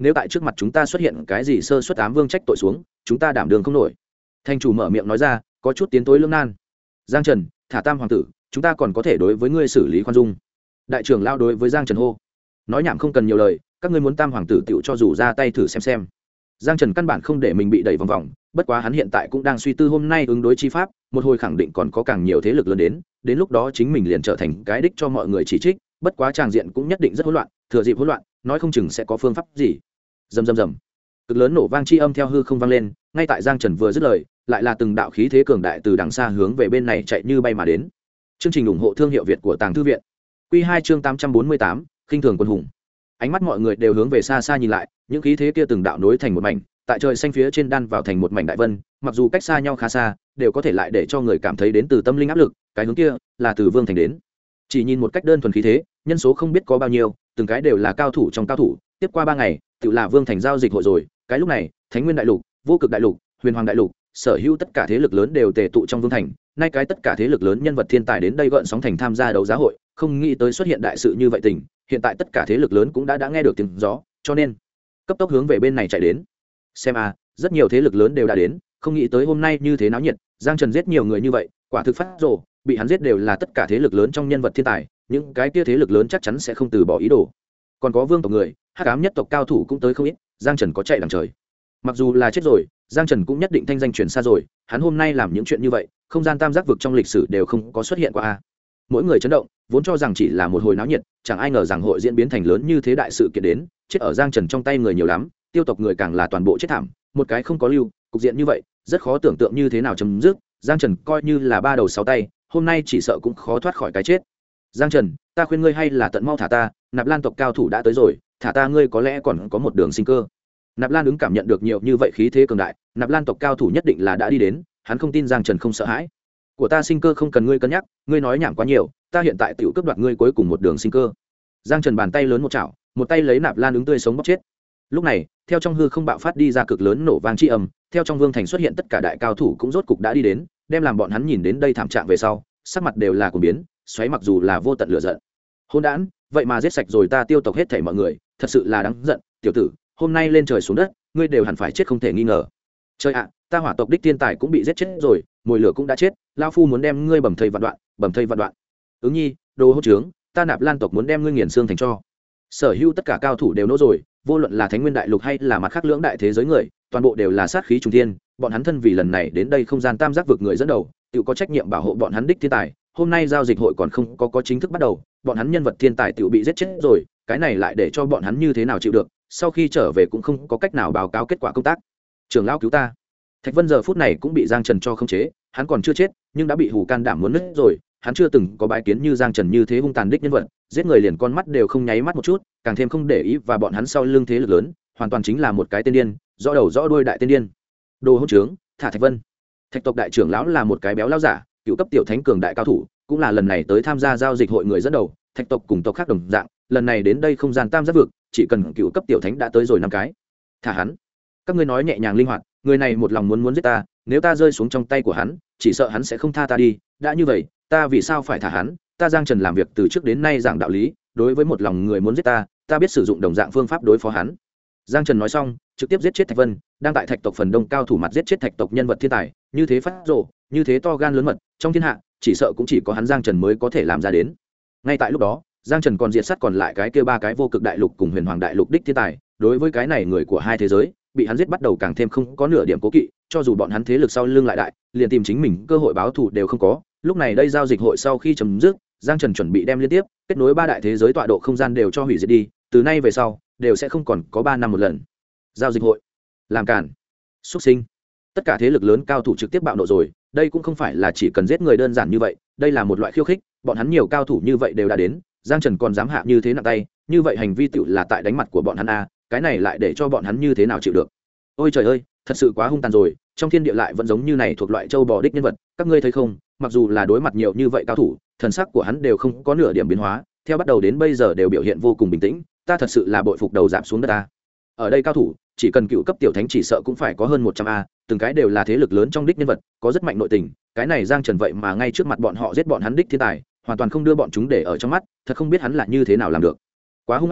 nếu tại trước mặt chúng ta xuất hiện cái gì sơ suất ám vương trách tội xuống chúng ta đảm đường không nổi. Thành chủ mở miệng nói ra, có chút tiến tối lưỡng nan. Giang Trần, thả Tam hoàng tử, chúng ta còn có thể đối với ngươi xử lý khoan dung. Đại trưởng lao đối với Giang Trần hô. Nói nhảm không cần nhiều lời, các ngươi muốn Tam hoàng tử tựu cho dù ra tay thử xem. Giang Trần căn bản không để mình bị đẩy vòng vòng, bất quá hắn hiện tại cũng đang suy tư hôm nay ứng đối chi pháp, một hồi khẳng định còn có càng nhiều thế lực lớn đến lúc đó chính mình liền trở thành cái đích cho mọi người chỉ trích, bất quá tràng diện cũng nhất định rất hỗn loạn, thừa dịp hỗn loạn, nói không chừng sẽ có phương pháp gì. Rầm rầm rầm. Cực lớn nổ vang chi âm theo hư không vang lên, ngay tại Giang Trần vừa dứt lời, lại là từng đạo khí thế cường đại từ đằng xa hướng về bên này chạy như bay mà đến. Chương trình ủng hộ thương hiệu Việt của Tàng Thư viện. Quy 2 chương 848, khinh thường quân hùng. Ánh mắt mọi người đều hướng về xa xa nhìn lại, những khí thế kia từng đạo nối thành một mảnh, tại trời xanh phía trên đan vào thành một mảnh đại vân, mặc dù cách xa nhau khá xa, đều có thể lại để cho người cảm thấy đến từ tâm linh áp lực, cái hướng kia là từ Vương thành đến. Chỉ nhìn một cách đơn thuần khí thế, nhân số không biết có bao nhiêu, từng cái đều là cao thủ trong cao thủ, tiếp qua 3 ngày, tự là Vương thành giao dịch hội rồi, cái lúc này, Thánh Nguyên đại lục, Vô Cực đại lục, Huyền Hoàng đại lục, sở hữu tất cả thế lực lớn đều tề tụ trong Vương thành, nay cái tất cả thế lực lớn nhân vật thiên tài đến đây gợn sóng thành tham gia đấu giá hội, không nghĩ tới xuất hiện đại sự như vậy tình, hiện tại tất cả thế lực lớn cũng đã nghe được tiếng gió, cho nên cấp tốc hướng về bên này chạy đến. Xem a, rất nhiều thế lực lớn đều đã đến, không nghĩ tới hôm nay như thế náo nhiệt, Giang Trần giết nhiều người như vậy, quả thực phát rồ, bị hắn giết đều là tất cả thế lực lớn trong nhân vật thiên tài, những cái kia thế lực lớn chắc chắn sẽ không từ bỏ ý đồ. Còn có vương tộc người, hắc ám nhất tộc cao thủ cũng tới không ít, Giang Trần có chạy đằng trời. Mặc dù là chết rồi, Giang Trần cũng nhất định thanh danh truyền xa rồi, hắn hôm nay làm những chuyện như vậy, không gian tam giác vực trong lịch sử đều không có xuất hiện qua a. Mỗi người chấn động, vốn cho rằng chỉ là một hồi náo nhiệt, chẳng ai ngờ rằng hội diễn biến thành lớn như thế đại sự kiện đến, chết ở Giang Trần trong tay người nhiều lắm, tiêu tộc người càng là toàn bộ chết thảm, một cái không có lưu, cục diện như vậy, rất khó tưởng tượng như thế nào chấm dứt, Giang Trần coi như là ba đầu sáu tay, hôm nay chỉ sợ cũng khó thoát khỏi cái chết. Giang Trần, ta khuyên ngươi hay là tận mau thả ta, Nạp Lan tộc cao thủ đã tới rồi, thả ta ngươi có lẽ còn có một đường sinh cơ. Nạp Lan ứng cảm nhận được nhiều như vậy khí thế cường đại, Nạp Lan tộc cao thủ nhất định là đã đi đến, hắn không tin Giang Trần không sợ hãi. Của ta sinh cơ không cần ngươi cân nhắc, ngươi nói nhảm quá nhiều, ta hiện tại tiểu cướp đoạt ngươi cuối cùng một đường sinh cơ. Giang Trần bàn tay lớn một chảo, một tay lấy Nạp Lan ứng tươi sống bóc chết. Lúc này, theo trong hư không bạo phát đi ra cực lớn nổ vang chi âm, theo trong vương thành xuất hiện tất cả đại cao thủ cũng rốt cục đã đi đến, đem làm bọn hắn nhìn đến đây thảm trạng về sau, sắc mặt đều là cuồng biến, xoáy mặc dù là vô tận lửa giận. Hỗn đản, vậy mà giết sạch rồi ta tiêu tộc hết thảy mọi người, thật sự là đáng giận, tiểu tử, hôm nay lên trời xuống đất, ngươi đều hẳn phải chết không thể nghi ngờ. Trời ạ, ta hỏa tộc đích thiên tài cũng bị giết chết rồi, mồi lửa cũng đã chết, lão phu muốn đem ngươi bầm thây vạn đoạn, bầm thây vạn đoạn. Ứng Nhi, đồ hỗn trướng, ta Nạp Lan tộc muốn đem ngươi nghiền xương thành tro. Sở hữu tất cả cao thủ đều nổ rồi, vô luận là Thánh Nguyên đại lục hay là mặt khác lưỡng đại thế giới người, toàn bộ đều là sát khí trùng thiên, bọn hắn thân vì lần này đến đây không gian tam giác vực người dẫn đầu, tự có trách nhiệm bảo hộ bọn hắn đích thiên tài. Hôm nay giao dịch hội còn không có chính thức bắt đầu, bọn hắn nhân vật thiên tài tự bị giết chết rồi, cái này lại để cho bọn hắn như thế nào chịu được, sau khi trở về cũng không có cách nào báo cáo kết quả công tác. Trưởng lão cứu ta. Thạch Vân giờ phút này cũng bị Giang Trần cho khống chế, hắn còn chưa chết, nhưng đã bị hù can đảm muốn nứt rồi, hắn chưa từng có bái kiến như Giang Trần như thế hung tàn đích nhân vật, giết người liền con mắt đều không nháy mắt một chút, càng thêm không để ý và bọn hắn sau lưng thế lực lớn, hoàn toàn chính là một cái tên điên, rõ đầu rõ đuôi đại tên điên. Đồ hỗn trướng, thả Thạch Vân. Thạch tộc đại trưởng lão là một cái béo lão giả, cựu cấp tiểu thánh cường đại cao thủ, cũng là lần này tới tham gia giao dịch hội người dẫn đầu. Thạch tộc cùng tộc khác đồng dạng, lần này đến đây không gian tam giác vực, chỉ cần cựu cấp tiểu thánh đã tới rồi 5 cái. Thả hắn. Các ngươi nói nhẹ nhàng linh hoạt, người này một lòng muốn giết ta, nếu ta rơi xuống trong tay của hắn, chỉ sợ hắn sẽ không tha ta đi, đã như vậy, ta vì sao phải thả hắn? Ta Giang Trần làm việc từ trước đến nay giảng đạo lý, đối với một lòng người muốn giết ta, ta biết sử dụng đồng dạng phương pháp đối phó hắn. Giang Trần nói xong, trực tiếp giết chết Thạch Vân, đang tại Thạch tộc phần đông cao thủ mặt giết chết Thạch tộc nhân vật thiên tài, như thế phát rồ, như thế to gan lớn mật, trong thiên hạ, chỉ sợ cũng chỉ có hắn Giang Trần mới có thể làm ra đến. Ngay tại lúc đó, Giang Trần còn diệt sát còn lại cái kia 3 cái vô cực đại lục cùng Huyền Hoàng đại lục đích thiên tài, đối với cái này người của hai thế giới, bị hắn giết bắt đầu càng thêm không có nửa điểm cố kỵ, cho dù bọn hắn thế lực sau lưng lại đại, liền tìm chính mình cơ hội báo thù đều không có. Lúc này đây giao dịch hội sau khi chấm dứt, Giang Trần chuẩn bị đem liên tiếp kết nối 3 đại thế giới tọa độ không gian đều cho hủy diệt đi, từ nay về sau đều sẽ không còn có 3 năm một lần giao dịch hội. Làm cản, xuất sinh. Tất cả thế lực lớn cao thủ trực tiếp bạo nộ rồi, đây cũng không phải là chỉ cần giết người đơn giản như vậy, đây là một loại khiêu khích, bọn hắn nhiều cao thủ như vậy đều đã đến, Giang Trần còn dám hạ như thế nặng tay, như vậy hành vi tựu là tại đánh mặt của bọn hắn a, cái này lại để cho bọn hắn như thế nào chịu được. Ôi trời ơi, thật sự quá hung tàn rồi, trong thiên địa lại vẫn giống như này thuộc loại châu bò đích nhân vật, các ngươi thấy không, mặc dù là đối mặt nhiều như vậy cao thủ, thần sắc của hắn đều không có nửa điểm biến hóa, theo bắt đầu đến bây giờ đều biểu hiện vô cùng bình tĩnh, ta thật sự là bội phục đầu giảm xuống đất ta. Ở đây cao thủ, chỉ cần cựu cấp tiểu thánh chỉ sợ cũng phải có hơn 100 a, từng cái đều là thế lực lớn trong đích nhân vật, có rất mạnh nội tình, cái này Giang Trần vậy mà ngay trước mặt bọn họ giết bọn hắn đích thiên tài, hoàn toàn không đưa bọn chúng để ở trong mắt, thật không biết hắn là như thế nào làm được. Quá hung ác rồi,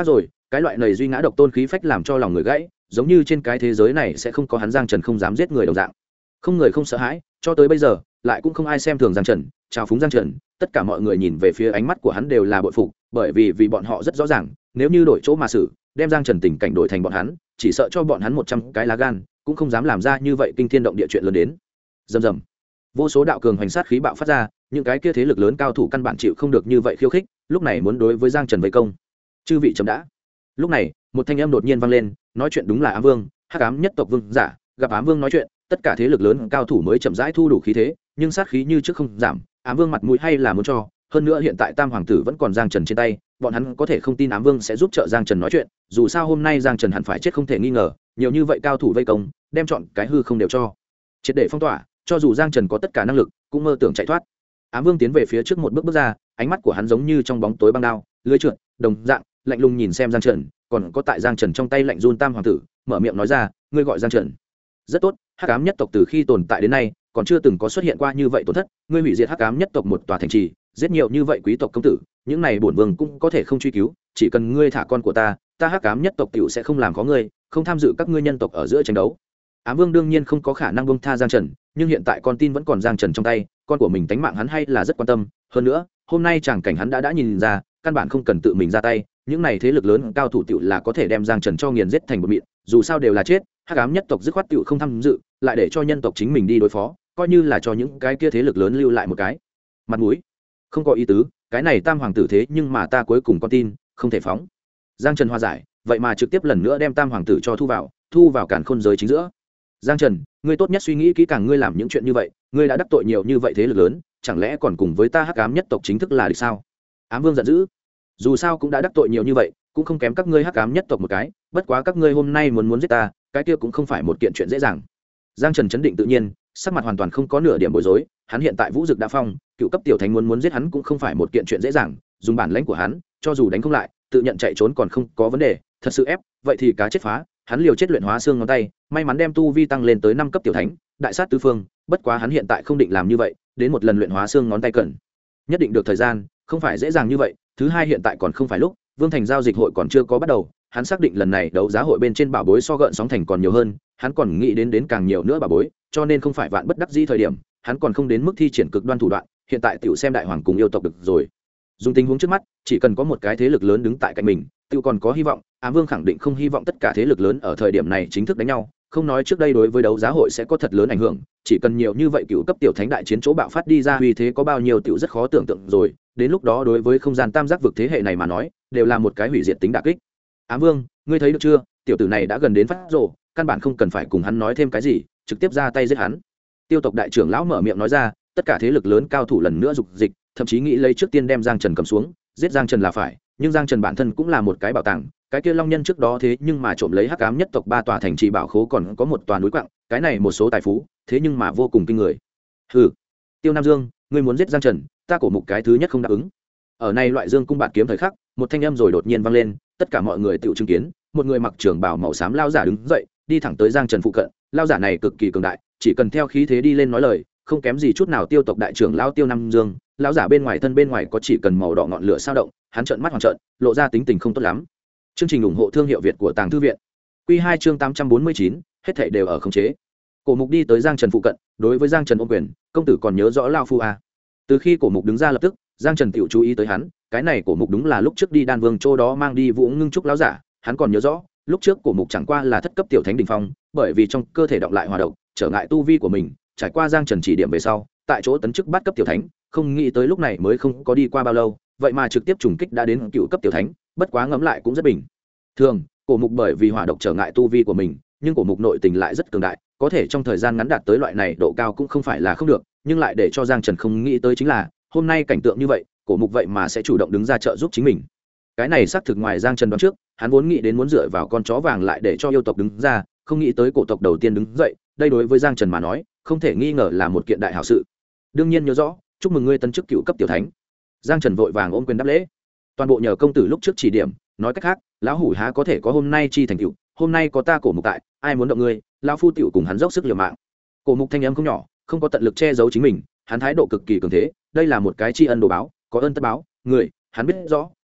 cái loại nầy duy ngã độc tôn khí phách làm cho lòng người gãy, giống như trên cái thế giới này sẽ không có hắn Giang Trần không dám giết người đồng dạng. Không người không sợ hãi, cho tới bây giờ lại cũng không ai xem thường Giang Trần, chào phúng Giang Trần, tất cả mọi người nhìn về phía ánh mắt của hắn đều là bội phục, bởi vì bọn họ rất rõ ràng, nếu như đổi chỗ mà xử, đem Giang Trần tình cảnh đổi thành bọn hắn, chỉ sợ cho bọn hắn 100 cái lá gan, cũng không dám làm ra như vậy kinh thiên động địa chuyện lớn đến. Rầm rầm. Vô số đạo cường hoành sát khí bạo phát ra, những cái kia thế lực lớn cao thủ căn bản chịu không được như vậy khiêu khích, lúc này muốn đối với Giang Trần vây công. Chư vị chấm đã. Lúc này, một thanh âm đột nhiên vang lên, nói chuyện đúng là Ám Vương, Hắc Ám nhất tộc vương giả. Gặp Ám Vương nói chuyện, tất cả thế lực lớn cao thủ mới chậm rãi thu đủ khí thế, nhưng sát khí như trước không giảm. Ám Vương mặt mũi hay là muốn cho, hơn nữa hiện tại Tam hoàng tử vẫn còn Giang Trần trên tay, bọn hắn có thể không tin Ám Vương sẽ giúp trợ Giang Trần nói chuyện, dù sao hôm nay Giang Trần hẳn phải chết không thể nghi ngờ, nhiều như vậy cao thủ vây công, đem chọn cái hư không đều cho triệt để phong tỏa, cho dù Giang Trần có tất cả năng lực, cũng mơ tưởng chạy thoát. Ám Vương tiến về phía trước một bước ra, ánh mắt của hắn giống như trong bóng tối băng đao, lưỡi trượt, đồng dạng, lạnh lùng nhìn xem Giang Trần, còn có tại Giang Trần trong tay lạnh run Tam hoàng tử, mở miệng nói ra, ngươi gọi Giang Trần. Rất tốt, Hắc Ám nhất tộc từ khi tồn tại đến nay, còn chưa từng có xuất hiện qua như vậy tổn thất, ngươi hủy diệt Hắc Ám nhất tộc một tòa thành trì, giết nhiều như vậy quý tộc công tử, những này bổn vương cũng có thể không truy cứu, chỉ cần ngươi thả con của ta Hắc Ám nhất tộc tiểu sẽ không làm có ngươi, không tham dự các ngươi nhân tộc ở giữa tranh đấu. Ám Vương đương nhiên không có khả năng buông tha Giang Trần, nhưng hiện tại con tin vẫn còn Giang Trần trong tay, con của mình tánh mạng hắn hay là rất quan tâm, hơn nữa, hôm nay chàng cảnh hắn đã nhìn ra, căn bản không cần tự mình ra tay, những này thế lực lớn cao thủ tiểu là có thể đem Giang Trần cho nghiền giết thành một mịn, dù sao đều là chết, Hắc Ám nhất tộc dứt khoát tiểu không tham dự, lại để cho nhân tộc chính mình đi đối phó, coi như là cho những cái kia thế lực lớn lưu lại một cái mặt mũi. Không có ý tứ, cái này Tam hoàng tử thế nhưng mà ta cuối cùng con tin, không thể phóng. Giang Trần hòa giải, vậy mà trực tiếp lần nữa đem Tam hoàng tử cho thu vào càn khôn giới chính giữa. Giang Trần, ngươi tốt nhất suy nghĩ kỹ càng, ngươi làm những chuyện như vậy, ngươi đã đắc tội nhiều như vậy thế lực lớn, chẳng lẽ còn cùng với ta Hắc Ám nhất tộc chính thức là địch sao? Ám Vương giận dữ, dù sao cũng đã đắc tội nhiều như vậy, cũng không kém các ngươi Hắc Ám nhất tộc một cái, bất quá các ngươi hôm nay muốn giết ta, cái kia cũng không phải một kiện chuyện dễ dàng. Giang Trần chấn định tự nhiên, sắc mặt hoàn toàn không có nửa điểm bối rối, hắn hiện tại vũ dực đã phong, cựu cấp tiểu thánh muốn giết hắn cũng không phải một kiện chuyện dễ dàng, dùng bản lãnh của hắn, cho dù đánh không lại, tự nhận chạy trốn còn không có vấn đề, thật sự ép, vậy thì cá chết phá, hắn liều chết luyện hóa xương ngón tay, may mắn đem tu vi tăng lên tới 5 cấp tiểu thánh, đại sát tứ phương, bất quá hắn hiện tại không định làm như vậy, đến một lần luyện hóa xương ngón tay cần nhất định được thời gian, không phải dễ dàng như vậy, thứ hai hiện tại còn không phải lúc, Vương Thành giao dịch hội còn chưa có bắt đầu, hắn xác định lần này đấu giá hội bên trên bảo bối so gợn sóng thành còn nhiều hơn, hắn còn nghĩ đến càng nhiều nữa bảo bối, cho nên không phải vạn bất đắc dĩ thời điểm, hắn còn không đến mức thi triển cực đoan thủ đoạn, hiện tại tiểu xem đại hoàng cùng yêu tộc được rồi. Dùng tình huống trước mắt, chỉ cần có một cái thế lực lớn đứng tại cạnh mình, tiểu còn có hy vọng. Ám Vương khẳng định không hy vọng tất cả thế lực lớn ở thời điểm này chính thức đánh nhau, không nói trước đây đối với đấu giá hội sẽ có thật lớn ảnh hưởng, chỉ cần nhiều như vậy cựu cấp tiểu thánh đại chiến chỗ bạo phát đi ra, uy thế có bao nhiêu tiểu rất khó tưởng tượng rồi, đến lúc đó đối với không gian tam giác vực thế hệ này mà nói, đều là một cái hủy diệt tính đả kích. Ám Vương, ngươi thấy được chưa, tiểu tử này đã gần đến phát rồ, căn bản không cần phải cùng hắn nói thêm cái gì, trực tiếp ra tay giết hắn. Tiêu tộc đại trưởng lão mở miệng nói ra, tất cả thế lực lớn cao thủ lần nữa dục dịch, thậm chí nghĩ lấy trước tiên đem Giang Trần cầm xuống, giết Giang Trần là phải, nhưng Giang Trần bản thân cũng là một cái bảo tàng, cái kia long nhân trước đó thế nhưng mà trộm lấy Hắc Ám nhất tộc 3 tòa thành trì bảo khố, còn có một tòa núi quặng, cái này một số tài phú, thế nhưng mà vô cùng kinh người. Hừ, Tiêu Nam Dương, ngươi muốn giết Giang Trần, ta cổ mục cái thứ nhất không đáp ứng. Ở này loại dương cung bạt kiếm thời khắc, một thanh âm rồi đột nhiên vang lên, tất cả mọi người tự chứng kiến, một người mặc trường bào màu xám lao giả đứng dậy, đi thẳng tới Giang Trần phụ cận, lao giả này cực kỳ cường đại, chỉ cần theo khí thế đi lên nói lời, không kém gì chút nào Tiêu tộc đại trưởng lão Tiêu Nam Dương. Lão giả bên ngoài có chỉ cần màu đỏ ngọn lửa sao động, hắn trợn mắt hoàn trợn, lộ ra tính tình không tốt lắm. Chương trình ủng hộ thương hiệu Việt của Tàng Thư viện. Quy 2 chương 849, hết thảy đều ở khống chế. Cổ Mục đi tới Giang Trần phụ cận, đối với Giang Trần ôm quyền, công tử còn nhớ rõ lão phu à? Từ khi Cổ Mục đứng ra lập tức, Giang Trần tiểu chú ý tới hắn, cái này Cổ Mục đúng là lúc trước đi Đan Vương chỗ đó mang đi Vũ Ngưng Trúc lão giả, hắn còn nhớ rõ, lúc trước Cổ Mục chẳng qua là thất cấp tiểu thánh đỉnh phong, bởi vì trong cơ thể động lại hòa độc, trở ngại tu vi của mình, trải qua Giang Trần chỉ điểm về sau, tại chỗ tấn chức bát cấp tiểu thánh, không nghĩ tới lúc này mới không có đi qua bao lâu, vậy mà trực tiếp trùng kích đã đến cựu cấp tiểu thánh, bất quá ngẫm lại cũng rất bình thường. Cổ Mục bởi vì hỏa độc trở ngại tu vi của mình, nhưng Cổ Mục nội tình lại rất cường đại, có thể trong thời gian ngắn đạt tới loại này độ cao cũng không phải là không được, nhưng lại để cho Giang Trần không nghĩ tới chính là, hôm nay cảnh tượng như vậy, Cổ Mục vậy mà sẽ chủ động đứng ra trợ giúp chính mình. Cái này xác thực ngoài Giang Trần đoán trước, hắn vốn nghĩ đến muốn dựa vào con chó vàng lại để cho yêu tộc đứng ra, không nghĩ tới cổ tộc đầu tiên đứng dậy, đây đối với Giang Trần mà nói, không thể nghi ngờ là một kiện đại hảo sự. Đương nhiên nhớ rõ, chúc mừng ngươi tấn chức cựu cấp tiểu thánh. Giang Trần vội vàng ôm quyền đáp lễ, toàn bộ nhờ công tử lúc trước chỉ điểm, nói cách khác, lão hủ há có thể có hôm nay chi thành tựu, hôm nay có ta Cổ Mục tại, ai muốn động ngươi, lão phu tiểu cùng hắn dốc sức liều mạng. Cổ Mục thanh âm không nhỏ, không có tận lực che giấu chính mình, hắn thái độ cực kỳ cường thế, đây là một cái tri ân đồ báo, có ơn tất báo, người, hắn biết rõ,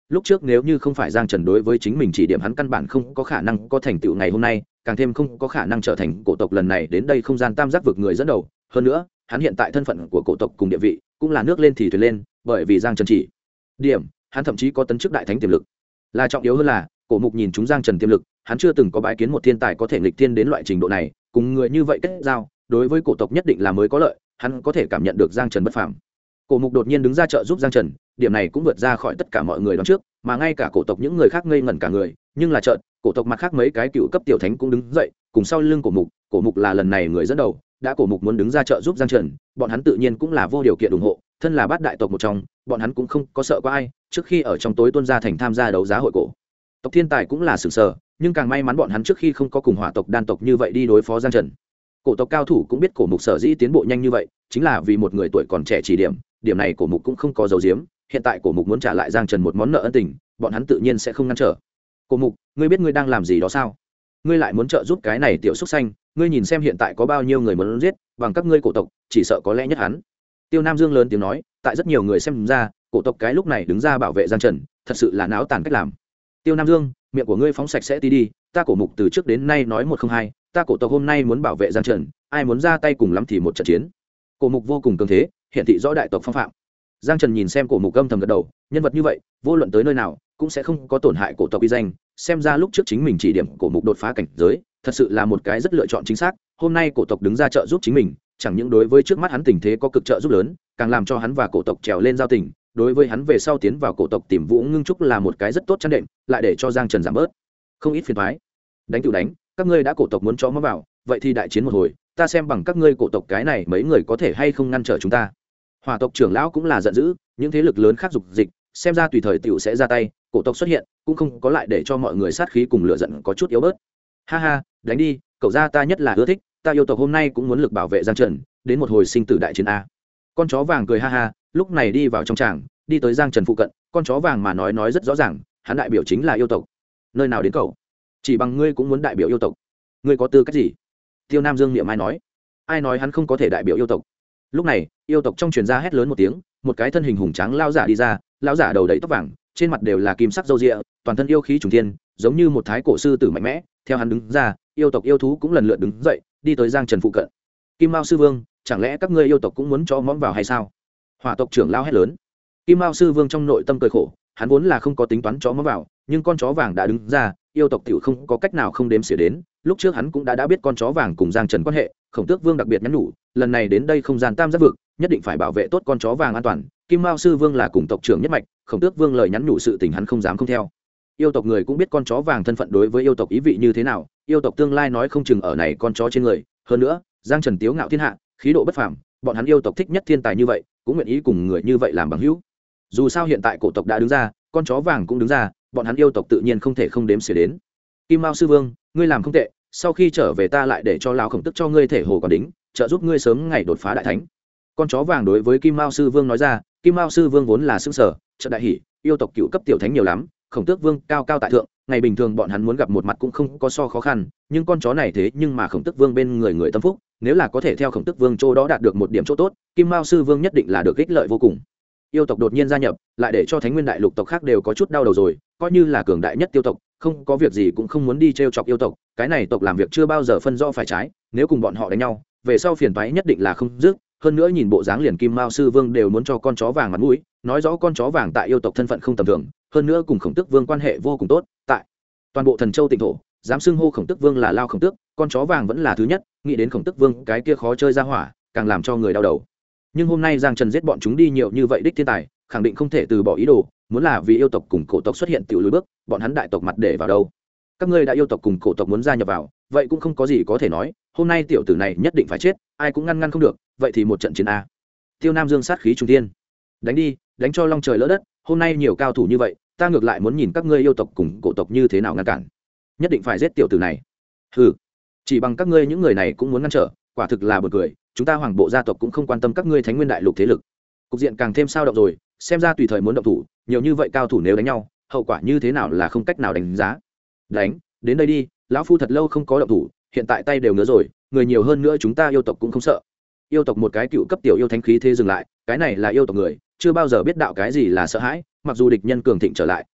lúc trước nếu như không phải Giang Trần đối với chính mình chỉ điểm, hắn căn bản không có khả năng có thành tựu ngày hôm nay, càng thêm không có khả năng trở thành cổ tộc lần này đến đây không gian tam giác vực người dẫn đầu. Hơn nữa, hắn hiện tại thân phận của cổ tộc cùng địa vị cũng là nước lên thì thuyền lên, bởi vì Giang Trần chỉ điểm, hắn thậm chí có tấn chức đại thánh tiềm lực. Là trọng yếu hơn là, cổ mục nhìn chúng Giang Trần tiềm lực, hắn chưa từng có bái kiến một thiên tài có thể nghịch thiên đến loại trình độ này, cùng người như vậy kết giao, đối với cổ tộc nhất định là mới có lợi, hắn có thể cảm nhận được Giang Trần bất phàm. Cổ mục đột nhiên đứng ra trợ giúp Giang Trần, điểm này cũng vượt ra khỏi tất cả mọi người đoán trước, mà ngay cả cổ tộc những người khác ngây ngẩn cả người, nhưng là chợt, cổ tộc mặt khác mấy cái cựu cấp tiểu thánh cũng đứng dậy, cùng sau lưng cổ mục là lần này người dẫn đầu, đã cổ mục muốn đứng ra trợ giúp Giang Trần, bọn hắn tự nhiên cũng là vô điều kiện ủng hộ, thân là bát đại tộc một trong, bọn hắn cũng không có sợ qua ai, trước khi ở trong tối tuân gia thành tham gia đấu giá hội cổ tộc thiên tài cũng là sửng sờ, nhưng càng may mắn bọn hắn trước khi không có cùng hỏa tộc đan tộc như vậy đi đối phó Giang Trần. Cổ tộc cao thủ cũng biết cổ mục sở dĩ tiến bộ nhanh như vậy, chính là vì một người tuổi còn trẻ chỉ điểm, điểm này cổ mục cũng không có giấu giếm, hiện tại cổ mục muốn trả lại Giang Trần một món nợ ân tình, bọn hắn tự nhiên sẽ không ngăn trở. Cổ mục, ngươi biết ngươi đang làm gì đó sao? Ngươi lại muốn trợ giúp cái này tiểu xúc xanh, ngươi nhìn xem hiện tại có bao nhiêu người muốn giết, bằng các ngươi cổ tộc, chỉ sợ có lẽ nhất hắn. Tiêu Nam Dương lớn tiếng nói, tại rất nhiều người xem ra, cổ tộc cái lúc này đứng ra bảo vệ Giang Trần, thật sự là náo tàn cách làm. Tiêu Nam Dương, miệng của ngươi phóng sạch sẽ tí đi, ta cổ mục từ trước đến nay nói một không hai, ta cổ tộc hôm nay muốn bảo vệ Giang Trần, ai muốn ra tay cùng lắm thì một trận chiến. Cổ mục vô cùng cường thế, hiện thị rõ đại tộc phong phạm. Giang Trần nhìn xem cổ mục âm thầm gật đầu, nhân vật như vậy, vô luận tới nơi nào, cũng sẽ không có tổn hại cổ tộc uy danh, xem ra lúc trước chính mình chỉ điểm cổ mục đột phá cảnh giới, thật sự là một cái rất lựa chọn chính xác. Hôm nay cổ tộc đứng ra trợ giúp chính mình, chẳng những đối với trước mắt hắn tình thế có cực trợ giúp lớn, càng làm cho hắn và cổ tộc trèo lên giao tình, đối với hắn về sau tiến vào cổ tộc tìm Vũ Ngưng Trúc là một cái rất tốt chăn đệm, lại để cho Giang Trần giảm bớt không ít phiền toái. Đánh tự đánh, các ngươi đã cổ tộc muốn cho mó vào, vậy thì đại chiến một hồi, ta xem bằng các ngươi cổ tộc cái này mấy người có thể hay không ngăn trở chúng ta. Hỏa tộc trưởng lão cũng là giận dữ, những thế lực lớn khác dục dịch, xem ra tùy thời tiểu sẽ ra tay, cổ tộc xuất hiện, cũng không có lại để cho mọi người sát khí cùng lửa giận có chút yếu bớt. Ha ha, đánh đi, cậu gia ta nhất là ưa thích, ta yêu tộc hôm nay cũng muốn lực bảo vệ Giang Trần, đến một hồi sinh tử đại chiến a. Con chó vàng cười ha ha, lúc này đi vào trong tràng, đi tới Giang Trần phụ cận, con chó vàng mà nói rất rõ ràng, hắn đại biểu chính là yêu tộc. Nơi nào đến cậu? Chỉ bằng ngươi cũng muốn đại biểu yêu tộc? Ngươi có tư cách gì? Tiêu Nam Dương niệm ai nói? Ai nói hắn không có thể đại biểu yêu tộc? Lúc này, yêu tộc trong truyền ra hét lớn một tiếng, một cái thân hình hùng tráng lao giả đi ra, lao giả đầu đầy tóc vàng, trên mặt đều là kim sắc râu ria, toàn thân yêu khí trùng thiên, giống như một thái cổ sư tử mạnh mẽ. Theo hắn đứng ra, yêu tộc yêu thú cũng lần lượt đứng dậy, đi tới Giang Trần phụ cận. Kim Mao sư vương, chẳng lẽ các ngươi yêu tộc cũng muốn cho món vào hay sao? Hỏa tộc trưởng lao hét lớn. Kim Mao sư vương trong nội tâm cười khổ, hắn vốn là không có tính toán chó món vào, nhưng con chó vàng đã đứng ra, yêu tộc tiểu không có cách nào không đếm xỉa đến. Lúc trước hắn cũng đã biết con chó vàng cùng Giang Trần quan hệ, Khổng Tước Vương đặc biệt nhắn nhủ, lần này đến đây không gian tam giác vực, nhất định phải bảo vệ tốt con chó vàng an toàn. Kim Mao sư vương là cùng tộc trưởng nhất mạch, Khổng Tước Vương lời nhắn nhủ sự tình hắn không dám không theo. Yêu tộc người cũng biết con chó vàng thân phận đối với yêu tộc ý vị như thế nào, yêu tộc tương lai nói không chừng ở này con chó trên người. Hơn nữa, Giang Trần tiếu ngạo thiên hạ, khí độ bất phàm, bọn hắn yêu tộc thích nhất thiên tài như vậy, cũng nguyện ý cùng người như vậy làm bằng hữu. Dù sao hiện tại cổ tộc đã đứng ra, con chó vàng cũng đứng ra, bọn hắn yêu tộc tự nhiên không thể không đếm xỉa đến. Kim Mao sư vương, ngươi làm không tệ, sau khi trở về ta lại để cho lão Khổng Tức cho ngươi thể hồ còn đính, trợ giúp ngươi sớm ngày đột phá đại thánh. Con chó vàng đối với Kim Mao sư vương nói ra. Kim Mao sư vương vốn là xương sở, chợt đại hỉ, yêu tộc cựu cấp tiểu thánh nhiều lắm, Khổng Tước Vương cao cao tại thượng, ngày bình thường bọn hắn muốn gặp một mặt cũng không có so khó khăn, nhưng con chó này thế nhưng mà Khổng Tước Vương bên người người tâm phúc, nếu là có thể theo Khổng Tước Vương chỗ đó đạt được một điểm chỗ tốt, Kim Mao sư vương nhất định là được ích lợi vô cùng. Yêu tộc đột nhiên gia nhập, lại để cho Thánh Nguyên đại lục tộc khác đều có chút đau đầu rồi, coi như là cường đại nhất tiêu tộc, không có việc gì cũng không muốn đi trêu chọc yêu tộc, cái này tộc làm việc chưa bao giờ phân rõ phải trái, nếu cùng bọn họ đánh nhau, về sau phiền toái nhất định là không dứt. Hơn nữa nhìn bộ dáng liền Kim Mao sư vương đều muốn cho con chó vàng mặt mũi, nói rõ con chó vàng tại yêu tộc thân phận không tầm thường, hơn nữa cùng Khổng Tước Vương quan hệ vô cùng tốt, tại toàn bộ Thần Châu Tịnh thổ, dám xưng hô Khổng Tước Vương là Lao Khổng Tước, con chó vàng vẫn là thứ nhất, nghĩ đến Khổng Tước Vương cái kia khó chơi ra hỏa, càng làm cho người đau đầu. Nhưng hôm nay Giang Trần giết bọn chúng đi nhiều như vậy đích thiên tài, khẳng định không thể từ bỏ ý đồ, muốn là vì yêu tộc cùng cổ tộc xuất hiện tiểu lùi bước, bọn hắn đại tộc mặt để vào đâu? Các ngươi đã yêu tộc cùng cổ tộc muốn gia nhập vào, vậy cũng không có gì có thể nói, hôm nay tiểu tử này nhất định phải chết, ai cũng ngăn không được, vậy thì một trận chiến a. Tiêu Nam Dương sát khí trung thiên. Đánh đi, đánh cho long trời lỡ đất, hôm nay nhiều cao thủ như vậy, ta ngược lại muốn nhìn các ngươi yêu tộc cùng cổ tộc như thế nào ngăn cản. Nhất định phải giết tiểu tử này. Hừ, chỉ bằng các ngươi những người này cũng muốn ngăn trở, quả thực là buồn cười, chúng ta Hoàng Bộ gia tộc cũng không quan tâm các ngươi Thánh Nguyên đại lục thế lực. Cục diện càng thêm sao động rồi, xem ra tùy thời muốn động thủ, nhiều như vậy cao thủ nếu đánh nhau, hậu quả như thế nào là không cách nào đánh giá. Đánh, đến đây đi, lão phu thật lâu không có động thủ, hiện tại tay đều ngứa rồi, người nhiều hơn nữa chúng ta yêu tộc cũng không sợ. Yêu tộc một cái cựu cấp tiểu yêu thánh khí thế dừng lại, cái này là yêu tộc người, chưa bao giờ biết đạo cái gì là sợ hãi, mặc dù địch nhân cường thịnh trở lại,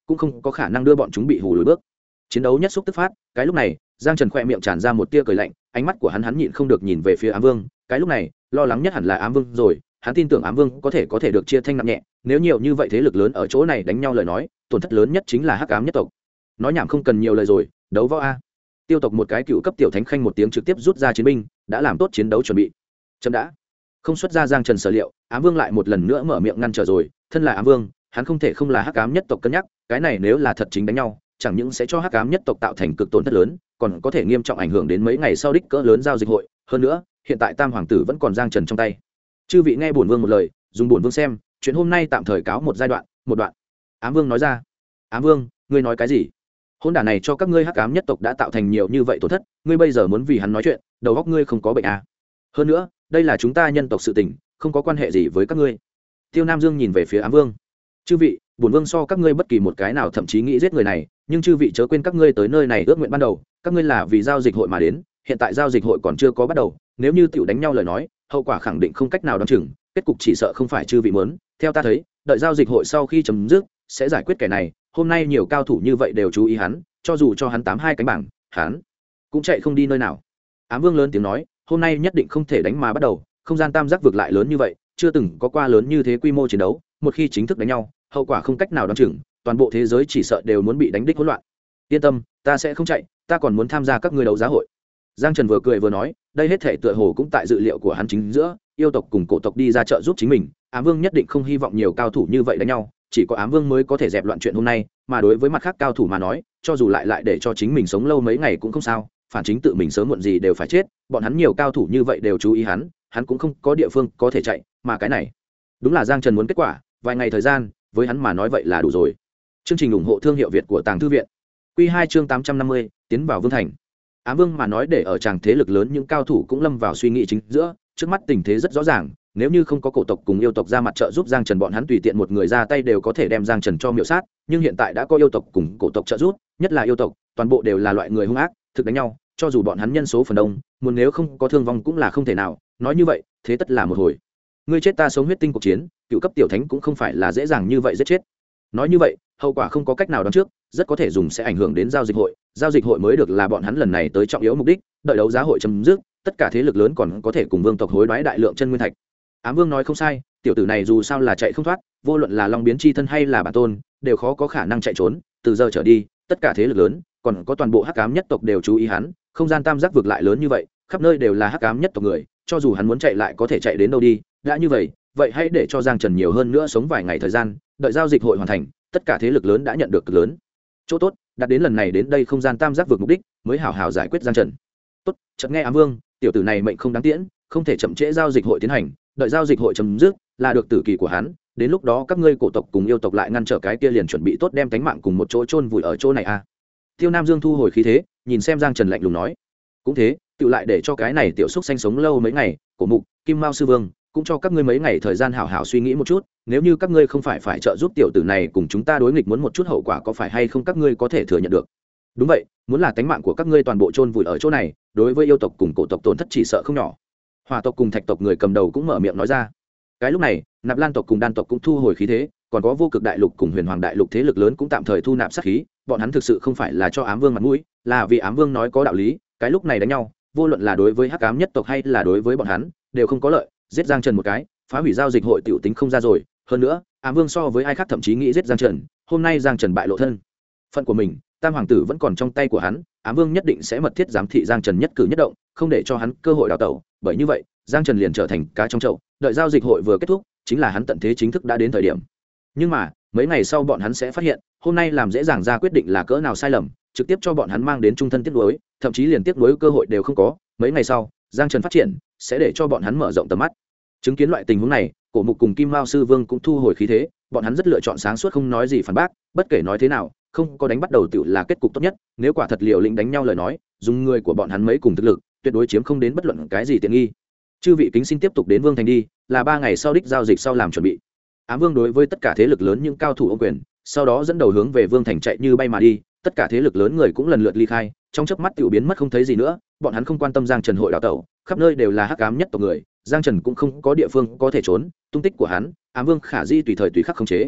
cũng không có khả năng đưa bọn chúng bị hù lùi bước. Chiến đấu nhất xúc tức phát, cái lúc này Giang Trần khỏe miệng tràn ra một tia cười lạnh, ánh mắt của hắn nhịn không được nhìn về phía Ám Vương. Cái lúc này lo lắng nhất hẳn là Ám Vương rồi, hắn tin tưởng Ám Vương có thể được chia thanh nặng nhẹ, nếu nhiều như vậy thế lực lớn ở chỗ này đánh nhau lời nói, tổn thất lớn nhất chính là Hắc Ám nhất tộc. Nói nhảm không cần nhiều lời rồi, đấu võ a. Tiêu tộc một cái cựu cấp tiểu thánh khanh một tiếng trực tiếp rút ra chiến binh, đã làm tốt chiến đấu chuẩn bị. Chấm đã. Không xuất ra Giang Trần sở liệu, Ám Vương lại một lần nữa mở miệng ngăn trở rồi, thân là Ám Vương, hắn không thể không là Hắc Ám nhất tộc cân nhắc, cái này nếu là thật chính đánh nhau, chẳng những sẽ cho Hắc Ám nhất tộc tạo thành cực tổn thất lớn, còn có thể nghiêm trọng ảnh hưởng đến mấy ngày sau đích cỡ lớn giao dịch hội, hơn nữa, hiện tại Tam hoàng tử vẫn còn Giang Trần trong tay. Chư vị nghe bổn vương một lời, dùng bổn vương xem, chuyện hôm nay tạm thời cáo một giai đoạn, một đoạn. Ám Vương nói ra. Ám Vương, ngươi nói cái gì? Hôn đản này cho các ngươi Hắc Ám nhất tộc đã tạo thành nhiều như vậy tổn thất, ngươi bây giờ muốn vì hắn nói chuyện, đầu óc ngươi không có bệnh à? Hơn nữa, đây là chúng ta nhân tộc sự tình, không có quan hệ gì với các ngươi. Tiêu Nam Dương nhìn về phía Ám Vương. Chư vị, bổn vương so các ngươi bất kỳ một cái nào thậm chí nghĩ giết người này, nhưng chư vị chớ quên các ngươi tới nơi này ước nguyện ban đầu, các ngươi là vì giao dịch hội mà đến, hiện tại giao dịch hội còn chưa có bắt đầu, nếu như tiểu đánh nhau lời nói, hậu quả khẳng định không cách nào đoán chừng, kết cục chỉ sợ không phải chư vị muốn. Theo ta thấy, đợi giao dịch hội sau khi chấm dứt, sẽ giải quyết kẻ này, hôm nay nhiều cao thủ như vậy đều chú ý hắn, cho dù cho hắn 82 cánh bảng, hắn cũng chạy không đi nơi nào. Ám Vương lớn tiếng nói, hôm nay nhất định không thể đánh mà bắt đầu, không gian tam giác vực lại lớn như vậy, chưa từng có qua lớn như thế quy mô chiến đấu, một khi chính thức đánh nhau, hậu quả không cách nào đoán chừng, toàn bộ thế giới chỉ sợ đều muốn bị đánh đích hỗn loạn. Yên tâm, ta sẽ không chạy, ta còn muốn tham gia các ngươi đấu giá hội. Giang Trần vừa cười vừa nói, đây hết thể tựa hồ cũng tại dự liệu của hắn chính giữa, yêu tộc cùng cổ tộc đi ra trợ giúp chính mình, Ám Vương nhất định không hy vọng nhiều cao thủ như vậy đánh nhau, chỉ có Ám Vương mới có thể dẹp loạn chuyện hôm nay, mà đối với mặt khác cao thủ mà nói, cho dù lại để cho chính mình sống lâu mấy ngày cũng không sao, phản chính tự mình sớm muộn gì đều phải chết, bọn hắn nhiều cao thủ như vậy đều chú ý hắn cũng không có địa phương có thể chạy, mà cái này đúng là Giang Trần muốn kết quả, vài ngày thời gian, với hắn mà nói vậy là đủ rồi. Chương trình ủng hộ thương hiệu Việt của Tàng Thư viện. Quy 2 chương 850, tiến vào Vương thành. Ám Vương mà nói để ở tràng thế lực lớn những cao thủ cũng lâm vào suy nghĩ chính giữa, trước mắt tình thế rất rõ ràng, nếu như không có cổ tộc cùng yêu tộc ra mặt trợ giúp Giang Trần, bọn hắn tùy tiện một người ra tay đều có thể đem Giang Trần cho miểu sát, nhưng hiện tại đã có yêu tộc cùng cổ tộc trợ giúp, nhất là yêu tộc, toàn bộ đều là loại người hung ác, thực đánh nhau, cho dù bọn hắn nhân số phần đông, muốn nếu không có thương vong cũng là không thể nào, nói như vậy, thế tất là một hồi ngươi chết ta sống huyết tinh cuộc chiến, cựu cấp tiểu thánh cũng không phải là dễ dàng như vậy giết chết. Nói như vậy, hậu quả không có cách nào đoán trước, rất có thể dùng sẽ ảnh hưởng đến giao dịch hội mới được là bọn hắn lần này tới trọng yếu mục đích, đợi đấu giá hội chấm dứt, tất cả thế lực lớn còn có thể cùng vương tộc hối đoái đại lượng chân nguyên thạch. Ám Vương nói không sai, tiểu tử này dù sao là chạy không thoát, vô luận là long biến chi thân hay là bản tôn, đều khó có khả năng chạy trốn, từ giờ trở đi, tất cả thế lực lớn, còn có toàn bộ Hắc Ám nhất tộc đều chú ý hắn, không gian tam giác vực lại lớn như vậy, khắp nơi đều là Hắc Ám nhất tộc người, cho dù hắn muốn chạy lại có thể chạy đến đâu đi, đã như vậy, vậy hãy để cho Giang Trần nhiều hơn nữa sống vài ngày thời gian, đợi giao dịch hội hoàn thành, tất cả thế lực lớn đã nhận được cực lớn chỗ tốt, đạt đến lần này đến đây không gian tam giác vực mục đích, mới hảo hảo giải quyết Giang Trần. Tốt, chợt nghe Ám Vương, tiểu tử này mệnh không đáng tiễn, không thể chậm trễ giao dịch hội tiến hành, đợi giao dịch hội chấm dứt, là được tử kỳ của hắn, đến lúc đó các ngươi cổ tộc cùng yêu tộc lại ngăn trở cái kia liền chuẩn bị tốt đem tánh mạng cùng một chỗ chôn vùi ở chỗ này a. Tiêu Nam Dương thu hồi khí thế, nhìn xem Giang Trần lạnh lùng nói, cũng thế, tự lại để cho cái này tiểu xúc sanh sống lâu mấy ngày, cổ mục, Kim Mao sư vương, cũng cho các ngươi mấy ngày thời gian hảo hảo suy nghĩ một chút, nếu như các ngươi không phải trợ giúp tiểu tử này cùng chúng ta đối nghịch, muốn một chút hậu quả có phải hay không các ngươi có thể thừa nhận được. Đúng vậy, muốn là tánh mạng của các ngươi toàn bộ chôn vùi ở chỗ này, đối với yêu tộc cùng cổ tộc tổn thất chỉ sợ không nhỏ. Hỏa tộc cùng Thạch tộc người cầm đầu cũng mở miệng nói ra. Cái lúc này, Nạp Lan tộc cùng Đan tộc cũng thu hồi khí thế, còn có Vô Cực đại lục cùng Huyền Hoàng đại lục thế lực lớn cũng tạm thời thu nạp sát khí, bọn hắn thực sự không phải là cho Ám Vương mặt mũi, là vì Ám Vương nói có đạo lý, cái lúc này đánh nhau, vô luận là đối với Hắc Ám nhất tộc hay là đối với bọn hắn, đều không có lợi, giết Giang Trần một cái, phá hủy giao dịch hội tiểu tính không ra rồi, hơn nữa, Ám Vương so với ai khác thậm chí nghĩ giết Giang Trần, hôm nay Giang Trần bại lộ thân phận của mình, Tam hoàng tử vẫn còn trong tay của hắn, Ám Vương nhất định sẽ mật thiết giám thị Giang Trần nhất cử nhất động, không để cho hắn cơ hội đào tẩu, bởi như vậy, Giang Trần liền trở thành cá trong chậu, đợi giao dịch hội vừa kết thúc, chính là hắn tận thế chính thức đã đến thời điểm. Nhưng mà, mấy ngày sau bọn hắn sẽ phát hiện, hôm nay làm dễ dàng ra quyết định là cỡ nào sai lầm, trực tiếp cho bọn hắn mang đến trung thân tiếc nuối, thậm chí liền tiếc nuối cơ hội đều không có. Mấy ngày sau, Giang Trần phát triển sẽ để cho bọn hắn mở rộng tầm mắt. Chứng kiến loại tình huống này, Cổ Mục cùng Kim Mao sư vương cũng thu hồi khí thế, bọn hắn rất lựa chọn sáng suốt không nói gì phản bác, bất kể nói thế nào, không có đánh bắt đầu tiểu là kết cục tốt nhất, nếu quả thật liều lĩnh đánh nhau lời nói, dùng người của bọn hắn mấy cùng thực lực, tuyệt đối chiếm không đến bất luận cái gì tiện nghi. Chư vị kính xin tiếp tục đến Vương thành đi, là 3 ngày sau đích giao dịch sau làm chuẩn bị. Ám Vương đối với tất cả thế lực lớn những cao thủ ô quyền, sau đó dẫn đầu hướng về Vương thành chạy như bay mà đi, tất cả thế lực lớn người cũng lần lượt ly khai, trong chớp mắt tiểu biến mất không thấy gì nữa, bọn hắn không quan tâm Giang Trần hội đào tẩu, khắp nơi đều là Hắc Ám nhất tộc người, Giang Trần cũng không có địa phương có thể trốn, tung tích của hắn, Ám Vương khả di tùy thời tùy khắc khống chế.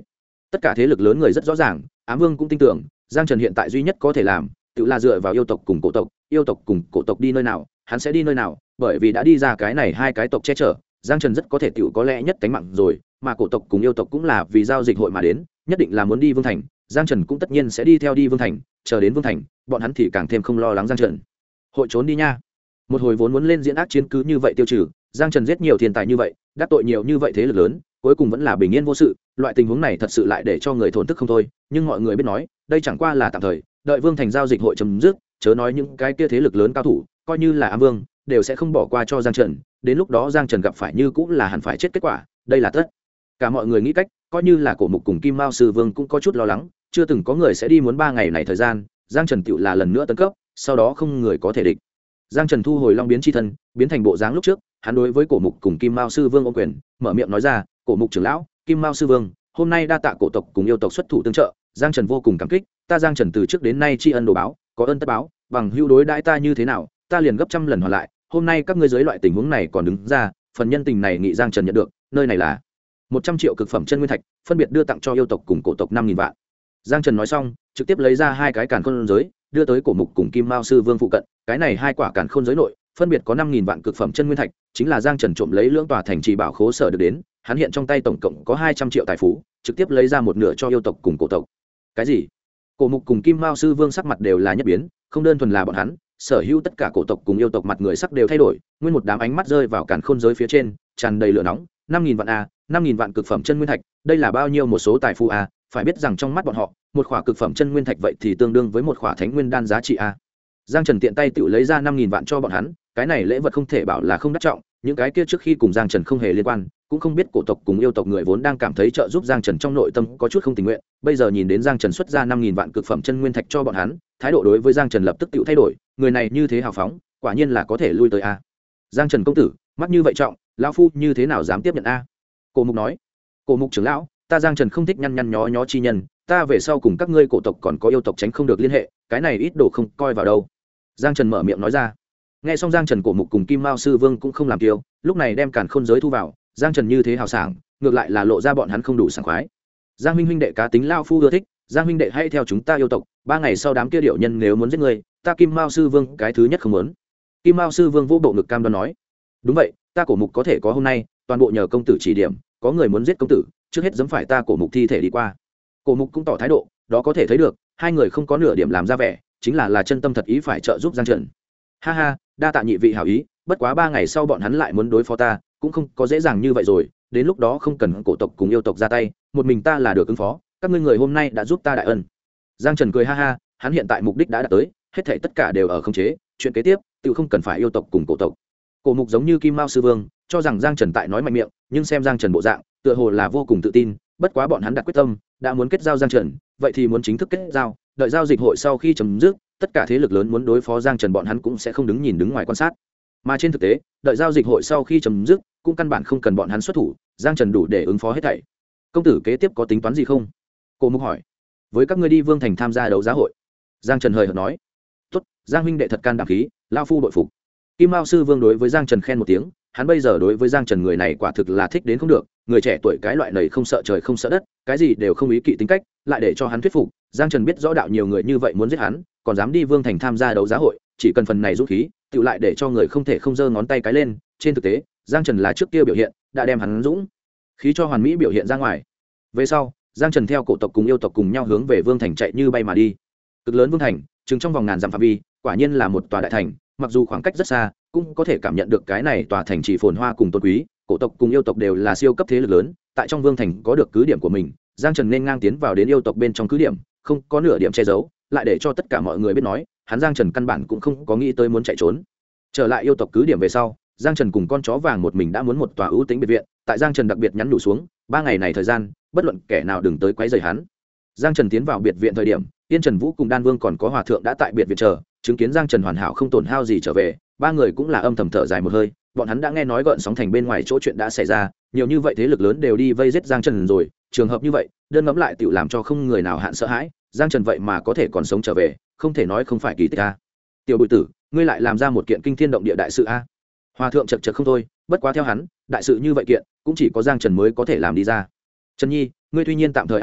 tất cả thế lực lớn người rất rõ ràng, Ám Vương cũng tin tưởng Giang Trần hiện tại duy nhất có thể làm tự là dựa vào yêu tộc cùng cổ tộc đi nơi nào hắn sẽ đi nơi nào, bởi vì đã đi ra cái này hai cái tộc che chở, Giang Trần rất có thể tự có lẽ nhất cánh mạng rồi, mà cổ tộc cùng yêu tộc cũng là vì giao dịch hội mà đến, nhất định là muốn đi Vương Thành, Giang Trần cũng tất nhiên sẽ đi theo đi Vương Thành, chờ đến Vương Thành bọn hắn thì càng thêm không lo lắng Giang Trần hội trốn đi nha. Một hồi vốn muốn lên diễn ác chiến cứ như vậy tiêu trừ, Giang Trần giết nhiều thiên tài như vậy, đắc tội nhiều như vậy thế lực lớn, cuối cùng vẫn là bình yên vô sự, loại tình huống này thật sự lại để cho người thổn thức không thôi, nhưng mọi người biết nói đây chẳng qua là tạm thời, đợi Vương Thành giao dịch hội chấm dứt, chớ nói những cái kia thế lực lớn cao thủ, coi như là Ám Vương đều sẽ không bỏ qua cho Giang Trần, đến lúc đó Giang Trần gặp phải như cũng là hẳn phải chết kết quả, đây là tất cả mọi người nghĩ cách, coi như là Cổ Mục cùng Kim Mao Sư Vương cũng có chút lo lắng, chưa từng có người sẽ đi muốn 3 ngày này thời gian, Giang Trần tựu là lần nữa tấn cấp, sau đó không người có thể địch. Giang Trần thu hồi long biến chi thân, biến thành bộ dáng lúc trước, hắn đối với Cổ Mục cùng Kim Mao Sư Vương ôm quyền, mở miệng nói ra, Cổ Mục trưởng lão, Kim Mao Sư Vương, hôm nay đa tạ cổ tộc cùng yêu tộc xuất thủ tương trợ, Giang Trần vô cùng cảm kích, ta Giang Trần từ trước đến nay tri ân đồ báo, có ơn tất báo, bằng hữu đối đãi ta như thế nào, ta liền gấp trăm lần hoàn lại, hôm nay các ngươi dưới loại tình huống này còn đứng ra, phần nhân tình này nghị Giang Trần nhận được, nơi này là 100 triệu cực phẩm chân nguyên thạch, phân biệt đưa tặng cho yêu tộc cùng cổ tộc 5000 vạn. Giang Trần nói xong, trực tiếp lấy ra hai cái càn khôn giới, đưa tới Cổ Mục cùng Kim Mao Sư Vương phụ cận, cái này hai quả càn khôn giới nội, phân biệt có 5000 vạn cực phẩm chân nguyên thạch, chính là Giang Trần trộm lấy lưỡng tòa thành trì bảo khố sở được đến, hắn hiện trong tay tổng cộng có 200 triệu tài phú, trực tiếp lấy ra một nửa cho yêu tộc cùng cổ tộc. Cái gì? Cổ Mục cùng Kim Mao Sư Vương sắc mặt đều là nhất biến, không đơn thuần là bọn hắn, sở hữu tất cả cổ tộc cùng yêu tộc mặt người sắc đều thay đổi, nguyên một đám ánh mắt rơi vào càn khôn giới phía trên, tràn đầy lửa nóng. 5000 vạn a, 5000 vạn cực phẩm chân nguyên thạch, đây là bao nhiêu một số tài phú a, phải biết rằng trong mắt bọn họ, một khỏa cực phẩm chân nguyên thạch vậy thì tương đương với một khỏa thánh nguyên đan giá trị a. Giang Trần tiện tay tự lấy ra 5000 vạn cho bọn hắn, cái này lễ vật không thể bảo là không đắt trọng, những cái kia trước khi cùng Giang Trần không hề liên quan, cũng không biết cổ tộc cùng yêu tộc người vốn đang cảm thấy trợ giúp Giang Trần trong nội tâm có chút không tình nguyện, bây giờ nhìn đến Giang Trần xuất ra 5000 vạn cực phẩm chân nguyên thạch cho bọn hắn, thái độ đối với Giang Trần lập tức tự thay đổi, người này như thế hào phóng, quả nhiên là có thể lui tới a. Giang Trần công tử, mắt như vậy trọng, lão phu như thế nào dám tiếp nhận a? Cổ Mục nói. Cổ Mục trưởng lão, ta Giang Trần không thích nhăn nhăn nhó nhó chi nhân, ta về sau cùng các ngươi cổ tộc còn có yêu tộc tránh không được liên hệ, cái này ít đồ không coi vào đâu. Giang Trần mở miệng nói ra. Nghe xong Giang Trần, Cổ Mục cùng Kim Mao Sư Vương cũng không làm kiêu, lúc này đem càn khôn giới thu vào, Giang Trần như thế hào sảng, ngược lại là lộ ra bọn hắn không đủ sảng khoái. Giang huynh huynh đệ cá tính lao phu ưa thích, Giang huynh đệ hãy theo chúng ta yêu tộc, 3 ngày sau đám kia điệu nhân nếu muốn giết người, ta Kim Mao Sư Vương cái thứ nhất không muốn. Kim Mao Sư Vương vô bộ ngực cam đoan nói. Đúng vậy, ta Cổ Mục có thể có hôm nay, toàn bộ nhờ công tử chỉ điểm, có người muốn giết công tử, trước hết giẫm phải ta Cổ Mục thi thể đi qua. Cổ Mục cũng tỏ thái độ, đó có thể thấy được, hai người không có nửa điểm làm ra vẻ, chính là chân tâm thật ý phải trợ giúp Giang Trần. Ha ha, đa tạ nhị vị hảo ý, bất quá 3 ngày sau bọn hắn lại muốn đối phó ta, cũng không có dễ dàng như vậy rồi, đến lúc đó không cần cổ tộc cùng yêu tộc ra tay, một mình ta là được ứng phó, các ngươi người hôm nay đã giúp ta đại ân. Giang Trần cười ha ha, hắn hiện tại mục đích đã đạt tới, hết thảy tất cả đều ở khống chế, chuyện kế tiếp, tự không cần phải yêu tộc cùng cổ tộc. Cổ Mục giống như Kim Mao Sư Vương, cho rằng Giang Trần tại nói mạnh miệng, nhưng xem Giang Trần bộ dạng, tựa hồ là vô cùng tự tin, bất quá bọn hắn đặt quyết tâm, đã muốn kết giao Giang Trần, vậy thì muốn chính thức kết giao, đợi giao dịch hội sau khi chấm dứt, tất cả thế lực lớn muốn đối phó Giang Trần bọn hắn cũng sẽ không đứng nhìn đứng ngoài quan sát. Mà trên thực tế, đợi giao dịch hội sau khi chấm dứt, cũng căn bản không cần bọn hắn xuất thủ, Giang Trần đủ để ứng phó hết thảy. Công tử kế tiếp có tính toán gì không? Cổ Mục hỏi. Với các ngươi đi Vương Thành tham gia đấu giá hội. Giang Trần hời hợt nói. Tốt, Giang huynh đệ thật can đảm khí, lao phu bội phục. Kim Mao Sư Vương đối với Giang Trần khen một tiếng, hắn bây giờ đối với Giang Trần người này quả thực là thích đến không được, người trẻ tuổi cái loại này không sợ trời không sợ đất, cái gì đều không ý kỵ tính cách, lại để cho hắn thuyết phục. Giang Trần biết rõ đạo nhiều người như vậy muốn giết hắn, còn dám đi Vương Thành tham gia đấu giá hội, chỉ cần phần này dũng khí, tự lại để cho người không thể không giơ ngón tay cái lên. Trên thực tế, Giang Trần là trước kia biểu hiện, đã đem hắn dũng khí cho hoàn mỹ biểu hiện ra ngoài. Về sau, Giang Trần theo cổ tộc cùng yêu tộc cùng nhau hướng về Vương Thành chạy như bay mà đi. Cực lớn Vương Thành, chừng trong vòng ngàn dặm phạm vi, quả nhiên là một tòa đại thành, mặc dù khoảng cách rất xa, cũng có thể cảm nhận được cái này tòa thành chỉ phồn hoa cùng tôn quý, cổ tộc cùng yêu tộc đều là siêu cấp thế lực lớn, tại trong Vương Thành có được cứ điểm của mình, Giang Trần nên ngang tiến vào đến yêu tộc bên trong cứ điểm, không có nửa điểm che giấu, lại để cho tất cả mọi người biết nói, hắn Giang Trần căn bản cũng không có nghĩ tới muốn chạy trốn. Trở lại yêu tộc cứ điểm về sau, Giang Trần cùng con chó vàng một mình đã muốn một tòa ưu tĩnh biệt viện, tại Giang Trần đặc biệt nhắn nhủ xuống, 3 ngày này thời gian, bất luận kẻ nào đừng tới quấy rầy hắn. Giang Trần tiến vào biệt viện thời điểm, Tiên Trần Vũ cùng Đan Vương còn có hòa thượng đã tại biệt viện chờ, chứng kiến Giang Trần hoàn hảo không tổn hao gì trở về, 3 người cũng là âm thầm thở dài một hơi, bọn hắn đã nghe nói gợn sóng thành bên ngoài chỗ chuyện đã xảy ra, nhiều như vậy thế lực lớn đều đi vây giết Giang Trần rồi, trường hợp như vậy, đơn ngẫm lại tiểu làm cho không người nào hạn sợ hãi, Giang Trần vậy mà có thể còn sống trở về, không thể nói không phải kỳ tích a. Tiểu Bùi Tử, ngươi lại làm ra một kiện kinh thiên động địa đại sự a. Hòa thượng chậc chậc không thôi, bất quá theo hắn, đại sự như vậy kiện, cũng chỉ có Giang Trần mới có thể làm đi ra. Trần Nhi, ngươi tuy nhiên tạm thời an toàn,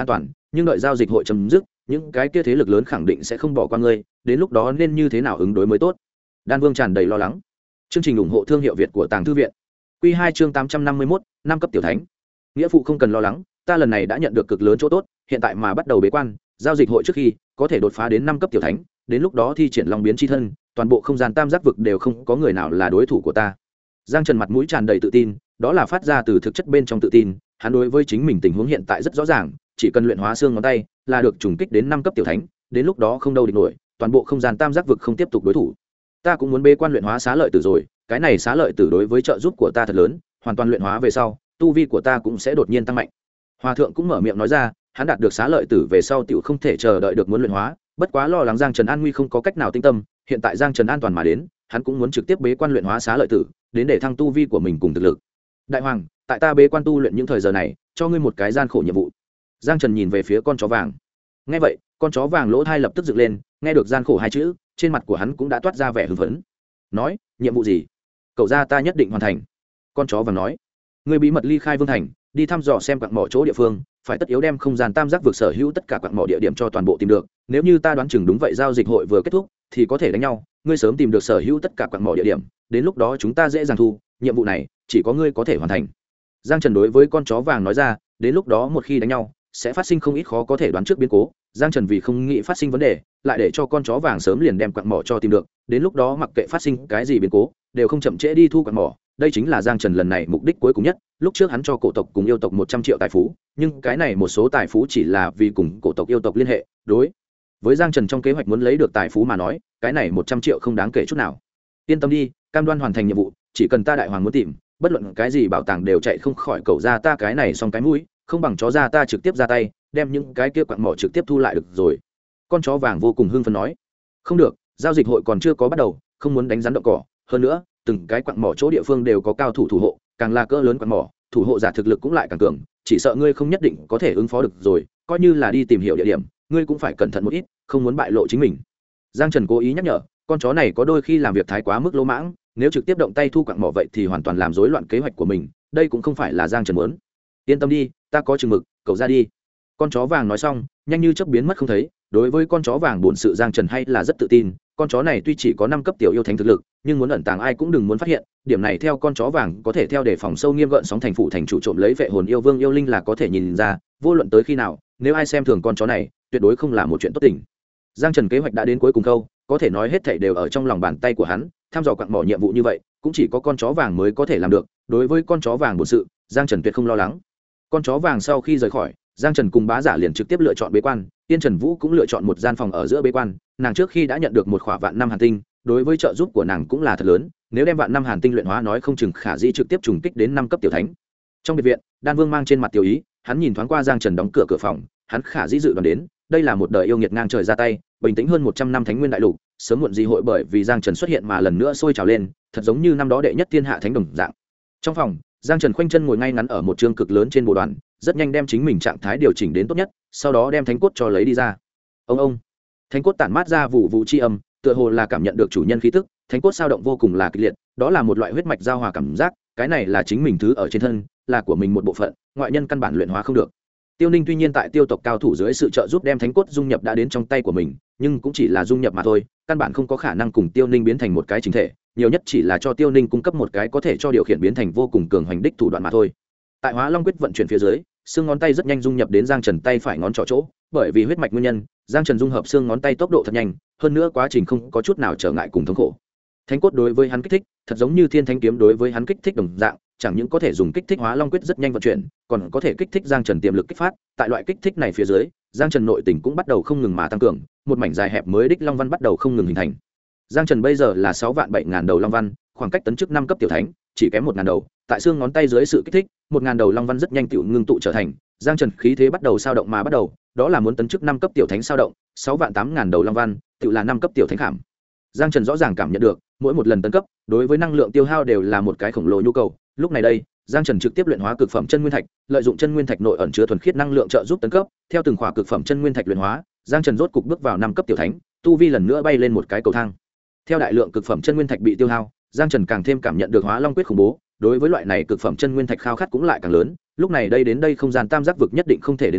nhưng đợi giao dịch hội chấm dứt những cái kia thế lực lớn khẳng định sẽ không bỏ qua ngươi, đến lúc đó nên như thế nào ứng đối mới tốt. Đan Vương tràn đầy lo lắng. Chương trình ủng hộ thương hiệu Việt của Tàng Thư viện. Quy 2 chương 851, năm cấp tiểu thánh. Nghĩa phụ không cần lo lắng, ta lần này đã nhận được cực lớn chỗ tốt, hiện tại mà bắt đầu bế quan, giao dịch hội trước khi có thể đột phá đến 5 cấp tiểu thánh, đến lúc đó thi triển long biến chi thân, toàn bộ không gian tam giác vực đều không có người nào là đối thủ của ta. Giang Trần mặt mũi tràn đầy tự tin, đó là phát ra từ thực chất bên trong tự tin, hắn đối với chính mình tình huống hiện tại rất rõ ràng, chỉ cần luyện hóa xương ngón tay là được trùng kích đến 5 cấp tiểu thánh, đến lúc đó không đâu địch nổi, toàn bộ không gian tam giác vực không tiếp tục đối thủ. Ta cũng muốn bế quan luyện hóa xá lợi tử rồi, cái này xá lợi tử đối với trợ giúp của ta thật lớn, hoàn toàn luyện hóa về sau, tu vi của ta cũng sẽ đột nhiên tăng mạnh. Hòa thượng cũng mở miệng nói ra, hắn đạt được xá lợi tử về sau tiểu không thể chờ đợi được muốn luyện hóa, bất quá lo lắng Giang Trần an nguy không có cách nào tinh tâm, hiện tại Giang Trần an toàn mà đến, hắn cũng muốn trực tiếp bế quan luyện hóa xá lợi tử, đến để thăng tu vi của mình cùng thực lực. Đại hoàng, tại ta bế quan tu luyện những thời giờ này, cho ngươi một cái gian khổ nhiệm vụ. Giang Trần nhìn về phía con chó vàng. Nghe vậy, con chó vàng lỗ tai lập tức dựng lên, nghe được gian khổ hai chữ, trên mặt của hắn cũng đã toát ra vẻ hưng phấn. Nói, nhiệm vụ gì? Cậu ra ta nhất định hoàn thành. Con chó vàng nói, ngươi bí mật ly khai Vương Thành, đi thăm dò xem quặng mỏ chỗ địa phương, phải tất yếu đem không gian tam giác vực sở hữu tất cả quặng mỏ địa điểm cho toàn bộ tìm được, nếu như ta đoán chừng đúng vậy giao dịch hội vừa kết thúc thì có thể đánh nhau, ngươi sớm tìm được sở hữu tất cả quặng mỏ địa điểm, đến lúc đó chúng ta dễ dàng thu, nhiệm vụ này chỉ có ngươi có thể hoàn thành. Giang Trần đối với con chó vàng nói ra, đến lúc đó một khi đánh nhau sẽ phát sinh không ít khó có thể đoán trước biến cố, Giang Trần vì không nghĩ phát sinh vấn đề, lại để cho con chó vàng sớm liền đem quặng mỏ cho tìm được, đến lúc đó mặc kệ phát sinh cái gì biến cố đều không chậm trễ đi thu quặng mỏ. Đây chính là Giang Trần lần này mục đích cuối cùng nhất. Lúc trước hắn cho cổ tộc cùng yêu tộc 100 triệu tài phú, nhưng cái này một số tài phú chỉ là vì cùng cổ tộc yêu tộc liên hệ, đối với Giang Trần trong kế hoạch muốn lấy được tài phú mà nói, cái này 100 triệu không đáng kể chút nào. Yên tâm đi, cam đoan hoàn thành nhiệm vụ, chỉ cần ta đại hoàng muốn tìm, bất luận cái gì bảo tàng đều chạy không khỏi cậu ra ta, cái này xong cái mũi, không bằng chó ra ta trực tiếp ra tay, đem những cái kia quặng mỏ trực tiếp thu lại được rồi. Con chó vàng vô cùng hưng phấn nói, không được, giao dịch hội còn chưa có bắt đầu, không muốn đánh rắn động cỏ, hơn nữa từng cái quặng mỏ chỗ địa phương đều có cao thủ thủ hộ, càng là cỡ lớn quặng mỏ, thủ hộ giả thực lực cũng lại càng cường, chỉ sợ ngươi không nhất định có thể ứng phó được rồi, coi như là đi tìm hiểu địa điểm, ngươi cũng phải cẩn thận một ít, không muốn bại lộ chính mình. Giang Trần cố ý nhắc nhở, con chó này có đôi khi làm việc thái quá mức lỗ mãng, nếu trực tiếp động tay thu quặng mỏ vậy thì hoàn toàn làm rối loạn kế hoạch của mình, đây cũng không phải là Giang Trần muốn. Yên tâm đi, ta có chừng mực, cậu ra đi. Con chó vàng nói xong, nhanh như chớp biến mất không thấy. Đối với con chó vàng bổn sự Giang Trần hay là rất tự tin, con chó này tuy chỉ có 5 cấp tiểu yêu thánh thực lực, nhưng muốn ẩn tàng ai cũng đừng muốn phát hiện, điểm này theo con chó vàng có thể theo đề phòng sâu nghiêm gợn sóng thành phủ thành chủ trộm lấy vệ hồn yêu vương yêu linh là có thể nhìn ra, vô luận tới khi nào, nếu ai xem thường con chó này, tuyệt đối không là một chuyện tốt tình. Giang Trần kế hoạch đã đến cuối cùng câu, có thể nói hết thảy đều ở trong lòng bàn tay của hắn, tham dò quặng mỏ nhiệm vụ như vậy, cũng chỉ có con chó vàng mới có thể làm được, đối với con chó vàng bổn sự, Giang Trần tuyệt không lo lắng. Con chó vàng sau khi rời khỏi, Giang Trần cùng Bá Giả liền trực tiếp lựa chọn bế quan, Tiên Trần Vũ cũng lựa chọn một gian phòng ở giữa bế quan, nàng trước khi đã nhận được một khỏa vạn năm hàn tinh, đối với trợ giúp của nàng cũng là thật lớn, nếu đem vạn năm hàn tinh luyện hóa nói không chừng khả dĩ trực tiếp trùng kích đến 5 cấp tiểu thánh. Trong biệt viện, Đan Vương mang trên mặt tiểu ý, hắn nhìn thoáng qua Giang Trần đóng cửa phòng, hắn khả dĩ dự đoán đến, đây là một đời yêu nghiệt ngang trời ra tay, bình tĩnh hơn 100 năm thánh nguyên đại lục, sớm muộn gì hội bởi vì Giang Trần xuất hiện mà lần nữa sôi trào lên, thật giống như năm đó đệ nhất thiên hạ thánh đồng dạng. Trong phòng, Giang Trần khoanh chân ngồi ngay ngắn ở một chương cực lớn trên bộ đoàn, rất nhanh đem chính mình trạng thái điều chỉnh đến tốt nhất, sau đó đem thánh cốt cho lấy đi ra. Ông thánh cốt tản mát ra vụ chi âm, tựa hồ là cảm nhận được chủ nhân khí tức, thánh cốt sao động vô cùng là kịch liệt, đó là một loại huyết mạch giao hòa cảm giác, cái này là chính mình thứ ở trên thân, là của mình một bộ phận, ngoại nhân căn bản luyện hóa không được. Tiêu Ninh tuy nhiên tại tiêu tộc cao thủ dưới sự trợ giúp đem thánh cốt dung nhập đã đến trong tay của mình, nhưng cũng chỉ là dung nhập mà thôi, căn bản không có khả năng cùng Tiêu Ninh biến thành một cái chính thể, nhiều nhất chỉ là cho Tiêu Ninh cung cấp một cái có thể cho điều khiển biến thành vô cùng cường hành đích thủ đoạn mà thôi. Tại Hóa Long quyết vận chuyển phía dưới, xương ngón tay rất nhanh dung nhập đến Giang Trần tay phải ngón trỏ chỗ, bởi vì huyết mạch nguyên nhân, Giang Trần dung hợp xương ngón tay tốc độ thật nhanh, hơn nữa quá trình không có chút nào trở ngại cùng thống khổ. Thánh cốt đối với hắn kích thích, thật giống như Thiên Thánh kiếm đối với hắn kích thích đồng dạng, chẳng những có thể dùng kích thích Hóa Long quyết rất nhanh vận chuyển, còn có thể kích thích Giang Trần tiềm lực kích phát, tại loại kích thích này phía dưới, Giang Trần nội tình cũng bắt đầu không ngừng mà tăng cường, một mảnh dài hẹp mới đích long văn bắt đầu không ngừng hình thành. Giang Trần bây giờ là 6.700.000 đầu long văn, khoảng cách tấn chức 5 cấp tiểu thánh, chỉ kém 1.000 đầu, tại xương ngón tay dưới sự kích thích, 1.000 đầu long văn rất nhanh tiểu ngưng tụ trở thành, Giang Trần khí thế bắt đầu sao động mà bắt đầu, đó là muốn tấn chức 5 cấp tiểu thánh sao động, 6.800.000 đầu long văn, tiểu là 5 cấp tiểu thánh khảm. Giang Trần rõ ràng cảm nhận được, mỗi một lần tấn cấp, đối với năng lượng tiêu hao đều là một cái khổng lồ nhu cầu. Lúc này đây, Giang Trần trực tiếp luyện hóa cực phẩm chân nguyên thạch, lợi dụng chân nguyên thạch nội ẩn chứa thuần khiết năng lượng trợ giúp tấn cấp, theo từng khỏa cực phẩm chân nguyên thạch luyện hóa, Giang Trần rốt cục bước vào 5 cấp tiểu thánh, tu vi lần nữa bay lên một cái cầu thang. Theo đại lượng cực phẩm chân nguyên thạch bị tiêu hao, Giang Trần càng thêm cảm nhận được Hóa Long quyết khủng bố, đối với loại này cực phẩm chân nguyên thạch khao khát cũng lại càng lớn. Lúc này đây đến đây không gian tam giác vực nhất định không thể đến không,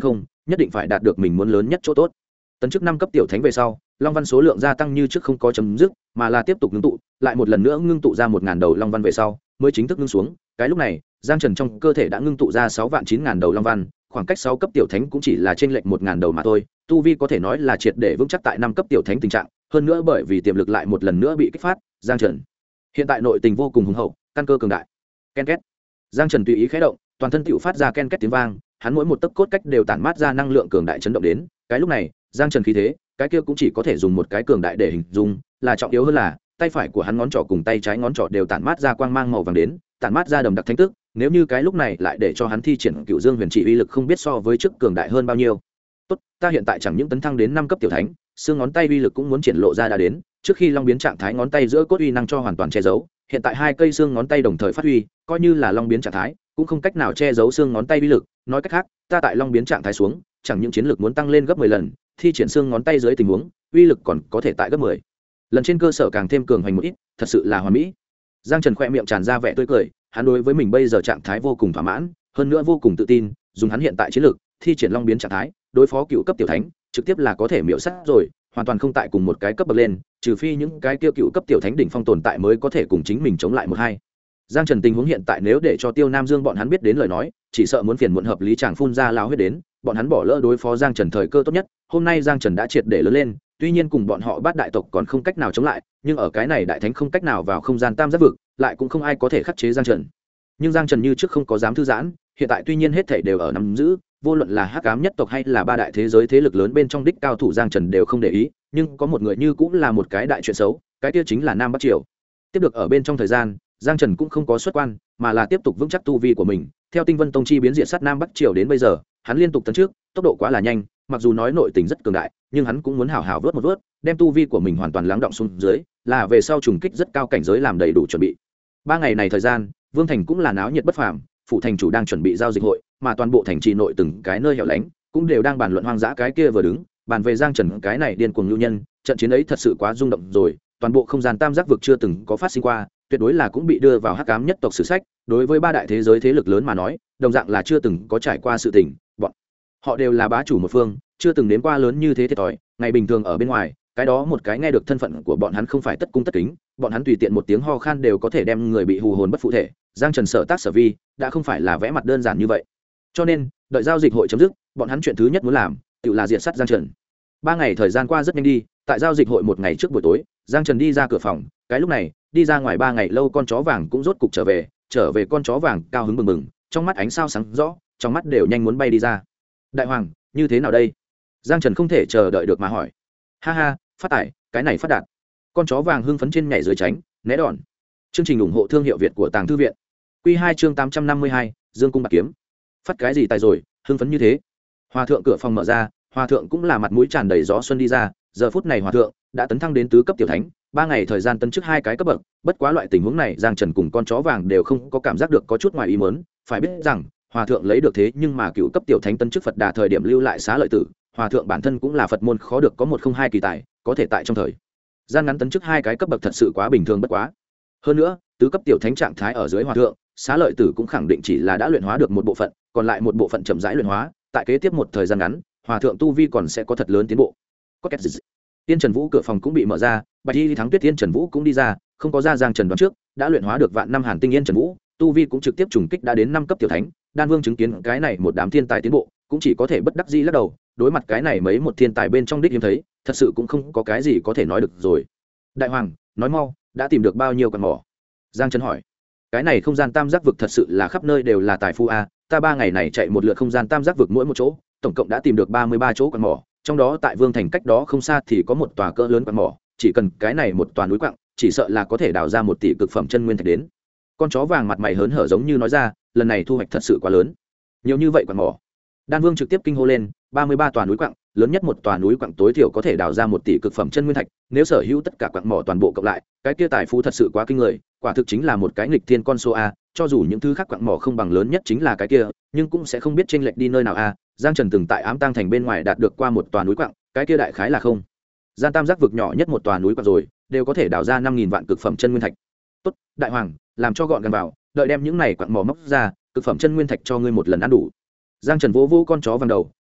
nhất định phải đạt được mình muốn lớn nhất chỗ tốt. Tấn chức 5 cấp tiểu thánh về sau, long văn số lượng gia tăng như trước không có chấm dứt, mà là tiếp tục ngưng tụ, lại một lần nữa ngưng tụ ra 1000 đầu long văn về sau, mới chính thức ngưng xuống. Cái lúc này, Giang Trần trong cơ thể đã ngưng tụ ra 69000 đầu long văn, khoảng cách 6 cấp tiểu thánh cũng chỉ là chênh lệch 1000 đầu mà thôi, tu vi có thể nói là triệt để vững chắc tại 5 cấp tiểu thánh tình trạng, hơn nữa bởi vì tiềm lực lại một lần nữa bị kích phát, Giang Trần hiện tại nội tình vô cùng hùng hậu, căn cơ cường đại. Ken két. Giang Trần tùy ý khẽ động, toàn thân tựu phát ra ken két tiếng vang, hắn mỗi một tấc cốt cách đều tản mát ra năng lượng cường đại chấn động đến. Cái lúc này, Giang Trần khí thế, cái kia cũng chỉ có thể dùng một cái cường đại để hình dung, là trọng yếu hơn là tay phải của hắn ngón trỏ cùng tay trái ngón trỏ đều tản mát ra quang mang màu vàng đến, tản mát ra đầm đặc thánh tức. Nếu như cái lúc này lại để cho hắn thi triển Cựu Dương Huyền Chỉ uy lực không biết so với trước cường đại hơn bao nhiêu. Tốt, ta hiện tại chẳng những tấn thăng đến 5 cấp tiểu thánh, xương ngón tay uy lực cũng muốn triển lộ ra đã đến, trước khi long biến trạng thái ngón tay giữa cốt uy năng cho hoàn toàn che giấu, hiện tại hai cây xương ngón tay đồng thời phát huy, coi như là long biến trạng thái, cũng không cách nào che giấu xương ngón tay uy lực, nói cách khác, ta tại long biến trạng thái xuống, chẳng những chiến lực muốn tăng lên gấp 10 lần, thi triển xương ngón tay dưới tình huống, uy lực còn có thể tại gấp 10 lần trên cơ sở càng thêm cường hành một ít, thật sự là hoàn mỹ. Giang Trần khẽ miệng tràn ra vẻ tươi cười, hắn đối với mình bây giờ trạng thái vô cùng thỏa mãn, hơn nữa vô cùng tự tin, dùng hắn hiện tại chiến lực, thi triển long biến trạng thái, đối phó cựu cấp tiểu thánh, trực tiếp là có thể miểu sát rồi, hoàn toàn không tại cùng một cái cấp bậc lên, trừ phi những cái kia cựu cấp tiểu thánh đỉnh phong tồn tại mới có thể cùng chính mình chống lại một hai. Giang Trần tình huống hiện tại nếu để cho Tiêu Nam Dương bọn hắn biết đến lời nói, chỉ sợ muốn phiền muộn hợp lý chàng phun ra lao huyết đến, bọn hắn bỏ lỡ đối phó Giang Trần thời cơ tốt nhất. Hôm nay Giang Trần đã triệt để lớn lên, tuy nhiên cùng bọn họ Bát đại tộc còn không cách nào chống lại, nhưng ở cái này đại thánh không cách nào vào không gian tam giác vực, lại cũng không ai có thể khắc chế Giang Trần. Nhưng Giang Trần như trước không có dám thư giãn, hiện tại tuy nhiên hết thảy đều ở nắm giữ, vô luận là Hắc Ám nhất tộc hay là ba đại thế giới thế lực lớn bên trong đích cao thủ Giang Trần đều không để ý, nhưng có một người như cũng là một cái đại chuyện xấu, cái kia chính là Nam Bắc Triều. Tiếp được ở bên trong thời gian, Giang Trần cũng không có xuất quan, mà là tiếp tục vững chắc tu vi của mình. Theo Tinh Vân Tông chi biến diệt sát Nam Bắc Triều đến bây giờ, hắn liên tục tấn trước, tốc độ quá là nhanh, mặc dù nói nội tình rất cường đại, nhưng hắn cũng muốn hảo hảo vớt một vớt, đem tu vi của mình hoàn toàn lắng động xuống dưới, là về sau trùng kích rất cao cảnh giới làm đầy đủ chuẩn bị. 3 ngày này thời gian, Vương Thành cũng là náo nhiệt bất phàm, phụ thành chủ đang chuẩn bị giao dịch hội, mà toàn bộ thành trì nội từng cái nơi hẻo lánh cũng đều đang bàn luận hoang dã cái kia vừa đứng, bàn về Giang Trần cái này điên cuồng lưu nhân, trận chiến ấy thật sự quá rung động rồi, toàn bộ không gian tam giác vực chưa từng có phát sinh qua, tuyệt đối là cũng bị đưa vào Hắc Ám nhất tộc sử sách, đối với ba đại thế giới thế lực lớn mà nói, đồng dạng là chưa từng có trải qua sự tình, bọn họ đều là bá chủ một phương, chưa từng nếm qua lớn như thế thiệt thòi, ngày bình thường ở bên ngoài, cái đó một cái nghe được thân phận của bọn hắn không phải tất cung tất kính, bọn hắn tùy tiện một tiếng ho khan đều có thể đem người bị hù hồn bất phụ thể. Giang Trần sở tác sở vi đã không phải là vẽ mặt đơn giản như vậy, cho nên đợi giao dịch hội chấm dứt, bọn hắn chuyện thứ nhất muốn làm tự là diệt sát Giang Trần. 3 ngày thời gian qua rất nhanh đi, tại giao dịch hội một ngày trước buổi tối, Giang Trần đi ra cửa phòng, cái lúc này đi ra ngoài 3 ngày lâu con chó vàng cũng rốt cục trở về con chó vàng cao hứng bừng bừng, trong mắt ánh sao sáng rõ, trong mắt đều nhanh muốn bay đi ra. Đại hoàng, như thế nào đây? Giang Trần không thể chờ đợi được mà hỏi. Ha ha, phát tài, cái này phát đạt. Con chó vàng hưng phấn trên nhảy dưới tránh né đòn. Chương trình ủng hộ thương hiệu Việt của Tàng Thư viện. Quy 2 chương 852, Dương cung bạc kiếm. Phát cái gì tài rồi, hưng phấn như thế? Hòa thượng cửa phòng mở ra, hòa thượng cũng là mặt mũi tràn đầy gió xuân đi ra, giờ phút này hòa thượng đã tấn thăng đến tứ cấp tiểu thánh, 3 ngày thời gian tấn chức 2 cái cấp bậc, bất quá loại tình huống này Giang Trần cùng con chó vàng đều không có cảm giác được có chút ngoài ý muốn, phải biết rằng hòa thượng lấy được thế nhưng mà cựu cấp tiểu thánh tấn chức Phật Đà thời điểm lưu lại xá lợi tử, hòa thượng bản thân cũng là Phật môn khó được có 102 kỳ tài, có thể tại trong thời gian ngắn tấn chức 2 cái cấp bậc thật sự quá bình thường bất quá. Hơn nữa, tứ cấp tiểu thánh trạng thái ở dưới hòa thượng, xá lợi tử cũng khẳng định chỉ là đã luyện hóa được một bộ phận, còn lại một bộ phận chậm rãi luyện hóa, tại kế tiếp một thời gian ngắn, hòa thượng tu vi còn sẽ có thật lớn tiến bộ. Có kết gì? Tiên Trần Vũ cửa phòng cũng bị mở ra, Bạch Y Thắng Tuyết Tiên Trần Vũ cũng đi ra, không có ra Giang Trần đoán trước, đã luyện hóa được vạn năm Hàn Tinh Yên Trần Vũ, tu vi cũng trực tiếp trùng kích đã đến 5 cấp tiểu thánh. Đan Vương chứng kiến cái này một đám thiên tài tiến bộ, cũng chỉ có thể bất đắc dĩ lắc đầu, đối mặt cái này mấy một thiên tài bên trong đích hiếm thấy, thật sự cũng không có cái gì có thể nói được rồi. Đại hoàng, nói mau, đã tìm được bao nhiêu quặng mỏ? Giang Trần hỏi. Cái này không gian tam giác vực thật sự là khắp nơi đều là tài phú a, ta 3 ngày này chạy một lượt không gian tam giác vực mỗi một chỗ, tổng cộng đã tìm được 33 chỗ quặng mỏ, trong đó tại Vương Thành cách đó không xa thì có một tòa cỡ lớn quặng mỏ, chỉ cần cái này một tòa núi quặng, chỉ sợ là có thể đào ra 1 tỷ cực phẩm chân nguyên thạch đến. Con chó vàng mặt mày hớn hở giống như nói ra, lần này thu hoạch thật sự quá lớn. Nhiều như vậy quặng mỏ. Đan Vương trực tiếp kinh hô lên, 33 tòa núi quặng, lớn nhất một tòa núi quặng tối thiểu có thể đào ra 1 tỷ cực phẩm chân nguyên thạch, nếu sở hữu tất cả quặng mỏ toàn bộ cộng lại, cái kia tài phú thật sự quá kinh người, quả thực chính là một cái nghịch thiên con số a, cho dù những thứ khác quặng mỏ không bằng lớn nhất chính là cái kia, nhưng cũng sẽ không biết chênh lệch đi nơi nào a. Giang Trần từng tại Ám Tang thành bên ngoài đạt được qua một tòa núi quặng, cái kia đại khái là không gian tam giác vực nhỏ nhất một tòa núi quặng rồi, đều có thể đào ra 5000 vạn cực phẩm chân nguyên thạch. Tốt, đại hoàng, làm cho gọn gàng vào, đợi đem những này quặng mỏ móc ra, cực phẩm chân nguyên thạch cho ngươi một lần ăn đủ. Giang Trần vỗ vỗ con chó vàng đầu,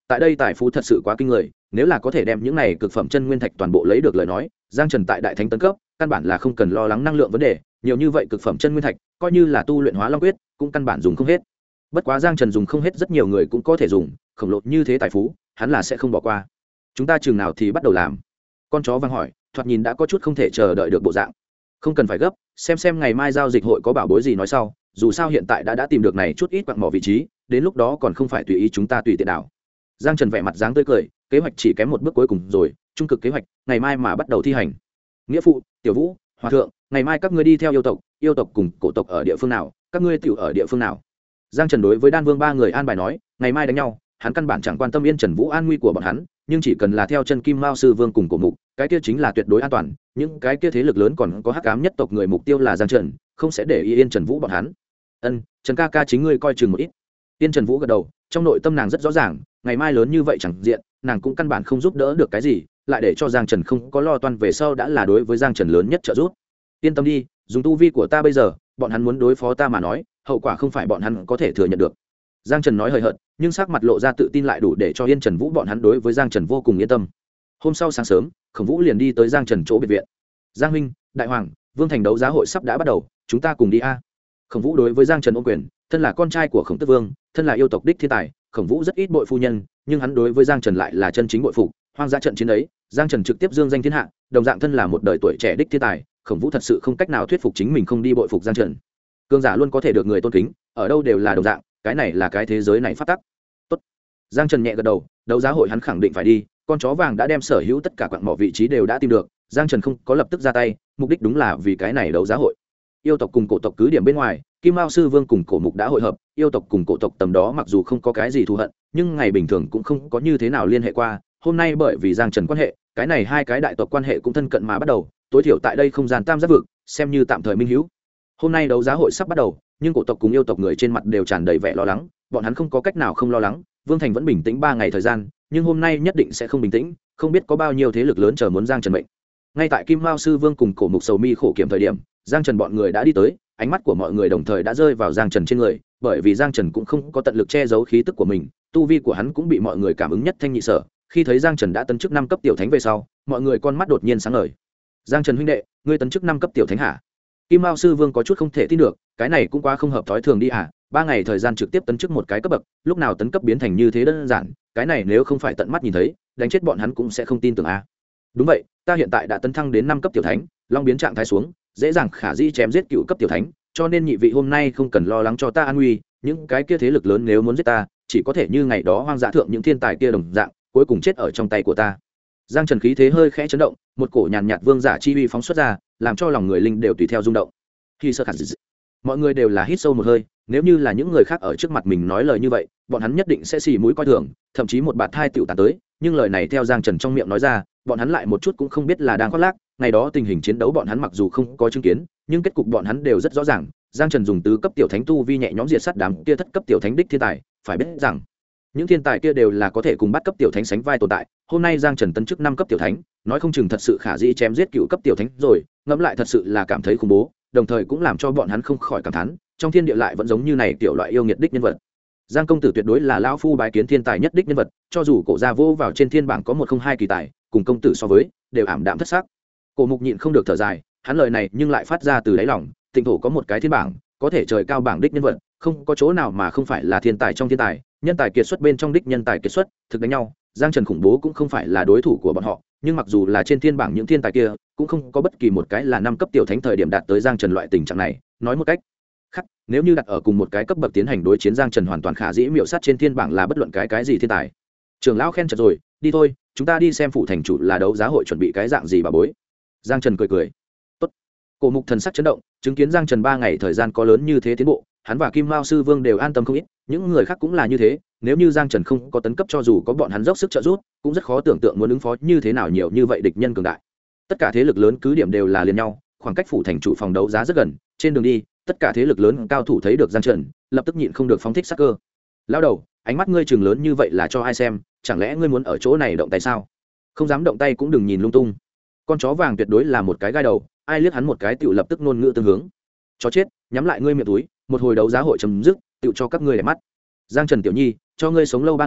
tại đây tài phú thật sự quá kinh người, nếu là có thể đem những này cực phẩm chân nguyên thạch toàn bộ lấy được lời nói, Giang Trần tại đại thánh tấn cấp căn bản là không cần lo lắng năng lượng vấn đề, nhiều như vậy cực phẩm chân nguyên thạch coi như là tu luyện hóa long quyết cũng căn bản dùng không hết. Bất quá Giang Trần dùng không hết, rất nhiều người cũng có thể dùng, khổng lồ như thế tài phú hắn là sẽ không bỏ qua. Chúng ta chừng nào thì bắt đầu làm? Con chó vang hỏi, thoạt nhìn đã có chút không thể chờ đợi được bộ dạng. Không cần phải gấp, xem ngày mai giao dịch hội có bảo bối gì nói sau, dù sao hiện tại đã tìm được này chút ít quặng mỏ vị trí, đến lúc đó còn không phải tùy ý chúng ta tùy tiện đảo. Giang Trần vẻ mặt dáng tươi cười, kế hoạch chỉ kém một bước cuối cùng rồi, trung cực kế hoạch ngày mai mà bắt đầu thi hành. Nghĩa phụ, Tiểu Vũ, Hòa thượng, ngày mai các ngươi đi theo yêu tộc cùng cổ tộc ở địa phương nào, các ngươi tiểu ở địa phương nào? Giang Trần đối với Đan Vương ba người an bài nói, ngày mai đánh nhau, hắn căn bản chẳng quan tâm Yên Trần Vũ an nguy của bọn hắn, nhưng chỉ cần là theo chân Kim Mao sư vương cùng cổ mục, cái kia chính là tuyệt đối an toàn, những cái kia thế lực lớn còn có hắc ám nhất tộc người mục tiêu là Giang Trần, không sẽ để ý Yên Trần Vũ bọn hắn. Trần ca ca chính ngươi coi chừng một ít. Yên Trần Vũ gật đầu, trong nội tâm nàng rất rõ ràng, ngày mai lớn như vậy chẳng diện, nàng cũng căn bản không giúp đỡ được cái gì, lại để cho Giang Trần không có lo toan về sau đã là đối với Giang Trần lớn nhất trợ giúp. Yên tâm đi, dùng tu vi của ta bây giờ, bọn hắn muốn đối phó ta mà nói, hậu quả không phải bọn hắn có thể thừa nhận được. Giang Trần nói hời hợt, nhưng sắc mặt lộ ra tự tin lại đủ để cho Yên Trần Vũ bọn hắn đối với Giang Trần vô cùng yên tâm. Hôm sau sáng sớm, Khổng Vũ liền đi tới Giang Trần chỗ biệt viện. Giang huynh, đại hoàng, Vương thành đấu giá hội sắp đã bắt đầu, chúng ta cùng đi a. Khổng Vũ đối với Giang Trần ôm quyền, thân là con trai của Khổng Tước Vương, thân là yêu tộc đích thiên tài, Khổng Vũ rất ít bội phu nhân, nhưng hắn đối với Giang Trần lại là chân chính bội phục. Hoang dã trận chiến ấy, Giang Trần trực tiếp dương danh thiên hạ, đồng dạng thân là một đời tuổi trẻ đích thiên tài, Khổng Vũ thật sự không cách nào thuyết phục chính mình không đi bội phục Giang Trần. Cường giả luôn có thể được người tôn kính, ở đâu đều là đồng dạng, cái này là cái thế giới này phát tắc. Tốt. Giang Trần nhẹ gật đầu, đấu giá hội hắn khẳng định phải đi, con chó vàng đã đem sở hữu tất cả quặng mỏ vị trí đều đã tìm được, Giang Trần không có lập tức ra tay, mục đích đúng là vì cái này đấu giá hội. Yêu tộc cùng cổ tộc cứ điểm bên ngoài, Kim Mao sư vương cùng cổ mục đã hội hợp, yêu tộc cùng cổ tộc tầm đó mặc dù không có cái gì thù hận, nhưng ngày bình thường cũng không có như thế nào liên hệ qua, hôm nay bởi vì Giang Trần quan hệ, cái này hai cái đại tộc quan hệ cũng thân cận mà bắt đầu, tối thiểu tại đây không gian tam giác vực, xem như tạm thời minh hữu. Hôm nay đấu giá hội sắp bắt đầu, nhưng cổ tộc cùng yêu tộc người trên mặt đều tràn đầy vẻ lo lắng, bọn hắn không có cách nào không lo lắng. Vương Thành vẫn bình tĩnh 3 ngày thời gian, nhưng hôm nay nhất định sẽ không bình tĩnh, không biết có bao nhiêu thế lực lớn chờ muốn Giang Trần mệnh. Ngay tại Kim Mao sư vương cùng cổ mục sầu mi khổ kiểm thời điểm, Giang Trần bọn người đã đi tới, ánh mắt của mọi người đồng thời đã rơi vào Giang Trần trên người, bởi vì Giang Trần cũng không có tận lực che giấu khí tức của mình, tu vi của hắn cũng bị mọi người cảm ứng nhất thanh nhị sở. Khi thấy Giang Trần đã tấn chức 5 cấp tiểu thánh về sau, mọi người con mắt đột nhiên sáng ngời. Giang Trần huynh đệ, ngươi tấn chức 5 cấp tiểu thánh hả? Kim Mao sư vương có chút không thể tin được, cái này cũng quá không hợp thói thường đi à, 3 ngày thời gian trực tiếp tấn chức một cái cấp bậc, lúc nào tấn cấp biến thành như thế đơn giản, cái này nếu không phải tận mắt nhìn thấy, đánh chết bọn hắn cũng sẽ không tin tưởng a. Đúng vậy, ta hiện tại đã tấn thăng đến 5 cấp tiểu thánh, long biến trạng thái xuống, dễ dàng khả dĩ chém giết cựu cấp tiểu thánh, cho nên nhị vị hôm nay không cần lo lắng cho ta an nguy, những cái kia thế lực lớn nếu muốn giết ta, chỉ có thể như ngày đó hoang dã thượng những thiên tài kia đồng dạng, cuối cùng chết ở trong tay của ta. Giang Trần khí thế hơi khẽ chấn động, một cổ nhàn nhạt vương giả chi uy phóng xuất ra, làm cho lòng người linh đều tùy theo rung động. Khi sơ khả dị, mọi người đều là hít sâu một hơi, nếu như là những người khác ở trước mặt mình nói lời như vậy, bọn hắn nhất định sẽ xì mũi coi thường, thậm chí một bạt thai tiểu tàn tới, nhưng lời này theo Giang Trần trong miệng nói ra, bọn hắn lại một chút cũng không biết là đang khoác lác. Ngày đó tình hình chiến đấu bọn hắn mặc dù không có chứng kiến, nhưng kết cục bọn hắn đều rất rõ ràng. Giang Trần dùng tứ cấp tiểu thánh tu vi nhẹ nhõm diệt sát đám kia thất cấp tiểu thánh đích thiên tài, phải biết rằng những thiên tài kia đều là có thể cùng bắt cấp tiểu thánh sánh vai tồn tại. Hôm nay Giang Trần tấn chức 5 cấp tiểu thánh, nói không chừng thật sự khả dĩ chém giết cựu cấp tiểu thánh rồi, ngẫm lại thật sự là cảm thấy khủng bố, đồng thời cũng làm cho bọn hắn không khỏi cảm thán, trong thiên địa lại vẫn giống như này tiểu loại yêu nghiệt đích nhân vật. Giang công tử tuyệt đối là lão phu bái kiến thiên tài nhất đích nhân vật, cho dù cổ gia vô vào trên thiên bảng có 102 kỳ tài, cùng công tử so với, đều ảm đạm thất sắc. Cổ mục nhịn không được thở dài, hắn lời này nhưng lại phát ra từ đáy lòng, Tịnh thổ có một cái thiên bảng, có thể trời cao bảng đích nhân vật, không có chỗ nào mà không phải là thiên tài trong thiên tài, nhân tài kiệt xuất bên trong đích nhân tài kiệt xuất, thực đánh nhau, Giang Trần khủng bố cũng không phải là đối thủ của bọn họ, nhưng mặc dù là trên thiên bảng những thiên tài kia, cũng không có bất kỳ một cái là 5 cấp tiểu thánh thời điểm đạt tới Giang Trần loại tình trạng này, nói một cách khác, nếu như đặt ở cùng một cái cấp bậc tiến hành đối chiến, Giang Trần hoàn toàn khả dĩ miểu sát trên thiên bảng là bất luận cái gì thiên tài. Trưởng lão khen chật rồi, đi thôi, chúng ta đi xem phủ thành chủ là đấu giá hội chuẩn bị cái dạng gì bà bối. Giang Trần cười cười. Tốt. Cổ mục thần sắc chấn động, chứng kiến Giang Trần 3 ngày thời gian có lớn như thế tiến bộ, hắn và Kim Mao sư vương đều an tâm không ít, những người khác cũng là như thế, nếu như Giang Trần không có tấn cấp, cho dù có bọn hắn dốc sức trợ giúp, cũng rất khó tưởng tượng muốn ứng phó như thế nào nhiều như vậy địch nhân cường đại. Tất cả thế lực lớn cứ điểm đều là liền nhau, khoảng cách phủ thành chủ phòng đấu giá rất gần, trên đường đi, tất cả thế lực lớn cao thủ thấy được Giang Trần, lập tức nhịn không được phóng thích sắc cơ. Lão đầu, ánh mắt ngươi trừng lớn như vậy là cho ai xem, chẳng lẽ ngươi muốn ở chỗ này động tay sao? Không dám động tay cũng đừng nhìn lung tung. Con chó vàng tuyệt đối là một cái gai đầu, ai liếc hắn một cái tiểu lập tức ngôn ngữ tương hướng. Chó chết, nhắm lại ngươi miệng túi, một hồi đấu giá hội chấm dứt, tiểu cho các ngươi để mắt. Giang Trần tiểu nhi, cho ngươi sống lâu 3 ngày,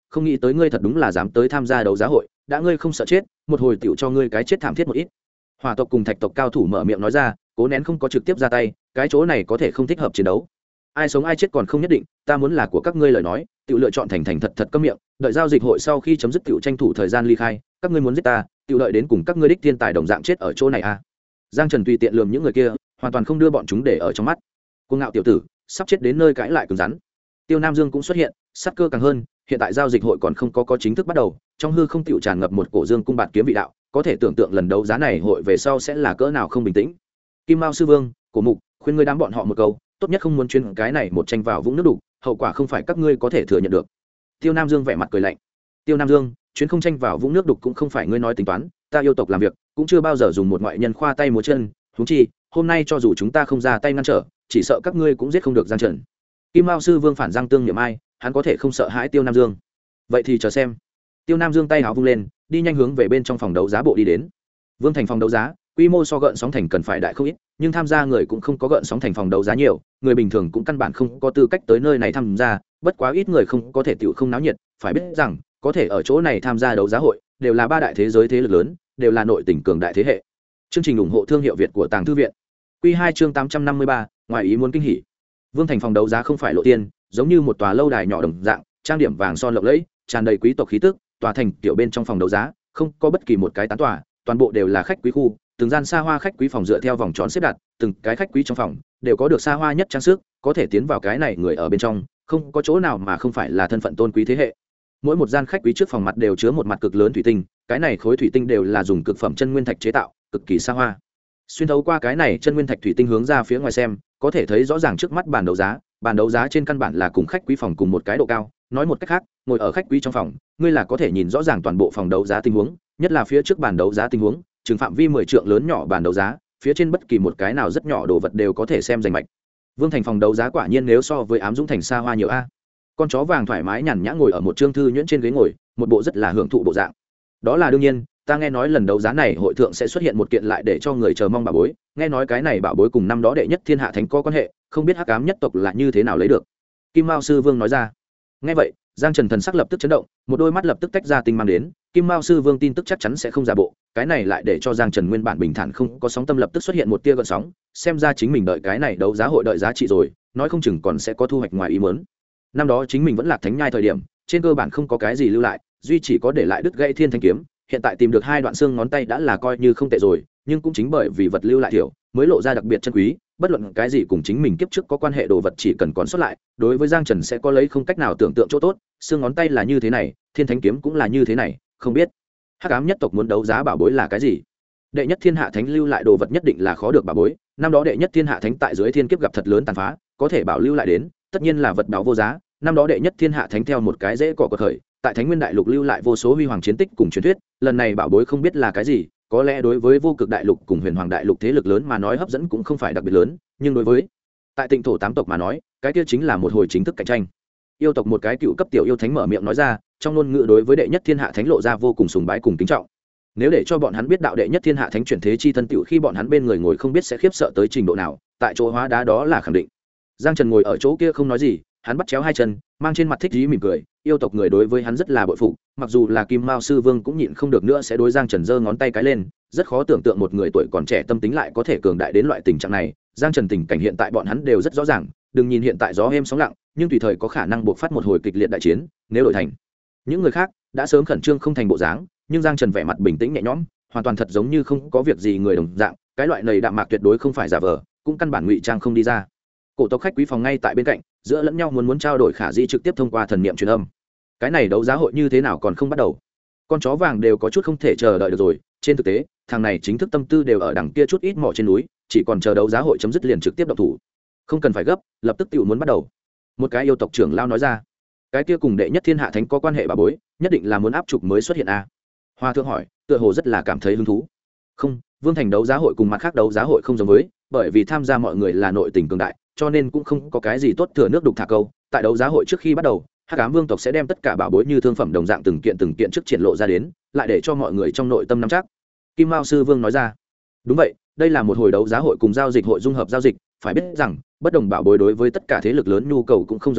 không nghĩ tới ngươi thật đúng là dám tới tham gia đấu giá hội, đã ngươi không sợ chết, một hồi tiểu cho ngươi cái chết thảm thiết một ít. Hỏa tộc cùng thạch tộc cao thủ mở miệng nói ra, cố nén không có trực tiếp ra tay, cái chỗ này có thể không thích hợp chiến đấu. Ai sống ai chết còn không nhất định, ta muốn là của các ngươi lời nói, tiểu lựa chọn thành thành thật thật câm miệng, đợi giao dịch hội sau khi chấm dứt tiểu tranh thủ thời gian ly khai, các ngươi muốn giết ta, tiểu đợi đến cùng các ngươi đích thiên tài đồng dạng chết ở chỗ này a. Giang Trần tùy tiện lườm những người kia, hoàn toàn không đưa bọn chúng để ở trong mắt. Cuồng ngạo tiểu tử, sắp chết đến nơi cãi lại cứng rắn. Tiêu Nam Dương cũng xuất hiện, sát cơ càng hơn, hiện tại giao dịch hội còn không có chính thức bắt đầu, trong hư không tiểu tràn ngập một cổ dương cung bạt kiếm vị đạo, có thể tưởng tượng lần đấu giá này hội về sau sẽ là cỡ nào không bình tĩnh. Kim Mao sư vương, Cổ Mục, khuyên ngươi đám bọn họ một câu, tốt nhất không muốn chuyên cái này một tranh vào vũng nước đục, hậu quả không phải các ngươi có thể thừa nhận được. Tiêu Nam Dương vẻ mặt cười lạnh. Tiêu Nam Dương, chuyến không tranh vào vũng nước đục cũng không phải ngươi nói tính toán, ta yêu tộc làm việc, cũng chưa bao giờ dùng một ngoại nhân khoa tay múa chân, huống chi, hôm nay cho dù chúng ta không ra tay ngăn trở, chỉ sợ các ngươi cũng giết không được Giang Trần. Kim Mao sư vương phản Giang Tương Niệm Ai, hắn có thể không sợ hãi Tiêu Nam Dương. Vậy thì chờ xem. Tiêu Nam Dương tay áo vung lên, đi nhanh hướng về bên trong phòng đấu giá bộ đi đến. Vương thành phòng đấu giá, quy mô so gợn sóng thành cần phải đại không ít, nhưng tham gia người cũng không có gợn sóng thành phòng đấu giá nhiều, người bình thường cũng căn bản không có tư cách tới nơi này tham gia, bất quá ít người không có thể tiểu không náo nhiệt, phải biết rằng, có thể ở chỗ này tham gia đấu giá hội, đều là ba đại thế giới thế lực lớn, đều là nội tỉnh cường đại thế hệ. Chương trình ủng hộ thương hiệu Việt của Tàng Thư viện. Quy 2 chương 853, ngoài ý muốn kinh hỉ. Vương thành phòng đấu giá không phải lộ tiên, giống như một tòa lâu đài nhỏ đồng dạng, trang điểm vàng son lộng lẫy, tràn đầy quý tộc khí tức, tòa thành kiểu bên trong phòng đấu giá, không có bất kỳ một cái tán tòa, toàn bộ đều là khách quý khu, từng gian xa hoa khách quý phòng dựa theo vòng tròn xếp đặt, từng cái khách quý trong phòng đều có được xa hoa nhất trang sức, có thể tiến vào cái này người ở bên trong, không có chỗ nào mà không phải là thân phận tôn quý thế hệ. Mỗi một gian khách quý trước phòng mặt đều chứa một mặt cực lớn thủy tinh, cái này khối thủy tinh đều là dùng cực phẩm chân nguyên thạch chế tạo, cực kỳ xa hoa. Xuyên thấu qua cái này chân nguyên thạch thủy tinh hướng ra phía ngoài xem, có thể thấy rõ ràng trước mắt bàn đấu giá trên căn bản là cùng khách quý phòng cùng một cái độ cao, nói một cách khác, ngồi ở khách quý trong phòng, ngươi là có thể nhìn rõ ràng toàn bộ phòng đấu giá tình huống, nhất là phía trước bàn đấu giá tình huống, chừng phạm vi 10 trượng lớn nhỏ bàn đấu giá, phía trên bất kỳ một cái nào rất nhỏ đồ vật đều có thể xem rành mạch. Vương thành phòng đấu giá quả nhiên nếu so với Ám Dũng thành xa hoa nhiều a. Con chó vàng thoải mái nhàn nhã ngồi ở một trương thư nhuyễn trên ghế ngồi, một bộ rất là hưởng thụ bộ dạng. Đó là đương nhiên, ta nghe nói lần đấu giá này hội thượng sẽ xuất hiện một kiện lại để cho người chờ mong bảo bối, nghe nói cái này bảo bối cùng năm đó đệ nhất thiên hạ thánh có quan hệ, không biết Hắc Ám nhất tộc là như thế nào lấy được. Kim Mao sư vương nói ra. Nghe vậy, Giang Trần thần sắc lập tức chấn động, một đôi mắt lập tức tách ra tinh mang đến, Kim Mao sư vương tin tức chắc chắn sẽ không giả bộ, cái này lại để cho Giang Trần nguyên bản bình thản không có sóng tâm lập tức xuất hiện một tia gợn sóng, xem ra chính mình đợi cái này đấu giá hội đợi giá trị rồi, nói không chừng còn sẽ có thu hoạch ngoài ý muốn. Năm đó chính mình vẫn là thánh nhai thời điểm, trên cơ bản không có cái gì lưu lại, duy chỉ có để lại đứt gãy thiên thanh kiếm, hiện tại tìm được hai đoạn xương ngón tay đã là coi như không tệ rồi, nhưng cũng chính bởi vì vật lưu lại thiểu, mới lộ ra đặc biệt chân quý, bất luận cái gì cùng chính mình kiếp trước có quan hệ đồ vật chỉ cần còn sót lại, đối với Giang Trần sẽ có lấy không cách nào tưởng tượng chỗ tốt, xương ngón tay là như thế này, thiên thánh kiếm cũng là như thế này, không biết Hắc Ám nhất tộc muốn đấu giá bảo bối là cái gì. Đệ nhất thiên hạ thánh lưu lại đồ vật nhất định là khó được bảo bối, năm đó đệ nhất thiên hạ thánh tại dưới thiên kiếp gặp thật lớn tàn phá, có thể bảo lưu lại đến tất nhiên là vật bảo vô giá. Năm đó đệ nhất thiên hạ thánh theo một cái dễ cỏ của thời, tại Thánh Nguyên đại lục lưu lại vô số huy hoàng chiến tích cùng truyền thuyết, lần này bảo bối không biết là cái gì, có lẽ đối với vô cực đại lục cùng huyền hoàng đại lục thế lực lớn mà nói hấp dẫn cũng không phải đặc biệt lớn, nhưng đối với tại Tịnh thổ tám tộc mà nói, cái kia chính là một hồi chính thức cạnh tranh. Yêu tộc một cái cựu cấp tiểu yêu thánh mở miệng nói ra, trong ngôn ngữ đối với đệ nhất thiên hạ thánh lộ ra vô cùng sùng bái cùng kính trọng. Nếu để cho bọn hắn biết đạo đệ nhất thiên hạ thánh chuyển thế chi thân tiểu khi bọn hắn bên người ngồi không biết sẽ khiếp sợ tới trình độ nào, tại chỗ hóa đá đó là khẳng định. Giang Trần ngồi ở chỗ kia không nói gì, hắn bắt chéo hai chân, mang trên mặt thích ý mỉm cười, yêu tộc người đối với hắn rất là bội phục, mặc dù là Kim Mao sư vương cũng nhịn không được nữa sẽ đối Giang Trần giơ ngón tay cái lên, rất khó tưởng tượng một người tuổi còn trẻ tâm tính lại có thể cường đại đến loại tình trạng này. Giang Trần tình cảnh hiện tại bọn hắn đều rất rõ ràng, đừng nhìn hiện tại gió êm sóng lặng, nhưng tùy thời có khả năng buộc phát một hồi kịch liệt đại chiến, nếu đổi thành những người khác, đã sớm khẩn trương không thành bộ dáng, nhưng Giang Trần vẻ mặt bình tĩnh nhẹ nhõm, hoàn toàn thật giống như không có việc gì người đồng dạng, cái loại này đạm mạc tuyệt đối không phải giả vờ, cũng căn bản ngụy trang không đi ra. Cổ tộc khách quý phòng ngay tại bên cạnh, giữa lẫn nhau muốn trao đổi khả dĩ trực tiếp thông qua thần niệm truyền âm. Cái này đấu giá hội như thế nào còn không bắt đầu? Con chó vàng đều có chút không thể chờ đợi được rồi, trên thực tế, thằng này chính thức tâm tư đều ở đằng kia chút ít mỏ trên núi, chỉ còn chờ đấu giá hội chấm dứt liền trực tiếp động thủ. Không cần phải gấp, lập tức tiểu muốn bắt đầu. Một cái yêu tộc trưởng lao nói ra. Cái kia cùng đệ nhất thiên hạ thánh có quan hệ bà bối, nhất định là muốn áp trục mới xuất hiện a. Hoa thượng hỏi, tựa hồ rất là cảm thấy hứng thú. Không, Vương thành đấu giá hội cùng mặt khác đấu giá hội không giống với, bởi vì tham gia mọi người là nội tình cường đại, cho nên cũng không có cái gì tốt thừa nước đục thả câu. Tại đấu giá hội trước khi bắt đầu, Hắc Ám vương tộc sẽ đem tất cả bảo bối như thương phẩm đồng dạng từng kiện trước triển lộ ra đến, lại để cho mọi người trong nội tâm nắm chắc. Kim Mao sư vương nói ra. Đúng vậy, đây là một hồi đấu giá hội cùng giao dịch hội dung hợp giao dịch, phải biết rằng bất đồng bảo bối đối với tất cả thế lực lớn nhu cầu cũng không giống với,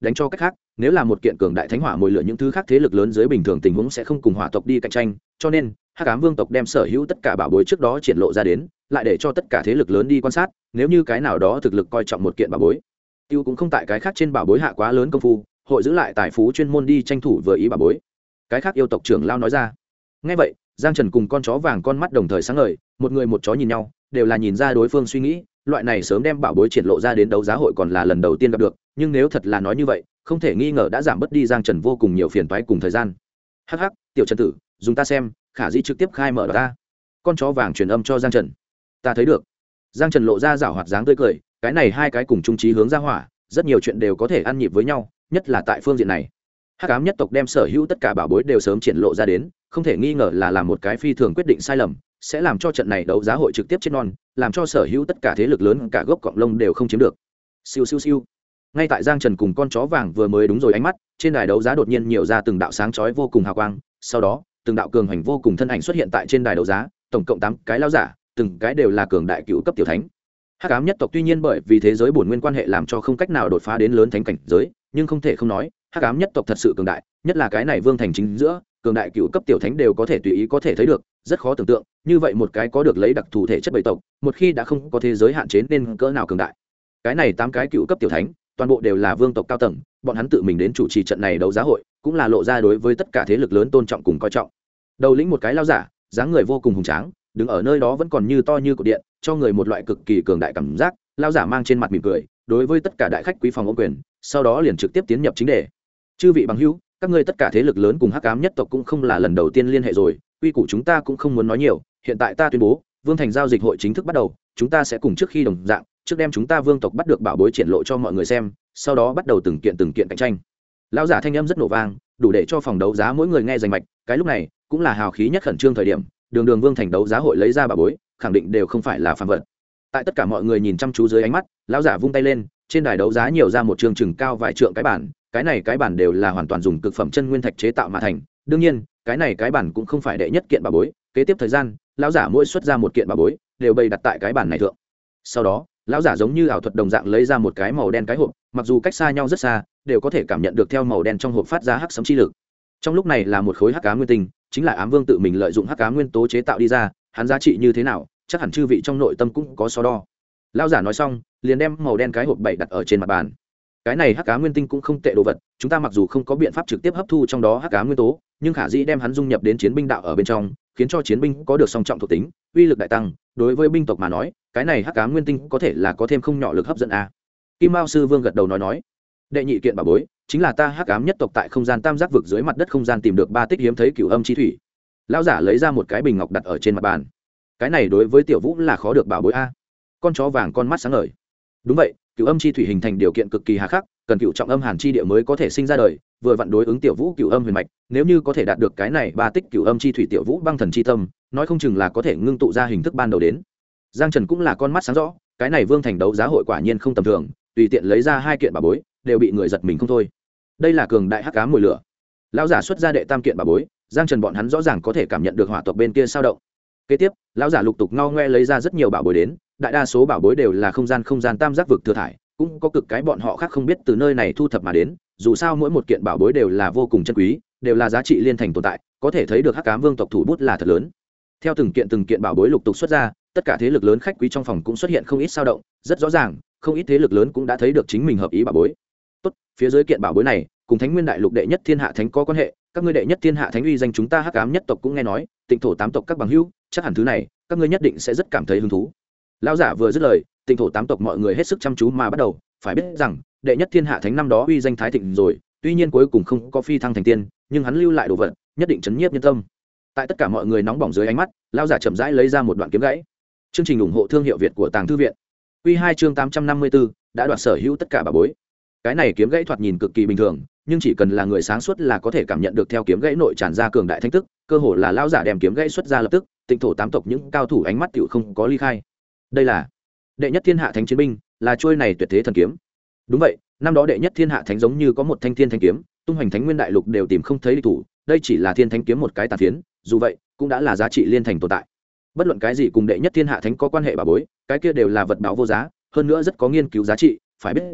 đánh cho cách khác, nếu là một kiện cường đại thánh hỏa mồi lửa, những thứ khác thế lực lớn dưới bình thường tình huống sẽ không cùng hỏa tộc đi cạnh tranh, cho nên hắc ám vương tộc đem sở hữu tất cả bảo bối trước đó triển lộ ra đến, lại để cho tất cả thế lực lớn đi quan sát, nếu như cái nào đó thực lực coi trọng một kiện bảo bối, tiêu cũng không tại cái khác trên bảo bối hạ quá lớn công phu, hội giữ lại tài phú chuyên môn đi tranh thủ vừa ý bảo bối. Cái khác yêu tộc trưởng lao nói ra. Nghe vậy, Giang Trần cùng con chó vàng con mắt đồng thời sáng ngời, một người một chó nhìn nhau, đều là nhìn ra đối phương suy nghĩ, loại này sớm đem bảo bối triển lộ ra đến đấu giá hội còn là lần đầu tiên gặp được, nhưng nếu thật là nói như vậy, không thể nghi ngờ đã giảm bớt đi Giang Trần vô cùng nhiều phiền toái cùng thời gian. Hắc hắc, tiểu Trần tử, dùng ta xem, khả dĩ trực tiếp khai mở ta. Con chó vàng truyền âm cho Giang Trần. Ta thấy được. Giang Trần lộ ra giảo hoạt dáng tươi cười, cái này hai cái cùng chung chí hướng ra hỏa, rất nhiều chuyện đều có thể ăn nhịp với nhau, nhất là tại phương diện này. Hắc ám nhất tộc đem sở hữu tất cả bảo bối đều sớm triển lộ ra đến, không thể nghi ngờ là làm một cái phi thường quyết định sai lầm, sẽ làm cho trận này đấu giá hội trực tiếp chết non, làm cho sở hữu tất cả thế lực lớn cả gốc cọng lông đều không chiếm được. Siêu siêu siêu. Ngay tại Giang Trần cùng con chó vàng vừa mới đúng rồi ánh mắt, trên đài đấu giá đột nhiên nhiều ra từng đạo sáng chói vô cùng hào quang, sau đó, từng đạo cường hành vô cùng thân ảnh xuất hiện tại trên đài đấu giá, tổng cộng 8 cái lão giả, từng cái đều là cường đại cựu cấp tiểu thánh. Hắc ám nhất tộc tuy nhiên bởi vì thế giới bổn nguyên quan hệ làm cho không cách nào đột phá đến lớn thánh cảnh giới, nhưng không thể không nói, Hắc ám nhất tộc thật sự cường đại, nhất là cái này vương thành chính giữa, cường đại cựu cấp tiểu thánh đều có thể tùy ý có thể thấy được, rất khó tưởng tượng, như vậy một cái có được lấy đặc thù thể chất bầy tộc, một khi đã không có thế giới hạn chế nên cỡ nào cường đại. Cái này 8 cái cựu cấp tiểu thánh, toàn bộ đều là vương tộc cao tầng, bọn hắn tự mình đến chủ trì trận này đấu giá hội, cũng là lộ ra đối với tất cả thế lực lớn tôn trọng cùng coi trọng. Đầu lĩnh một cái lao giả, dáng người vô cùng hùng tráng, đứng ở nơi đó vẫn còn như to như cột điện, cho người một loại cực kỳ cường đại cảm giác. Lao giả mang trên mặt mỉm cười, đối với tất cả đại khách quý phòng ôm quyền, sau đó liền trực tiếp tiến nhập chính đề. Chư vị bằng hữu, các ngươi tất cả thế lực lớn cùng Hắc ám nhất tộc cũng không là lần đầu tiên liên hệ rồi, quy củ chúng ta cũng không muốn nói nhiều, hiện tại ta tuyên bố, Vương Thành giao dịch hội chính thức bắt đầu, chúng ta sẽ cùng trước khi đồng dạng, trước đem chúng ta vương tộc bắt được bảo bối triển lộ cho mọi người xem, sau đó bắt đầu từng kiện cạnh tranh. Lão giả thanh âm rất nổ vang, đủ để cho phòng đấu giá mỗi người nghe rành mạch, cái lúc này cũng là hào khí nhất khẩn trương thời điểm, đường Vương Thành đấu giá hội lấy ra bảo bối, khẳng định đều không phải là phàm vật. Tại tất cả mọi người nhìn chăm chú dưới ánh mắt, lão giả vung tay lên, trên đài đấu giá nhiều ra một trường chừng cao vài trượng cái bản, cái này cái bản đều là hoàn toàn dùng cực phẩm chân nguyên thạch chế tạo mà thành. Đương nhiên, cái này cái bản cũng không phải đệ nhất kiện bảo bối, kế tiếp thời gian, lão giả mỗi xuất ra một kiện bảo bối, đều bày đặt tại cái bản này thượng. Sau đó, lão giả giống như ảo thuật đồng dạng lấy ra một cái màu đen cái hộp, mặc dù cách xa nhau rất xa, đều có thể cảm nhận được theo màu đen trong hộp phát ra hắc sấm chi lực. Trong lúc này là một khối hắc ám nguyên tinh, chính là ám vương tự mình lợi dụng hắc ám nguyên tố chế tạo đi ra, hắn giá trị như thế nào, chắc hẳn chư vị trong nội tâm cũng có so đo. Lão giả nói xong, liền đem màu đen cái hộp bày đặt ở trên mặt bàn. Cái này hắc ám nguyên tinh cũng không tệ đồ vật, chúng ta mặc dù không có biện pháp trực tiếp hấp thu trong đó hắc ám nguyên tố, nhưng khả dĩ đem hắn dung nhập đến chiến binh đạo ở bên trong, khiến cho chiến binh có được song trọng thuộc tính, uy lực đại tăng. Đối với binh tộc mà nói, cái này hắc ám nguyên tinh có thể là có thêm không nhỏ lực hấp dẫn a. Kim Mao sư vương gật đầu nói, đệ nhị kiện bảo bối chính là ta hắc ám nhất tộc tại không gian tam giác vực dưới mặt đất không gian tìm được 3 tích hiếm thấy cửu âm chi thủy. Lão giả lấy ra một cái bình ngọc đặt ở trên mặt bàn. Cái này đối với tiểu vũ là khó được bảo bối a. Con chó vàng con mắt sáng ngời. Đúng vậy, cửu âm chi thủy hình thành điều kiện cực kỳ hà khắc, cần cửu trọng âm hàn chi địa mới có thể sinh ra đời, vừa vặn đối ứng tiểu vũ cửu âm huyền mạch, nếu như có thể đạt được cái này 3 tích cửu âm chi thủy tiểu vũ băng thần chi tâm, nói không chừng là có thể ngưng tụ ra hình thức ban đầu đến. Giang Trần cũng là con mắt sáng rõ, cái này Vương Thành đấu giá hội quả nhiên không tầm thường, tùy tiện lấy ra 2 kiện bảo bối, đều bị người giật mình không thôi. Đây là cường đại hắc ám mùi lửa. Lão giả xuất ra đệ tam kiện bảo bối, Giang Trần bọn hắn rõ ràng có thể cảm nhận được hỏa tộc bên kia sao động. Kế tiếp, lão giả lục tục ngao ngoe lấy ra rất nhiều bảo bối đến, đại đa số bảo bối đều là không gian tam giác vực thừa thải, cũng có cực cái bọn họ khác không biết từ nơi này thu thập mà đến, dù sao mỗi một kiện bảo bối đều là vô cùng chân quý, đều là giá trị liên thành tồn tại, có thể thấy được hắc ám vương tộc thủ bút là thật lớn. Theo từng kiện bảo bối lục tục xuất ra, tất cả thế lực lớn khách quý trong phòng cũng xuất hiện không ít sao động, rất rõ ràng, không ít thế lực lớn cũng đã thấy được chính mình hợp ý bảo bối. Tốt, phía dưới kiện bảo bối này, cùng Thánh Nguyên Đại Lục đệ nhất thiên hạ thánh có quan hệ, các ngươi đệ nhất thiên hạ thánh uy danh chúng ta hắc ám nhất tộc cũng nghe nói, Tịnh thổ 8 tộc các bằng hữu, chắc hẳn thứ này, các ngươi nhất định sẽ rất cảm thấy hứng thú. Lão giả vừa dứt lời, Tịnh thổ 8 tộc mọi người hết sức chăm chú mà bắt đầu, phải biết rằng, đệ nhất thiên hạ thánh năm đó uy danh thái thịnh rồi, tuy nhiên cuối cùng không có phi thăng thành tiên, nhưng hắn lưu lại đồ vật, nhất định chấn nhiếp nhân tâm. Tại tất cả mọi người nóng bỏng dưới ánh mắt, lão giả chậm rãi lấy ra một đoạn kiếm gãy. Chương trình ủng hộ thương hiệu Việt của Tàng Thư viện. Quy 2 chương 854, đã đoạt sở hữu tất cả bảo bối. Cái này kiếm gãy thoạt nhìn cực kỳ bình thường, nhưng chỉ cần là người sáng suốt là có thể cảm nhận được theo kiếm gãy nội tràn ra cường đại thanh tức, cơ hồ là lão giả đem kiếm gãy xuất ra lập tức, Tịnh thổ 8 tộc những cao thủ ánh mắt tựu không có ly khai. Đây là đệ nhất thiên hạ thánh chiến binh, là chuôi này tuyệt thế thần kiếm. Đúng vậy, năm đó đệ nhất thiên hạ thánh giống như có một thanh thiên thanh kiếm, tung hoành Thánh Nguyên Đại Lục đều tìm không thấy địch thủ, đây chỉ là thiên thánh kiếm một cái tàn phiến, dù vậy, cũng đã là giá trị liên thành tồn tại. Bất luận cái gì cùng đệ nhất thiên hạ thánh có quan hệ bảo bối, cái kia đều là vật báo vô giá, hơn nữa rất có nghiên cứu giá trị, phải biết rằng,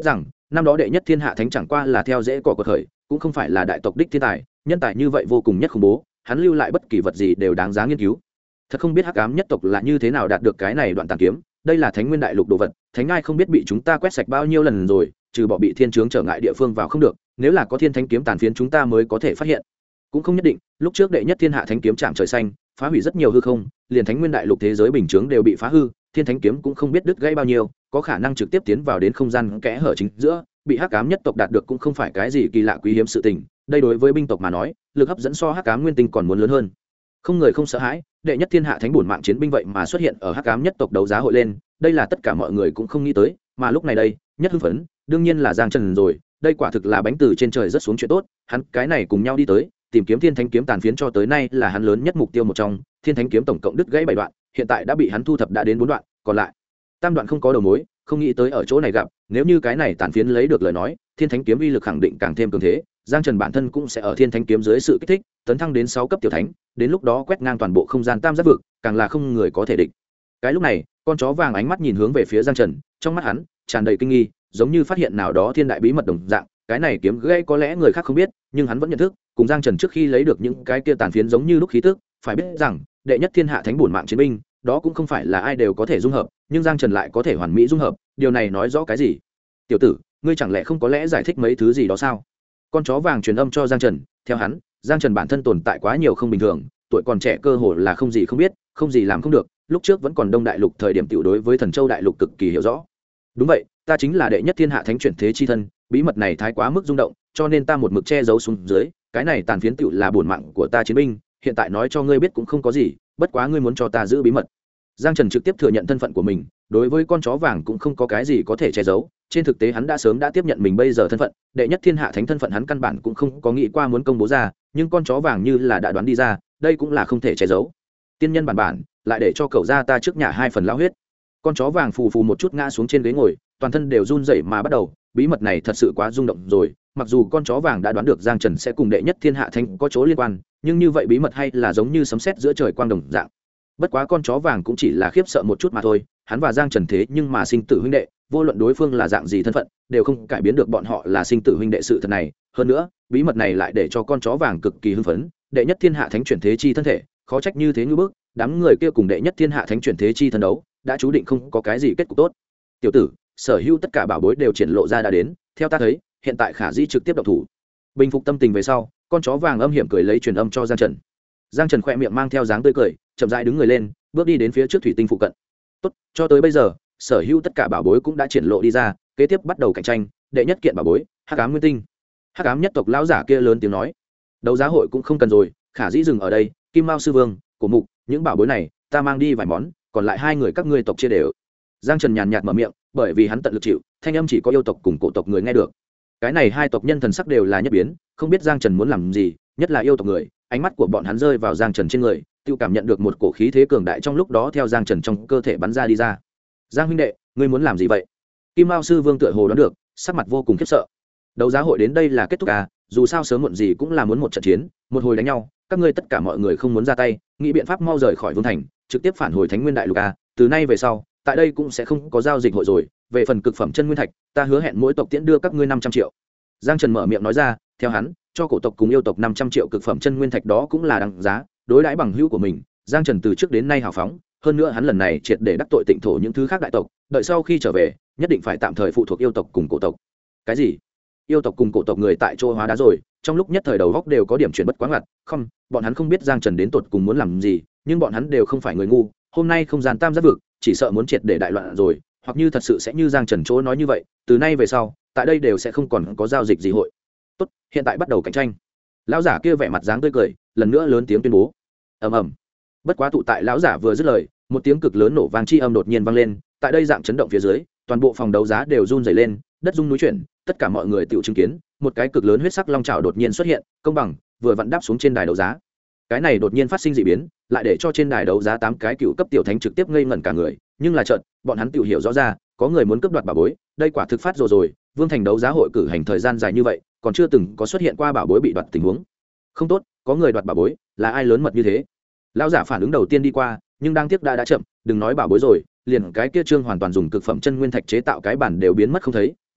năm đó đệ nhất thiên hạ thánh chẳng qua là theo dễ cỏ cuộc khởi, cũng không phải là đại tộc đích thiên tài, nhân tài như vậy vô cùng nhất khủng bố, hắn lưu lại bất kỳ vật gì đều đáng giá nghiên cứu. Thật không biết hắc ám nhất tộc là như thế nào đạt được cái này đoạn tàn kiếm, đây là thánh nguyên đại lục đồ vật, thánh ngai không biết bị chúng ta quét sạch bao nhiêu lần rồi, trừ bỏ bị thiên chướng trở ngại địa phương vào không được, nếu là có thiên thánh kiếm tàn phiến chúng ta mới có thể phát hiện. Cũng không nhất định, lúc trước đệ nhất thiên hạ thánh kiếm chạm trời xanh, phá hủy rất nhiều hư không, liền thánh nguyên đại lục thế giới bình chướng đều bị phá hư, thiên thánh kiếm cũng không biết đứt gãy bao nhiêu, có khả năng trực tiếp tiến vào đến không gian kẽ hở chính giữa, bị hắc ám nhất tộc đạt được cũng không phải cái gì kỳ lạ quý hiếm sự tình, đây đối với binh tộc mà nói, lực hấp dẫn so hắc ám nguyên tinh còn muốn lớn hơn. Không người không sợ hãi, đệ nhất thiên hạ thánh bổn mạng chiến binh vậy mà xuất hiện ở hắc ám nhất tộc đấu giá hội lên, đây là tất cả mọi người cũng không nghĩ tới, mà lúc này đây, nhất hưng phấn, đương nhiên là Giang Trần rồi, đây quả thực là bánh từ trên trời rất xuống chuyện tốt, hắn cái này cùng nhau đi tới, tìm kiếm thiên thánh kiếm tàn phiến cho tới nay là hắn lớn nhất mục tiêu một trong, thiên thánh kiếm tổng cộng đứt gãy 7 đoạn, hiện tại đã bị hắn thu thập đã đến 4 đoạn, còn lại tam đoạn không có đầu mối, không nghĩ tới ở chỗ này gặp, nếu như cái này tàn phiến lấy được lời nói, thiên thánh kiếm uy lực khẳng định càng thêm cường thế, Giang Trần bản thân cũng sẽ ở thiên thánh kiếm dưới sự kích thích, tấn thăng đến 6 cấp tiểu thánh, đến lúc đó quét ngang toàn bộ không gian tam giác vực, càng là không người có thể địch. Cái lúc này, con chó vàng ánh mắt nhìn hướng về phía Giang Trần, trong mắt hắn tràn đầy kinh nghi, giống như phát hiện nào đó thiên đại bí mật đồng dạng, cái này kiếm gãy có lẽ người khác không biết, nhưng hắn vẫn nhận thức, cùng Giang Trần trước khi lấy được những cái kia tàn phiến giống như lúc khí tức, phải biết rằng, đệ nhất thiên hạ thánh bổn mạng chiến binh, đó cũng không phải là ai đều có thể dung hợp, nhưng Giang Trần lại có thể hoàn mỹ dung hợp, điều này nói rõ cái gì? Tiểu tử, ngươi chẳng lẽ không có lẽ giải thích mấy thứ gì đó sao? Con chó vàng truyền âm cho Giang Trần, theo hắn, Giang Trần bản thân tồn tại quá nhiều không bình thường, tuổi còn trẻ cơ hồ là không gì không biết, không gì làm không được, lúc trước vẫn còn Đông đại lục thời điểm tiểu đối với Thần Châu đại lục cực kỳ hiểu rõ. Đúng vậy, ta chính là đệ nhất thiên hạ thánh chuyển thế chi thân, bí mật này thái quá mức rung động, cho nên ta một mực che giấu xuống dưới, cái này tàn phiến tiểu là bổn mạng của ta chiến binh, hiện tại nói cho ngươi biết cũng không có gì, bất quá ngươi muốn cho ta giữ bí mật. Giang Trần trực tiếp thừa nhận thân phận của mình, đối với con chó vàng cũng không có cái gì có thể che giấu, trên thực tế hắn đã sớm đã tiếp nhận mình bây giờ thân phận, đệ nhất thiên hạ thánh thân phận hắn căn bản cũng không có nghĩ qua muốn công bố ra, nhưng con chó vàng như là đã đoán đi ra, đây cũng là không thể che giấu. Tiên nhân bản lại để cho cậu ra ta trước nhà 2 phần lao huyết. Con chó vàng phù phù một chút ngã xuống trên ghế ngồi, toàn thân đều run rẩy mà bắt đầu, bí mật này thật sự quá rung động rồi, mặc dù con chó vàng đã đoán được Giang Trần sẽ cùng đệ nhất thiên hạ thánh có chỗ liên quan, nhưng như vậy bí mật hay là giống như sấm sét giữa trời quang đồng dạng. Bất quá con chó vàng cũng chỉ là khiếp sợ một chút mà thôi, hắn và Giang Trần thế nhưng mà sinh tử huynh đệ, vô luận đối phương là dạng gì thân phận, đều không cải biến được bọn họ là sinh tử huynh đệ sự thật này. Hơn nữa, bí mật này lại để cho con chó vàng cực kỳ hưng phấn, đệ nhất thiên hạ thánh chuyển thế chi thân thể, khó trách như thế như bước, đám người kia cùng đệ nhất thiên hạ thánh chuyển thế chi thân đấu, đã chú định không có cái gì kết cục tốt. Tiểu tử, sở hữu tất cả bảo bối đều triển lộ ra đã đến, theo ta thấy, hiện tại khả dĩ trực tiếp động thủ. Bình phục tâm tình về sau, con chó vàng âm hiểm cười lấy truyền âm cho Giang Trần. Giang Trần khỏe miệng mang theo dáng tươi cười, chậm rãi đứng người lên, bước đi đến phía trước thủy tinh phụ cận. Tốt, cho tới bây giờ, sở hữu tất cả bảo bối cũng đã triển lộ đi ra, kế tiếp bắt đầu cạnh tranh, đệ nhất kiện bảo bối, hắc ám nguyên tinh. Hắc ám nhất tộc lão giả kia lớn tiếng nói, đấu giá hội cũng không cần rồi, khả dĩ dừng ở đây, Kim Mao sư vương, cổ mục, những bảo bối này, ta mang đi vài món, còn lại 2 người các ngươi tộc chia đều. Giang Trần nhàn nhạt mở miệng, bởi vì hắn tận lực chịu, thanh âm chỉ có yêu tộc cùng cổ tộc người nghe được. Cái này 2 tộc nhân thần sắc đều là nhất biến, không biết Giang Trần muốn làm gì, nhất là yêu tộc người, ánh mắt của bọn hắn rơi vào Giang Trần trên người, tiêu cảm nhận được một cổ khí thế cường đại trong lúc đó theo Giang Trần trong cơ thể bắn ra đi ra. Giang huynh đệ, ngươi muốn làm gì vậy? Kim Mao sư vương tựa hồ đoán được, sắc mặt vô cùng khiếp sợ. Đấu giá hội đến đây là kết thúc à, dù sao sớm muộn gì cũng là muốn một trận chiến, một hồi đánh nhau, các ngươi tất cả mọi người không muốn ra tay, nghĩ biện pháp mau rời khỏi vương thành, trực tiếp phản hồi Thánh Nguyên đại lục à, từ nay về sau, tại đây cũng sẽ không có giao dịch hội rồi, về phần cực phẩm chân nguyên thạch, ta hứa hẹn mỗi tộc tiễn đưa các ngươi 500 triệu. Giang Trần mở miệng nói ra, theo hắn, cho cổ tộc cùng yêu tộc 500 triệu cực phẩm chân nguyên thạch đó cũng là đáng giá, đối đãi bằng hữu của mình, Giang Trần từ trước đến nay hào phóng, hơn nữa hắn lần này triệt để đắc tội Tịnh thổ những thứ khác đại tộc, đợi sau khi trở về, nhất định phải tạm thời phụ thuộc yêu tộc cùng cổ tộc. Cái gì? Yêu tộc cùng cổ tộc người tại chỗ hóa đá rồi, trong lúc nhất thời đầu góc đều có điểm chuyển bất quá ngặt, không, bọn hắn không biết Giang Trần đến tột cùng muốn làm gì, nhưng bọn hắn đều không phải người ngu, hôm nay không gian tam giác vực, chỉ sợ muốn triệt để đại loạn rồi, hoặc như thật sự sẽ như Giang Trần chỗ nói như vậy, từ nay về sau, tại đây đều sẽ không còn có giao dịch gì hội. Tốt, hiện tại bắt đầu cạnh tranh. Lão giả kia vẻ mặt dáng tươi cười, lần nữa lớn tiếng tuyên bố. Ầm ầm. Bất quá tụ tại lão giả vừa dứt lời, một tiếng cực lớn nổ vang chi âm đột nhiên vang lên, tại đây dạng chấn động phía dưới, toàn bộ phòng đấu giá đều run rẩy lên, đất rung núi chuyển, tất cả mọi người tự chứng kiến, một cái cực lớn huyết sắc long trảo đột nhiên xuất hiện, công bằng, vừa vặn đáp xuống trên đài đấu giá. Cái này đột nhiên phát sinh dị biến, lại để cho trên đài đấu giá 8 cái cựu cấp tiểu thánh trực tiếp ngây ngẩn cả người, nhưng là chợt, bọn hắn tự hiểu rõ ra, có người muốn cướp đoạt bảo bối, đây quả thực phát rồi, Vương Thành đấu giá hội cử hành thời gian dài như vậy, còn chưa từng có xuất hiện qua bảo bối bị đoạt tình huống. Không tốt, có người đoạt bảo bối, là ai lớn mật như thế? Lão giả phản ứng đầu tiên đi qua, nhưng đang tiếc đã chậm, đừng nói bảo bối rồi, liền cái kia trương hoàn toàn dùng cực phẩm chân nguyên thạch chế tạo cái bản đều biến mất không thấy,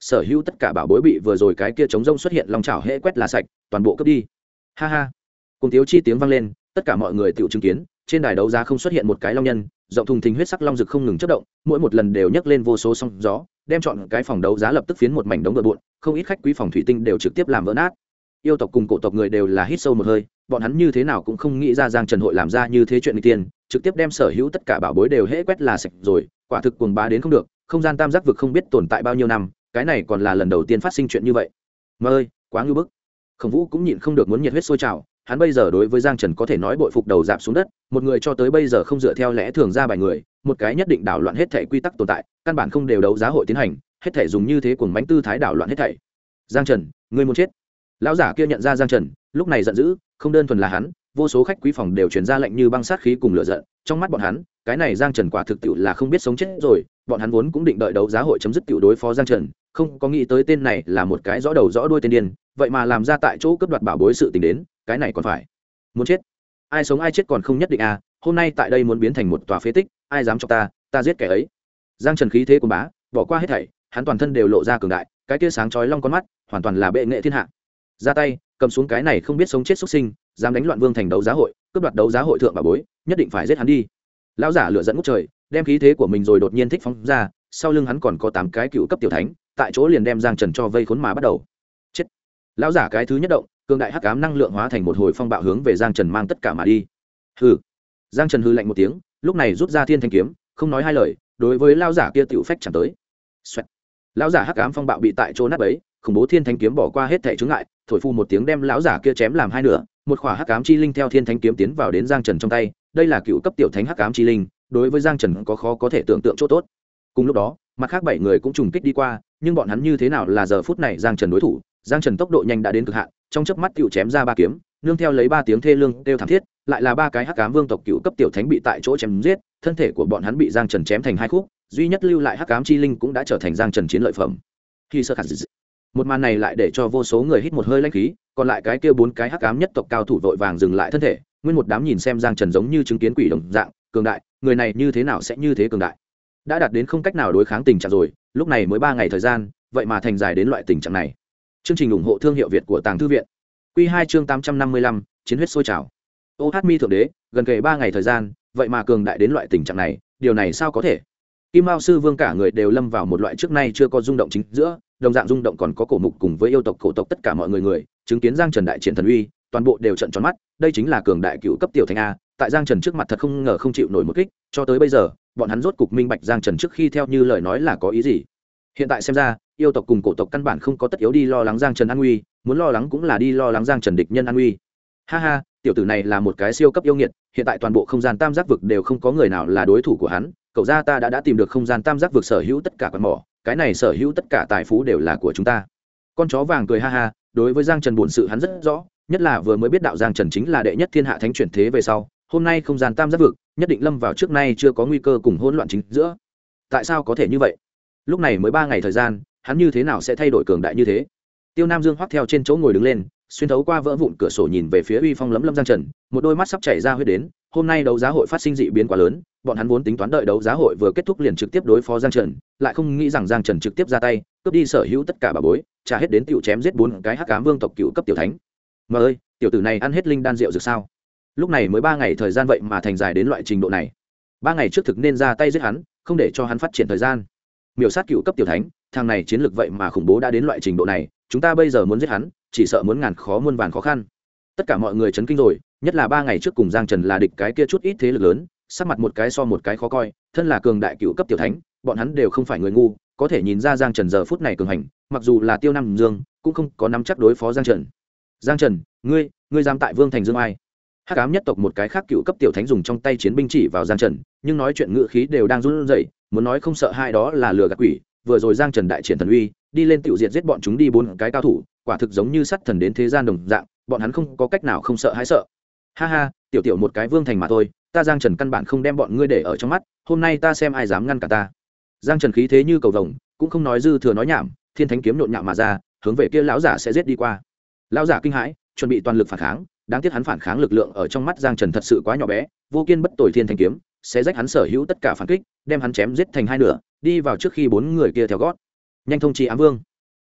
sở hữu tất cả bảo bối bị vừa rồi cái kia chống rông xuất hiện long chảo hễ quét là sạch, toàn bộ cướp đi. Ha ha. Cùng tiếu chi tiếng vang lên, tất cả mọi người tự chứng kiến, trên đài đấu giá không xuất hiện một cái long nhân, rộng thùng thình huyết sắc long rực không ngừng chớp động, mỗi một lần đều nhấc lên vô số sóng gió, đem chọn cái phòng đấu giá lập tức phiến một mảnh đống bừa bộn, không ít khách quý phòng thủy tinh đều trực tiếp làm vỡ nát. Yêu tộc cùng cổ tộc người đều là hít sâu một hơi, bọn hắn như thế nào cũng không nghĩ ra Giang Trần hội làm ra như thế chuyện nghịch tiên, trực tiếp đem sở hữu tất cả bảo bối đều hễ quét là sạch rồi, quả thực cuồng bá đến không được, không gian tam giác vực không biết tồn tại bao nhiêu năm, cái này còn là lần đầu tiên phát sinh chuyện như vậy. Mà ơi, quá ngưu bức. Khổng Vũ cũng nhịn không được muốn nhiệt huyết sôi trào, hắn bây giờ đối với Giang Trần có thể nói bội phục đầu dạp xuống đất, một người cho tới bây giờ không dựa theo lẽ thường ra bài người, một cái nhất định đảo loạn hết thảy quy tắc tồn tại, căn bản không đều đấu giá hội tiến hành, hết thảy dùng như thế cuồng mãnh tư thái đảo loạn hết thảy. Giang Trần, ngươi muốn chết. Lão giả kia nhận ra Giang Trần, lúc này giận dữ, không đơn thuần là hắn, vô số khách quý phòng đều truyền ra lệnh như băng sát khí cùng lửa giận, trong mắt bọn hắn, cái này Giang Trần quả thực tiệu là không biết sống chết rồi, bọn hắn vốn cũng định đợi đấu giá hội chấm dứt tiểu đối phó Giang Trần, không có nghĩ tới tên này là một cái rõ đầu rõ đuôi tên điên, vậy mà làm ra tại chỗ cướp đoạt bảo bối sự tình đến, cái này còn phải muốn chết. Ai sống ai chết còn không nhất định à, hôm nay tại đây muốn biến thành một tòa phế tích, ai dám chọc ta giết kẻ ấy. Giang Trần khí thế của bá, bỏ qua hết thảy, hắn toàn thân đều lộ ra cường đại, cái tia sáng chói long con mắt, hoàn toàn là bệ nghệ thiên hạ. Ra tay, cầm xuống cái này không biết sống chết xuất sinh, dám đánh loạn vương thành đấu giá hội, cướp đoạt đấu giá hội thượng bảo bối, nhất định phải giết hắn đi. Lão giả lửa dẫn ngút trời, đem khí thế của mình rồi đột nhiên thích phóng ra, sau lưng hắn còn có 8 cái cựu cấp tiểu thánh, tại chỗ liền đem Giang Trần cho vây khốn mà bắt đầu. Chết. Lão giả cái thứ nhất động, cường đại hắc ám năng lượng hóa thành một hồi phong bạo hướng về Giang Trần mang tất cả mà đi. Hừ. Giang Trần hừ lạnh một tiếng, lúc này rút ra thiên thanh kiếm, không nói hai lời, đối với lão giả kia tiểu phách chẳng tới. Xoẹt. Lão giả hắc ám phong bạo bị tại chỗ nát bấy, khủng bố thiên thanh kiếm bỏ qua hết thảy chướng ngại, thổi phu một tiếng đem lão giả kia chém làm hai nửa, một khỏa hắc ám chi linh theo thiên thanh kiếm tiến vào đến Giang Trần trong tay, đây là cựu cấp tiểu thánh hắc ám chi linh, đối với Giang Trần có khó có thể tưởng tượng chỗ tốt. Cùng lúc đó, mặt khác 7 người cũng trùng kích đi qua, nhưng bọn hắn như thế nào là giờ phút này Giang Trần đối thủ, Giang Trần tốc độ nhanh đã đến cực hạn, trong chớp mắt tiểu chém ra 3 kiếm, nương theo lấy 3 tiếng thê lương kêu thảm thiết, lại là 3 cái hắc ám vương tộc cựu cấp tiểu thánh bị tại chỗ chém giết, thân thể của bọn hắn bị Giang Trần chém thành 2 khúc, duy nhất lưu lại hắc ám chi linh cũng đã trở thành Giang Trần chiến lợi phẩm. Khi sơ khả dị. Một màn này lại để cho vô số người hít một hơi lãnh khí, còn lại cái kia 4 cái hắc ám nhất tộc cao thủ vội vàng dừng lại thân thể, nguyên một đám nhìn xem Giang Trần giống như chứng kiến quỷ đồng dạng, cường đại, người này như thế nào sẽ như thế cường đại. Đã đạt đến không cách nào đối kháng tình trạng rồi, lúc này mới 3 ngày thời gian, vậy mà thành dài đến loại tình trạng này. Chương trình ủng hộ thương hiệu Việt của Tàng Thư viện. Quy 2 chương 855, chiến huyết sôi trào. Ô Hát Mi thượng đế, gần kề 3 ngày thời gian, vậy mà cường đại đến loại tình trạng này, điều này sao có thể? Kim Mao sư vương cả người đều lâm vào một loại trước nay chưa có rung động chính giữa, đồng dạng rung động còn có cổ mục cùng với yêu tộc cổ tộc tất cả mọi người chứng kiến Giang Trần đại triển thần uy, toàn bộ đều trợn tròn mắt, đây chính là cường đại cựu cấp tiểu thánh a, tại Giang Trần trước mặt thật không ngờ không chịu nổi một kích, cho tới bây giờ, bọn hắn rốt cục minh bạch Giang Trần trước khi theo như lời nói là có ý gì. Hiện tại xem ra, yêu tộc cùng cổ tộc căn bản không có tất yếu đi lo lắng Giang Trần an nguy, muốn lo lắng cũng là đi lo lắng Giang Trần địch nhân an nguy. Ha ha, tiểu tử này là một cái siêu cấp yêu nghiệt, hiện tại toàn bộ không gian tam giác vực đều không có người nào là đối thủ của hắn, cậu gia ta đã tìm được không gian tam giác vực sở hữu tất cả quán mỏ, cái này sở hữu tất cả tài phú đều là của chúng ta. Con chó vàng cười ha ha, đối với Giang Trần buồn sự hắn rất rõ, nhất là vừa mới biết đạo Giang Trần chính là đệ nhất thiên hạ thánh chuyển thế về sau, hôm nay không gian tam giác vực nhất định lâm vào trước nay chưa có nguy cơ cùng hỗn loạn chính giữa. Tại sao có thể như vậy? Lúc này mới 3 ngày thời gian, hắn như thế nào sẽ thay đổi cường đại như thế? Tiêu Nam Dương hoắc theo trên chỗ ngồi đứng lên, xuyên thấu qua vỡ vụn cửa sổ nhìn về phía uy phong lấm lâm Giang Trần, một đôi mắt sắp chảy ra huyết đến, hôm nay đấu giá hội phát sinh dị biến quá lớn, bọn hắn vốn tính toán đợi đấu giá hội vừa kết thúc liền trực tiếp đối phó Giang Trần, lại không nghĩ rằng Giang Trần trực tiếp ra tay, cướp đi sở hữu tất cả bảo bối, trả hết đến tiểu chém giết 4 cái hắc ám vương tộc cựu cấp tiểu thánh. Mà ơi, tiểu tử này ăn hết linh đan rượu dược sao? Lúc này mới 3 ngày thời gian vậy mà thành dài đến loại trình độ này. 3 ngày trước thực nên ra tay giết hắn, không để cho hắn phát triển thời gian. Miểu sát cựu cấp tiểu thánh, thằng này chiến lược vậy mà khủng bố đã đến loại trình độ này, chúng ta bây giờ muốn giết hắn, chỉ sợ muốn ngàn khó muôn vàn khó khăn. Tất cả mọi người chấn kinh rồi, nhất là 3 ngày trước cùng Giang Trần là địch cái kia chút ít thế lực lớn, sắc mặt một cái so một cái khó coi, thân là cường đại cựu cấp tiểu thánh, bọn hắn đều không phải người ngu, có thể nhìn ra Giang Trần giờ phút này cường hành, mặc dù là Tiêu Nam Dương, cũng không có nắm chắc đối phó Giang Trần. Giang Trần, ngươi dám tại Vương Thành Dương ai? Hắc ám nhất tộc một cái khác cựu cấp tiểu thánh dùng trong tay chiến binh chỉ vào Giang Trần, nhưng nói chuyện ngữ khí đều đang run rẩy, muốn nói không sợ hai đó là lừa gạt quỷ, vừa rồi Giang Trần đại triển thần uy, đi lên tiểu diệt giết bọn chúng đi 4 cái cao thủ, quả thực giống như sắt thần đến thế gian đồng dạng, bọn hắn không có cách nào không sợ hãi sợ. Ha ha, tiểu một cái Vương Thành mà thôi, ta Giang Trần căn bản không đem bọn ngươi để ở trong mắt, hôm nay ta xem ai dám ngăn cả ta. Giang Trần khí thế như cầu vồng, cũng không nói dư thừa nói nhảm, thiên thánh kiếm nhộn nhạo mà ra, hướng về kia lão giả sẽ giết đi qua. Lão giả kinh hãi, chuẩn bị toàn lực phản kháng, đáng tiếc hắn phản kháng lực lượng ở trong mắt Giang Trần thật sự quá nhỏ bé, vô kiên bất tồi thiên thánh kiếm sẽ rách hắn sở hữu tất cả phản kích, đem hắn chém giết thành 2 nửa, đi vào trước khi 4 người kia theo gót. Nhanh thông trì ám vương,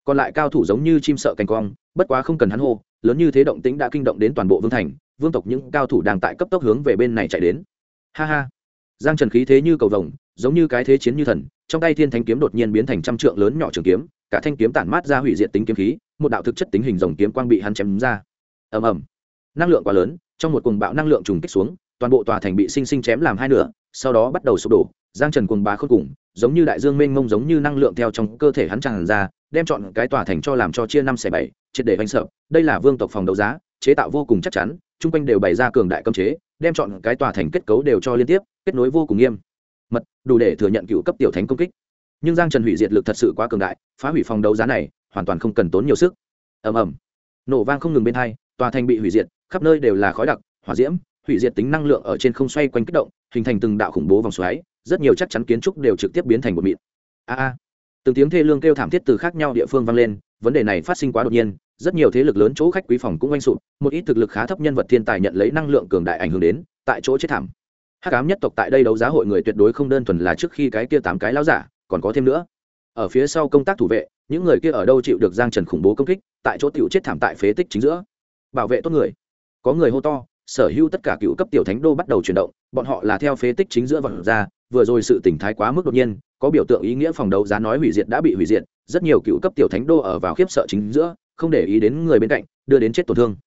còn lại cao thủ giống như chim sợ cành cong, bất quá không cần hắn hô, lớn như thế động tĩnh đã kinh động đến toàn bộ vương thành, vương tộc những cao thủ đang tại cấp tốc hướng về bên này chạy đến. Ha ha, Giang Trần khí thế như cầu vồng, giống như cái thế chiến như thần, trong tay thiên thánh kiếm đột nhiên biến thành trăm trượng lớn nhỏ trường kiếm, cả thanh kiếm tản mát ra hủy diệt tính kiếm khí, một đạo thực chất tính hình rồng kiếm quang bị hắn chém ra. Ầm ầm, năng lượng quá lớn, trong một cuồng bạo năng lượng trùng kích xuống, toàn bộ tòa thành bị sinh sinh chém làm hai nửa, sau đó bắt đầu sụp đổ. Giang Trần cuồng bá khôn cùng, giống như đại dương mênh mông, giống như năng lượng theo trong cơ thể hắn tràn ra, đem chọn cái tòa thành cho làm cho chia năm xẻ bảy, triệt để vành sợ. Đây là vương tộc phòng đấu giá, chế tạo vô cùng chắc chắn, chung quanh đều bày ra cường đại cấm chế, đem chọn cái tòa thành kết cấu đều cho liên tiếp, kết nối vô cùng nghiêm mật, đủ để thừa nhận cựu cấp tiểu thánh công kích. Nhưng Giang Trần hủy diệt lực thật sự quá cường đại, phá hủy phòng đấu giá này hoàn toàn không cần tốn nhiều sức. Ầm ầm, nổ vang không ngừng bên hai, tòa thành bị hủy diệt, khắp nơi đều là khói đặc, hỏa diễm, hủy diệt tính năng lượng ở trên không xoay quanh kích động, hình thành từng đạo khủng bố vòng xoáy, rất nhiều chắc chắn kiến trúc đều trực tiếp biến thành một mịn. A từng tiếng thê lương kêu thảm thiết từ khác nhau địa phương vang lên, vấn đề này phát sinh quá đột nhiên, rất nhiều thế lực lớn chỗ khách quý phòng cũng oanh sụp, một ít thực lực khá thấp nhân vật thiên tài nhận lấy năng lượng cường đại ảnh hưởng đến, tại chỗ chết thảm. Hắc ám nhất tộc tại đây đấu giá hội người tuyệt đối không đơn thuần là trước khi cái kia 8 cái lão giả, còn có thêm nữa. Ở phía sau công tác thủ vệ, những người kia ở đâu chịu được Giang Trần khủng bố công kích, tại chỗ tiểu chết thảm tại phế tích chính giữa. Bảo vệ tốt người. Có người hô to, sở hữu tất cả cựu cấp tiểu thánh đô bắt đầu chuyển động, bọn họ là theo phế tích chính giữa vọt ra, vừa rồi sự tỉnh thái quá mức đột nhiên, có biểu tượng ý nghĩa phòng đấu giá nói hủy diệt đã bị hủy diệt, rất nhiều cựu cấp tiểu thánh đô ở vào khiếp sợ chính giữa, không để ý đến người bên cạnh, đưa đến chết tổn thương.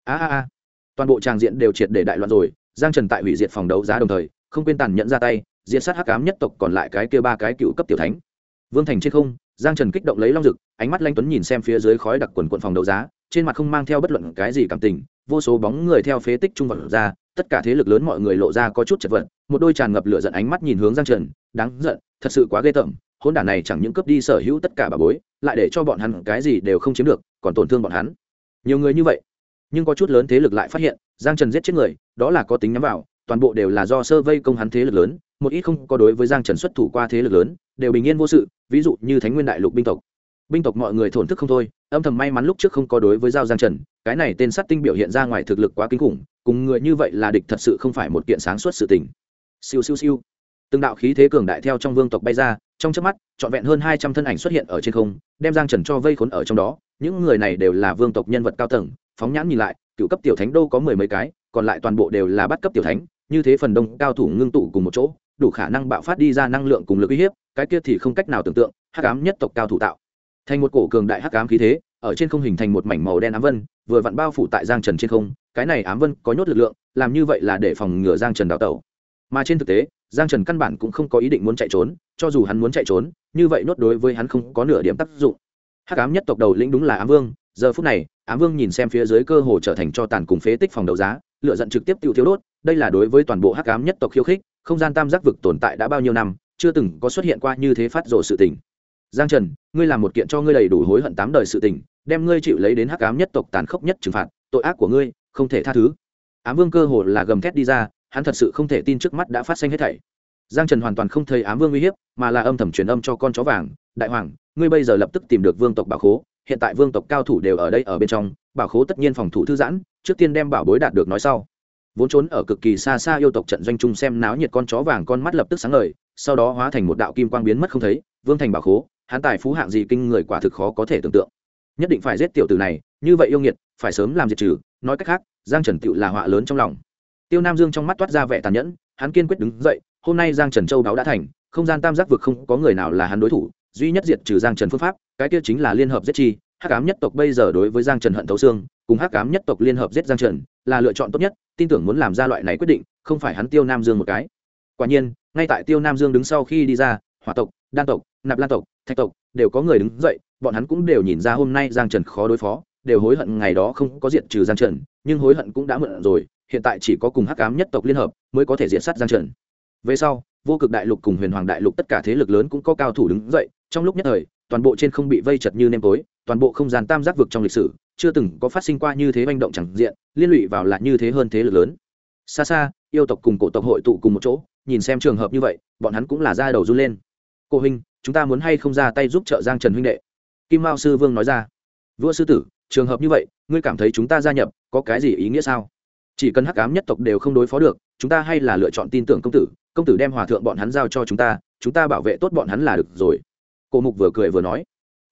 Toàn bộ tràng diện đều triệt để đại loạn rồi. Giang Trần tại hủy diệt phòng đấu giá đồng thời, không quên tàn nhẫn ra tay, diệt sát hắc ám nhất tộc còn lại cái kia 3 cái cựu cấp tiểu thánh. Vương thành trên không, Giang Trần kích động lấy long dực, ánh mắt lanh tuấn nhìn xem phía dưới khói đặc quần quần phòng đấu giá, trên mặt không mang theo bất luận cái gì cảm tình, vô số bóng người theo phế tích trung vật ra, tất cả thế lực lớn mọi người lộ ra có chút chật vật, một đôi tràn ngập lửa giận ánh mắt nhìn hướng Giang Trần, đáng giận, thật sự quá ghê tởm, hỗn đản này chẳng những cướp đi sở hữu tất cả bà bối, lại để cho bọn hắn cái gì đều không chiếm được, còn tổn thương bọn hắn. Nhiều người như vậy, nhưng có chút lớn thế lực lại phát hiện, Giang Trần giết chết người, đó là có tính nhắm vào, toàn bộ đều là do sơ vây công hắn thế lực lớn, một ít không có đối với Giang Trần xuất thủ qua thế lực lớn, đều bình yên vô sự, ví dụ như Thánh Nguyên Đại Lục binh tộc mọi người thổn thức không thôi, âm thầm may mắn lúc trước không có đối với giao Giang Trần, cái này tên sát tinh biểu hiện ra ngoài thực lực quá kinh khủng, cùng người như vậy là địch thật sự không phải một kiện sáng suốt sự tình. Siêu siêu siêu, từng đạo khí thế cường đại theo trong vương tộc bay ra, trong chớp mắt, trọn vẹn hơn 200 thân ảnh xuất hiện ở trên không, đem Giang Trần cho vây khốn ở trong đó. Những người này đều là vương tộc nhân vật cao tầng, phóng nhãn nhìn lại, cựu cấp tiểu thánh đô có 10 mấy cái, còn lại toàn bộ đều là bắt cấp tiểu thánh, như thế phần đông cao thủ ngưng tụ cùng một chỗ, đủ khả năng bạo phát đi ra năng lượng cùng lực uy hiếp, cái kia thì không cách nào tưởng tượng, hắc ám nhất tộc cao thủ tạo thành một cổ cường đại hắc ám khí thế, ở trên không hình thành một mảnh màu đen ám vân, vừa vặn bao phủ tại Giang Trần trên không, cái này ám vân có nhốt lực lượng, làm như vậy là để phòng ngừa Giang Trần đào tẩu. Mà trên thực tế, Giang Trần căn bản cũng không có ý định muốn chạy trốn, cho dù hắn muốn chạy trốn, như vậy nhốt đối với hắn không có nửa điểm tác dụng. Hắc ám nhất tộc đầu lĩnh đúng là Ám Vương, giờ phút này, Ám Vương nhìn xem phía dưới cơ hồ trở thành cho tàn cùng phế tích phòng đấu giá, lửa giận trực tiếp tiêu thiếu đốt, đây là đối với toàn bộ hắc ám nhất tộc khiêu khích, không gian tam giác vực tồn tại đã bao nhiêu năm, chưa từng có xuất hiện qua như thế phát rồ sự tình. Giang Trần, ngươi làm một kiện cho ngươi đầy đủ hối hận 8 đời sự tình, đem ngươi chịu lấy đến hắc ám nhất tộc tàn khốc nhất trừng phạt, tội ác của ngươi không thể tha thứ. Ám Vương cơ hồ là gầm thét đi ra, hắn thật sự không thể tin trước mắt đã phát sinh hết thảy. Giang Trần hoàn toàn không thấy Ám Vương uy hiếp, mà là âm thầm truyền âm cho con chó vàng, đại hoàng, ngươi bây giờ lập tức tìm được vương tộc bảo khố, hiện tại vương tộc cao thủ đều ở đây ở bên trong, bảo khố tất nhiên phòng thủ thư giãn, trước tiên đem bảo bối đạt được nói sau. Vốn trốn ở cực kỳ xa xa yêu tộc trận doanh trung xem náo nhiệt con chó vàng con mắt lập tức sáng ngời, sau đó hóa thành một đạo kim quang biến mất không thấy. Vương thành bảo khố, hắn tài phú hạng gì kinh người quả thực khó có thể tưởng tượng. Nhất định phải giết tiểu tử này, như vậy yêu nghiệt, phải sớm làm diệt trừ. Nói cách khác, Giang Trần tựu là họa lớn trong lòng. Tiêu Nam Dương trong mắt toát ra vẻ tàn nhẫn, hắn kiên quyết đứng dậy. Hôm nay Giang Trần châu đáo đã thành, không gian tam giác vực không có người nào là hắn đối thủ, duy nhất diệt trừ Giang Trần phương pháp, cái kia chính là liên hợp giết chi. Hắc ám nhất tộc bây giờ đối với Giang Trần hận thấu xương, cùng Hắc ám nhất tộc liên hợp giết Giang Trần là lựa chọn tốt nhất, tin tưởng muốn làm ra loại này quyết định, không phải hắn Tiêu Nam Dương một cái. Quả nhiên, ngay tại Tiêu Nam Dương đứng sau khi đi ra, Hỏa tộc, Đan tộc, Nạp Lan tộc, Thạch tộc đều có người đứng dậy, bọn hắn cũng đều nhìn ra hôm nay Giang Trần khó đối phó, đều hối hận ngày đó không có diệt trừ Giang Trần, nhưng hối hận cũng đã muộn rồi, hiện tại chỉ có cùng Hắc ám nhất tộc liên hợp mới có thể diệt sát Giang Trần. Về sau, Vô Cực đại lục cùng Huyền Hoàng đại lục tất cả thế lực lớn cũng có cao thủ đứng dậy, trong lúc nhất thời, toàn bộ trên không bị vây chật như nêm tối, toàn bộ không gian tam giác vực trong lịch sử chưa từng có phát sinh qua như thế manh động chẳng diện, liên lụy vào là như thế hơn thế lực lớn. Xa xa, yêu tộc cùng cổ tộc hội tụ cùng một chỗ, nhìn xem trường hợp như vậy, bọn hắn cũng là da đầu run lên. Cô huynh, chúng ta muốn hay không ra tay giúp trợ Giang Trần huynh đệ? Kim Mao sư vương nói ra. Vua sư tử, trường hợp như vậy, ngươi cảm thấy chúng ta gia nhập có cái gì ý nghĩa sao? Chỉ cần hắc ám nhất tộc đều không đối phó được, chúng ta hay là lựa chọn tin tưởng công tử đem hòa thượng bọn hắn giao cho chúng ta bảo vệ tốt bọn hắn là được rồi. Cổ Mục vừa cười vừa nói.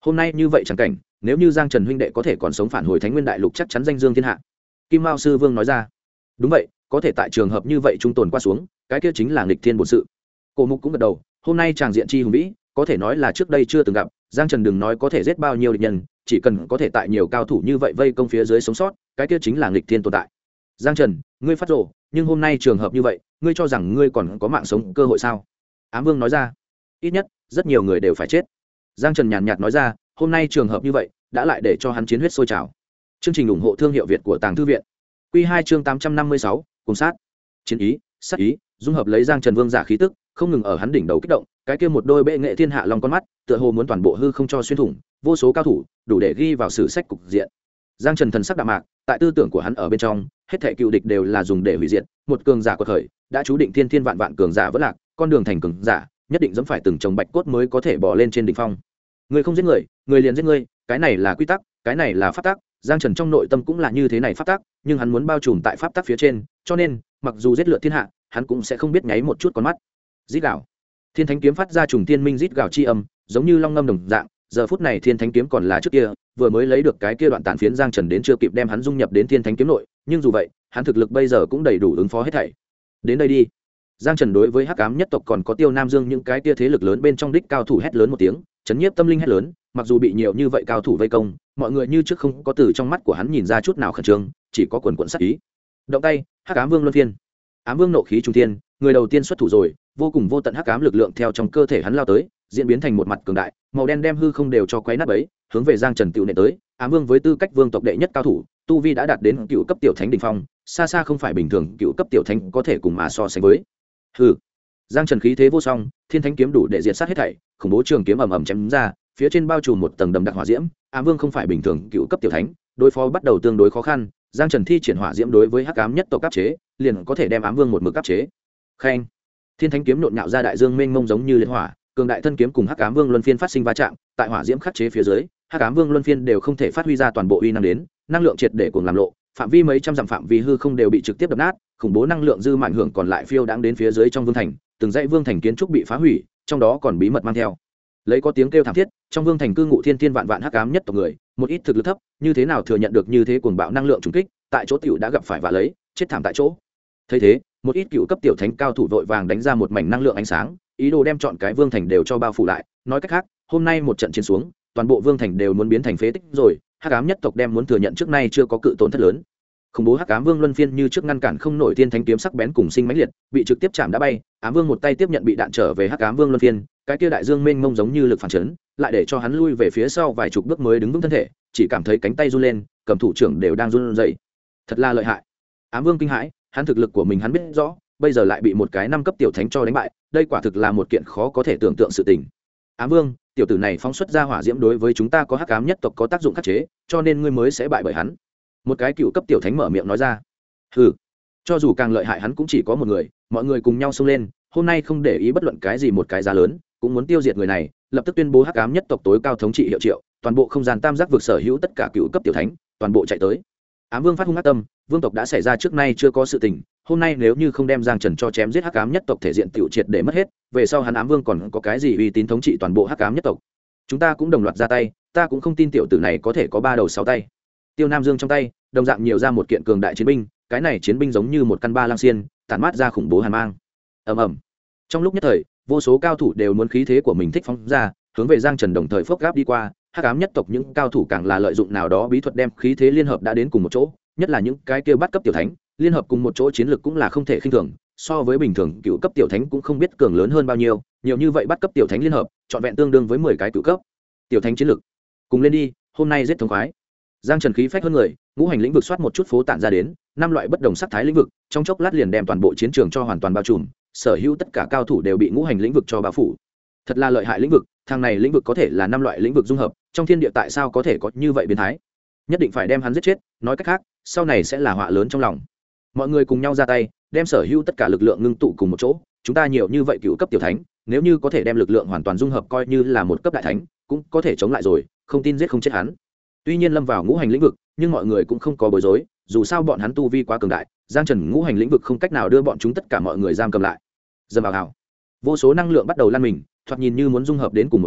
hôm nay như vậy chẳng cảnh, nếu như Giang Trần huynh đệ có thể còn sống phản hồi Thánh Nguyên đại lục chắc chắn danh dương thiên hạ. Kim Mao sư vương nói ra. Đúng vậy, có thể tại trường hợp như vậy trung tồn qua xuống, cái kia chính là nghịch thiên bổn sự. Cổ Mục cũng gật đầu, hôm nay tràng diện chi hùng vĩ, có thể nói là trước đây chưa từng gặp. Giang Trần đừng nói có thể giết bao nhiêu địch nhân, chỉ cần có thể tại nhiều cao thủ như vậy vây công phía dưới sống sót, cái kia chính là nghịch thiên tồn tại. Giang Trần, ngươi phát rồ, nhưng hôm nay trường hợp như vậy, ngươi cho rằng ngươi còn có mạng sống cơ hội sao? Ám Vương nói ra. Ít nhất rất nhiều người đều phải chết. Giang Trần nhàn nhạt nói ra, hôm nay trường hợp như vậy đã lại để cho hắn chiến huyết sôi trào. Chương trình ủng hộ thương hiệu Việt của Tàng Thư viện. Quy 2 chương 856, cùng sát. Chiến ý, sát ý, dung hợp lấy Giang Trần vương giả khí tức, không ngừng ở hắn đỉnh đầu kích động, cái kia một đôi bệ nghệ thiên hạ long con mắt, tựa hồ muốn toàn bộ hư không cho xuyên thủng, vô số cao thủ, đủ để ghi vào sử sách cục diện. Giang Trần thần sắc đạm mạc, tại tư tưởng của hắn ở bên trong, hết thảy cựu địch đều là dùng để hủy diệt, một cường giả quật khởi, đã chú định thiên thiên vạn vạn cường giả vỡ lạc, con đường thành cường giả, nhất định dẫm phải từng chồng bạch cốt mới có thể bò lên trên đỉnh phong. Người không giết người, người liền giết người, cái này là quy tắc, cái này là pháp tắc. Giang Trần trong nội tâm cũng là như thế này pháp tắc, nhưng hắn muốn bao trùm tại pháp tắc phía trên, cho nên, mặc dù giết lượt thiên hạ, hắn cũng sẽ không biết nháy một chút con mắt. Rít gào. Thiên Thánh kiếm phát ra trùng tiên minh rít gào chi âm, giống như long ngâm đồng dạng, giờ phút này Thiên Thánh kiếm còn là trước kia, vừa mới lấy được cái kia đoạn tàn phiến Giang Trần đến chưa kịp đem hắn dung nhập đến Thiên Thánh kiếm nội, nhưng dù vậy, hắn thực lực bây giờ cũng đầy đủ ứng phó hết thảy. Đến đây đi. Giang Trần đối với Hắc Ám nhất tộc còn có Tiêu Nam Dương những cái kia thế lực lớn bên trong đích cao thủ hét lớn một tiếng, chấn nhiếp tâm linh hét lớn, mặc dù bị nhiều như vậy cao thủ vây công, mọi người như trước không có từ trong mắt của hắn nhìn ra chút nào khẩn trương, chỉ có quần quần sát ý. Động tay, Hắc Ám Vương luân phiên. Ám Vương nộ khí trung thiên, người đầu tiên xuất thủ rồi, vô cùng vô tận hắc ám lực lượng theo trong cơ thể hắn lao tới, diễn biến thành một mặt cường đại, màu đen đem hư không đều cho quấy nát bấy, hướng về Giang Trần tiểu nệ tới. Ám Vương với tư cách vương tộc đệ nhất cao thủ, tu vi đã đạt đến cựu cấp tiểu thánh đỉnh phong, xa xa không phải bình thường cựu cấp tiểu thánh có thể cùng mà so sánh với. Hừ. Giang Trần khí thế vô song, Thiên Thánh kiếm đủ để diệt sát hết thảy, khủng bố trường kiếm ầm ầm chém ra, phía trên bao trùm một tầng đậm đặc hỏa diễm. Ám Vương không phải bình thường cựu cấp tiểu thánh, đối phó bắt đầu tương đối khó khăn. Giang Trần thi triển hỏa diễm đối với hắc ám nhất tộc áp chế, liền có thể đem Ám Vương một mực áp chế. Khen. Thiên Thánh kiếm nhộn nhạo ra đại dương mênh mông giống như liệt hỏa, cường đại thân kiếm cùng hắc ám vương luân phiên phát sinh va chạm, tại hỏa diễm khắc chế phía dưới, hắc ám vương luân phiên đều không thể phát huy ra toàn bộ uy năng đến, năng lượng triệt để cuồng làm lộ, phạm vi mấy trăm dặm phạm vi hư không đều bị trực tiếp đập nát, khủng bố năng lượng dư mạnh hưởng còn lại phiêu đãng đến phía dưới trong vương thành, từng dãy vương thành kiến trúc bị phá hủy, trong đó còn bí mật mang theo. Lấy có tiếng kêu thảm thiết, trong vương thành cư ngụ thiên thiên vạn vạn hắc ám nhất tộc người, một ít thực lực thấp, như thế nào thừa nhận được như thế cuồng bạo năng lượng trùng kích, tại chỗ tiểu đã gặp phải vạ lấy, chết thảm tại chỗ. Thấy thế, một ít cựu cấp tiểu thánh cao thủ vội vàng đánh ra một mảnh năng lượng ánh sáng, ý đồ đem chọn cái vương thành đều cho bao phủ lại. Nói cách khác, hôm nay một trận chiến xuống, toàn bộ vương thành đều muốn biến thành phế tích rồi. Hắc ám nhất tộc đem muốn thừa nhận trước nay chưa có cự tổn thất lớn. Khủng bố hắc ám vương luân phiên như trước ngăn cản không nổi Thiên Thánh kiếm sắc bén cùng sinh mãnh liệt, bị trực tiếp chạm đã bay. Ám vương một tay tiếp nhận bị đạn trở về hắc ám vương luân phiên, cái kia đại dương mênh mông giống như lực phản chấn, lại để cho hắn lui về phía sau vài chục bước mới đứng vững thân thể, chỉ cảm thấy cánh tay run lên, cầm thủ trưởng đều đang run rẩy. Thật là lợi hại. Ám vương kinh hãi, hắn thực lực của mình hắn biết rõ, bây giờ lại bị một cái 5 cấp tiểu thánh cho đánh bại, đây quả thực là một kiện khó có thể tưởng tượng sự tình. Ám Vương, tiểu tử này phóng xuất ra hỏa diễm đối với chúng ta có hắc ám nhất tộc có tác dụng khắc chế, cho nên ngươi mới sẽ bại bởi hắn. Một cái cựu cấp tiểu thánh mở miệng nói ra. Hừ, cho dù càng lợi hại hắn cũng chỉ có một người, mọi người cùng nhau xông lên, hôm nay không để ý bất luận cái gì một cái giá lớn, cũng muốn tiêu diệt người này, lập tức tuyên bố hắc ám nhất tộc tối cao thống trị hiệu triệu, toàn bộ không gian tam giác vực sở hữu tất cả cựu cấp tiểu thánh, toàn bộ chạy tới. Ám Vương phát hung ác tâm, vương tộc đã xảy ra trước nay chưa có sự tình, hôm nay nếu như không đem Giang Trần cho chém giết hắc ám nhất tộc thể diện tiểu triệt để mất hết, về sau hắn Ám Vương còn có cái gì uy tín thống trị toàn bộ hắc ám nhất tộc. Chúng ta cũng đồng loạt ra tay, ta cũng không tin tiểu tử này có thể có 3 đầu 6 tay. Tiêu Nam Dương trong tay, đồng dạng nhiều ra một kiện cường đại chiến binh, cái này chiến binh giống như một căn ba lang xiên, tản mát ra khủng bố hàn mang. Ầm ầm. Trong lúc nhất thời, vô số cao thủ đều muốn khí thế của mình thích phóng ra, hướng về Giang Trần đồng thời phốc gáp đi qua, hắc ám nhất tộc những cao thủ càng là lợi dụng nào đó bí thuật đem khí thế liên hợp đã đến cùng một chỗ, nhất là những cái kia bắt cấp tiểu thánh liên hợp cùng một chỗ chiến lược cũng là không thể khinh thường, so với bình thường cựu cấp tiểu thánh cũng không biết cường lớn hơn bao nhiêu, nhiều như vậy bắt cấp tiểu thánh liên hợp trọn vẹn tương đương với 10 cái cựu cấp tiểu thánh chiến lược. Cùng lên đi, hôm nay giết thống khoái. Giang Trần khí phách hơn người, ngũ hành lĩnh vực soát một chút phố tản ra đến, 5 loại bất đồng sắc thái lĩnh vực, trong chốc lát liền đem toàn bộ chiến trường cho hoàn toàn bao trùm, sở hữu tất cả cao thủ đều bị ngũ hành lĩnh vực cho bao phủ. Thật là lợi hại lĩnh vực, thằng này lĩnh vực có thể là 5 loại lĩnh vực dung hợp, trong thiên địa tại sao có thể có như vậy biến thái? Nhất định phải đem hắn giết chết, nói cách khác, sau này sẽ là họa lớn trong lòng. Mọi người cùng nhau ra tay, đem sở hữu tất cả lực lượng ngưng tụ cùng một chỗ, chúng ta nhiều như vậy cựu cấp tiểu thánh, nếu như có thể đem lực lượng hoàn toàn dung hợp coi như là một cấp đại thánh, cũng có thể chống lại rồi, không tin giết không chết hắn. Tuy nhiên lâm vào ngũ hành lĩnh vực, nhưng mọi người cũng không có bối rối, dù sao bọn hắn tu vi quá cường đại, Giang Trần ngũ hành lĩnh vực không cách nào đưa bọn chúng tất cả mọi người giam cầm lại. Dầm vào hào, vô số năng lượng bắt đầu lan mình, thoạt nhìn như muốn dung hợp đến cùng một chỗ,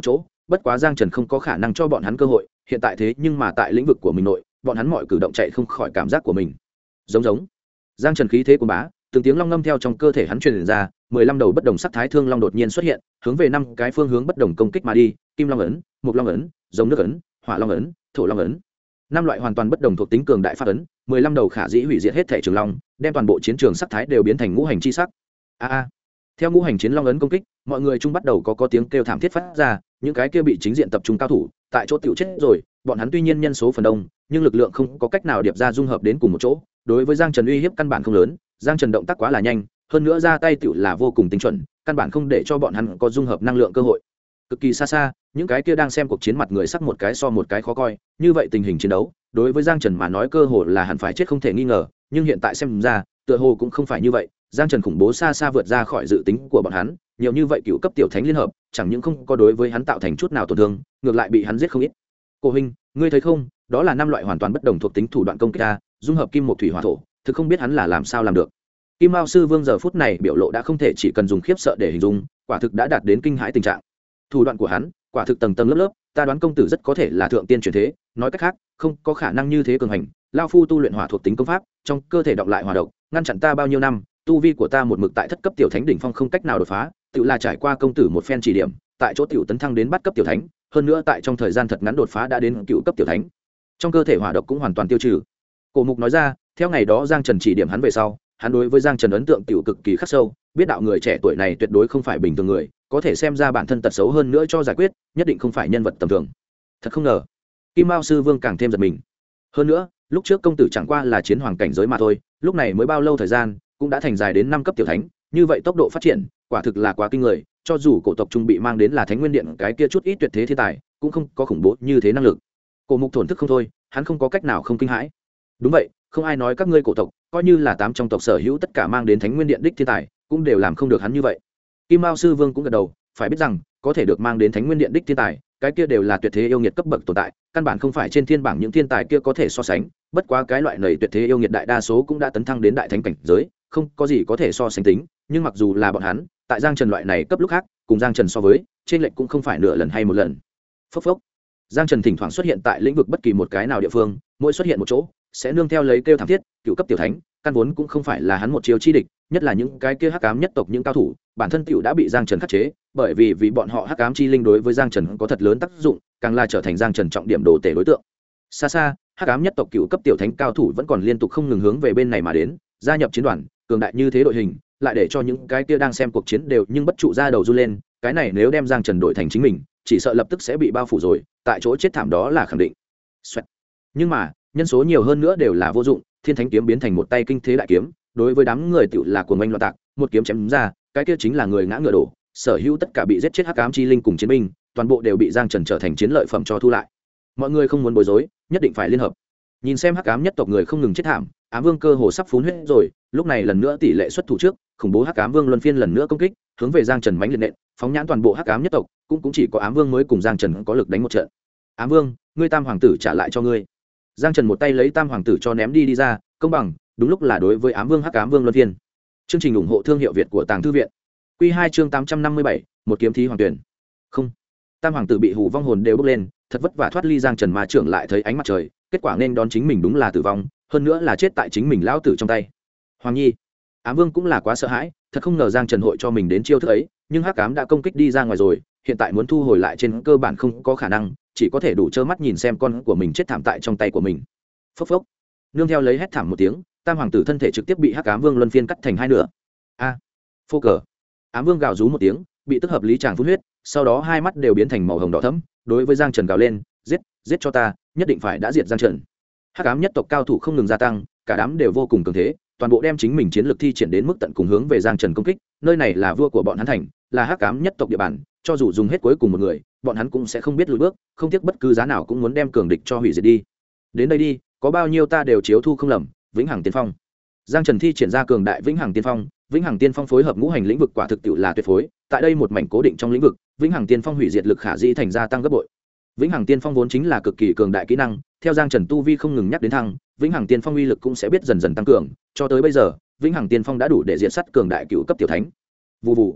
bất quá giang trần không có khả năng cho bọn hắn cơ hội hiện tại thế nhưng mà tại lĩnh vực của mình nội bọn hắn mọi cử động chạy không khỏi cảm giác của mình giống giang trần khí thế của bá từng tiếng long ngâm theo trong cơ thể hắn truyền ra 15 đầu bất đồng sắc thái thương long đột nhiên xuất hiện hướng về 5 cái phương hướng bất đồng công kích mà đi kim long ấn mục long ấn giống nước ấn hỏa long ấn thổ long ấn 5 loại hoàn toàn bất đồng thuộc tính cường đại pháp ấn 15 đầu khả dĩ hủy diệt hết thể trường long đem toàn bộ chiến trường sắc thái đều biến thành ngũ hành chi sắc theo ngũ hành chiến long ấn công kích mọi người chung bắt đầu có tiếng kêu thảm thiết phát ra những cái kia bị chính diện tập trung cao thủ tại chỗ tiểu chết rồi bọn hắn tuy nhiên nhân số phần đông nhưng lực lượng không có cách nào điệp ra dung hợp đến cùng một chỗ đối với giang trần uy hiếp căn bản không lớn giang trần động tác quá là nhanh hơn nữa ra tay tiểu là vô cùng tinh chuẩn căn bản không để cho bọn hắn có dung hợp năng lượng cơ hội cực kỳ xa những cái kia đang xem cuộc chiến mặt người sắc một cái so một cái khó coi như vậy tình hình chiến đấu đối với giang trần mà nói cơ hồ là hẳn phải chết không thể nghi ngờ nhưng hiện tại xem ra tựa hồ cũng không phải như vậy giang trần khủng bố xa vượt ra khỏi dự tính của bọn hắn nhiều như vậy cựu cấp tiểu thánh liên hợp chẳng những không có đối với hắn tạo thành chút nào tổn thương ngược lại bị hắn giết không ít cô huynh ngươi thấy không đó là 5 loại hoàn toàn bất đồng thuộc tính thủ đoạn công kích ta dung hợp kim một thủy hỏa thổ thực không biết hắn là làm sao làm được kim mao sư vương giờ phút này biểu lộ đã không thể chỉ cần dùng khiếp sợ để hình dung quả thực đã đạt đến kinh hãi tình trạng thủ đoạn của hắn quả thực tầng lớp ta đoán công tử rất có thể là thượng tiên truyền thế nói cách khác không có khả năng như thế cường hành lao phu tu luyện hỏa thuộc tính công pháp trong cơ thể đọng lại hỏa độc ngăn chặn ta bao nhiêu năm tu vi của ta một mực tại thất cấp tiểu thánh đỉnh phong không cách nào đột phá tự là trải qua công tử một phen chỉ điểm tại chỗ tiểu tấn thăng đến bắt cấp tiểu thánh hơn nữa tại trong thời gian thật ngắn đột phá đã đến cựu cấp tiểu thánh trong cơ thể hỏa độc cũng hoàn toàn tiêu trừ cổ mục nói ra theo ngày đó giang trần chỉ điểm hắn về sau hắn đối với giang trần ấn tượng tiểu cực kỳ khắc sâu biết đạo người trẻ tuổi này tuyệt đối không phải bình thường người có thể xem ra bản thân tật xấu hơn nữa cho giải quyết nhất định không phải nhân vật tầm thường thật không ngờ kim mao sư vương càng thêm giật mình hơn nữa lúc trước công tử chẳng qua là chiến hoàng cảnh giới mà thôi lúc này mới bao lâu thời gian cũng đã thành dài đến 5 cấp tiểu thánh như vậy tốc độ phát triển quả thực là quá kinh người cho dù cổ tộc trung bị mang đến là thánh nguyên điện cái kia chút ít tuyệt thế thiên tài cũng không có khủng bố như thế năng lực cổ mục thổn thức không thôi hắn không có cách nào không kinh hãi đúng vậy không ai nói các ngươi cổ tộc coi như là 8 trong tộc sở hữu tất cả mang đến thánh nguyên điện đích thiên tài cũng đều làm không được hắn như vậy kim mao sư vương cũng gật đầu phải biết rằng có thể được mang đến thánh nguyên điện đích thiên tài cái kia đều là tuyệt thế yêu nghiệt cấp bậc tồn tại căn bản không phải trên thiên bảng những thiên tài kia có thể so sánh bất quá cái loại này tuyệt thế yêu nghiệt đại đa số cũng đã tấn thăng đến đại thánh cảnh giới không có gì có thể so sánh tính nhưng mặc dù là bọn hắn tại giang trần loại này cấp lúc khác cùng giang trần so với trên lệnh cũng không phải nửa lần hay một lần phốc giang trần thỉnh thoảng xuất hiện tại lĩnh vực bất kỳ một cái nào địa phương mỗi xuất hiện một chỗ sẽ nương theo lấy kêu thảm thiết cựu cấp tiểu thánh căn vốn cũng không phải là hắn một chiêu chi địch nhất là những cái kia hắc ám nhất tộc những cao thủ bản thân tiểu đã bị giang trần khắc chế bởi vì bọn họ hắc ám chi linh đối với giang trần có thật lớn tác dụng càng là trở thành giang trần trọng điểm đồ tể đối tượng xa hắc ám nhất tộc cựu cấp tiểu thánh cao thủ vẫn còn liên tục không ngừng hướng về bên này mà đến gia nhập chiến đoàn cường đại như thế đội hình lại để cho những cái kia đang xem cuộc chiến đều nhưng bất trụ ra đầu run lên cái này nếu đem giang trần đổi thành chính mình chỉ sợ lập tức sẽ bị bao phủ rồi tại chỗ chết thảm đó là khẳng định. Nhưng mà nhân số nhiều hơn nữa đều là vô dụng thiên thánh kiếm biến thành một tay kinh thế đại kiếm đối với đám người tựu là cuồng oanh loạn tạc một kiếm chém ra cái kia chính là người ngã ngựa đổ sở hữu tất cả bị giết chết hắc ám chi linh cùng chiến binh toàn bộ đều bị giang trần trở thành chiến lợi phẩm cho thu lại mọi người không muốn bối rối nhất định phải liên hợp nhìn xem hắc ám nhất tộc người không ngừng chết thảm ám vương cơ hồ sắp phun huyết rồi lúc này lần nữa tỷ lệ xuất thủ trước khủng bố hắc ám vương luân phiên lần nữa công kích hướng về giang trần mánh liệt nện phóng nhãn toàn bộ hắc ám nhất tộc cũng chỉ có ám vương mới cùng giang trần có lực đánh một trận ám vương ngươi tam hoàng tử trả lại cho ngươi giang trần một tay lấy tam hoàng tử cho ném đi ra công bằng đúng lúc là đối với ám vương hắc ám vương luân phiên chương trình ủng hộ thương hiệu việt của tàng thư viện q 2 chương 857, một kiếm thí hoàng tuyển không tam hoàng tử bị hủ vong hồn đều bước lên thật vất vả thoát ly giang trần ma trưởng lại thấy ánh mặt trời kết quả nên đón chính mình đúng là tử vong hơn nữa là chết tại chính mình lão tử trong tay hoàng nhi ám vương cũng là quá sợ hãi thật không ngờ giang trần hội cho mình đến chiêu thức ấy nhưng hắc ám đã công kích đi ra ngoài rồi hiện tại muốn thu hồi lại trên cơ bản không có khả năng chỉ có thể đủ trơ mắt nhìn xem con của mình chết thảm tại trong tay của mình phốc nương theo lấy hét thảm một tiếng tam hoàng tử thân thể trực tiếp bị hắc ám vương luân phiên cắt thành hai nửa phô cờ ám vương gào rú một tiếng bị tức hợp lý tràng phun huyết sau đó hai mắt đều biến thành màu hồng đỏ thẫm đối với giang trần gào lên giết cho ta nhất định phải đã diệt giang trần hắc ám nhất tộc cao thủ không ngừng gia tăng cả đám đều vô cùng cường thế toàn bộ đem chính mình chiến lược thi triển đến mức tận cùng hướng về giang trần công kích nơi này là vua của bọn hắn thành là hắc ám nhất tộc địa bàn cho dù dùng hết cuối cùng một người bọn hắn cũng sẽ không biết lùi bước không tiếc bất cứ giá nào cũng muốn đem cường địch cho hủy diệt đi đến đây đi có bao nhiêu ta đều chiếu thu không lầm vĩnh hằng tiên phong giang trần thi triển ra cường đại vĩnh hằng tiên phong vĩnh hằng tiên phong phối hợp ngũ hành lĩnh vực quả thực tiệu là tuyệt phối tại đây một mảnh cố định trong lĩnh vực vĩnh hằng tiên phong hủy diệt lực khả dĩ thành gia tăng gấp bội vĩnh hằng tiên phong vốn chính là cực kỳ cường đại kỹ năng theo giang trần tu vi không ngừng nhắc đến thăng vĩnh hằng tiên phong uy lực cũng sẽ biết dần dần tăng cường cho tới bây giờ vĩnh hằng tiên phong đã đủ để diện sắt cường đại cựu cấp tiểu thánh vụ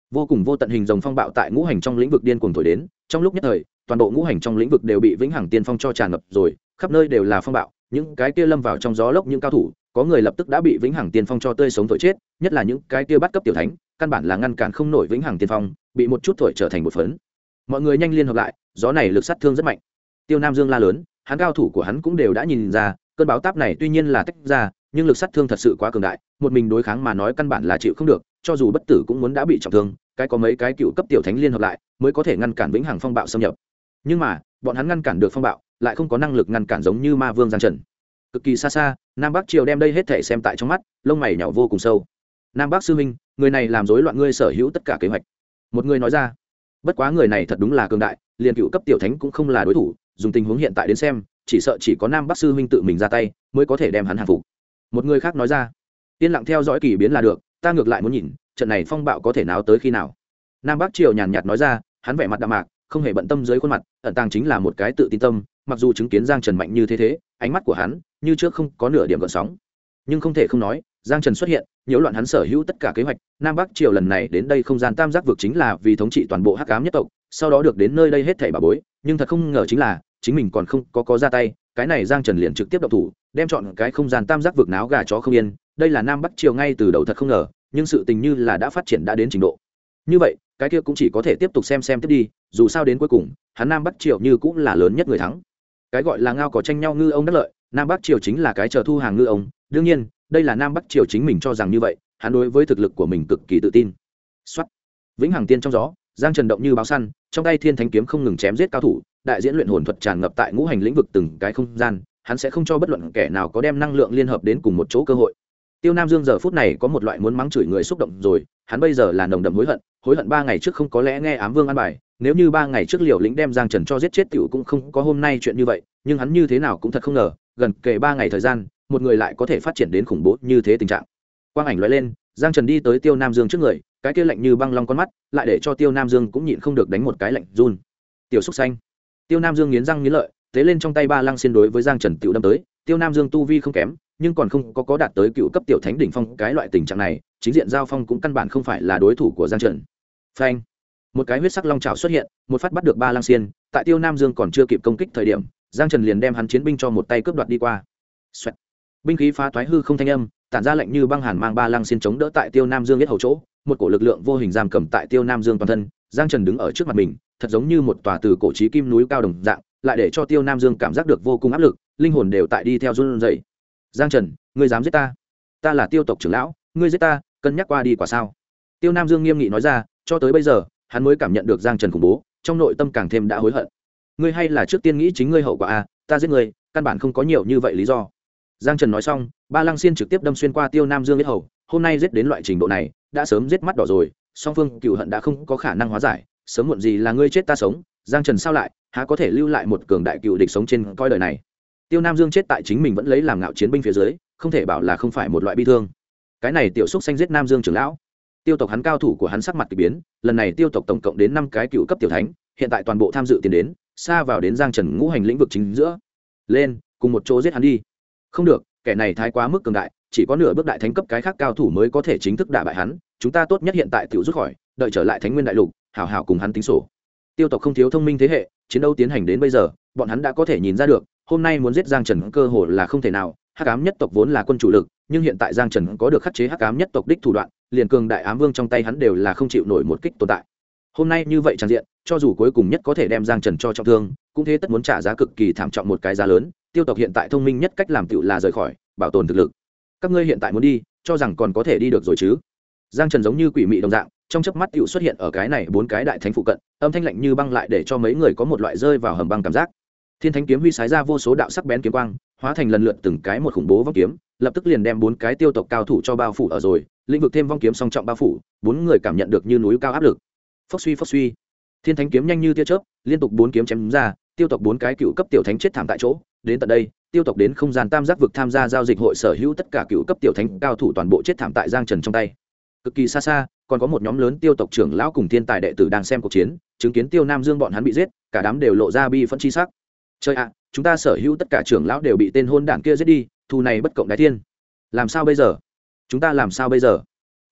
vô cùng vô tận hình rồng phong bạo tại ngũ hành trong lĩnh vực điên cuồng thổi đến, trong lúc nhất thời toàn bộ ngũ hành trong lĩnh vực đều bị vĩnh hằng tiên phong cho tràn ngập rồi, khắp nơi đều là phong bạo, những cái kia lâm vào trong gió lốc những cao thủ, có người lập tức đã bị vĩnh hằng tiên phong cho tươi sống thổi chết, nhất là những cái kia bắt cấp tiểu thánh, căn bản là ngăn cản không nổi vĩnh hằng tiên phong, bị một chút thổi trở thành một phấn. Mọi người nhanh liên hợp lại, gió này lực sát thương rất mạnh. Tiêu Nam Dương la lớn, hắn cao thủ của hắn cũng đều đã nhìn ra, cơn báo táp này tuy nhiên là tách ra, nhưng lực sát thương thật sự quá cường đại, một mình đối kháng mà nói căn bản là chịu không được, cho dù bất tử cũng muốn đã bị trọng thương, cái có mấy cái cựu cấp tiểu thánh liên hợp lại mới có thể ngăn cản vĩnh hằng phong bạo xâm nhập. Nhưng mà bọn hắn ngăn cản được phong bạo, lại không có năng lực ngăn cản giống như ma vương Giang Trần. Cực kỳ xa xa, Nam Bắc Triều đem đây hết thể xem tại trong mắt, lông mày nhão vô cùng sâu. Nam Bắc sư huynh, người này làm rối loạn ngươi sở hữu tất cả kế hoạch. Một người nói ra. Bất quá người này thật đúng là cường đại, liền cựu cấp tiểu thánh cũng không là đối thủ, dùng tình huống hiện tại đến xem, chỉ sợ chỉ có Nam Bắc sư huynh tự mình ra tay mới có thể đem hắn hàng phục. Một người khác nói ra. Yên lặng theo dõi kỳ biến là được, ta ngược lại muốn nhìn, trận này phong bạo có thể náo tới khi nào. Nam Bắc Triều nhàn nhạt nói ra, hắn vẻ mặt đạm mạc, không hề bận tâm dưới khuôn mặt, ẩn tàng chính là một cái tự tin tâm, mặc dù chứng kiến Giang Trần mạnh như thế, ánh mắt của hắn như trước không có nửa điểm gợn sóng. Nhưng không thể không nói, Giang Trần xuất hiện, nhiễu loạn hắn sở hữu tất cả kế hoạch, Nam Bắc Triều lần này đến đây không gian tam giác vực chính là vì thống trị toàn bộ Hắc Ám nhất tộc, sau đó được đến nơi đây hết thảy bà bối, nhưng thật không ngờ chính là, chính mình còn không có ra tay, cái này Giang Trần liền trực tiếp động thủ, đem chọn cái không gian tam giác vực náo gà chó không yên, đây là Nam Bắc Triều ngay từ đầu thật không ngờ, nhưng sự tình như là đã phát triển đã đến trình độ. Như vậy, cái kia cũng chỉ có thể tiếp tục xem tiếp đi, dù sao đến cuối cùng, hắn Nam Bắc Triều như cũng là lớn nhất người thắng. Cái gọi là ngao có tranh nhau ngư ông đắc lợi, Nam Bắc Triều chính là cái chờ thu hàng ngư ông, đương nhiên, đây là Nam Bắc Triều chính mình cho rằng như vậy, hắn đối với thực lực của mình cực kỳ tự tin. Soát. Vĩnh hằng tiên trong gió, Giang Trần động như báo săn, trong tay Thiên Thánh kiếm không ngừng chém giết cao thủ, đại diễn luyện hồn thuật tràn ngập tại ngũ hành lĩnh vực từng cái không gian, hắn sẽ không cho bất luận kẻ nào có đem năng lượng liên hợp đến cùng một chỗ cơ hội. Tiêu Nam Dương giờ phút này có một loại muốn mắng chửi người xúc động rồi, hắn bây giờ là nồng đậm hối hận 3 ngày trước không có lẽ nghe Ám Vương an bài, nếu như 3 ngày trước Liều Lĩnh đem Giang Trần cho giết chết tiểu cũng không có hôm nay chuyện như vậy, nhưng hắn như thế nào cũng thật không ngờ, gần kề 3 ngày thời gian, một người lại có thể phát triển đến khủng bố như thế tình trạng. Quang ảnh lóe lên, Giang Trần đi tới Tiêu Nam Dương trước người, cái kia lạnh như băng long con mắt, lại để cho Tiêu Nam Dương cũng nhịn không được đánh một cái lạnh run. Tiểu xúc xanh. Tiêu Nam Dương nghiến răng nghiến lợi, tế lên trong tay ba lăng xiên đối với Giang Trần tiểu đâm tới, Tiêu Nam Dương tu vi không kém, nhưng còn không có đạt tới cựu cấp tiểu thánh đỉnh phong cái loại tình trạng này, chính diện giao phong cũng căn bản không phải là đối thủ của Giang Trần. Phanh! Một cái huyết sắc long trảo xuất hiện, một phát bắt được ba lăng xiên, tại Tiêu Nam Dương còn chưa kịp công kích thời điểm, Giang Trần liền đem hắn chiến binh cho một tay cướp đoạt đi qua. Xoẹt. Binh khí phá toái hư không thanh âm, tản ra lạnh như băng hàn mang ba lăng xiên chống đỡ tại Tiêu Nam Dương yết hầu chỗ, một cổ lực lượng vô hình giam cầm tại Tiêu Nam Dương toàn thân, Giang Trần đứng ở trước mặt mình, thật giống như một tòa từ cổ chí kim núi cao đồng dạng, lại để cho Tiêu Nam Dương cảm giác được vô cùng áp lực, linh hồn đều tại đi theo run rẩy. Giang Trần, ngươi dám giết ta? Ta là Tiêu tộc trưởng lão, ngươi giết ta, cân nhắc qua đi quả sao? Tiêu Nam Dương nghiêm nghị nói ra, cho tới bây giờ, hắn mới cảm nhận được Giang Trần khủng bố, trong nội tâm càng thêm đã hối hận. Ngươi hay là trước tiên nghĩ chính ngươi hậu quả a, ta giết ngươi, căn bản không có nhiều như vậy lý do. Giang Trần nói xong, ba lăng xiên trực tiếp đâm xuyên qua Tiêu Nam Dương yết hầu, hôm nay giết đến loại trình độ này, đã sớm giết mắt đỏ rồi, song phương cừu hận đã không có khả năng hóa giải, sớm muộn gì là ngươi chết ta sống, Giang Trần sao lại, há có thể lưu lại một cường đại cựu địch sống trên coi đời này. Tiêu Nam Dương chết tại chính mình vẫn lấy làm ngạo chiến binh phía dưới, không thể bảo là không phải một loại bi thương. Cái này tiểu xúc xanh giết Nam Dương trưởng lão, Tiêu tộc hắn cao thủ của hắn sắc mặt kỳ biến, lần này Tiêu tộc tổng cộng đến 5 cái cựu cấp tiểu thánh, hiện tại toàn bộ tham dự tiền đến, xa vào đến Giang Trần ngũ hành lĩnh vực chính giữa. Lên, cùng một chỗ giết hắn đi. Không được, kẻ này thái quá mức cường đại, chỉ có nửa bước đại thánh cấp cái khác cao thủ mới có thể chính thức đả bại hắn, chúng ta tốt nhất hiện tại tiểu rút khỏi, đợi trở lại Thánh Nguyên đại lục, hảo hảo cùng hắn tính sổ. Tiêu tộc không thiếu thông minh thế hệ, chiến đấu tiến hành đến bây giờ, bọn hắn đã có thể nhìn ra được, hôm nay muốn giết Giang Trần cơ hội là không thể nào. Hắc ám nhất tộc vốn là quân chủ lực, nhưng hiện tại Giang Trần có được khắc chế Hắc ám nhất tộc đích thủ đoạn, liền cường đại ám vương trong tay hắn đều là không chịu nổi một kích tồn tại. Hôm nay như vậy tràn diện, cho dù cuối cùng nhất có thể đem Giang Trần cho trọng thương, cũng thế tất muốn trả giá cực kỳ thảm trọng một cái giá lớn. Tiêu tộc hiện tại thông minh nhất cách làm tựu là rời khỏi, bảo tồn thực lực. Các ngươi hiện tại muốn đi, cho rằng còn có thể đi được rồi chứ? Giang Trần giống như quỷ mị đồng dạng, trong chớp mắt tựu xuất hiện ở cái này 4 cái đại thánh phụ cận, âm thanh lạnh như băng lại để cho mấy người có một loại rơi vào hầm băng cảm giác. Thiên Thánh kiếm huy sái ra vô số đạo sắc bén kiếm quang, hóa thành lần lượt từng cái một khủng bố vong kiếm, lập tức liền đem 4 cái tiêu tộc cao thủ cho bao phủ ở rồi, lĩnh vực thêm vong kiếm song trọng bao phủ, 4 người cảm nhận được như núi cao áp lực. Phốc suy, Thiên Thánh kiếm nhanh như tia chớp, liên tục 4 kiếm chém ra, tiêu tộc 4 cái cựu cấp tiểu thánh chết thảm tại chỗ. Đến tận đây, tiêu tộc đến không gian tam giác vực tham gia giao dịch hội sở hữu tất cả cựu cấp tiểu thánh cao thủ toàn bộ chết thảm tại Giang Trần trong tay. Cực kỳ xa xa, còn có một nhóm lớn tiêu tộc trưởng lão cùng thiên tài đệ tử đang xem cuộc chiến, chứng kiến Tiêu Nam Dương bọn hắn bị giết, cả đám đều lộ ra bi phẫn chi sắc. Trời ạ, chúng ta sở hữu tất cả trưởng lão đều bị tên hôn đản kia giết đi, thù này bất cộng đái thiên. Làm sao bây giờ? Chúng ta làm sao bây giờ? Đi,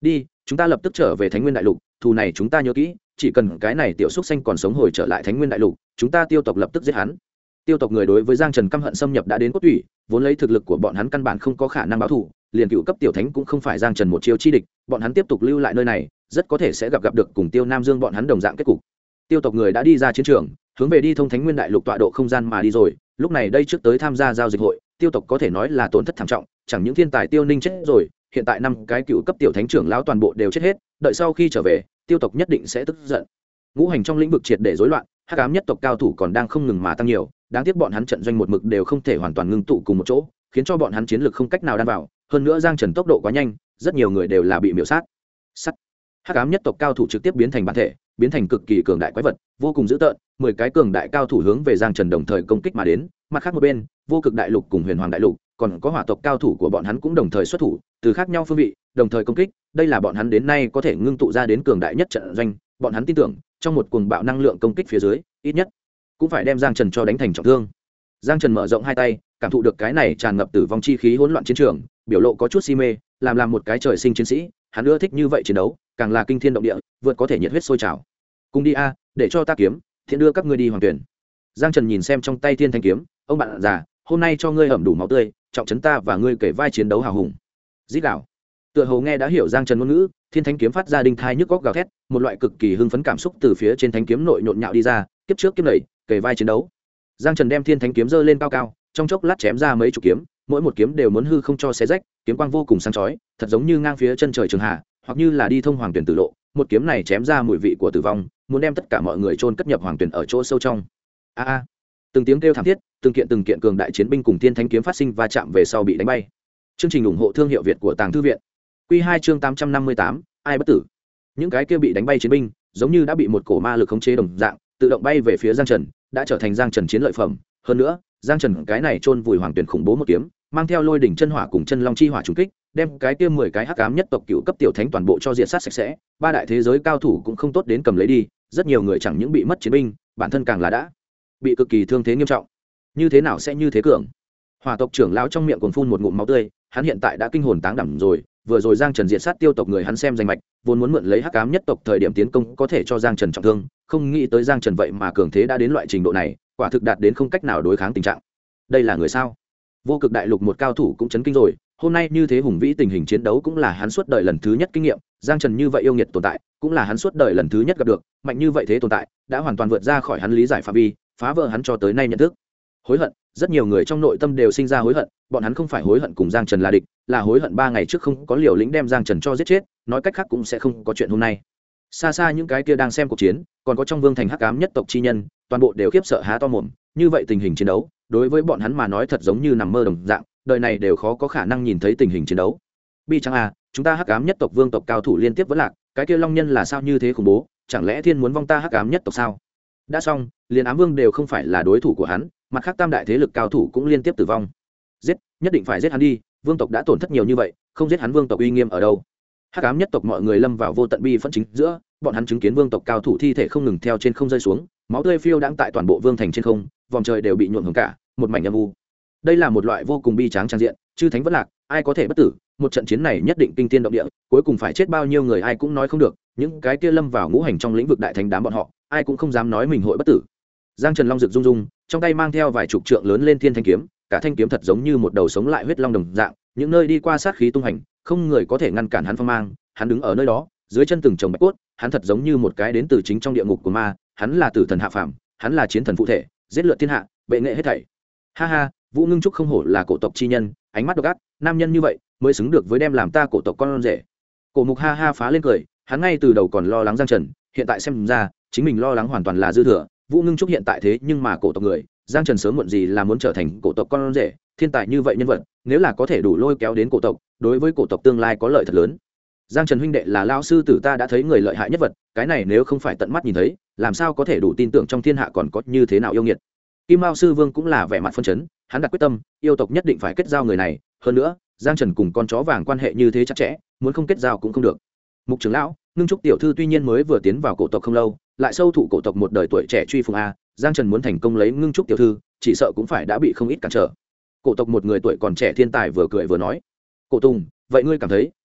chúng ta lập tức trở về Thánh Nguyên đại lục, thù này chúng ta nhớ kỹ, chỉ cần cái này tiểu xúc xanh còn sống hồi trở lại Thánh Nguyên đại lục, chúng ta Tiêu tộc lập tức giết hắn. Tiêu tộc người đối với Giang Trần căm hận xâm nhập đã đến cốt tủy, vốn lấy thực lực của bọn hắn căn bản không có khả năng báo thù, liền cựu cấp tiểu thánh cũng không phải Giang Trần một chiêu chi địch, bọn hắn tiếp tục lưu lại nơi này, rất có thể sẽ gặp được cùng Tiêu Nam Dương bọn hắn đồng dạng kết cục. Tiêu tộc người đã đi ra chiến trường, hướng về đi thông Thánh Nguyên đại lục tọa độ không gian mà đi rồi, lúc này đây trước tới tham gia giao dịch hội, Tiêu tộc có thể nói là tổn thất thảm trọng, chẳng những thiên tài Tiêu Ninh chết rồi, hiện tại 5 cái cựu cấp tiểu thánh trưởng lão toàn bộ đều chết hết, đợi sau khi trở về, Tiêu tộc nhất định sẽ tức giận. Ngũ hành trong lĩnh vực triệt để rối loạn, hắc ám nhất tộc cao thủ còn đang không ngừng mà tăng nhiều, đáng tiếc bọn hắn trận doanh một mực đều không thể hoàn toàn ngưng tụ cùng một chỗ, khiến cho bọn hắn chiến lực không cách nào đan vào, hơn nữa Giang Trần tốc độ quá nhanh, rất nhiều người đều là bị miểu sát. Hắc ám nhất tộc cao thủ trực tiếp biến thành bản thể, biến thành cực kỳ cường đại quái vật, vô cùng dữ tợn, 10 cái cường đại cao thủ hướng về Giang Trần đồng thời công kích mà đến, mặt khác một bên, Vô Cực đại lục cùng Huyền Hoàng đại lục, còn có hỏa tộc cao thủ của bọn hắn cũng đồng thời xuất thủ, từ khác nhau phương vị, đồng thời công kích, đây là bọn hắn đến nay có thể ngưng tụ ra đến cường đại nhất trận doanh, bọn hắn tin tưởng, trong một cuồng bạo năng lượng công kích phía dưới, ít nhất cũng phải đem Giang Trần cho đánh thành trọng thương. Giang Trần mở rộng hai tay, cảm thụ được cái này tràn ngập tử vong chi khí hỗn loạn chiến trường, biểu lộ có chút si mê, làm một cái trời sinh chiến sĩ, hắn ưa thích như vậy chiến đấu, càng là kinh thiên động địa, vượt có thể nhiệt huyết sôi trào. Cùng đi a, để cho ta kiếm, thiện đưa các ngươi đi hoàng tuyển. Giang Trần nhìn xem trong tay thiên thanh kiếm, ông bạn già, hôm nay cho ngươi ẩm đủ máu tươi, trọng trấn ta và ngươi kể vai chiến đấu hào hùng. Rít gào. Tựa hồ nghe đã hiểu Giang Trần ngôn ngữ, thiên thanh kiếm phát ra đinh thai nhức góc gào thét, một loại cực kỳ hưng phấn cảm xúc từ phía trên thanh kiếm nội nhộn nhạo đi ra, kiếp trước kiếp này, kể vai chiến đấu. Giang Trần đem thiên thanh kiếm giơ lên cao cao, trong chốc lát chém ra mấy chục kiếm, mỗi một kiếm đều muốn hư không cho xé rách, kiếm quang vô cùng sáng chói, thật giống như ngang phía chân trời trường hạ, hoặc như là đi thông hoàng tuyển tử lộ, một kiếm này chém ra mùi vị của tử vong, muốn đem tất cả mọi người chôn cất nhập hoàng tuyển ở chỗ sâu trong. Từng tiếng kêu thảm thiết, từng kiện cường đại chiến binh cùng thiên thanh kiếm phát sinh va chạm về sau bị đánh bay. Chương trình ủng hộ thương hiệu Việt của Tàng Thư viện. Quy 2 chương 858, ai bất tử. Những cái kia bị đánh bay chiến binh, giống như đã bị một cổ ma lực khống chế đồng dạng, tự động bay về phía Giang Trần, đã trở thành Giang Trần chiến lợi phẩm. Hơn nữa, Giang Trần cái này chôn vùi hoàng tuyển khủng bố một kiếm, mang theo lôi đỉnh chân hỏa cùng chân long chi hỏa trùng kích, đem cái kia 10 cái hắc ám nhất tộc cựu cấp tiểu thánh toàn bộ cho diệt sát sạch sẽ. Ba đại thế giới cao thủ cũng không tốt đến cầm lấy đi, rất nhiều người chẳng những bị mất chiến binh, bản thân càng là đã bị cực kỳ thương thế nghiêm trọng. Như thế nào sẽ như thế cường? Hỏa tộc trưởng lão trong miệng còn phun một ngụm máu tươi, hắn hiện tại đã kinh hồn táng đảm rồi, vừa rồi Giang Trần diệt sát tiêu tộc người hắn xem danh mạch, vốn muốn mượn lấy hắc ám nhất tộc thời điểm tiến công có thể cho Giang Trần trọng thương, không nghĩ tới Giang Trần vậy mà cường thế đã đến loại trình độ này, quả thực đạt đến không cách nào đối kháng tình trạng. Đây là người sao? Vô Cực đại lục một cao thủ cũng chấn kinh rồi, hôm nay như thế hùng vĩ tình hình chiến đấu cũng là hắn suốt đời lần thứ nhất kinh nghiệm, Giang Trần như vậy yêu nghiệt tồn tại, cũng là hắn suốt đời lần thứ nhất gặp được, mạnh như vậy thế tồn tại, đã hoàn toàn vượt ra khỏi hắn lý giải phạm vi, phá vỡ hắn cho tới nay nhận thức. Hối hận, rất nhiều người trong nội tâm đều sinh ra hối hận, bọn hắn không phải hối hận cùng Giang Trần là địch, là hối hận 3 ngày trước không có liều lĩnh đem Giang Trần cho giết chết, nói cách khác cũng sẽ không có chuyện hôm nay. Xa xa những cái kia đang xem cuộc chiến, còn có trong vương thành hắc ám nhất tộc chi nhân, toàn bộ đều khiếp sợ há to mồm, như vậy tình hình chiến đấu, đối với bọn hắn mà nói thật giống như nằm mơ đồng dạng, đời này đều khó có khả năng nhìn thấy tình hình chiến đấu. Bi chẳng à, chúng ta hắc ám nhất tộc vương tộc cao thủ liên tiếp vẫn lạc, cái kia long nhân là sao như thế khủng bố, chẳng lẽ thiên muốn vong ta hắc ám nhất tộc sao? Đã xong, liền ám vương đều không phải là đối thủ của hắn, mặt khác tam đại thế lực cao thủ cũng liên tiếp tử vong. Giết, nhất định phải giết hắn đi, vương tộc đã tổn thất nhiều như vậy, không giết hắn vương tộc uy nghiêm ở đâu? Hắc ám nhất tộc mọi người lâm vào vô tận bi phẫn chính giữa, bọn hắn chứng kiến vương tộc cao thủ thi thể không ngừng theo trên không rơi xuống, máu tươi phiêu đãng tại toàn bộ vương thành trên không, vòng trời đều bị nhuộm hồng cả, một mảnh âm u. Đây là một loại vô cùng bi tráng trang diện, chư thánh vẫn lạc, ai có thể bất tử, một trận chiến này nhất định kinh thiên động địa, cuối cùng phải chết bao nhiêu người ai cũng nói không được, những cái kia lâm vào ngũ hành trong lĩnh vực đại thánh đám bọn họ, ai cũng không dám nói mình hội bất tử. Giang Trần long rực rung rung, trong tay mang theo vài chục trượng lớn lên thiên thanh kiếm, cả thanh kiếm thật giống như một đầu sống lại huyết long đồng dạng, những nơi đi qua sát khí tung hành, không người có thể ngăn cản hắn phong mang, hắn đứng ở nơi đó, dưới chân từng chồng bạch cốt, hắn thật giống như một cái đến từ chính trong địa ngục của ma, hắn là tử thần hạ phàm, hắn là chiến thần phụ thể, giết lượt thiên hạ, bệ nghệ hết thảy. Ha ha, Vũ Ngưng Trúc không hổ là cổ tộc chi nhân, ánh mắt độc ác, nam nhân như vậy mới xứng được với đem làm ta cổ tộc con rể. Cổ Mục ha ha phá lên cười, hắn ngay từ đầu còn lo lắng Giang Trần, hiện tại xem ra, chính mình lo lắng hoàn toàn là dư thừa. Vũ Ngưng Trúc hiện tại thế nhưng mà cổ tộc người, Giang Trần sớm muộn gì là muốn trở thành cổ tộc con rể, thiên tài như vậy nhân vật, nếu là có thể đủ lôi kéo đến cổ tộc, đối với cổ tộc tương lai có lợi thật lớn. Giang Trần huynh đệ là lão sư tử ta đã thấy người lợi hại nhất vật, cái này nếu không phải tận mắt nhìn thấy, làm sao có thể đủ tin tưởng trong thiên hạ còn có như thế nào yêu nghiệt. Kim Mao sư vương cũng là vẻ mặt phân chấn, hắn đặt quyết tâm, yêu tộc nhất định phải kết giao người này, hơn nữa, Giang Trần cùng con chó vàng quan hệ như thế chặt chẽ, muốn không kết giao cũng không được. Mục trưởng lão, Ngưng Trúc tiểu thư tuy nhiên mới vừa tiến vào cổ tộc không lâu, lại sâu thụ cổ tộc một đời tuổi trẻ truy phùng a, Giang Trần muốn thành công lấy Ngưng Trúc tiểu thư, chỉ sợ cũng phải đã bị không ít cản trở. Cổ tộc một người tuổi còn trẻ thiên tài vừa cười vừa nói, cổ Tùng, vậy ngươi cảm thấy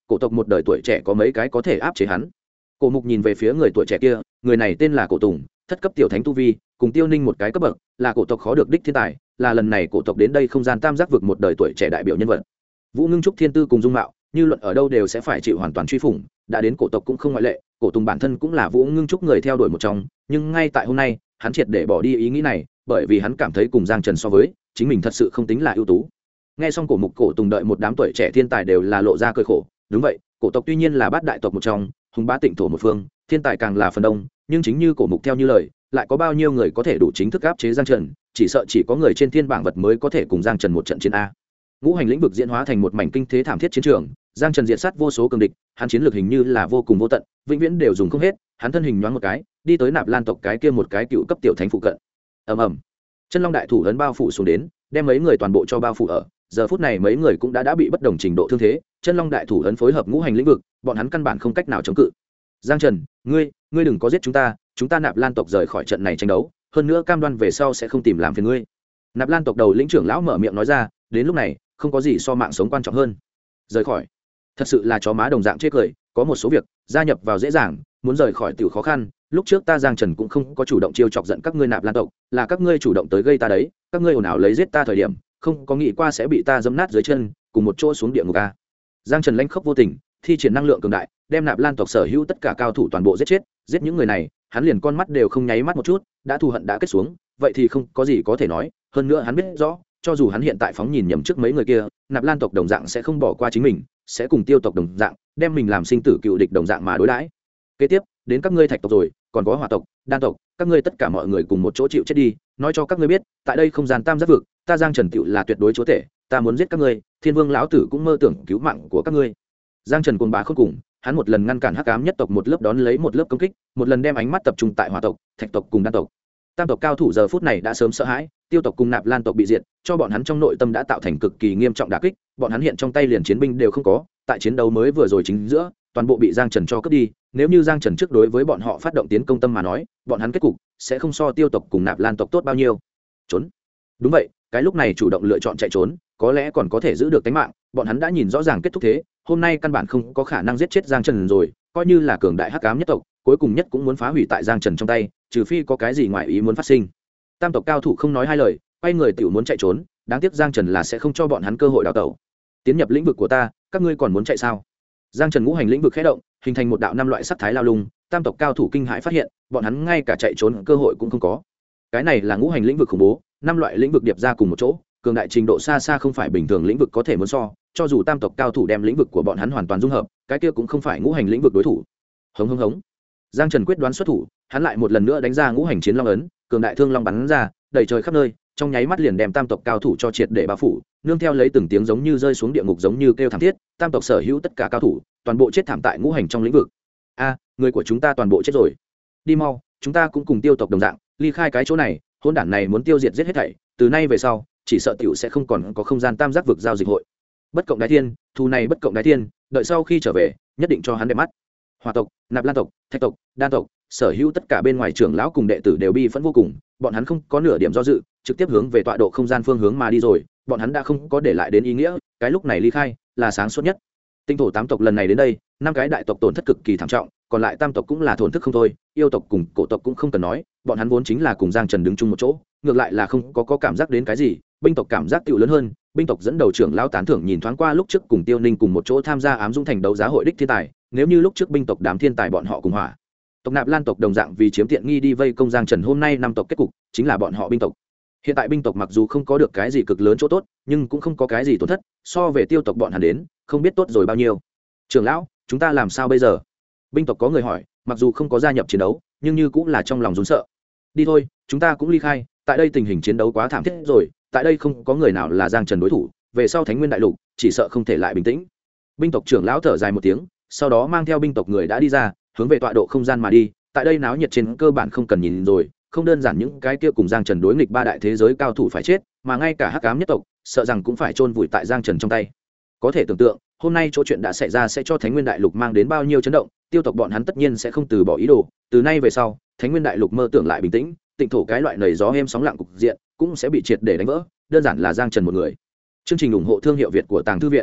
cổ tộc một đời tuổi trẻ có mấy cái có thể áp chế hắn. Cổ Mục nhìn về phía người tuổi trẻ kia, người này tên là Cổ Tùng, thất cấp tiểu thánh tu vi, cùng Tiêu Ninh một cái cấp bậc, là cổ tộc khó được đích thiên tài, là lần này cổ tộc đến đây không gian tam giác vực một đời tuổi trẻ đại biểu nhân vật. Vũ Ngưng Trúc thiên tư cùng dung mạo, như luận ở đâu đều sẽ phải chịu hoàn toàn truy phủng, đã đến cổ tộc cũng không ngoại lệ. Cổ Tùng bản thân cũng là Vũ Ngưng Trúc người theo đuổi một trong, nhưng ngay tại hôm nay, hắn triệt để bỏ đi ý nghĩ này, bởi vì hắn cảm thấy cùng Giang Trần so với, chính mình thật sự không tính là ưu tú. Nghe xong Cổ Mục, Cổ Tùng đợi một đám tuổi trẻ thiên tài đều là lộ ra cười khổ. Đúng vậy, cổ tộc tuy nhiên là bát đại tộc một trong, hùng bá tịnh thổ một phương, thiên tài càng là phần đông, nhưng chính như Cổ Mục theo như lời, lại có bao nhiêu người có thể đủ chính thức áp chế Giang Trần, chỉ sợ chỉ có người trên thiên bảng vật mới có thể cùng Giang Trần một trận chiến a. Ngũ hành lĩnh vực diễn hóa thành một mảnh kinh thế thảm thiết chiến trường, Giang Trần diệt sát vô số cường địch, hắn chiến lược hình như là vô cùng vô tận, vĩnh viễn đều dùng không hết, hắn thân hình nhoáng một cái, đi tới Nạp Lan tộc cái kia một cái cựu cấp tiểu thánh phụ cận. Ầm ầm. Chân Long đại thủ ấn bao phủ xuống đến, đem mấy người toàn bộ cho bao phủ ở. Giờ phút này mấy người cũng đã bị bất đồng trình độ thương thế, Chân Long đại thủ ấn phối hợp ngũ hành lĩnh vực, bọn hắn căn bản không cách nào chống cự. Giang Trần, ngươi đừng có giết chúng ta Nạp Lan tộc rời khỏi trận này tranh đấu, hơn nữa cam đoan về sau sẽ không tìm làm phiền ngươi. Nạp Lan tộc đầu lĩnh trưởng lão mở miệng nói ra, đến lúc này, không có gì so mạng sống quan trọng hơn. Rời khỏi, thật sự là chó má đồng dạng chết cười, có một số việc gia nhập vào dễ dàng, muốn rời khỏi tiểu khó khăn. Lúc trước ta Giang Trần cũng không có chủ động chiêu chọc giận các ngươi Nạp Lan tộc, là các ngươi chủ động tới gây ta đấy, các ngươi ồn ào lấy giết ta thời điểm, không có nghĩ qua sẽ bị ta giẫm nát dưới chân, cùng một chỗ xuống địa ngục a. Giang Trần lãnh khốc vô tình, thi triển năng lượng cường đại, đem Nạp Lan tộc sở hữu tất cả cao thủ toàn bộ giết chết, giết những người này, hắn liền con mắt đều không nháy mắt một chút, đã thù hận đã kết xuống, vậy thì không có gì có thể nói, hơn nữa hắn biết rõ, cho dù hắn hiện tại phóng nhìn nhầm trước mấy người kia, Nạp Lan tộc đồng dạng sẽ không bỏ qua chính mình, sẽ cùng Tiêu tộc đồng dạng, đem mình làm sinh tử cựu địch đồng dạng mà đối đãi. Kế tiếp, đến các ngươi Thạch tộc rồi, còn có Hỏa tộc, Đan tộc, các ngươi tất cả mọi người cùng một chỗ chịu chết đi, nói cho các ngươi biết, tại đây không gian tam giác vực, ta Giang Trần tựu là tuyệt đối chúa tể, ta muốn giết các ngươi, Thiên Vương lão tử cũng mơ tưởng cứu mạng của các ngươi. Giang Trần cuồng bá khôn cùng, hắn một lần ngăn cản Hắc Ám nhất tộc một lớp đón lấy một lớp công kích, một lần đem ánh mắt tập trung tại Hỏa tộc, Thạch tộc cùng Đan tộc. Tam tộc cao thủ giờ phút này đã sớm sợ hãi, Tiêu tộc cùng Nạp Lan tộc bị diệt, cho bọn hắn trong nội tâm đã tạo thành cực kỳ nghiêm trọng đả kích, bọn hắn hiện trong tay liền chiến binh đều không có, tại chiến đấu mới vừa rồi chính giữa, toàn bộ bị Giang Trần cho cướp đi, nếu như Giang Trần trước đối với bọn họ phát động tiến công tâm mà nói, bọn hắn kết cục sẽ không so Tiêu tộc cùng Nạp Lan tộc tốt bao nhiêu. Trốn. Đúng vậy, cái lúc này chủ động lựa chọn chạy trốn, có lẽ còn có thể giữ được tính mạng, bọn hắn đã nhìn rõ ràng kết thúc thế, hôm nay căn bản không có khả năng giết chết Giang Trần rồi, coi như là cường đại Hắc Ám nhất tộc, cuối cùng nhất cũng muốn phá hủy tại Giang Trần trong tay, trừ phi có cái gì ngoài ý muốn phát sinh. Tam tộc cao thủ không nói hai lời, quay người tiểu muốn chạy trốn, đáng tiếc Giang Trần là sẽ không cho bọn hắn cơ hội đào tẩu. Tiến nhập lĩnh vực của ta, các ngươi còn muốn chạy sao? Giang Trần ngũ hành lĩnh vực khẽ động, hình thành một đạo năm loại sắc thái lao lung, tam tộc cao thủ kinh hãi phát hiện, bọn hắn ngay cả chạy trốn cơ hội cũng không có. Cái này là ngũ hành lĩnh vực khủng bố, năm loại lĩnh vực điệp ra cùng một chỗ, cường đại trình độ xa xa không phải bình thường lĩnh vực có thể muốn so, cho dù tam tộc cao thủ đem lĩnh vực của bọn hắn hoàn toàn dung hợp, cái kia cũng không phải ngũ hành lĩnh vực đối thủ. Hống hống hống. Giang Trần quyết đoán xuất thủ, hắn lại một lần nữa đánh ra ngũ hành chiến long ấn, cường đại thương long bắn ra, đầy trời khắp nơi, trong nháy mắt liền đem tam tộc cao thủ cho triệt để bao phủ, nương theo lấy từng tiếng giống như rơi xuống địa ngục giống như kêu thảm thiết, tam tộc sở hữu tất cả cao thủ, toàn bộ chết thảm tại ngũ hành trong lĩnh vực. A, người của chúng ta toàn bộ chết rồi. Đi mau, chúng ta cũng cùng Tiêu tộc đồng dạng, ly khai cái chỗ này, hỗn đản này muốn tiêu diệt giết hết thảy, từ nay về sau, chỉ sợ tiểu sẽ không còn có không gian tam giác vực giao dịch hội. Bất cộng đái thiên, thù này bất cộng đái thiên, đợi sau khi trở về, nhất định cho hắn đẹp mắt. Hỏa tộc, Nạp Lan tộc, Thạch tộc, Đan tộc, sở hữu tất cả bên ngoài trưởng lão cùng đệ tử đều bi phẫn vô cùng, bọn hắn không có nửa điểm do dự, trực tiếp hướng về tọa độ không gian phương hướng mà đi rồi, bọn hắn đã không có để lại đến ý nghĩa, cái lúc này ly khai là sáng suốt nhất. Tinh thổ tám tộc lần này đến đây, năm cái đại tộc tổn thất cực kỳ thảm trọng, còn lại tam tộc cũng là thổn thức không thôi, yêu tộc cùng cổ tộc cũng không cần nói, bọn hắn vốn chính là cùng Giang Trần đứng chung một chỗ, ngược lại là không có cảm giác đến cái gì, binh tộc cảm giác tiểu lớn hơn, binh tộc dẫn đầu trưởng lão tán thưởng nhìn thoáng qua lúc trước cùng Tiêu Ninh cùng một chỗ tham gia ám dung thành đấu giá hội đích thiên tài, nếu như lúc trước binh tộc đám thiên tài bọn họ cùng hỏa tộc Nạp Lan tộc đồng dạng vì chiếm tiện nghi đi vây công Giang Trần, hôm nay năm tộc kết cục chính là bọn họ binh tộc. Hiện tại binh tộc mặc dù không có được cái gì cực lớn chỗ tốt, nhưng cũng không có cái gì tổn thất, so về Tiêu tộc bọn hắn đến, không biết tốt rồi bao nhiêu. Trưởng lão, chúng ta làm sao bây giờ? Binh tộc có người hỏi, mặc dù không có gia nhập chiến đấu, nhưng như cũng là trong lòng run sợ. Đi thôi, chúng ta cũng ly khai, tại đây tình hình chiến đấu quá thảm thiết rồi, tại đây không có người nào là Giang Trần đối thủ, về sau Thánh Nguyên đại lục, chỉ sợ không thể lại bình tĩnh. Binh tộc trưởng lão thở dài một tiếng, sau đó mang theo binh tộc người đã đi ra, hướng về tọa độ không gian mà đi, tại đây náo nhiệt trên cơ bản không cần nhìn rồi, không đơn giản những cái kia cùng Giang Trần đối nghịch ba đại thế giới cao thủ phải chết, mà ngay cả Hắc Ám nhất tộc, sợ rằng cũng phải chôn vùi tại Giang Trần trong tay. Có thể tưởng tượng, hôm nay chỗ chuyện đã xảy ra sẽ cho Thánh Nguyên đại lục mang đến bao nhiêu chấn động, Tiêu tộc bọn hắn tất nhiên sẽ không từ bỏ ý đồ, từ nay về sau, Thánh Nguyên đại lục mơ tưởng lại bình tĩnh, tịnh thổ cái loại nầy gió êm sóng lặng cục diện, cũng sẽ bị triệt để đánh vỡ, đơn giản là Giang Trần một người. Chương trình ủng hộ thương hiệu Việt của Tàng Thư viện.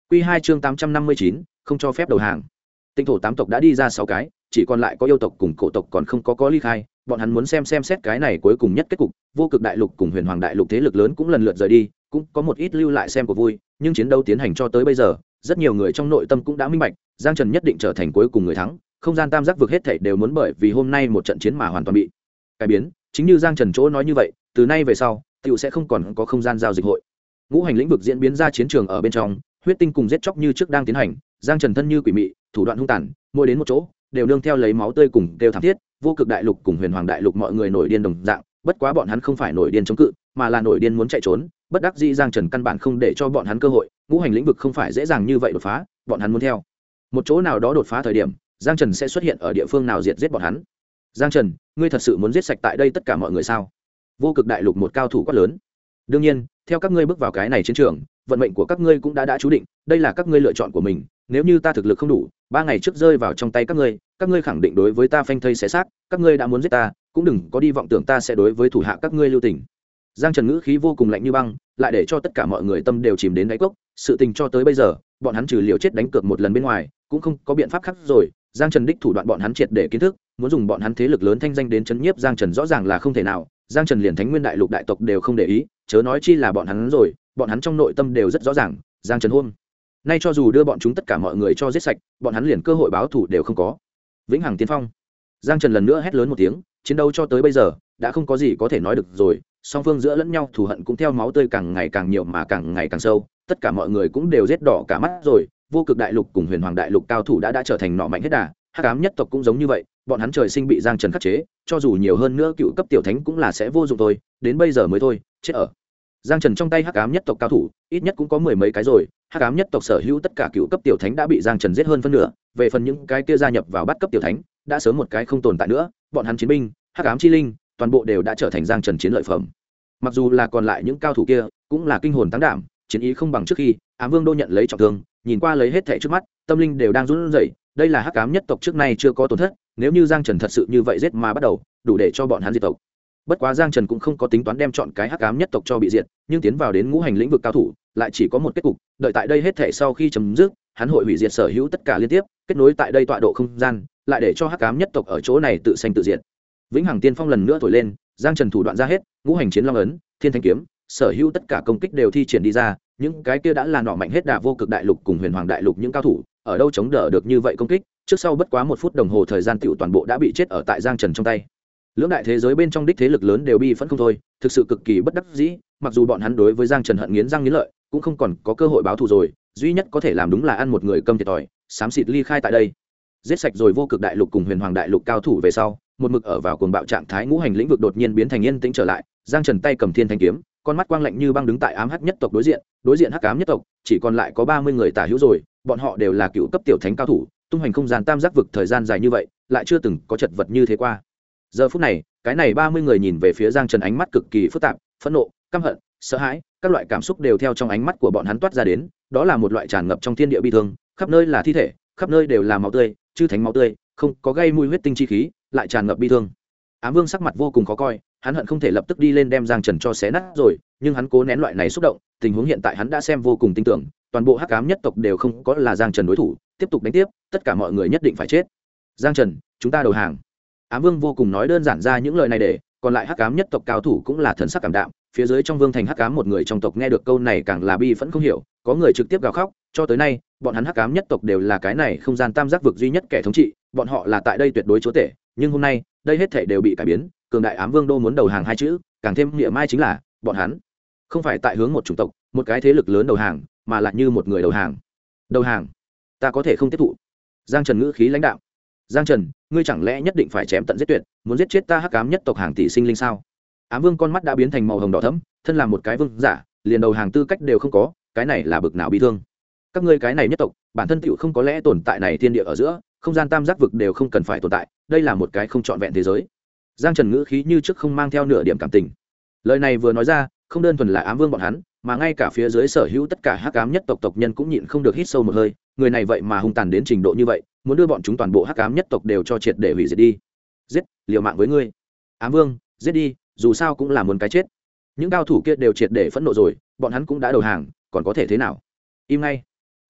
Quy 2 chương 859, không cho phép đầu hàng. Tinh thổ tám tộc đã đi ra 6 cái, chỉ còn lại có yêu tộc cùng cổ tộc còn không có ly khai, bọn hắn muốn xem xét cái này cuối cùng nhất kết cục. Vô Cực đại lục cùng Huyền Hoàng đại lục thế lực lớn cũng lần lượt rời đi, cũng có một ít lưu lại xem của vui, nhưng chiến đấu tiến hành cho tới bây giờ, rất nhiều người trong nội tâm cũng đã minh bạch, Giang Trần nhất định trở thành cuối cùng người thắng. Không gian tam giác vực hết thảy đều muốn bởi vì hôm nay một trận chiến mà hoàn toàn bị cải biến, chính như Giang Trần chỗ nói như vậy, từ nay về sau, tiểu sẽ không còn có không gian giao dịch hội. Ngũ hành lĩnh vực diễn biến ra chiến trường ở bên trong, huyết tinh cùng giết chóc như trước đang tiến hành, Giang Trần thân như quỷ mị, thủ đoạn hung tàn, mỗi đến một chỗ đều nương theo lấy máu tươi cùng kêu thảm thiết. Vô Cực đại lục cùng Huyền Hoàng đại lục mọi người nổi điên đồng dạng, bất quá bọn hắn không phải nổi điên chống cự, mà là nổi điên muốn chạy trốn. Bất đắc dĩ Giang Trần căn bản không để cho bọn hắn cơ hội, ngũ hành lĩnh vực không phải dễ dàng như vậy đột phá, bọn hắn muốn theo một chỗ nào đó đột phá thời điểm, Giang Trần sẽ xuất hiện ở địa phương nào diệt giết bọn hắn. Giang Trần, ngươi thật sự muốn giết sạch tại đây tất cả mọi người sao? Vô Cực đại lục một cao thủ quát lớn. Đương nhiên, theo các ngươi bước vào cái này chiến trường, vận mệnh của các ngươi cũng đã chú định, đây là các ngươi lựa chọn của mình. Nếu như ta thực lực không đủ, 3 ngày trước rơi vào trong tay các ngươi khẳng định đối với ta phanh thây xé xác, các ngươi đã muốn giết ta, cũng đừng có đi vọng tưởng ta sẽ đối với thủ hạ các ngươi lưu tình. Giang Trần ngữ khí vô cùng lạnh như băng, lại để cho tất cả mọi người tâm đều chìm đến đáy cốc. Sự tình cho tới bây giờ, bọn hắn trừ liều chết đánh cược một lần bên ngoài, cũng không có biện pháp khác rồi. Giang Trần đích thủ đoạn bọn hắn triệt để kiến thức, muốn dùng bọn hắn thế lực lớn thanh danh đến chấn nhiếp Giang Trần rõ ràng là không thể nào. Giang Trần liền Thánh Nguyên đại lục đại tộc đều không để ý, chớ nói chi là bọn hắn rồi, bọn hắn trong nội tâm đều rất rõ ràng, Giang Trần hôm nay cho dù đưa bọn chúng tất cả mọi người cho giết sạch, bọn hắn liền cơ hội báo thù đều không có. Vĩnh hằng tiên phong. Giang Trần lần nữa hét lớn một tiếng, chiến đấu cho tới bây giờ đã không có gì có thể nói được rồi, song phương giữa lẫn nhau thù hận cũng theo máu tươi càng ngày càng nhiều mà càng ngày càng sâu, tất cả mọi người cũng đều giết đỏ cả mắt rồi. Vô Cực đại lục cùng Huyền Hoàng đại lục cao thủ đã trở thành nọ mạnh hết đà, Hắc ám nhất tộc cũng giống như vậy, bọn hắn trời sinh bị Giang Trần khắc chế, cho dù nhiều hơn nữa cựu cấp tiểu thánh cũng là sẽ vô dụng thôi, đến bây giờ mới thôi, chết ở Giang Trần trong tay Hắc ám nhất tộc cao thủ, ít nhất cũng có 10 mấy cái rồi, Hắc ám nhất tộc sở hữu tất cả cựu cấp tiểu thánh đã bị Giang Trần giết hơn phân nửa, về phần những cái kia gia nhập vào bắt cấp tiểu thánh, đã sớm một cái không tồn tại nữa, bọn hắn chiến binh, Hắc ám chi linh, toàn bộ đều đã trở thành Giang Trần chiến lợi phẩm. Mặc dù là còn lại những cao thủ kia, cũng là kinh hồn tăng đảm, chiến ý không bằng trước khi, Ám Vương Đô nhận lấy trọng thương, nhìn qua lấy hết thảy trước mắt, tâm linh đều đang run rẩy, đây là Hắc ám nhất tộc trước nay chưa có tổn thất, nếu như Giang Trần thật sự như vậy giết mà bắt đầu, đủ để cho bọn hắn diệt tộc. Bất quá Giang Trần cũng không có tính toán đem chọn cái Hắc ám nhất tộc cho bị diệt, nhưng tiến vào đến ngũ hành lĩnh vực cao thủ, lại chỉ có một kết cục, đợi tại đây hết thảy sau khi chấm dứt, hắn hội hủy diệt sở hữu tất cả liên tiếp, kết nối tại đây tọa độ không gian, lại để cho Hắc ám nhất tộc ở chỗ này tự sanh tự diệt. Vĩnh hằng tiên phong lần nữa thổi lên, Giang Trần thủ đoạn ra hết, ngũ hành chiến long ấn, thiên thanh kiếm, sở hữu tất cả công kích đều thi triển đi ra, những cái kia đã là nọ mạnh hết đà Vô Cực đại lục cùng Huyền Hoàng đại lục những cao thủ, ở đâu chống đỡ được như vậy công kích, trước sau bất quá 1 phút đồng hồ thời gian tiểu toàn bộ đã bị chết ở tại Giang Trần trong tay. Lưỡng đại thế giới bên trong đích thế lực lớn đều bi phẫn không thôi, thực sự cực kỳ bất đắc dĩ, mặc dù bọn hắn đối với Giang Trần hận nghiến răng nghiến lợi, cũng không còn có cơ hội báo thù rồi, duy nhất có thể làm đúng là ăn một người câm thiệt thòi, xám xịt ly khai tại đây. Giết sạch rồi Vô Cực đại lục cùng Huyền Hoàng đại lục cao thủ về sau, một mực ở vào cuồng bạo trạng thái ngũ hành lĩnh vực đột nhiên biến thành yên tĩnh trở lại, Giang Trần tay cầm thiên thanh kiếm, con mắt quang lạnh như băng đứng tại ám hắc nhất tộc đối diện hắc ám nhất tộc, chỉ còn lại có 30 người tả hữu rồi, bọn họ đều là cựu cấp tiểu thánh cao thủ, tung hoành không gian tam giác vực thời gian dài như vậy, lại chưa từng có chật vật như thế qua. Giờ phút này, cái này 30 người nhìn về phía Giang Trần ánh mắt cực kỳ phức tạp, phẫn nộ, căm hận, sợ hãi, các loại cảm xúc đều theo trong ánh mắt của bọn hắn toát ra đến, đó là một loại tràn ngập trong thiên địa bi thương, khắp nơi là thi thể, khắp nơi đều là máu tươi, chư thánh máu tươi, không có gây mùi huyết tinh chi khí, lại tràn ngập bi thương. Ám Vương sắc mặt vô cùng khó coi, hắn hận không thể lập tức đi lên đem Giang Trần cho xé nát rồi, nhưng hắn cố nén loại này xúc động, tình huống hiện tại hắn đã xem vô cùng tin tưởng, toàn bộ Hắc ám nhất tộc đều không có là Giang Trần đối thủ, tiếp tục đánh tiếp, tất cả mọi người nhất định phải chết. Giang Trần, chúng ta đầu hàng. Ám Vương vô cùng nói đơn giản ra những lời này để, còn lại Hắc ám nhất tộc cao thủ cũng là thần sắc cảm đạm, phía dưới trong vương thành Hắc ám một người trong tộc nghe được câu này càng là bi phẫn không hiểu, có người trực tiếp gào khóc, cho tới nay, bọn hắn Hắc ám nhất tộc đều là cái này không gian tam giác vực duy nhất kẻ thống trị, bọn họ là tại đây tuyệt đối chúa tể, nhưng hôm nay, đây hết thảy đều bị cải biến, cường đại Ám Vương Đô muốn đầu hàng hai chữ, càng thêm nghĩa mai chính là, bọn hắn không phải tại hướng một chủng tộc, một cái thế lực lớn đầu hàng, mà là như một người đầu hàng. Đầu hàng? Ta có thể không tiếp thụ. Giang Trần ngữ khí lãnh đạm. Giang Trần, ngươi chẳng lẽ nhất định phải chém tận giết tuyệt, muốn giết chết ta Hắc ám nhất tộc hàng tỷ sinh linh sao? Ám Vương con mắt đã biến thành màu hồng đỏ thẫm, thân là một cái vương giả, liền đầu hàng tư cách đều không có, cái này là bực nào bi thương. Các ngươi cái này nhất tộc, bản thân tựu không có lẽ tồn tại này thiên địa ở giữa, không gian tam giác vực đều không cần phải tồn tại, đây là một cái không trọn vẹn thế giới. Giang Trần ngữ khí như trước không mang theo nửa điểm cảm tình. Lời này vừa nói ra, không đơn thuần là Ám Vương bọn hắn, mà ngay cả phía dưới sở hữu tất cả Hắc ám nhất tộc tộc nhân cũng nhịn không được hít sâu một hơi, người này vậy mà hung tàn đến trình độ như vậy, muốn đưa bọn chúng toàn bộ Hắc ám nhất tộc đều cho triệt để hủy diệt đi. Giết, liều mạng với ngươi. Ám Vương, giết đi, dù sao cũng là muốn cái chết. Những cao thủ kia đều triệt để phẫn nộ rồi, bọn hắn cũng đã đầu hàng, còn có thể thế nào? Im ngay.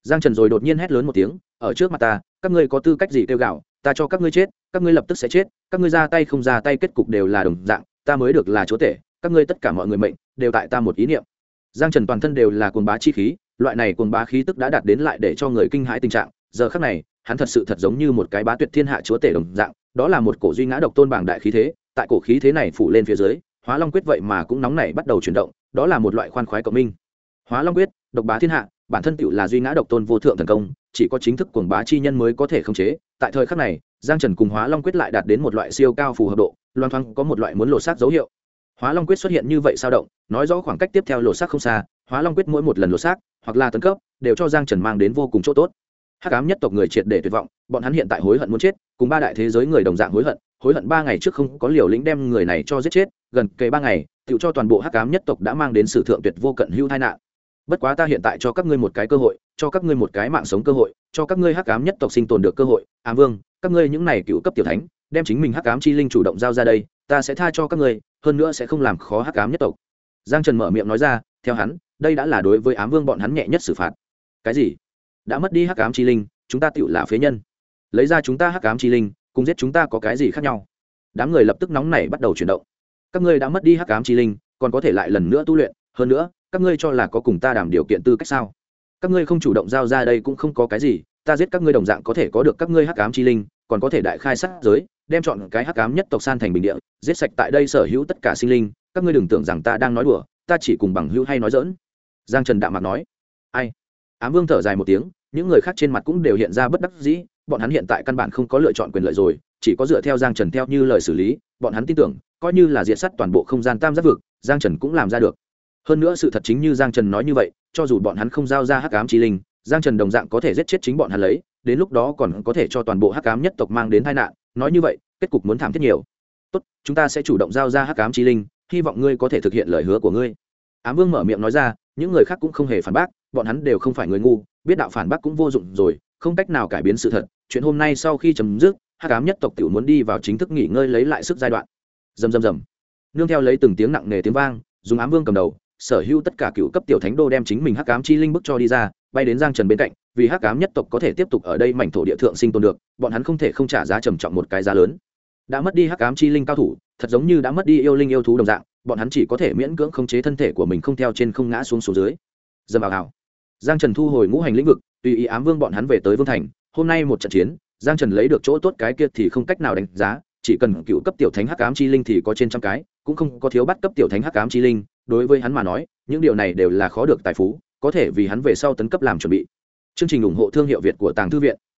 Giang Trần rồi đột nhiên hét lớn một tiếng, ở trước mặt ta, các ngươi có tư cách gì kêu gào, ta cho các ngươi chết, các ngươi lập tức sẽ chết, các ngươi ra tay không ra tay kết cục đều là đồng dạng, ta mới được là chúa tể, các ngươi tất cả mọi người mệnh đều tại ta một ý niệm. Giang Trần toàn thân đều là cuồng bá chi khí, loại này cuồng bá khí tức đã đạt đến lại để cho người kinh hãi tình trạng, giờ khắc này, hắn thật sự thật giống như một cái bá tuyệt thiên hạ chúa tể đồng dạng, đó là một cổ duy ngã độc tôn bảng đại khí thế, tại cổ khí thế này phủ lên phía dưới, Hóa Long quyết vậy mà cũng nóng nảy bắt đầu chuyển động, đó là một loại khoan khoái cộng minh. Hóa Long quyết, độc bá thiên hạ, bản thân tựu là duy ngã độc tôn vô thượng thần công, chỉ có chính thức cuồng bá chi nhân mới có thể khống chế. Tại thời khắc này, Giang Trần cùng Hóa Long quyết lại đạt đến một loại siêu cao phù hợp độ, loan thoáng có một loại muốn lột xác dấu hiệu. Hóa Long quyết xuất hiện như vậy sao động, nói rõ khoảng cách tiếp theo lột xác không xa, Hóa Long quyết mỗi một lần lột xác hoặc là tấn cấp, đều cho Giang Trần mang đến vô cùng chỗ tốt. Hắc ám nhất tộc người triệt để tuyệt vọng, bọn hắn hiện tại hối hận muốn chết, cùng ba đại thế giới người đồng dạng hối hận 3 ngày trước không có liều lĩnh đem người này cho giết chết, gần kề 3 ngày, tựu cho toàn bộ Hắc ám nhất tộc đã mang đến sự thượng tuyệt vô cận hữu tai nạn. Bất quá ta hiện tại cho các ngươi một cái cơ hội, cho các ngươi một cái mạng sống cơ hội, cho các ngươi Hắc ám nhất tộc sinh tồn được cơ hội. Ám Vương, các ngươi những này cựu cấp tiểu thánh, đem chính mình Hắc ám chi linh chủ động giao ra đây, ta sẽ tha cho các ngươi, hơn nữa sẽ không làm khó Hắc ám nhất tộc. Giang Trần mở miệng nói ra, theo hắn, đây đã là đối với Ám Vương bọn hắn nhẹ nhất xử phạt. Cái gì? Đã mất đi Hắc ám chi linh, chúng ta tựu là phế nhân? Lấy ra chúng ta Hắc ám chi linh, cùng giết chúng ta có cái gì khác nhau? Đám người lập tức nóng nảy bắt đầu chuyển động. Các ngươi đã mất đi Hắc ám chi linh, còn có thể lại lần nữa tu luyện, hơn nữa, các ngươi cho là có cùng ta đảm điều kiện tư cách sao? Các ngươi không chủ động giao ra đây cũng không có cái gì, ta giết các ngươi đồng dạng có thể có được các ngươi Hắc ám chi linh, còn có thể đại khai sát giới, đem chọn cái Hắc ám nhất tộc san thành bình địa, giết sạch tại đây sở hữu tất cả sinh linh, các ngươi đừng tưởng rằng ta đang nói đùa, ta chỉ cùng bằng hữu hay nói giỡn. Giang Trần đạm mạc nói. Ai? Ám Vương thở dài một tiếng, những người khác trên mặt cũng đều hiện ra bất đắc dĩ, bọn hắn hiện tại căn bản không có lựa chọn quyền lợi rồi, chỉ có dựa theo Giang Trần theo như lời xử lý, bọn hắn tin tưởng, coi như là diệt sát toàn bộ không gian tam giác vực, Giang Trần cũng làm ra được. Hơn nữa sự thật chính như Giang Trần nói như vậy, cho dù bọn hắn không giao ra Hắc ám chi linh, Giang Trần đồng dạng có thể giết chết chính bọn hắn lấy, đến lúc đó còn có thể cho toàn bộ Hắc ám nhất tộc mang đến tai nạn, nói như vậy, kết cục muốn thảm thiết nhiều. Tốt, chúng ta sẽ chủ động giao ra Hắc ám chi linh, hy vọng ngươi có thể thực hiện lời hứa của ngươi. Ám Vương mở miệng nói ra, những người khác cũng không hề phản bác, bọn hắn đều không phải người ngu, biết đạo phản bác cũng vô dụng rồi, không cách nào cải biến sự thật. Chuyện hôm nay sau khi chấm dứt, Hắc ám nhất tộc tiểu muốn đi vào chính thức nghỉ ngơi lấy lại sức giai đoạn. Rầm rầm rầm. Nương theo lấy từng tiếng nặng nề tiếng vang, dùng Ám Vương cầm đầu, sở hữu tất cả cựu cấp tiểu thánh đô đem chính mình Hắc ám chi linh bức cho đi ra, bay đến Giang Trần bên cạnh, vì Hắc ám nhất tộc có thể tiếp tục ở đây mảnh thổ địa thượng sinh tồn được, bọn hắn không thể không trả giá trầm trọng một cái giá lớn. Đã mất đi Hắc ám chi linh cao thủ, thật giống như đã mất đi yêu linh yêu thú đồng dạng, bọn hắn chỉ có thể miễn cưỡng khống chế thân thể của mình không theo trên không ngã xuống dưới. Dầm vào hào. Giang Trần thu hồi ngũ hành lĩnh vực, tùy ý Ám Vương bọn hắn về tới Vương thành. Hôm nay một trận chiến, Giang Trần lấy được chỗ tốt cái kia thì không cách nào đánh giá, chỉ cần cựu cấp tiểu thánh Hắc ám chi linh thì có trên trăm cái, cũng không có thiếu bắt cấp tiểu thánh Hắc ám chi linh, đối với hắn mà nói, những điều này đều là khó được tài phú, có thể vì hắn về sau tấn cấp làm chuẩn bị. Chương trình ủng hộ thương hiệu Việt của Tàng Thư viện.